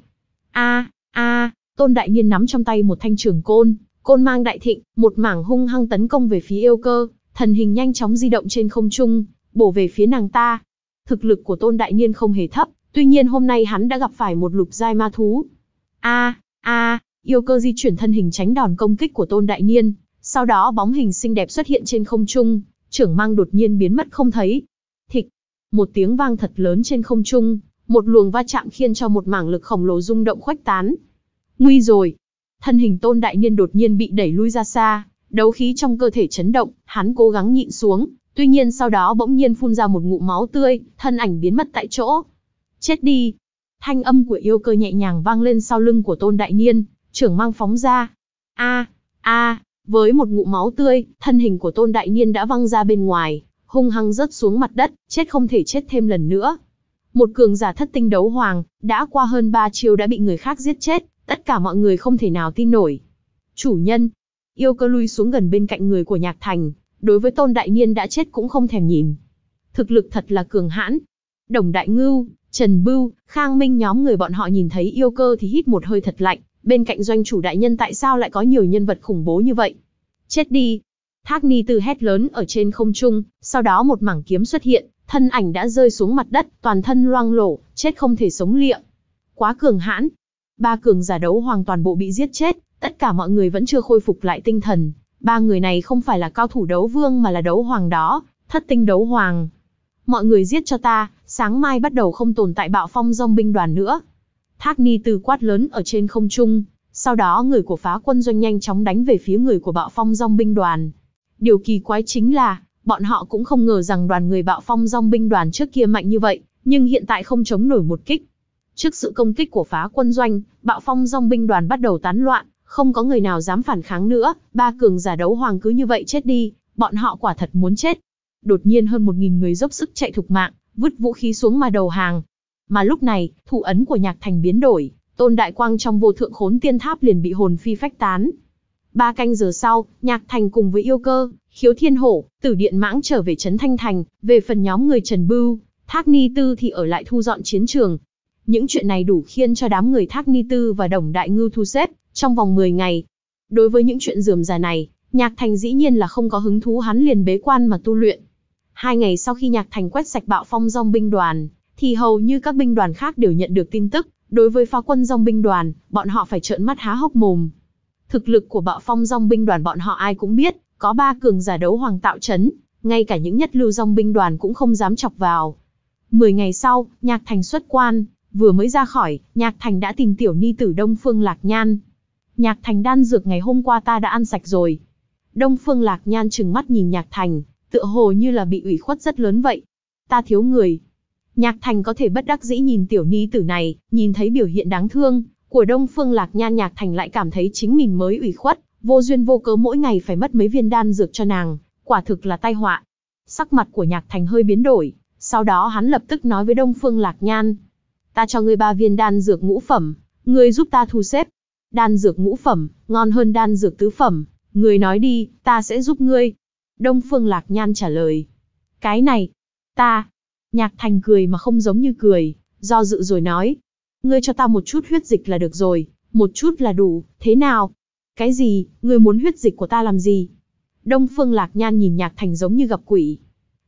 A, a, Tôn Đại Niên nắm trong tay một thanh trường côn, côn mang đại thịnh, một mảng hung hăng tấn công về phía Yêu Cơ, thần hình nhanh chóng di động trên không trung, bổ về phía nàng ta. Thực lực của Tôn Đại Niên không hề thấp, tuy nhiên hôm nay hắn đã gặp phải một lục giai ma thú. A, a, Yêu Cơ di chuyển thân hình tránh đòn công kích của Tôn Đại Niên, sau đó bóng hình xinh đẹp xuất hiện trên không trung, trưởng mang đột nhiên biến mất không thấy. Thịch, một tiếng vang thật lớn trên không trung, một luồng va chạm khiến cho một mảng lực khổng lồ rung động khuếch tán. Nguy rồi! Thân hình Tôn Đại Niên đột nhiên bị đẩy lui ra xa, đấu khí trong cơ thể chấn động, hắn cố gắng nhịn xuống, tuy nhiên sau đó bỗng nhiên phun ra một ngụm máu tươi, thân ảnh biến mất tại chỗ. Chết đi! Thanh âm của Yêu Cơ nhẹ nhàng vang lên sau lưng của Tôn Đại Niên, trưởng mang phóng ra. A, a, với một ngụm máu tươi, thân hình của Tôn Đại Niên đã văng ra bên ngoài, hung hăng rớt xuống mặt đất, chết không thể chết thêm lần nữa. Một cường giả thất tinh đấu hoàng, đã qua hơn ba chiêu đã bị người khác giết chết, tất cả mọi người không thể nào tin nổi. Chủ nhân, Yêu Cơ lui xuống gần bên cạnh người của Nhạc Thành, đối với Tôn Đại Niên đã chết cũng không thèm nhìn. Thực lực thật là cường hãn. Đồng Đại Ngưu, Trần Bưu, Khang Minh nhóm người bọn họ nhìn thấy Yêu Cơ thì hít một hơi thật lạnh, bên cạnh doanh chủ đại nhân tại sao lại có nhiều nhân vật khủng bố như vậy? Chết đi! Thác Ni Tư hét lớn ở trên không trung, sau đó một mảng kiếm xuất hiện, thân ảnh đã rơi xuống mặt đất, toàn thân loang lổ, chết không thể sống lịa. Quá cường hãn! Ba cường giả đấu hoàng toàn bộ bị giết chết, tất cả mọi người vẫn chưa khôi phục lại tinh thần. Ba người này không phải là cao thủ đấu vương mà là đấu hoàng đó, thất tinh đấu hoàng. Mọi người giết cho ta, sáng mai bắt đầu không tồn tại Bạo Phong Dòng binh đoàn nữa. Thác Ni Tư quát lớn ở trên không trung, sau đó người của Phá Quân Doanh nhanh chóng đánh về phía người của Bạo Phong Dòng binh đoàn. Điều kỳ quái chính là, bọn họ cũng không ngờ rằng đoàn người Bạo Phong Dòng binh đoàn trước kia mạnh như vậy, nhưng hiện tại không chống nổi một kích. Trước sự công kích của Phá Quân Doanh, Bạo Phong Dòng binh đoàn bắt đầu tán loạn, không có người nào dám phản kháng nữa, ba cường giả đấu hoàng cứ như vậy chết đi, bọn họ quả thật muốn chết. Đột nhiên hơn một nghìn người dốc sức chạy thục mạng, vứt vũ khí xuống mà đầu hàng. Mà lúc này, thủ ấn của Nhạc Thành biến đổi, Tôn Đại Quang trong vô thượng khốn tiên tháp liền bị hồn phi phách tán. Ba canh giờ sau, Nhạc Thành cùng với Yêu Cơ, Khiếu Thiên Hổ, Tử Điện Mãng trở về Trấn Thanh Thành, về phần nhóm người Trần Bưu, Thác Ni Tư thì ở lại thu dọn chiến trường. Những chuyện này đủ khiến cho đám người Thác Ni Tư và Đồng Đại Ngưu thu xếp, trong vòng mười ngày. Đối với những chuyện rườm rà này, Nhạc Thành dĩ nhiên là không có hứng thú, hắn liền bế quan mà tu luyện. Hai ngày sau khi Nhạc Thành quét sạch Bạo Phong Dòng binh đoàn, thì hầu như các binh đoàn khác đều nhận được tin tức, đối với Phá Quân Dòng binh đoàn, bọn họ phải trợn mắt há hốc mồm. Thực lực của Bạo Phong Dòng binh đoàn bọn họ ai cũng biết, có ba cường giả đấu hoàng tạo trấn, ngay cả những nhất lưu dòng binh đoàn cũng không dám chọc vào. Mười ngày sau, Nhạc Thành xuất quan, vừa mới ra khỏi, Nhạc Thành đã tìm tiểu ni tử Đông Phương Lạc Nhan. Nhạc Thành, đan dược ngày hôm qua ta đã ăn sạch rồi. Đông Phương Lạc Nhan trừng mắt nhìn Nhạc Thành, tựa hồ như là bị ủy khuất rất lớn vậy. Ta thiếu người. Nhạc Thành có thể bất đắc dĩ nhìn tiểu ni tử này, nhìn thấy biểu hiện đáng thương của Đông Phương Lạc Nhan, Nhạc Thành lại cảm thấy chính mình mới ủy khuất, vô duyên vô cớ mỗi ngày phải mất mấy viên đan dược cho nàng, quả thực là tai họa. Sắc mặt của Nhạc Thành hơi biến đổi, sau đó hắn lập tức nói với Đông Phương Lạc Nhan. Ta cho ngươi ba viên đan dược ngũ phẩm, ngươi giúp ta thu xếp. Đan dược ngũ phẩm, ngon hơn đan dược tứ phẩm, ngươi nói đi, ta sẽ giúp ngươi. Đông Phương Lạc Nhan trả lời. Cái này, ta... Nhạc Thành cười mà không giống như cười, do dự rồi nói. Ngươi cho ta một chút huyết dịch là được rồi, một chút là đủ, thế nào? Cái gì, ngươi muốn huyết dịch của ta làm gì? Đông Phương Lạc Nhan nhìn Nhạc Thành giống như gặp quỷ.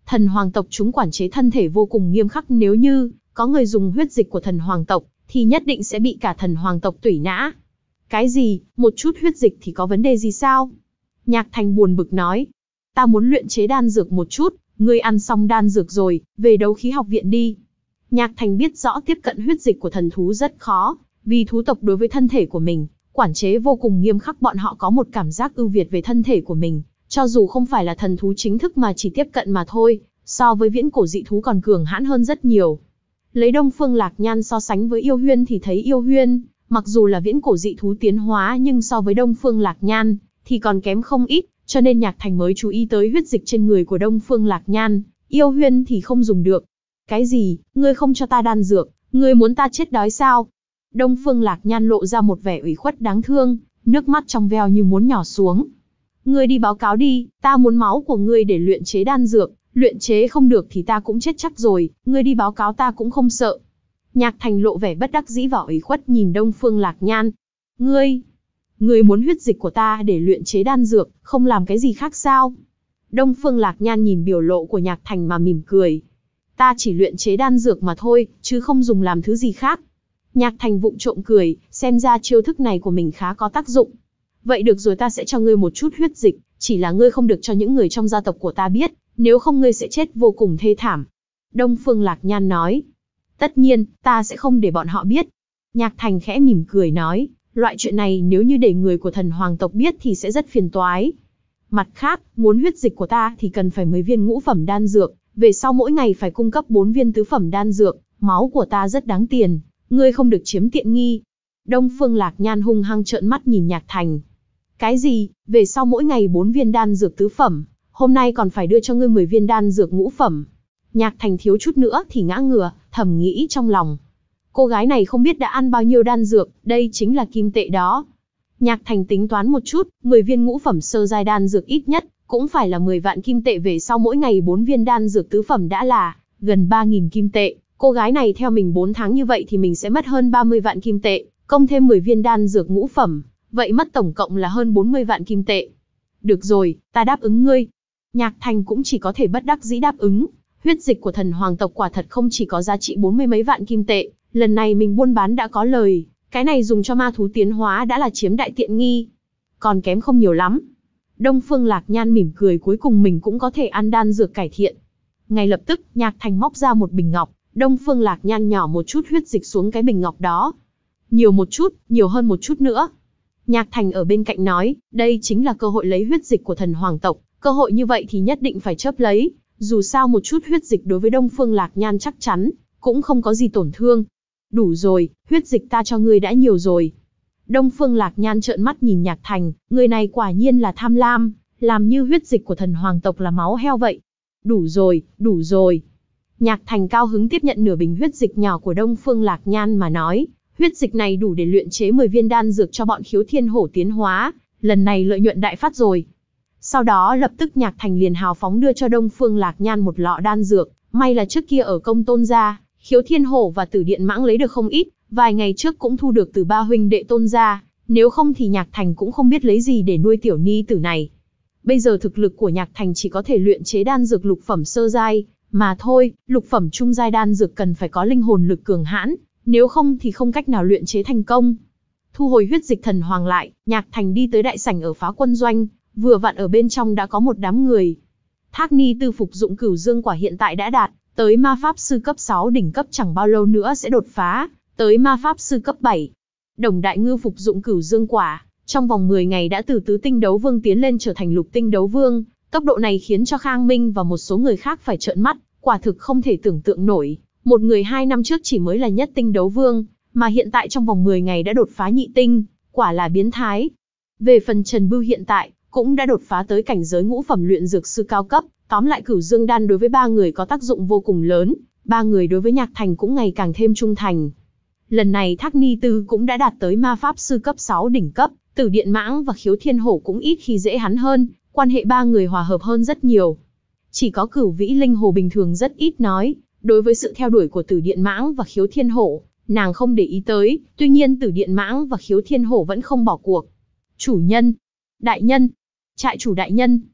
Thần hoàng tộc chúng quản chế thân thể vô cùng nghiêm khắc, nếu như có người dùng huyết dịch của thần hoàng tộc, thì nhất định sẽ bị cả thần hoàng tộc tủy nã. Cái gì, một chút huyết dịch thì có vấn đề gì sao? Nhạc Thành buồn bực nói. Ta muốn luyện chế đan dược một chút, ngươi ăn xong đan dược rồi, về đấu khí học viện đi. Nhạc Thành biết rõ tiếp cận huyết dịch của thần thú rất khó, vì thú tộc đối với thân thể của mình, quản chế vô cùng nghiêm khắc, bọn họ có một cảm giác ưu việt về thân thể của mình, cho dù không phải là thần thú chính thức mà chỉ tiếp cận mà thôi, so với viễn cổ dị thú còn cường hãn hơn rất nhiều. Lấy Đông Phương Lạc Nhan so sánh với Yêu Huyên thì thấy Yêu Huyên, mặc dù là viễn cổ dị thú tiến hóa nhưng so với Đông Phương Lạc Nhan, thì còn kém không ít, cho nên Nhạc Thành mới chú ý tới huyết dịch trên người của Đông Phương Lạc Nhan, Yêu Huyên thì không dùng được. Cái gì, ngươi không cho ta đan dược, ngươi muốn ta chết đói sao? Đông Phương Lạc Nhan lộ ra một vẻ ủy khuất đáng thương, nước mắt trong veo như muốn nhỏ xuống. Ngươi đi báo cáo đi, ta muốn máu của ngươi để luyện chế đan dược, luyện chế không được thì ta cũng chết chắc rồi, ngươi đi báo cáo ta cũng không sợ. Nhạc Thành lộ vẻ bất đắc dĩ và ủy khuất nhìn Đông Phương Lạc Nhan. Ngươi, ngươi muốn huyết dịch của ta để luyện chế đan dược, không làm cái gì khác sao? Đông Phương Lạc Nhan nhìn biểu lộ của Nhạc Thành mà mỉm cười. Ta chỉ luyện chế đan dược mà thôi, chứ không dùng làm thứ gì khác. Nhạc Thành vụng trộm cười, xem ra chiêu thức này của mình khá có tác dụng. Vậy được rồi, ta sẽ cho ngươi một chút huyết dịch, chỉ là ngươi không được cho những người trong gia tộc của ta biết, nếu không ngươi sẽ chết vô cùng thê thảm. Đông Phương Lạc Nhan nói. Tất nhiên, ta sẽ không để bọn họ biết. Nhạc Thành khẽ mỉm cười nói, loại chuyện này nếu như để người của thần hoàng tộc biết thì sẽ rất phiền toái. Mặt khác, muốn huyết dịch của ta thì cần phải mười viên ngũ phẩm đan dược, về sau mỗi ngày phải cung cấp bốn viên tứ phẩm đan dược, máu của ta rất đáng tiền, ngươi không được chiếm tiện nghi. Đông Phương Lạc Nhan hung hăng trợn mắt nhìn Nhạc Thành. Cái gì, về sau mỗi ngày bốn viên đan dược tứ phẩm, hôm nay còn phải đưa cho ngươi mười viên đan dược ngũ phẩm. Nhạc Thành thiếu chút nữa thì ngã ngửa, thầm nghĩ trong lòng. Cô gái này không biết đã ăn bao nhiêu đan dược, đây chính là kim tệ đó. Nhạc Thành tính toán một chút, mười viên ngũ phẩm sơ giai đan dược ít nhất cũng phải là mười vạn kim tệ, về sau mỗi ngày bốn viên đan dược tứ phẩm đã là gần ba nghìn kim tệ. Cô gái này theo mình bốn tháng như vậy thì mình sẽ mất hơn ba mươi vạn kim tệ, công thêm mười viên đan dược ngũ phẩm, vậy mất tổng cộng là hơn bốn mươi vạn kim tệ. Được rồi, ta đáp ứng ngươi. Nhạc Thành cũng chỉ có thể bất đắc dĩ đáp ứng. Huyết dịch của thần hoàng tộc quả thật không chỉ có giá trị bốn mươi mấy vạn kim tệ, lần này mình buôn bán đã có lời, cái này dùng cho ma thú tiến hóa đã là chiếm đại tiện nghi. Còn kém không nhiều lắm. Đông Phương Lạc Nhan mỉm cười, cuối cùng mình cũng có thể ăn đan dược cải thiện. Ngay lập tức, Nhạc Thành móc ra một bình ngọc, Đông Phương Lạc Nhan nhỏ một chút huyết dịch xuống cái bình ngọc đó. Nhiều một chút, nhiều hơn một chút nữa. Nhạc Thành ở bên cạnh nói, đây chính là cơ hội lấy huyết dịch của thần hoàng tộc, cơ hội như vậy thì nhất định phải chớp lấy, dù sao một chút huyết dịch đối với Đông Phương Lạc Nhan chắc chắn cũng không có gì tổn thương. Đủ rồi, huyết dịch ta cho ngươi đã nhiều rồi. Đông Phương Lạc Nhan trợn mắt nhìn Nhạc Thành, người này quả nhiên là tham lam, làm như huyết dịch của thần hoàng tộc là máu heo vậy. Đủ rồi, đủ rồi. Nhạc Thành cao hứng tiếp nhận nửa bình huyết dịch nhỏ của Đông Phương Lạc Nhan mà nói, huyết dịch này đủ để luyện chế mười viên đan dược cho bọn Khiếu Thiên Hổ tiến hóa, lần này lợi nhuận đại phát rồi. Sau đó lập tức Nhạc Thành liền hào phóng đưa cho Đông Phương Lạc Nhan một lọ đan dược, may là trước kia ở Công Tôn gia, Khiếu Thiên Hổ và Tử Điện Mãng lấy được không ít, vài ngày trước cũng thu được từ ba huynh đệ Tôn gia, nếu không thì Nhạc Thành cũng không biết lấy gì để nuôi tiểu ni tử này. Bây giờ thực lực của Nhạc Thành chỉ có thể luyện chế đan dược lục phẩm sơ giai, mà thôi, lục phẩm trung giai đan dược cần phải có linh hồn lực cường hãn, nếu không thì không cách nào luyện chế thành công. Thu hồi huyết dịch thần hoàng lại, Nhạc Thành đi tới đại sảnh ở Phá Quân Doanh, vừa vặn ở bên trong đã có một đám người. Thác Ni Tư phục dụng Cửu Dương Quả hiện tại đã đạt tới ma pháp sư cấp sáu đỉnh cấp, chẳng bao lâu nữa sẽ đột phá tới ma pháp sư cấp bảy. Đồng Đại Ngư phục dụng Cửu Dương Quả, trong vòng mười ngày đã từ tứ tinh đấu vương tiến lên trở thành lục tinh đấu vương, tốc độ này khiến cho Khang Minh và một số người khác phải trợn mắt, quả thực không thể tưởng tượng nổi, một người hai năm trước chỉ mới là nhất tinh đấu vương, mà hiện tại trong vòng mười ngày đã đột phá nhị tinh, quả là biến thái. Về phần Trần Bưu hiện tại cũng đã đột phá tới cảnh giới ngũ phẩm luyện dược sư cao cấp, tóm lại Cửu Dương đan đối với ba người có tác dụng vô cùng lớn, ba người đối với Nhạc Thành cũng ngày càng thêm trung thành. Lần này Thác Ni Tư cũng đã đạt tới ma pháp sư cấp sáu đỉnh cấp, Tử Điện Mãng và Khiếu Thiên Hổ cũng ít khi dễ hắn hơn, quan hệ ba người hòa hợp hơn rất nhiều. Chỉ có Cửu Vĩ Linh Hồ bình thường rất ít nói, đối với sự theo đuổi của Tử Điện Mãng và Khiếu Thiên Hổ, nàng không để ý tới, tuy nhiên Tử Điện Mãng và Khiếu Thiên Hổ vẫn không bỏ cuộc. Chủ nhân, đại nhân, trại chủ đại nhân.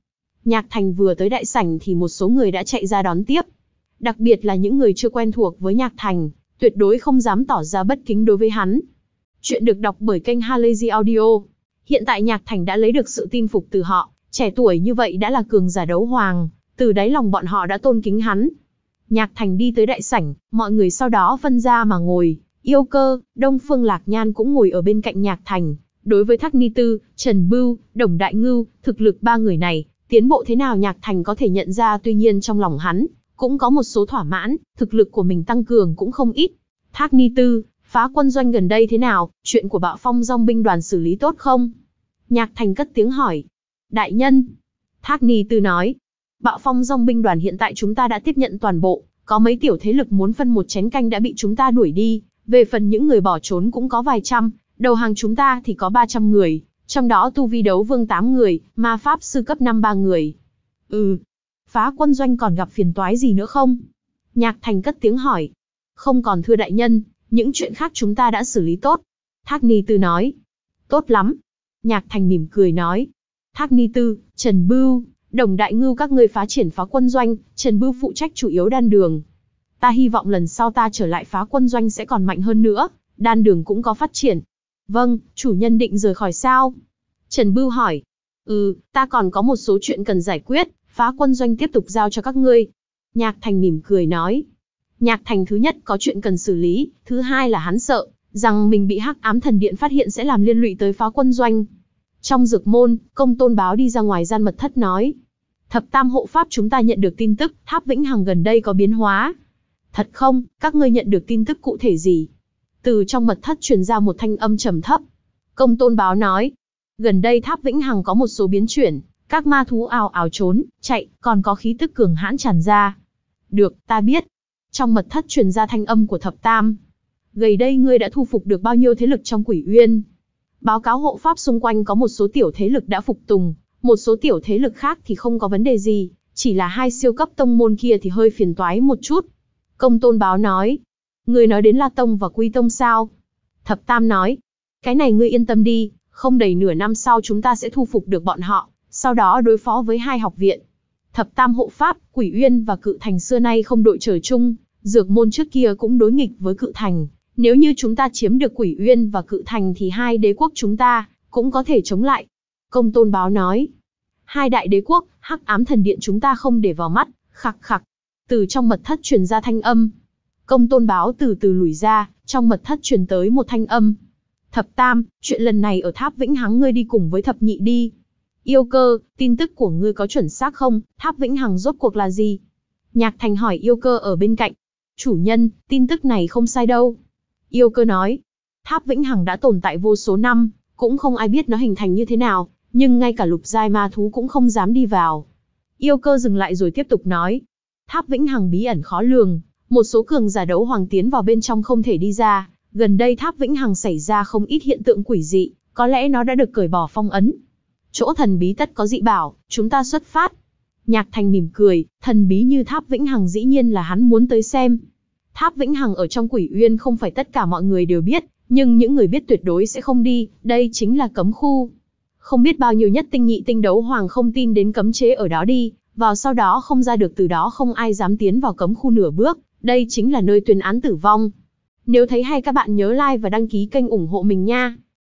Nhạc Thành vừa tới đại sảnh thì một số người đã chạy ra đón tiếp. Đặc biệt là những người chưa quen thuộc với Nhạc Thành, tuyệt đối không dám tỏ ra bất kính đối với hắn. Chuyện được đọc bởi kênh Halazy Audio. Hiện tại Nhạc Thành đã lấy được sự tin phục từ họ, trẻ tuổi như vậy đã là cường giả đấu hoàng, từ đáy lòng bọn họ đã tôn kính hắn. Nhạc Thành đi tới đại sảnh, mọi người sau đó phân ra mà ngồi. Yêu Cơ, Đông Phương Lạc Nhan cũng ngồi ở bên cạnh Nhạc Thành. Đối với Thác Ni Tư, Trần Bưu, Đồng Đại Ngưu, thực lực ba người này, tiến bộ thế nào Nhạc Thành có thể nhận ra, tuy nhiên trong lòng hắn cũng có một số thỏa mãn, thực lực của mình tăng cường cũng không ít. Thác Ni Tư, phá quân doanh gần đây thế nào, chuyện của Bạo Phong dòng binh đoàn xử lý tốt không? Nhạc Thành cất tiếng hỏi. Đại nhân, Thác Ni Tư nói, Bạo Phong dòng binh đoàn hiện tại chúng ta đã tiếp nhận toàn bộ, có mấy tiểu thế lực muốn phân một chén canh đã bị chúng ta đuổi đi, về phần những người bỏ trốn cũng có vài trăm, đầu hàng chúng ta thì có ba trăm người, trong đó tu vi đấu vương tám người, ma pháp sư cấp năm ba người. Ừ, phá quân doanh còn gặp phiền toái gì nữa không? Nhạc Thành cất tiếng hỏi. Không còn thưa đại nhân, những chuyện khác chúng ta đã xử lý tốt. Thác Ni Tư nói. Tốt lắm. Nhạc Thành mỉm cười nói. Thác Ni Tư, Trần Bưu, Đồng Đại Ngưu các ngươi phá triển phá quân doanh, Trần Bưu phụ trách chủ yếu đan đường. Ta hy vọng lần sau ta trở lại phá quân doanh sẽ còn mạnh hơn nữa, đan đường cũng có phát triển. Vâng, chủ nhân định rời khỏi sao? Trần Bưu hỏi. Ừ, ta còn có một số chuyện cần giải quyết, phá quân doanh tiếp tục giao cho các ngươi. Nhạc Thành mỉm cười nói. Nhạc Thành thứ nhất có chuyện cần xử lý, thứ hai là hắn sợ rằng mình bị Hắc Ám Thần Điện phát hiện sẽ làm liên lụy tới phá quân doanh. Trong dược môn, Công Tôn Báo đi ra ngoài gian mật thất nói. Thập Tam hộ pháp chúng ta nhận được tin tức, Tháp Vĩnh Hằng gần đây có biến hóa. Thật không, các ngươi nhận được tin tức cụ thể gì? Từ trong mật thất truyền ra một thanh âm trầm thấp. Công Tôn Báo nói. Gần đây Tháp Vĩnh Hằng có một số biến chuyển, các ma thú ào ào trốn, chạy, còn có khí tức cường hãn tràn ra. Được, ta biết. Trong mật thất truyền ra thanh âm của Thập Tam. Gần đây ngươi đã thu phục được bao nhiêu thế lực trong Quỷ Uyên? Báo cáo hộ pháp xung quanh có một số tiểu thế lực đã phục tùng, một số tiểu thế lực khác thì không có vấn đề gì, chỉ là hai siêu cấp tông môn kia thì hơi phiền toái một chút. Công Tôn Báo nói. Ngươi nói đến La Tông và Quy Tông sao? Thập Tam nói. Cái này ngươi yên tâm đi, không đầy nửa năm sau chúng ta sẽ thu phục được bọn họ, sau đó đối phó với hai học viện. Thập Tam hộ pháp, Quỷ Uyên và Cự Thành xưa nay không đội trời chung, dược môn trước kia cũng đối nghịch với Cự Thành. Nếu như chúng ta chiếm được Quỷ Uyên và Cự Thành thì hai đế quốc chúng ta cũng có thể chống lại. Công Tôn Báo nói. Hai đại đế quốc, Hắc Ám Thần Điện chúng ta không để vào mắt, khặc khặc. Từ trong mật thất truyền ra thanh âm. Công Tôn Báo từ từ lùi ra, trong mật thất truyền tới một thanh âm. Thập Tam, chuyện lần này ở Tháp Vĩnh Hằng ngươi đi cùng với Thập Nhị đi. Yêu Cơ, tin tức của ngươi có chuẩn xác không? Tháp Vĩnh Hằng rốt cuộc là gì? Nhạc Thành hỏi Yêu Cơ ở bên cạnh. Chủ nhân, tin tức này không sai đâu. Yêu Cơ nói. Tháp Vĩnh Hằng đã tồn tại vô số năm, cũng không ai biết nó hình thành như thế nào, nhưng ngay cả lục giai ma thú cũng không dám đi vào. Yêu Cơ dừng lại rồi tiếp tục nói. Tháp Vĩnh Hằng bí ẩn khó lường, một số cường giả đấu hoàng tiến vào bên trong không thể đi ra. Gần đây Tháp Vĩnh Hằng xảy ra không ít hiện tượng quỷ dị, có lẽ nó đã được cởi bỏ phong ấn. Chỗ thần bí tất có dị bảo, chúng ta xuất phát. Nhạc Thành mỉm cười, thần bí như Tháp Vĩnh Hằng dĩ nhiên là hắn muốn tới xem. Tháp Vĩnh Hằng ở trong Quỷ Uyên không phải tất cả mọi người đều biết, nhưng những người biết tuyệt đối sẽ không đi, đây chính là cấm khu. Không biết bao nhiêu nhất tinh nhị tinh đấu hoàng không tin đến cấm chế ở đó đi, vào sau đó không ra được, từ đó không ai dám tiến vào cấm khu nửa bước, đây chính là nơi tuyên án tử vong. Nếu thấy hay các bạn nhớ like và đăng ký kênh ủng hộ mình nha.